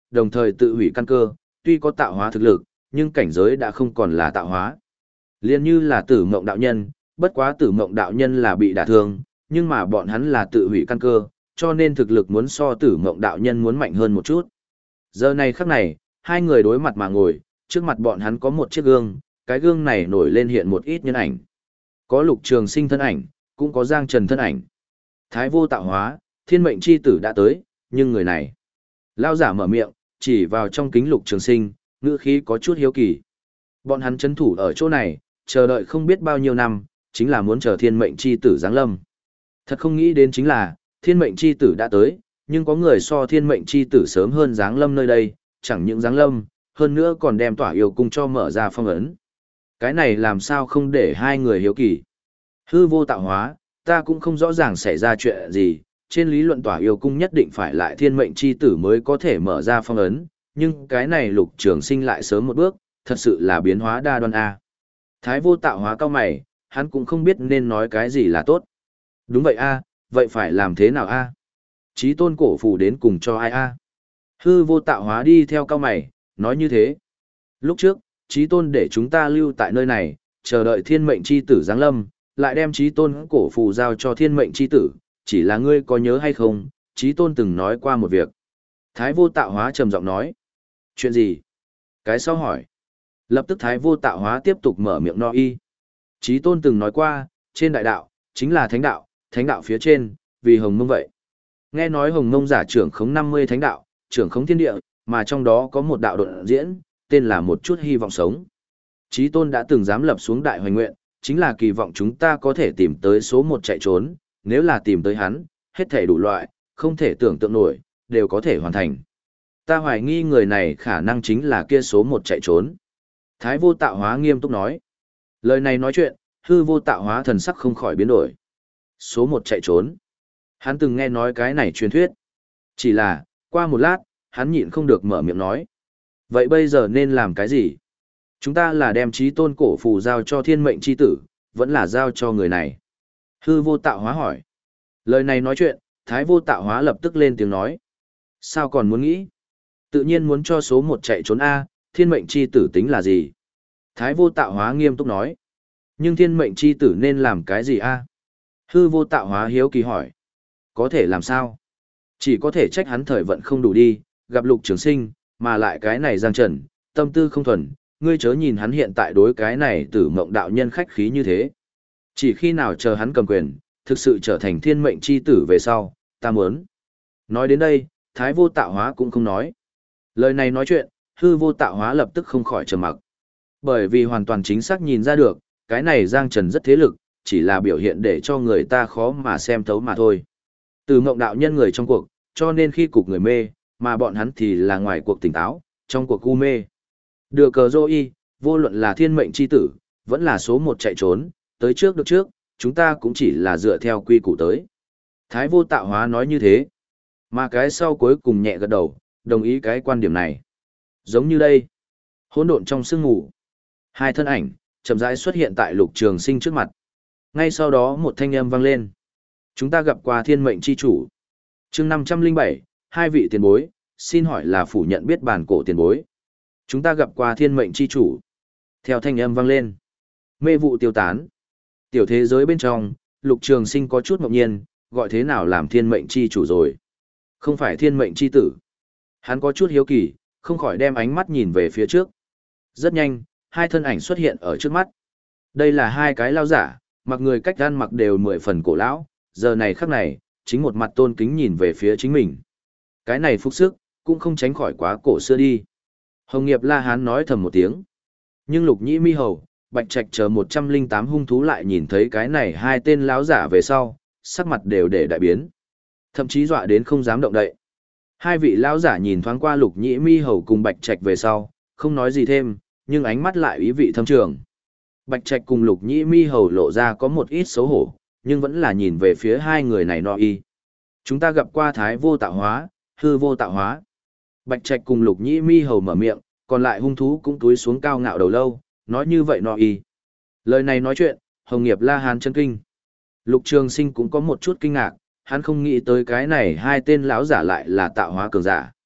đồng thời tự hủy căn cơ, tuy có tạo hóa thực lực, nhưng cảnh giới đã không còn là tạo hóa. Liên như là Tử Mộng đạo nhân, bất quá Tử Mộng đạo nhân là bị đả thương, nhưng mà bọn hắn là tự hủy căn cơ, cho nên thực lực muốn so Tử Mộng đạo nhân muốn mạnh hơn một chút. Giờ này khắc này, hai người đối mặt mà ngồi, trước mặt bọn hắn có một chiếc gương, cái gương này nổi lên hiện một ít nhân ảnh. Có Lục Trường Sinh thân ảnh, cũng có Giang Trần thân ảnh. Thái vô tạo hóa, thiên mệnh chi tử đã tới, nhưng người này. Lao giả mở miệng, chỉ vào trong kính Lục Trường Sinh, ngữ khí có chút hiếu kỳ. Bọn hắn chấn thủ ở chỗ này, chờ đợi không biết bao nhiêu năm, chính là muốn chờ thiên mệnh chi tử giáng lâm. Thật không nghĩ đến chính là, thiên mệnh chi tử đã tới, nhưng có người so thiên mệnh chi tử sớm hơn giáng lâm nơi đây, chẳng những giáng lâm, hơn nữa còn đem tỏa yêu cung cho mở ra phong ấn. Cái này làm sao không để hai người hiếu kỳ. Hư vô tạo hóa, ta cũng không rõ ràng xảy ra chuyện gì, trên lý luận tỏa yêu cung nhất định phải lại thiên mệnh chi tử mới có thể mở ra phong ấn, nhưng cái này Lục Trường Sinh lại sớm một bước, thật sự là biến hóa đa đoan a. Thái vô tạo hóa cao mày, hắn cũng không biết nên nói cái gì là tốt. Đúng vậy a, vậy phải làm thế nào a? Chí tôn cổ phù đến cùng cho ai a? Hư vô tạo hóa đi theo cao mày, nói như thế. Lúc trước, Chí tôn để chúng ta lưu tại nơi này, chờ đợi thiên mệnh chi tử giáng lâm, lại đem Chí tôn cổ phù giao cho thiên mệnh chi tử, chỉ là ngươi có nhớ hay không, Chí tôn từng nói qua một việc. Thái vô tạo hóa trầm giọng nói. Chuyện gì? Cái sau hỏi. Lập tức Thái vô tạo hóa tiếp tục mở miệng no y. Chí tôn từng nói qua, trên đại đạo, chính là thánh đạo, thánh đạo phía trên, vì hồng mông vậy. Nghe nói hồng mông giả trưởng khống năm mươi thánh đạo, trưởng khống thiên địa, mà trong đó có một đạo đột diễn, tên là một chút hy vọng sống. Chí tôn đã từng dám lập xuống đại hoành nguyện, chính là kỳ vọng chúng ta có thể tìm tới số một chạy trốn, nếu là tìm tới hắn, hết thể đủ loại, không thể tưởng tượng nổi, đều có thể hoàn thành. Ta hoài nghi người này khả năng chính là kia số một chạy trốn. Thái vô tạo hóa nghiêm túc nói. Lời này nói chuyện, hư vô tạo hóa thần sắc không khỏi biến đổi. Số một chạy trốn. Hắn từng nghe nói cái này truyền thuyết. Chỉ là, qua một lát, hắn nhịn không được mở miệng nói. Vậy bây giờ nên làm cái gì? Chúng ta là đem chí tôn cổ phù giao cho thiên mệnh chi tử, vẫn là giao cho người này. Hư vô tạo hóa hỏi. Lời này nói chuyện, thái vô tạo hóa lập tức lên tiếng nói. Sao còn muốn nghĩ? Tự nhiên muốn cho số một chạy trốn A, thiên mệnh chi tử tính là gì? Thái vô tạo hóa nghiêm túc nói. Nhưng thiên mệnh chi tử nên làm cái gì A? Hư vô tạo hóa hiếu kỳ hỏi. Có thể làm sao? Chỉ có thể trách hắn thời vận không đủ đi, gặp Lục Trường Sinh, mà lại cái này Giang Trần, tâm tư không thuần, ngươi chớ nhìn hắn hiện tại đối cái này Tử Mộng đạo nhân khách khí như thế. Chỉ khi nào chờ hắn cầm quyền, thực sự trở thành thiên mệnh chi tử về sau, ta muốn. Nói đến đây, Thái vô tạo hóa cũng không nói. Lời này nói chuyện, hư vô tạo hóa lập tức không khỏi trầm mặc. Bởi vì hoàn toàn chính xác nhìn ra được, cái này Giang Trần rất thế lực, chỉ là biểu hiện để cho người ta khó mà xem thấu mà thôi. Từ Mộng đạo nhân người trong cuộc, cho nên khi cục người mê, mà bọn hắn thì là ngoài cuộc tỉnh táo, trong cuộc u mê. Đưa cờ dô y, vô luận là thiên mệnh chi tử, vẫn là số một chạy trốn, tới trước được trước, chúng ta cũng chỉ là dựa theo quy củ tới. Thái vô tạo hóa nói như thế, mà cái sau cuối cùng nhẹ gật đầu, đồng ý cái quan điểm này. Giống như đây, hỗn độn trong sương ngủ, hai thân ảnh, chậm rãi xuất hiện tại Lục Trường Sinh trước mặt. Ngay sau đó một thanh âm vang lên. Chúng ta gặp qua thiên mệnh chi chủ. Chương năm trăm linh bảy, hai vị tiền bối, xin hỏi là phủ nhận biết bản cổ tiền bối. Chúng ta gặp qua thiên mệnh chi chủ. Theo thanh âm vang lên, mê vụ tiêu tán. Tiểu thế giới bên trong, Lục Trường Sinh có chút ngạc nhiên, gọi thế nào làm thiên mệnh chi chủ rồi? Không phải thiên mệnh chi tử. Hắn có chút hiếu kỳ, không khỏi đem ánh mắt nhìn về phía trước. Rất nhanh, hai thân ảnh xuất hiện ở trước mắt. Đây là hai cái lao giả, mặc người cách ăn mặc đều mười phần cổ lão, giờ này khắc này, chính một mặt tôn kính nhìn về phía chính mình. Cái này phục sức, cũng không tránh khỏi quá cổ xưa đi. Hồng Nghiệp La Hán nói thầm một tiếng. Nhưng Lục Nhĩ Mi Hầu, Bạch Trạch chờ một trăm linh tám hung thú lại nhìn thấy cái này hai tên lão giả về sau, sắc mặt đều để đại biến. Thậm chí dọa đến không dám động đậy. Hai vị lão giả nhìn thoáng qua Lục Nhĩ Mi Hầu cùng Bạch Trạch về sau, không nói gì thêm, nhưng ánh mắt lại ý vị thâm trường. Bạch Trạch cùng Lục Nhĩ Mi Hầu lộ ra có một ít xấu hổ, nhưng vẫn là nhìn về phía hai người này no y. Chúng ta gặp qua Thái vô tạo hóa, hư vô tạo hóa. Bạch Trạch cùng Lục Nhĩ Mi Hầu mở miệng, còn lại hung thú cũng túi xuống cao ngạo đầu lâu, nói như vậy no y. Lời này nói chuyện, Hồng Nghiệp La Hán chân kinh. Lục Trường Sinh cũng có một chút kinh ngạc, hắn không nghĩ tới cái này hai tên lão giả lại là tạo hóa cường giả.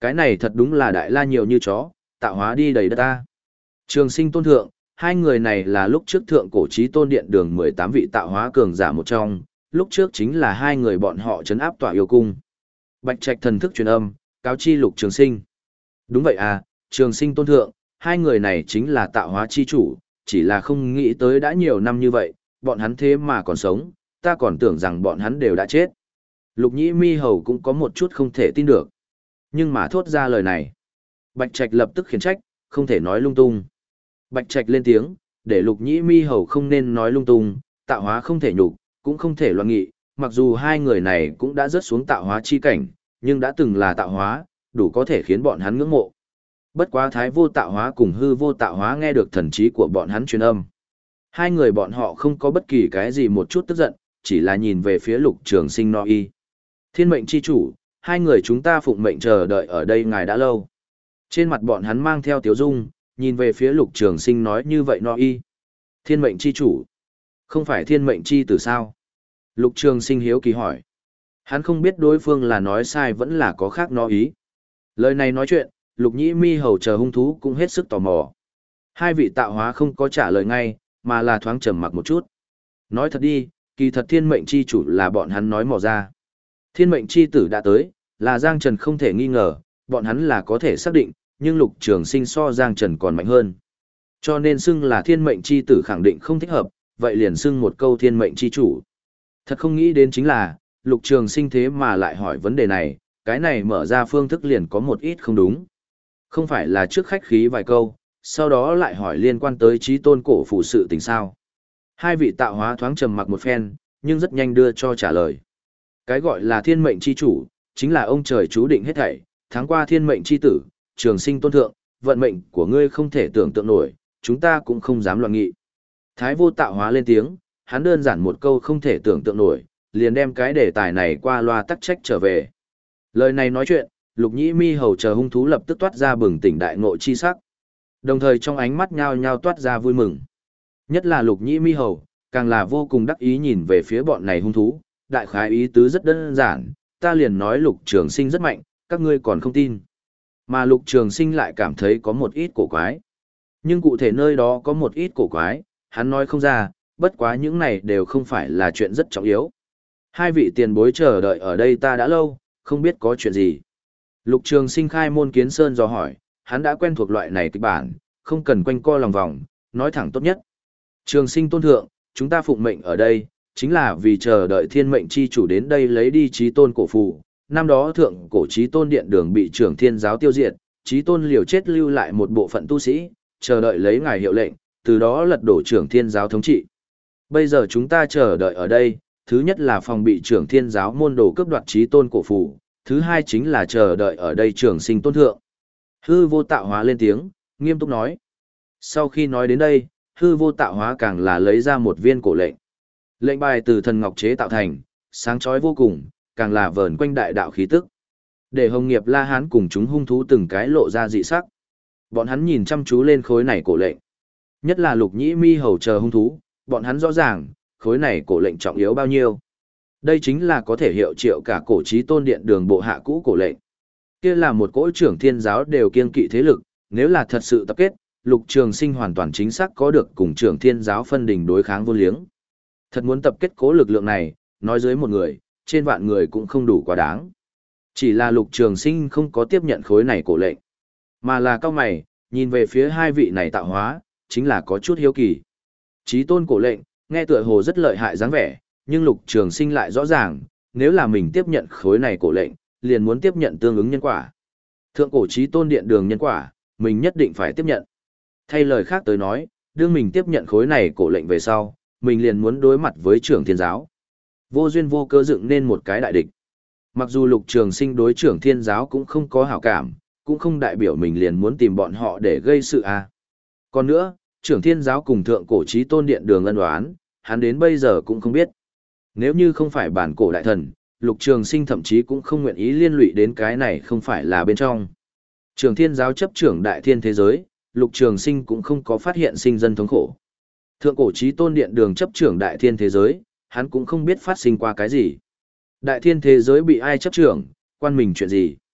Cái này thật đúng là đại la nhiều như chó, tạo hóa đi đầy đất ta. Trường sinh tôn thượng, hai người này là lúc trước thượng cổ chí tôn điện đường mười tám vị tạo hóa cường giả một trong, lúc trước chính là hai người bọn họ trấn áp tỏa yêu cung. Bạch Trạch thần thức truyền âm, cáo chi Lục Trường Sinh. Đúng vậy à, Trường Sinh tôn thượng, hai người này chính là tạo hóa chi chủ, chỉ là không nghĩ tới đã nhiều năm như vậy, bọn hắn thế mà còn sống, ta còn tưởng rằng bọn hắn đều đã chết. Lục Nhĩ Mi Hầu cũng có một chút không thể tin được. Nhưng mà thốt ra lời này, Bạch Trạch lập tức khiển trách, không thể nói lung tung. Bạch Trạch lên tiếng, để Lục Nhĩ Mi Hầu không nên nói lung tung, tạo hóa không thể nhục, cũng không thể loạn nghị, mặc dù hai người này cũng đã rớt xuống tạo hóa chi cảnh, nhưng đã từng là tạo hóa, đủ có thể khiến bọn hắn ngưỡng mộ. Bất quá Thái Vô Tạo Hóa cùng Hư Vô Tạo Hóa nghe được thần trí của bọn hắn truyền âm. Hai người bọn họ không có bất kỳ cái gì một chút tức giận, chỉ là nhìn về phía Lục Trường Sinh nói y. Thiên mệnh chi chủ, hai người chúng ta phụng mệnh chờ đợi ở đây ngài đã lâu. Trên mặt bọn hắn mang theo tiếu dung, nhìn về phía Lục Trường Sinh nói như vậy nói y. Thiên mệnh chi chủ, không phải thiên mệnh chi tử sao? Lục Trường Sinh hiếu kỳ hỏi. Hắn không biết đối phương là nói sai vẫn là có khác nói ý. Lời này nói chuyện, Lục Nhĩ Mi Hầu chờ hung thú cũng hết sức tò mò. Hai vị tạo hóa không có trả lời ngay, mà là thoáng trầm mặc một chút. Nói thật đi, kỳ thật thiên mệnh chi chủ là bọn hắn nói mò ra. Thiên mệnh chi tử đã tới, là Giang Trần không thể nghi ngờ, bọn hắn là có thể xác định, nhưng Lục Trường Sinh so Giang Trần còn mạnh hơn. Cho nên xưng là thiên mệnh chi tử khẳng định không thích hợp, vậy liền xưng một câu thiên mệnh chi chủ. Thật không nghĩ đến chính là, Lục Trường Sinh thế mà lại hỏi vấn đề này, cái này mở ra phương thức liền có một ít không đúng. Không phải là trước khách khí vài câu, sau đó lại hỏi liên quan tới chí tôn cổ phụ sự tình sao. Hai vị tạo hóa thoáng trầm mặc một phen, nhưng rất nhanh đưa cho trả lời. Cái gọi là thiên mệnh chi chủ, chính là ông trời chú định hết thảy, tháng qua thiên mệnh chi tử, Trường Sinh tôn thượng, vận mệnh của ngươi không thể tưởng tượng nổi, chúng ta cũng không dám loạn nghị. Thái Vô Tạo Hóa lên tiếng, hắn đơn giản một câu không thể tưởng tượng nổi, liền đem cái đề tài này qua loa tắc trách trở về. Lời này nói chuyện, Lục Nhĩ Mi Hầu chờ hung thú lập tức toát ra bừng tỉnh đại ngộ chi sắc. Đồng thời trong ánh mắt nhao nhao toát ra vui mừng. Nhất là Lục Nhĩ Mi Hầu, càng là vô cùng đắc ý nhìn về phía bọn này hung thú, đại khái ý tứ rất đơn giản, ta liền nói Lục Trường Sinh rất mạnh, các ngươi còn không tin. Mà Lục Trường Sinh lại cảm thấy có một ít cổ quái. Nhưng cụ thể nơi đó có một ít cổ quái, hắn nói không ra, bất quá những này đều không phải là chuyện rất trọng yếu. Hai vị tiền bối chờ đợi ở đây ta đã lâu, không biết có chuyện gì. Lục Trường Sinh khai môn kiến sơn dò hỏi, hắn đã quen thuộc loại này kịch bản, không cần quanh co lòng vòng, nói thẳng tốt nhất. Trường Sinh tôn thượng, chúng ta phụng mệnh ở đây, chính là vì chờ đợi thiên mệnh chi chủ đến đây lấy đi chí tôn cổ phù. Năm đó thượng cổ chí tôn điện đường bị trưởng thiên giáo tiêu diệt, chí tôn liều chết lưu lại một bộ phận tu sĩ, chờ đợi lấy ngài hiệu lệnh, từ đó lật đổ trưởng thiên giáo thống trị. Bây giờ chúng ta chờ đợi ở đây, thứ nhất là phòng bị trưởng thiên giáo môn đồ cướp đoạt chí tôn cổ phù, thứ hai chính là chờ đợi ở đây Trường Sinh tôn thượng. Hư Vô Tạo Hóa lên tiếng, nghiêm túc nói. Sau khi nói đến đây, Hư Vô Tạo Hóa càng là lấy ra một viên cổ lệnh. Lệnh bài từ thần ngọc chế tạo thành, sáng chói vô cùng, càng là vờn quanh đại đạo khí tức. Để Hồng Nghiệp La Hán cùng chúng hung thú từng cái lộ ra dị sắc. Bọn hắn nhìn chăm chú lên khối này cổ lệnh. Nhất là Lục Nhĩ Mi Hầu chờ hung thú, bọn hắn rõ ràng, khối này cổ lệnh trọng yếu bao nhiêu. Đây chính là có thể hiệu triệu cả cổ chí tôn điện đường bộ hạ cũ cổ lệnh. Kia là một cỗ trưởng thiên giáo đều kiên kỵ thế lực, nếu là thật sự tập kết, Lục Trường Sinh hoàn toàn chính xác có được cùng trưởng thiên giáo phân đình đối kháng vô liếng. Thật muốn tập kết cố lực lượng này, nói dưới một người, trên vạn người cũng không đủ quá đáng. Chỉ là Lục Trường Sinh không có tiếp nhận khối này cổ lệnh, mà là cao mày, nhìn về phía hai vị này tạo hóa, chính là có chút hiếu kỳ. Chí tôn cổ lệnh, nghe tựa hồ rất lợi hại dáng vẻ, nhưng Lục Trường Sinh lại rõ ràng, nếu là mình tiếp nhận khối này cổ lệnh, liền muốn tiếp nhận tương ứng nhân quả. Thượng cổ chí tôn điện đường nhân quả, mình nhất định phải tiếp nhận. Thay lời khác tới nói, đương mình tiếp nhận khối này cổ lệnh về sau, mình liền muốn đối mặt với trưởng thiên giáo. Vô duyên vô cớ dựng nên một cái đại địch. Mặc dù Lục Trường Sinh đối trưởng thiên giáo cũng không có hảo cảm, cũng không đại biểu mình liền muốn tìm bọn họ để gây sự à. Còn nữa, trưởng thiên giáo cùng thượng cổ chí tôn điện đường ân oán, hắn đến bây giờ cũng không biết. Nếu như không phải bản cổ đại thần, Lục Trường Sinh thậm chí cũng không nguyện ý liên lụy đến cái này không phải là bên trong. Trưởng thiên giáo chấp trưởng đại thiên thế giới, Lục Trường Sinh cũng không có phát hiện sinh dân thống khổ. Thượng cổ chí tôn điện đường chấp trưởng đại thiên thế giới, hắn cũng không biết phát sinh qua cái gì. Đại thiên thế giới bị ai chấp trưởng, quan mình chuyện gì.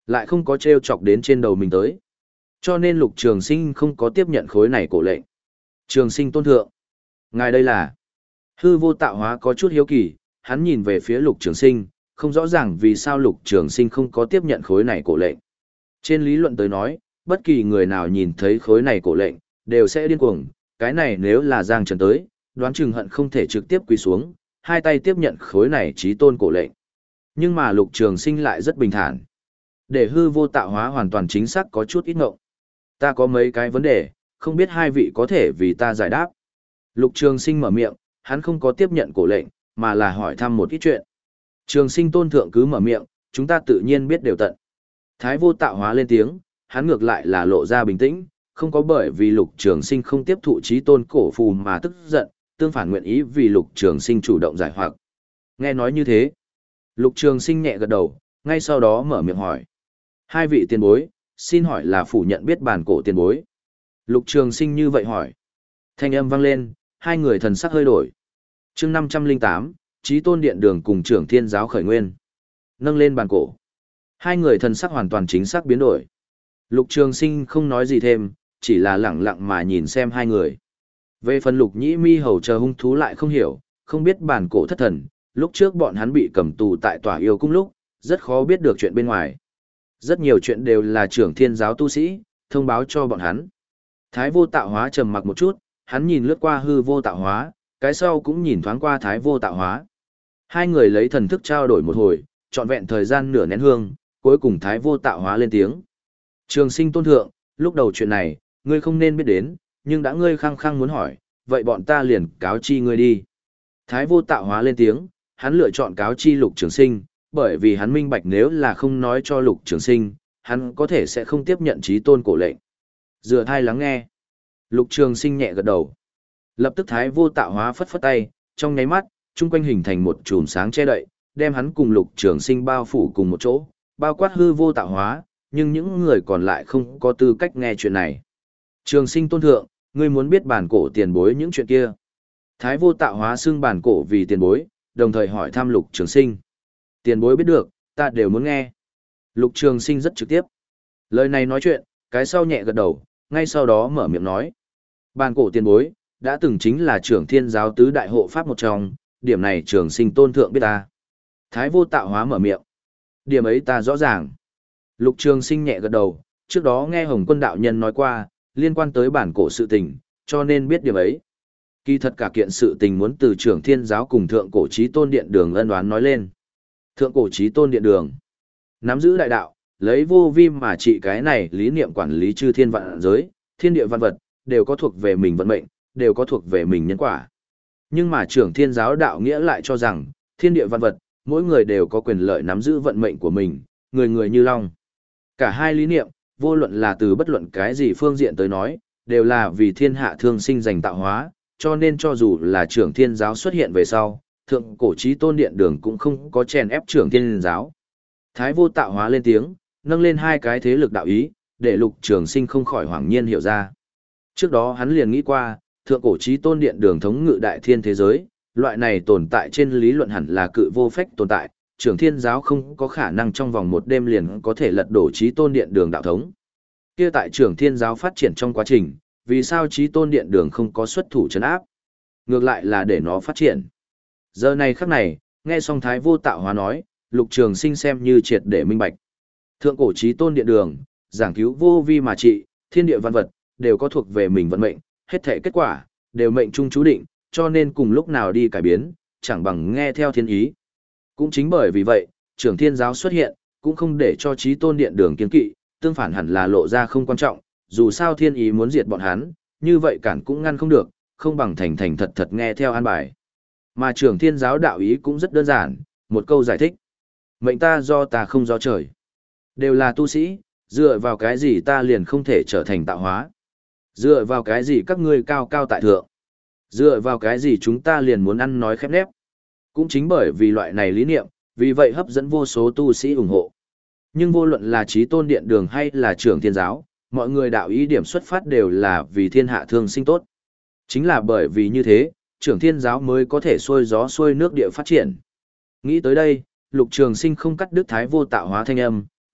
lại không có treo chọc đến trên đầu mình tới. Cho nên Lục Trường Sinh không có tiếp nhận khối này cổ lệnh. Trường Sinh tôn thượng. Ngài đây là... Hư vô tạo hóa có chút hiếu kỳ, hắn nhìn về phía Lục Trường Sinh, không rõ ràng vì sao Lục Trường Sinh không có tiếp nhận khối này cổ lệnh. Trên lý luận tới nói, bất kỳ người nào nhìn thấy khối này cổ lệnh, đều sẽ điên cuồng, cái này nếu là Giang Trần tới, đoán chừng hận không thể trực tiếp quỳ xuống, hai tay tiếp nhận khối này chí tôn cổ lệnh. Nhưng mà Lục Trường Sinh lại rất bình thản. Để hư vô tạo hóa hoàn toàn chính xác có chút ít ngộng. Ta có mấy cái vấn đề, không biết hai vị có thể vì ta giải đáp. Lục Trường Sinh mở miệng, hắn không có tiếp nhận cổ lệnh, mà là hỏi thăm một ít chuyện. Trường Sinh tôn thượng cứ mở miệng, chúng ta tự nhiên biết đều tận. Thái vô tạo hóa lên tiếng, hắn ngược lại là lộ ra bình tĩnh, không có bởi vì Lục Trường Sinh không tiếp thụ chí tôn cổ phù mà tức giận, tương phản nguyện ý vì Lục Trường Sinh chủ động giải hoặc. Nghe nói như thế, Lục Trường Sinh nhẹ gật đầu, ngay sau đó mở miệng hỏi. Hai vị tiền bối, xin hỏi là phủ nhận biết bản cổ tiền bối. Lục Trường Sinh như vậy hỏi. Thanh âm vang lên, hai người thần sắc hơi đổi. Chương năm trăm lẻ tám, Chí Tôn Điện Đường cùng Trưởng Thiên Giáo khởi nguyên. Nâng lên bản cổ. Hai người thần sắc hoàn toàn chính xác biến đổi. Lục Trường Sinh không nói gì thêm, chỉ là lẳng lặng mà nhìn xem hai người. Về phần Lục Nhĩ Mi hầu chờ hung thú lại không hiểu, không biết bản cổ thất thần, lúc trước bọn hắn bị cầm tù tại tòa yêu cung lúc, rất khó biết được chuyện bên ngoài. Rất nhiều chuyện đều là Trưởng Thiên Giáo tu sĩ thông báo cho bọn hắn. Thái vô tạo hóa trầm mặc một chút, hắn nhìn lướt qua hư vô tạo hóa, cái sau cũng nhìn thoáng qua thái vô tạo hóa. Hai người lấy thần thức trao đổi một hồi, trọn vẹn thời gian nửa nén hương, cuối cùng thái vô tạo hóa lên tiếng. Trường Sinh tôn thượng, lúc đầu chuyện này, ngươi không nên biết đến, nhưng đã ngươi khăng khăng muốn hỏi, vậy bọn ta liền cáo chi ngươi đi. Thái vô tạo hóa lên tiếng, hắn lựa chọn cáo chi Lục Trường Sinh, bởi vì hắn minh bạch nếu là không nói cho Lục Trường Sinh, hắn có thể sẽ không tiếp nhận chí tôn cổ lệnh. Dựa thai lắng nghe. Lục Trường Sinh nhẹ gật đầu. Lập tức thái vô tạo hóa phất phất tay, trong nháy mắt, chung quanh hình thành một chùm sáng che đậy, đem hắn cùng Lục Trường Sinh bao phủ cùng một chỗ, bao quát hư vô tạo hóa, nhưng những người còn lại không có tư cách nghe chuyện này. Trường Sinh tôn thượng, ngươi muốn biết bản cổ tiền bối những chuyện kia. Thái vô tạo hóa xưng bản cổ vì tiền bối, đồng thời hỏi thăm Lục Trường Sinh. Tiền bối biết được, ta đều muốn nghe. Lục Trường Sinh rất trực tiếp. Lời này nói chuyện, cái sau nhẹ gật đầu, ngay sau đó mở miệng nói. Bản cổ tiền bối, đã từng chính là Trưởng Thiên Giáo tứ đại hộ pháp một trong, điểm này Trường Sinh tôn thượng biết ta. Thái vô tạo hóa mở miệng. Điểm ấy ta rõ ràng. Lục Trường Sinh nhẹ gật đầu, trước đó nghe Hồng Quân đạo nhân nói qua, liên quan tới bản cổ sự tình, cho nên biết điểm ấy. Kỳ thật cả kiện sự tình muốn từ Trưởng Thiên Giáo cùng Thượng Cổ Chí Tôn Điện Đường ân oán nói lên. Thượng Cổ Chí Tôn Điện Đường nắm giữ đại đạo, lấy vô vi mà trị cái này lý niệm quản lý chư thiên vạn giới, thiên địa vạn vật, đều có thuộc về mình vận mệnh, đều có thuộc về mình nhân quả. Nhưng mà Trưởng Thiên Giáo đạo nghĩa lại cho rằng, thiên địa vạn vật, mỗi người đều có quyền lợi nắm giữ vận mệnh của mình, người người như long. Cả hai lý niệm, vô luận là từ bất luận cái gì phương diện tới nói, đều là vì thiên hạ thương sinh dành tạo hóa, cho nên cho dù là Trưởng Thiên Giáo xuất hiện về sau, Thượng Cổ Chí Tôn Điện Đường cũng không có chèn ép Trưởng Thiên Giáo. Thái vô tạo hóa lên tiếng, nâng lên hai cái thế lực đạo ý, để Lục Trường Sinh không khỏi hoảng nhiên hiểu ra. Trước đó hắn liền nghĩ qua, Thượng Cổ Chí Tôn Điện Đường thống ngự đại thiên thế giới, loại này tồn tại trên lý luận hẳn là cự vô phách tồn tại, Trưởng Thiên Giáo không có khả năng trong vòng một đêm liền có thể lật đổ Chí Tôn Điện Đường đạo thống. Kia tại Trưởng Thiên Giáo phát triển trong quá trình, vì sao Chí Tôn Điện Đường không có xuất thủ trấn áp? Ngược lại là để nó phát triển. Giờ này khắc này, nghe xong Thái vô tạo hóa nói, Lục Trường Sinh xem như triệt để minh bạch. Thượng Cổ Chí Tôn Điện Đường, giảng cứu vô vi mà trị, thiên địa văn vật, đều có thuộc về mình vận mệnh, hết thể kết quả, đều mệnh trung chú định, cho nên cùng lúc nào đi cải biến, chẳng bằng nghe theo thiên ý. Cũng chính bởi vì vậy, Trưởng Thiên Giáo xuất hiện, cũng không để cho Chí Tôn Điện Đường kiên kỵ, tương phản hẳn là lộ ra không quan trọng, dù sao thiên ý muốn diệt bọn hắn, như vậy cản cũng ngăn không được, không bằng thành thành thật thật nghe theo an bài. Mà Trưởng Thiên Giáo đạo ý cũng rất đơn giản, một câu giải thích. Mệnh ta do ta không do trời. Đều là tu sĩ, dựa vào cái gì ta liền không thể trở thành tạo hóa. Dựa vào cái gì các ngươi cao cao tại thượng. Dựa vào cái gì chúng ta liền muốn ăn nói khép nép. Cũng chính bởi vì loại này lý niệm, vì vậy hấp dẫn vô số tu sĩ ủng hộ. Nhưng vô luận là Chí Tôn Điện Đường hay là Trưởng Thiên Giáo, mọi người đạo ý điểm xuất phát đều là vì thiên hạ thương sinh tốt. Chính là bởi vì như thế, Trưởng Thiên Giáo mới có thể xuôi gió xuôi nước địa phát triển. Nghĩ tới đây, Lục Trường Sinh không cắt đứt Thái vô tạo hóa thanh âm,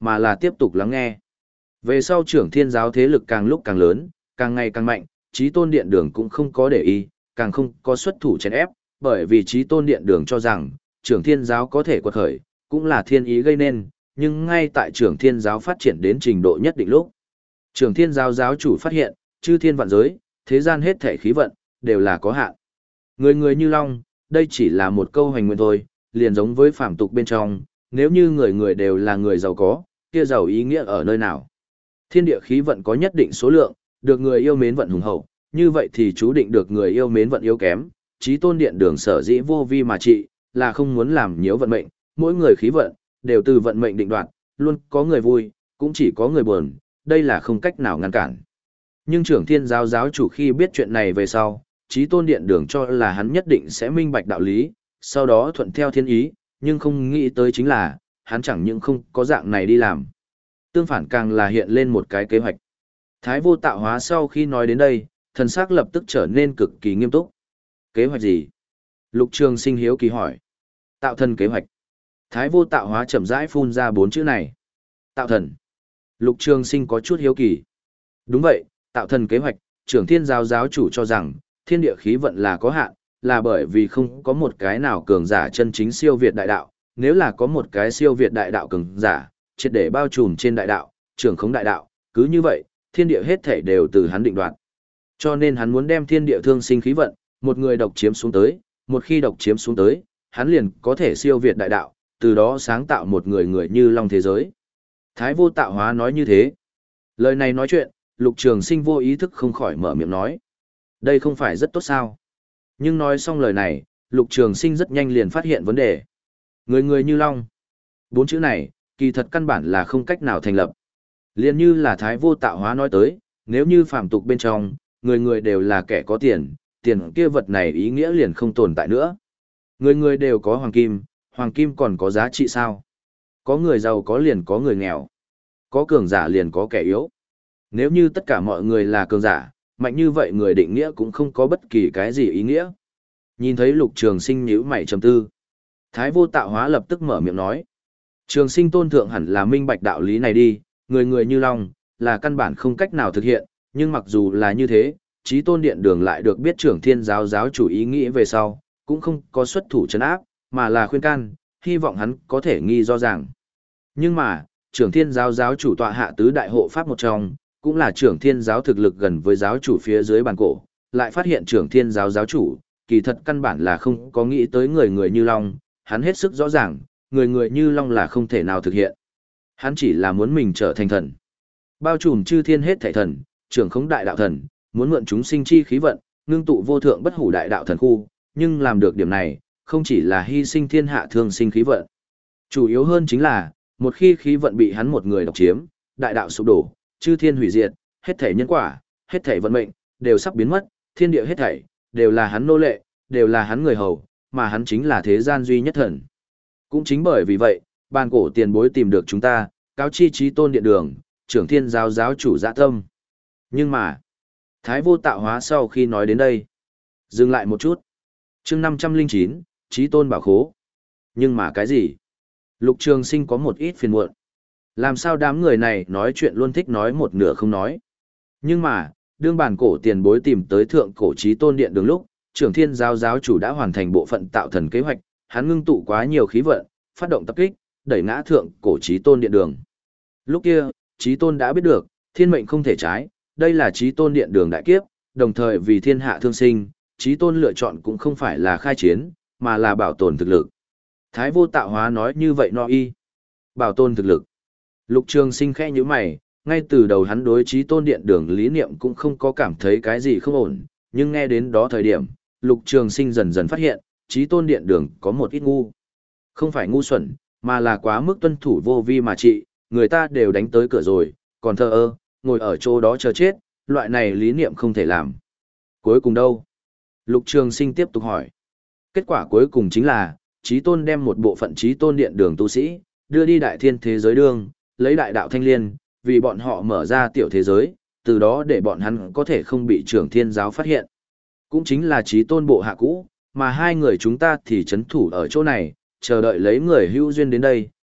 mà là tiếp tục lắng nghe. Về sau trưởng thiên giáo thế lực càng lúc càng lớn, càng ngày càng mạnh, Chí Tôn Điện Đường cũng không có để ý, càng không có xuất thủ chèn ép, bởi vì Chí Tôn Điện Đường cho rằng, trưởng thiên giáo có thể quật khởi, cũng là thiên ý gây nên, nhưng ngay tại trưởng thiên giáo phát triển đến trình độ nhất định lúc. Trưởng thiên giáo giáo chủ phát hiện, chư thiên vạn giới, thế gian hết thể khí vận, đều là có hạn. Người người như long, đây chỉ là một câu hoành nguyện thôi, liền giống với phàm tục bên trong, nếu như người người đều là người giàu có, kia giàu ý nghĩa ở nơi nào? Thiên địa khí vận có nhất định số lượng, được người yêu mến vận hùng hậu, như vậy thì chú định được người yêu mến vận yếu kém. Chí Tôn Điện Đường sở dĩ vô vi mà trị, là không muốn làm nhiễu vận mệnh, mỗi người khí vận đều từ vận mệnh định đoạt, luôn có người vui, cũng chỉ có người buồn, đây là không cách nào ngăn cản. Nhưng trưởng thiên giáo giáo chủ khi biết chuyện này về sau, Chí Tôn Điện Đường cho là hắn nhất định sẽ minh bạch đạo lý, sau đó thuận theo thiên ý, nhưng không nghĩ tới chính là, hắn chẳng những không có dạng này đi làm. Tương phản càng là hiện lên một cái kế hoạch. Thái Vô Tạo Hóa sau khi nói đến đây, thần sắc lập tức trở nên cực kỳ nghiêm túc. Kế hoạch gì? Lục Trường Sinh hiếu kỳ hỏi. Tạo thần kế hoạch. Thái Vô Tạo Hóa chậm rãi phun ra bốn chữ này. Tạo thần. Lục Trường Sinh có chút hiếu kỳ. Đúng vậy, tạo thần kế hoạch, trưởng thiên giáo giáo chủ cho rằng, thiên địa khí vận là có hạn, là bởi vì không có một cái nào cường giả chân chính siêu việt đại đạo, nếu là có một cái siêu việt đại đạo cường giả, triệt để bao trùm trên đại đạo, trưởng khống đại đạo, cứ như vậy, thiên địa hết thảy đều từ hắn định đoạt. Cho nên hắn muốn đem thiên địa thương sinh khí vận, một người độc chiếm xuống tới, một khi độc chiếm xuống tới, hắn liền có thể siêu việt đại đạo, từ đó sáng tạo một người người như long thế giới. Thái Vô Tạo Hóa nói như thế. Lời này nói chuyện, Lục Trường Sinh vô ý thức không khỏi mở miệng nói. Đây không phải rất tốt sao? Nhưng nói xong lời này, Lục Trường Sinh rất nhanh liền phát hiện vấn đề. Người người như long. Bốn chữ này, kỳ thật căn bản là không cách nào thành lập. Liên như là Thái Vô Tạo Hóa nói tới, nếu như phàm tục bên trong, người người đều là kẻ có tiền, tiền kia vật này ý nghĩa liền không tồn tại nữa. Người người đều có hoàng kim, hoàng kim còn có giá trị sao? Có người giàu có liền có người nghèo. Có cường giả liền có kẻ yếu. Nếu như tất cả mọi người là cường giả, mạnh như vậy người định nghĩa cũng không có bất kỳ cái gì ý nghĩa. Nhìn thấy Lục Trường Sinh nhíu mày trầm tư. Thái Vô Tạo Hóa lập tức mở miệng nói. Trường Sinh tôn thượng hẳn là minh bạch đạo lý này đi, người người như long, là căn bản không cách nào thực hiện, nhưng mặc dù là như thế, Chí Tôn Điện Đường lại được biết trưởng thiên giáo giáo chủ ý nghĩ về sau, cũng không có xuất thủ trấn áp, mà là khuyên can, hy vọng hắn có thể nghi do rằng. Nhưng mà, trưởng thiên giáo giáo chủ tọa hạ tứ đại hộ pháp một trong, cũng là trưởng thiên giáo thực lực gần với giáo chủ phía dưới bàn cổ, lại phát hiện trưởng thiên giáo giáo chủ, kỳ thật căn bản là không có nghĩ tới người người như long, hắn hết sức rõ ràng, người người như long là không thể nào thực hiện. Hắn chỉ là muốn mình trở thành thần. Bao trùm chư thiên hết thảy thần, trưởng khống đại đạo thần, muốn mượn chúng sinh chi khí vận, ngưng tụ vô thượng bất hủ đại đạo thần khu, nhưng làm được điểm này, không chỉ là hy sinh thiên hạ thương sinh khí vận. Chủ yếu hơn chính là, một khi khí vận bị hắn một người độc chiếm, đại đạo sụp đổ, chư thiên hủy diệt, hết thảy nhân quả, hết thảy vận mệnh, đều sắp biến mất, thiên địa hết thảy, đều là hắn nô lệ, đều là hắn người hầu, mà hắn chính là thế gian duy nhất thần. Cũng chính bởi vì vậy, bàn cổ tiền bối tìm được chúng ta, cáo chi Chí Tôn Điện Đường, trưởng thiên giáo giáo chủ dạ tâm. Nhưng mà, Thái Vô Tạo Hóa sau khi nói đến đây, dừng lại một chút. Chương năm trăm linh chín, Chí Tôn bảo khố. Nhưng mà cái gì? Lục Trường Sinh có một ít phiền muộn. Làm sao đám người này nói chuyện luôn thích nói một nửa không nói. Nhưng mà, đương bản cổ tiền bối tìm tới thượng cổ Chí Tôn Điện Đường lúc, trưởng thiên giáo giáo chủ đã hoàn thành bộ phận tạo thần kế hoạch, hắn ngưng tụ quá nhiều khí vận, phát động tập kích, đẩy ngã thượng cổ Chí Tôn Điện Đường. Lúc kia, Chí Tôn đã biết được, thiên mệnh không thể trái, đây là Chí Tôn Điện Đường đại kiếp, đồng thời vì thiên hạ thương sinh, Chí Tôn lựa chọn cũng không phải là khai chiến, mà là bảo tồn thực lực. Thái Vô Tạo Hóa nói như vậy no y. Bảo tồn thực lực. Lục Trường Sinh khẽ nhíu mày, ngay từ đầu hắn đối Chí Tôn Điện Đường lý niệm cũng không có cảm thấy cái gì không ổn, nhưng nghe đến đó thời điểm, Lục Trường Sinh dần dần phát hiện, Chí Tôn Điện Đường có một ít ngu. Không phải ngu xuẩn, mà là quá mức tuân thủ vô vi mà trị, người ta đều đánh tới cửa rồi, còn thờ ơ, ngồi ở chỗ đó chờ chết, loại này lý niệm không thể làm. Cuối cùng đâu? Lục Trường Sinh tiếp tục hỏi. Kết quả cuối cùng chính là, Chí Tôn đem một bộ phận Chí Tôn Điện Đường tu sĩ, đưa đi đại thiên thế giới đường, lấy đại đạo thanh liên, vì bọn họ mở ra tiểu thế giới, từ đó để bọn hắn có thể không bị trưởng thiên giáo phát hiện. Cũng chính là Chí Tôn bộ hạ cũ, mà hai người chúng ta thì chấn thủ ở chỗ này, chờ đợi lấy người hữu duyên đến đây,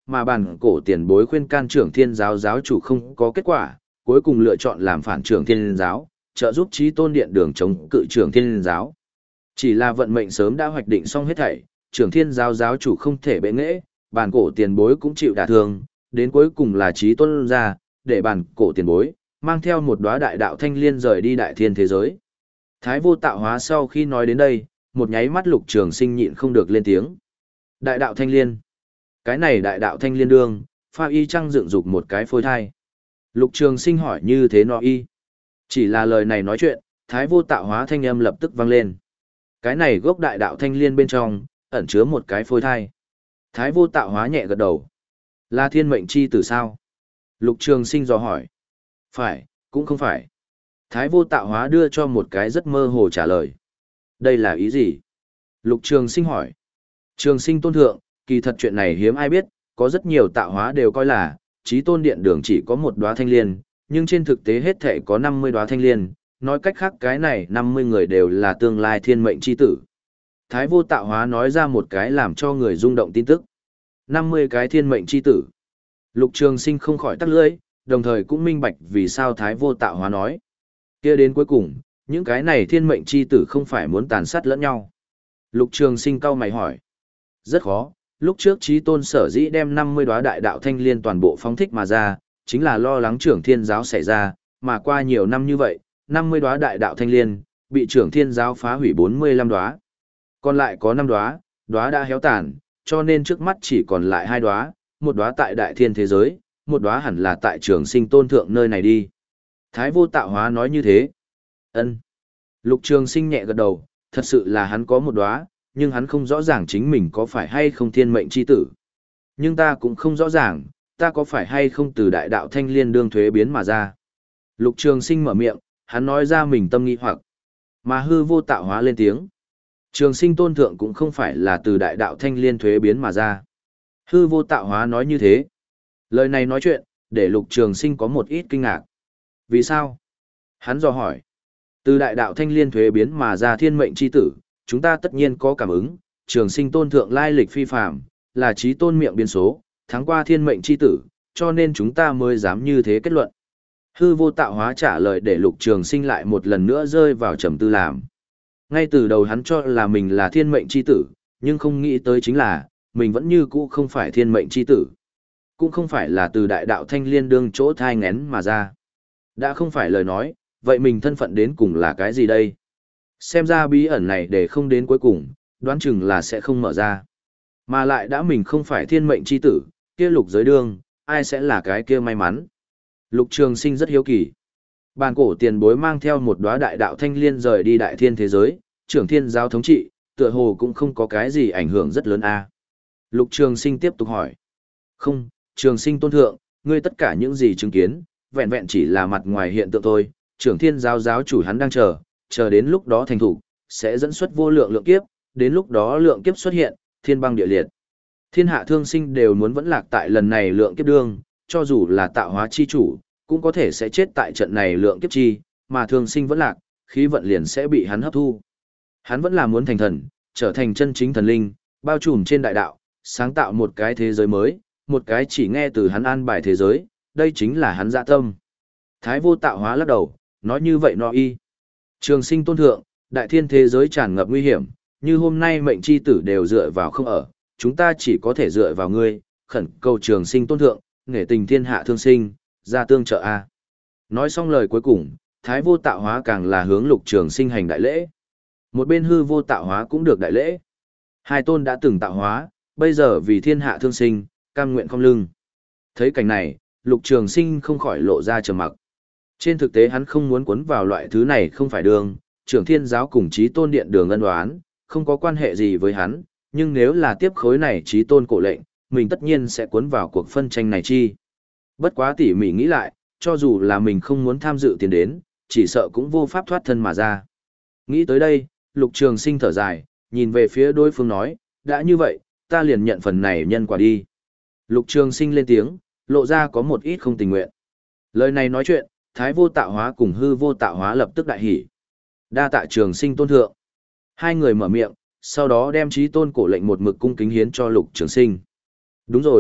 mà bản cổ tiền bối khuyên can trưởng thiên giáo giáo chủ không có kết quả, cuối cùng lựa chọn làm phản trưởng thiên giáo, trợ giúp Chí Tôn Điện Đường chống cự trưởng thiên giáo. Chỉ là vận mệnh sớm đã hoạch định xong hết thảy, trưởng thiên giáo giáo chủ không thể bệ nghệ, bản cổ tiền bối cũng chịu đả thương, đến cuối cùng là Chí Tôn ra, để bản cổ tiền bối, mang theo một đóa đại đạo thanh liên rời đi đại thiên thế giới. Thái vô tạo hóa sau khi nói đến đây, một nháy mắt Lục Trường Sinh nhịn không được lên tiếng. Đại đạo thanh liên. Cái này đại đạo thanh liên đương, pha y chăng dựng dục một cái phôi thai. Lục Trường Sinh hỏi như thế nọ y. Chỉ là lời này nói chuyện, thái vô tạo hóa thanh âm lập tức vang lên. Cái này gốc đại đạo thanh liên bên trong, ẩn chứa một cái phôi thai. Thái vô tạo hóa nhẹ gật đầu. Là thiên mệnh chi tử sao? Lục Trường Sinh dò hỏi. Phải, cũng không phải. Thái vô tạo hóa đưa cho một cái rất mơ hồ trả lời. Đây là ý gì? Lục Trường Sinh hỏi. Trường Sinh tôn thượng, kỳ thật chuyện này hiếm ai biết, có rất nhiều tạo hóa đều coi là, Chí Tôn Điện Đường chỉ có một đóa thanh liên, nhưng trên thực tế hết thể có năm mươi đóa thanh liên, nói cách khác cái này năm mươi người đều là tương lai thiên mệnh chi tử. Thái vô tạo hóa nói ra một cái làm cho người rung động tin tức. năm mươi cái thiên mệnh chi tử. Lục Trường Sinh không khỏi tắc lưỡi, đồng thời cũng minh bạch vì sao Thái vô tạo hóa nói. Kia đến cuối cùng, những cái này thiên mệnh chi tử không phải muốn tàn sát lẫn nhau. Lục Trường Sinh cau mày hỏi. Rất khó, lúc trước Chí Tôn sở dĩ đem năm mươi đóa đại đạo thanh liên toàn bộ phóng thích mà ra, chính là lo lắng trưởng thiên giáo xảy ra, mà qua nhiều năm như vậy, năm mươi đóa đại đạo thanh liên, bị trưởng thiên giáo phá hủy bốn mươi lăm đóa. Còn lại có năm đóa, đóa đã héo tàn, cho nên trước mắt chỉ còn lại hai đóa, một đóa tại đại thiên thế giới, một đóa hẳn là tại Trường Sinh tôn thượng nơi này đi. Thái vô tạo hóa nói như thế. Ân. Lục Trường Sinh nhẹ gật đầu, thật sự là hắn có một đóa, nhưng hắn không rõ ràng chính mình có phải hay không thiên mệnh chi tử. Nhưng ta cũng không rõ ràng, ta có phải hay không từ đại đạo thanh liên đương thuế biến mà ra. Lục Trường Sinh mở miệng, hắn nói ra mình tâm nghi hoặc. Mà hư vô tạo hóa lên tiếng. Trường Sinh tôn thượng cũng không phải là từ đại đạo thanh liên thuế biến mà ra. Hư vô tạo hóa nói như thế. Lời này nói chuyện, để Lục Trường Sinh có một ít kinh ngạc. Vì sao? Hắn dò hỏi. Từ đại đạo thanh liên thuế biến mà ra thiên mệnh chi tử, chúng ta tất nhiên có cảm ứng, Trường Sinh tôn thượng lai lịch phi phàm, là Chí Tôn miệng biên số, thắng qua thiên mệnh chi tử, cho nên chúng ta mới dám như thế kết luận. Hư vô tạo hóa trả lời để Lục Trường Sinh lại một lần nữa rơi vào trầm tư làm. Ngay từ đầu hắn cho là mình là thiên mệnh chi tử, nhưng không nghĩ tới chính là, mình vẫn như cũ không phải thiên mệnh chi tử. Cũng không phải là từ đại đạo thanh liên đương chỗ thai ngén mà ra. Đã không phải lời nói, vậy mình thân phận đến cùng là cái gì đây? Xem ra bí ẩn này để không đến cuối cùng, đoán chừng là sẽ không mở ra. Mà lại đã mình không phải thiên mệnh chi tử, kia lục giới đương, ai sẽ là cái kia may mắn? Lục Trường Sinh rất hiếu kỳ. Bàn cổ tiền bối mang theo một đóa đại đạo thanh liên rời đi đại thiên thế giới, trưởng thiên giáo thống trị, tựa hồ cũng không có cái gì ảnh hưởng rất lớn a. À? Lục Trường Sinh tiếp tục hỏi. Không, Trường Sinh tôn thượng, ngươi tất cả những gì chứng kiến, vẹn vẹn chỉ là mặt ngoài hiện tượng thôi, trưởng thiên giáo giáo chủ hắn đang chờ, chờ đến lúc đó thành thủ, sẽ dẫn xuất vô lượng lượng kiếp, đến lúc đó lượng kiếp xuất hiện, thiên băng địa liệt. Thiên hạ thương sinh đều muốn vẫn lạc tại lần này lượng kiếp đương, cho dù là tạo hóa chi chủ, cũng có thể sẽ chết tại trận này lượng kiếp chi, mà thương sinh vẫn lạc, khí vận liền sẽ bị hắn hấp thu. Hắn vẫn là muốn thành thần, trở thành chân chính thần linh, bao trùm trên đại đạo, sáng tạo một cái thế giới mới, một cái chỉ nghe từ hắn an bài thế giới, đây chính là hắn dạ tâm. Thái vô tạo hóa lắc đầu, nói như vậy nó y. Trường Sinh tôn thượng, đại thiên thế giới tràn ngập nguy hiểm, như hôm nay mệnh chi tử đều dựa vào không ở, chúng ta chỉ có thể dựa vào ngươi, khẩn cầu Trường Sinh tôn thượng, nể tình thiên hạ thương sinh, ra tương trợ a. Nói xong lời cuối cùng, Thái vô tạo hóa càng là hướng Lục Trường Sinh hành đại lễ. Một bên hư vô tạo hóa cũng được đại lễ. Hai tôn đã từng tạo hóa, bây giờ vì thiên hạ thương sinh, cam nguyện không lưng. Thấy cảnh này, Lục Trường Sinh không khỏi lộ ra trầm mặc. Trên thực tế hắn không muốn cuốn vào loại thứ này không phải đường, trưởng thiên giáo cùng Chí Tôn Điện Đường ân oán, không có quan hệ gì với hắn, nhưng nếu là tiếp khối này Chí Tôn cổ lệnh, mình tất nhiên sẽ cuốn vào cuộc phân tranh này chi. Bất quá tỉ mỉ nghĩ lại, cho dù là mình không muốn tham dự tiền đến, chỉ sợ cũng vô pháp thoát thân mà ra. Nghĩ tới đây, Lục Trường Sinh thở dài, nhìn về phía đối phương nói, đã như vậy, ta liền nhận phần này nhân quả đi. Lục Trường Sinh lên tiếng, lộ ra có một ít không tình nguyện. Lời này nói chuyện, Thái vô tạo hóa cùng hư vô tạo hóa lập tức đại hỉ. Đa tạ Trường Sinh tôn thượng. Hai người mở miệng, sau đó đem Chí Tôn cổ lệnh một mực cung kính hiến cho Lục Trường Sinh. Đúng rồi,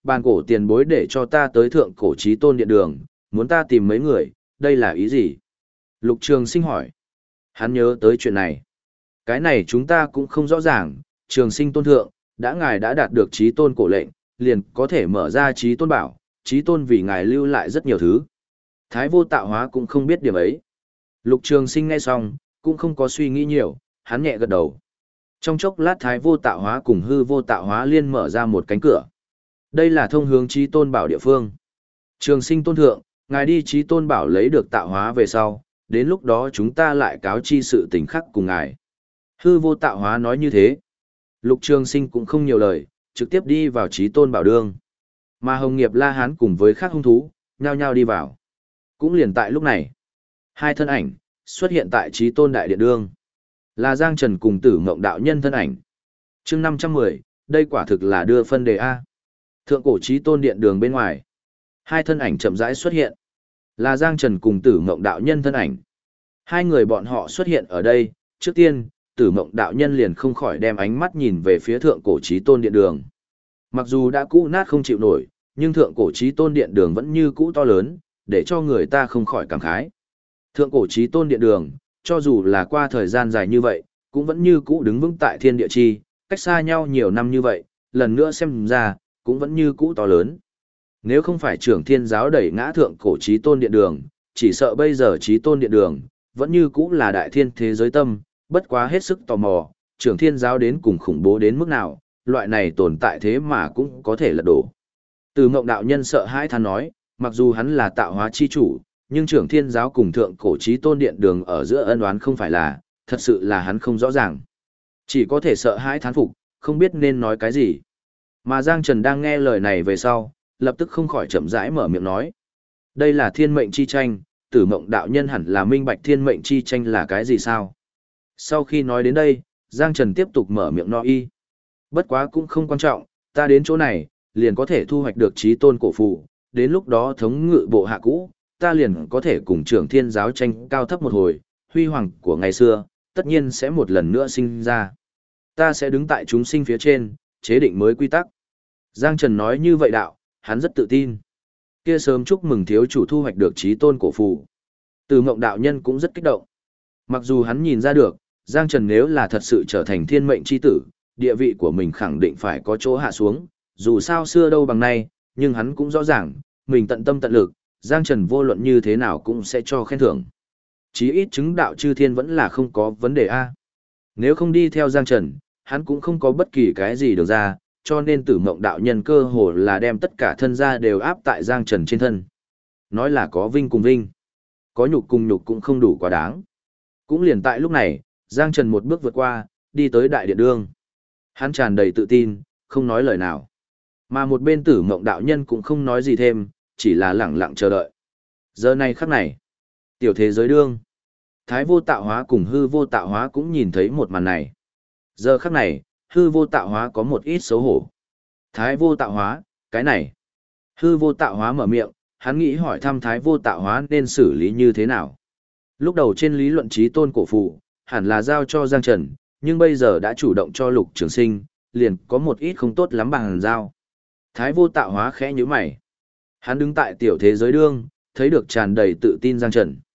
bàn cổ tiền bối để cho ta tới thượng cổ chí tôn điện đường, muốn ta tìm mấy người, đây là ý gì? Lục Trường Sinh hỏi. Hắn nhớ tới chuyện này. Cái này chúng ta cũng không rõ ràng, Trường Sinh tôn thượng, đã ngài đã đạt được chí tôn cổ lệnh, liền có thể mở ra chí tôn bảo, chí tôn vì ngài lưu lại rất nhiều thứ. Thái vô tạo hóa cũng không biết điểm ấy. Lục Trường Sinh nghe xong, cũng không có suy nghĩ nhiều, hắn nhẹ gật đầu. Trong chốc lát Thái vô tạo hóa cùng hư vô tạo hóa liên mở ra một cánh cửa. Đây là thông hướng chí tôn bảo địa phương. Trường Sinh tôn thượng, ngài đi chí tôn bảo lấy được tạo hóa về sau, đến lúc đó chúng ta lại cáo chi sự tình khắc cùng ngài. Hư vô tạo hóa nói như thế. Lục Trường Sinh cũng không nhiều lời, trực tiếp đi vào chí tôn bảo đương. Mà Hồng Nghiệp La Hán cùng với các hung thú, nhao nhao đi vào. Cũng liền tại lúc này, hai thân ảnh xuất hiện tại chí tôn đại điện đương. Là Giang Trần cùng Tử Ngộng đạo nhân thân ảnh. Chương năm trăm mười, đây quả thực là đưa phân đề A. Thượng cổ chí tôn điện đường bên ngoài. Hai thân ảnh chậm rãi xuất hiện. Là Giang Trần cùng Tử Ngộng đạo nhân thân ảnh. Hai người bọn họ xuất hiện ở đây, trước tiên, Tử Ngộng đạo nhân liền không khỏi đem ánh mắt nhìn về phía thượng cổ chí tôn điện đường. Mặc dù đã cũ nát không chịu nổi, nhưng thượng cổ chí tôn điện đường vẫn như cũ to lớn, để cho người ta không khỏi cảm khái. Thượng cổ chí tôn điện đường, cho dù là qua thời gian dài như vậy, cũng vẫn như cũ đứng vững tại thiên địa chi, cách xa nhau nhiều năm như vậy, lần nữa xem ra, cũng vẫn như cũ to lớn. Nếu không phải trưởng thiên giáo đẩy ngã thượng cổ chí tôn điện đường, chỉ sợ bây giờ chí tôn điện đường, vẫn như cũ là đại thiên thế giới tâm, bất quá hết sức tò mò, trưởng thiên giáo đến cùng khủng bố đến mức nào, loại này tồn tại thế mà cũng có thể lật đổ. Từ Ngộng đạo nhân sợ hãi than nói, mặc dù hắn là tạo hóa chi chủ, nhưng trưởng thiên giáo cùng thượng cổ chí tôn điện đường ở giữa ân oán không phải là, thật sự là hắn không rõ ràng. Chỉ có thể sợ hãi thán phục, không biết nên nói cái gì. Mà Giang Trần đang nghe lời này về sau, lập tức không khỏi chậm rãi mở miệng nói. Đây là thiên mệnh chi tranh, Tử Ngộng đạo nhân hẳn là minh bạch thiên mệnh chi tranh là cái gì sao? Sau khi nói đến đây, Giang Trần tiếp tục mở miệng nói y. Bất quá cũng không quan trọng, ta đến chỗ này, liền có thể thu hoạch được chí tôn cổ phù, đến lúc đó thống ngự bộ hạ cũ, ta liền có thể cùng trưởng thiên giáo tranh cao thấp một hồi, huy hoàng của ngày xưa, tất nhiên sẽ một lần nữa sinh ra. Ta sẽ đứng tại chúng sinh phía trên, chế định mới quy tắc. Giang Trần nói như vậy đạo, hắn rất tự tin. Kia sớm chúc mừng thiếu chủ thu hoạch được chí tôn cổ phù. Từ Ngộng đạo nhân cũng rất kích động. Mặc dù hắn nhìn ra được, Giang Trần nếu là thật sự trở thành thiên mệnh chi tử, địa vị của mình khẳng định phải có chỗ hạ xuống, dù sao xưa đâu bằng nay, nhưng hắn cũng rõ ràng, mình tận tâm tận lực, Giang Trần vô luận như thế nào cũng sẽ cho khen thưởng. Chí ít chứng đạo chư thiên vẫn là không có vấn đề A. Nếu không đi theo Giang Trần, hắn cũng không có bất kỳ cái gì được ra, cho nên Tử Ngộng đạo nhân cơ hồ là đem tất cả thân gia đều áp tại Giang Trần trên thân. Nói là có vinh cùng vinh, có nhục cùng nhục cũng không đủ quá đáng. Cũng liền tại lúc này, Giang Trần một bước vượt qua, đi tới đại điện đương. Hắn tràn đầy tự tin, không nói lời nào. Mà một bên Tử Ngộng đạo nhân cũng không nói gì thêm, chỉ là lẳng lặng chờ đợi. Giờ này khắc này, tiểu thế giới đương, Thái vô tạo hóa cùng hư vô tạo hóa cũng nhìn thấy một màn này. Giờ khắc này, hư vô tạo hóa có một ít xấu hổ. Thái vô tạo hóa, cái này. Hư vô tạo hóa mở miệng, hắn nghĩ hỏi thăm thái vô tạo hóa nên xử lý như thế nào. Lúc đầu trên lý luận chí tôn cổ phụ, hẳn là giao cho Giang Trần, nhưng bây giờ đã chủ động cho Lục Trường Sinh, liền có một ít không tốt lắm bằng giao. Thái vô tạo hóa khẽ nhíu mày. Hắn đứng tại tiểu thế giới đương, thấy được tràn đầy tự tin Giang Trần.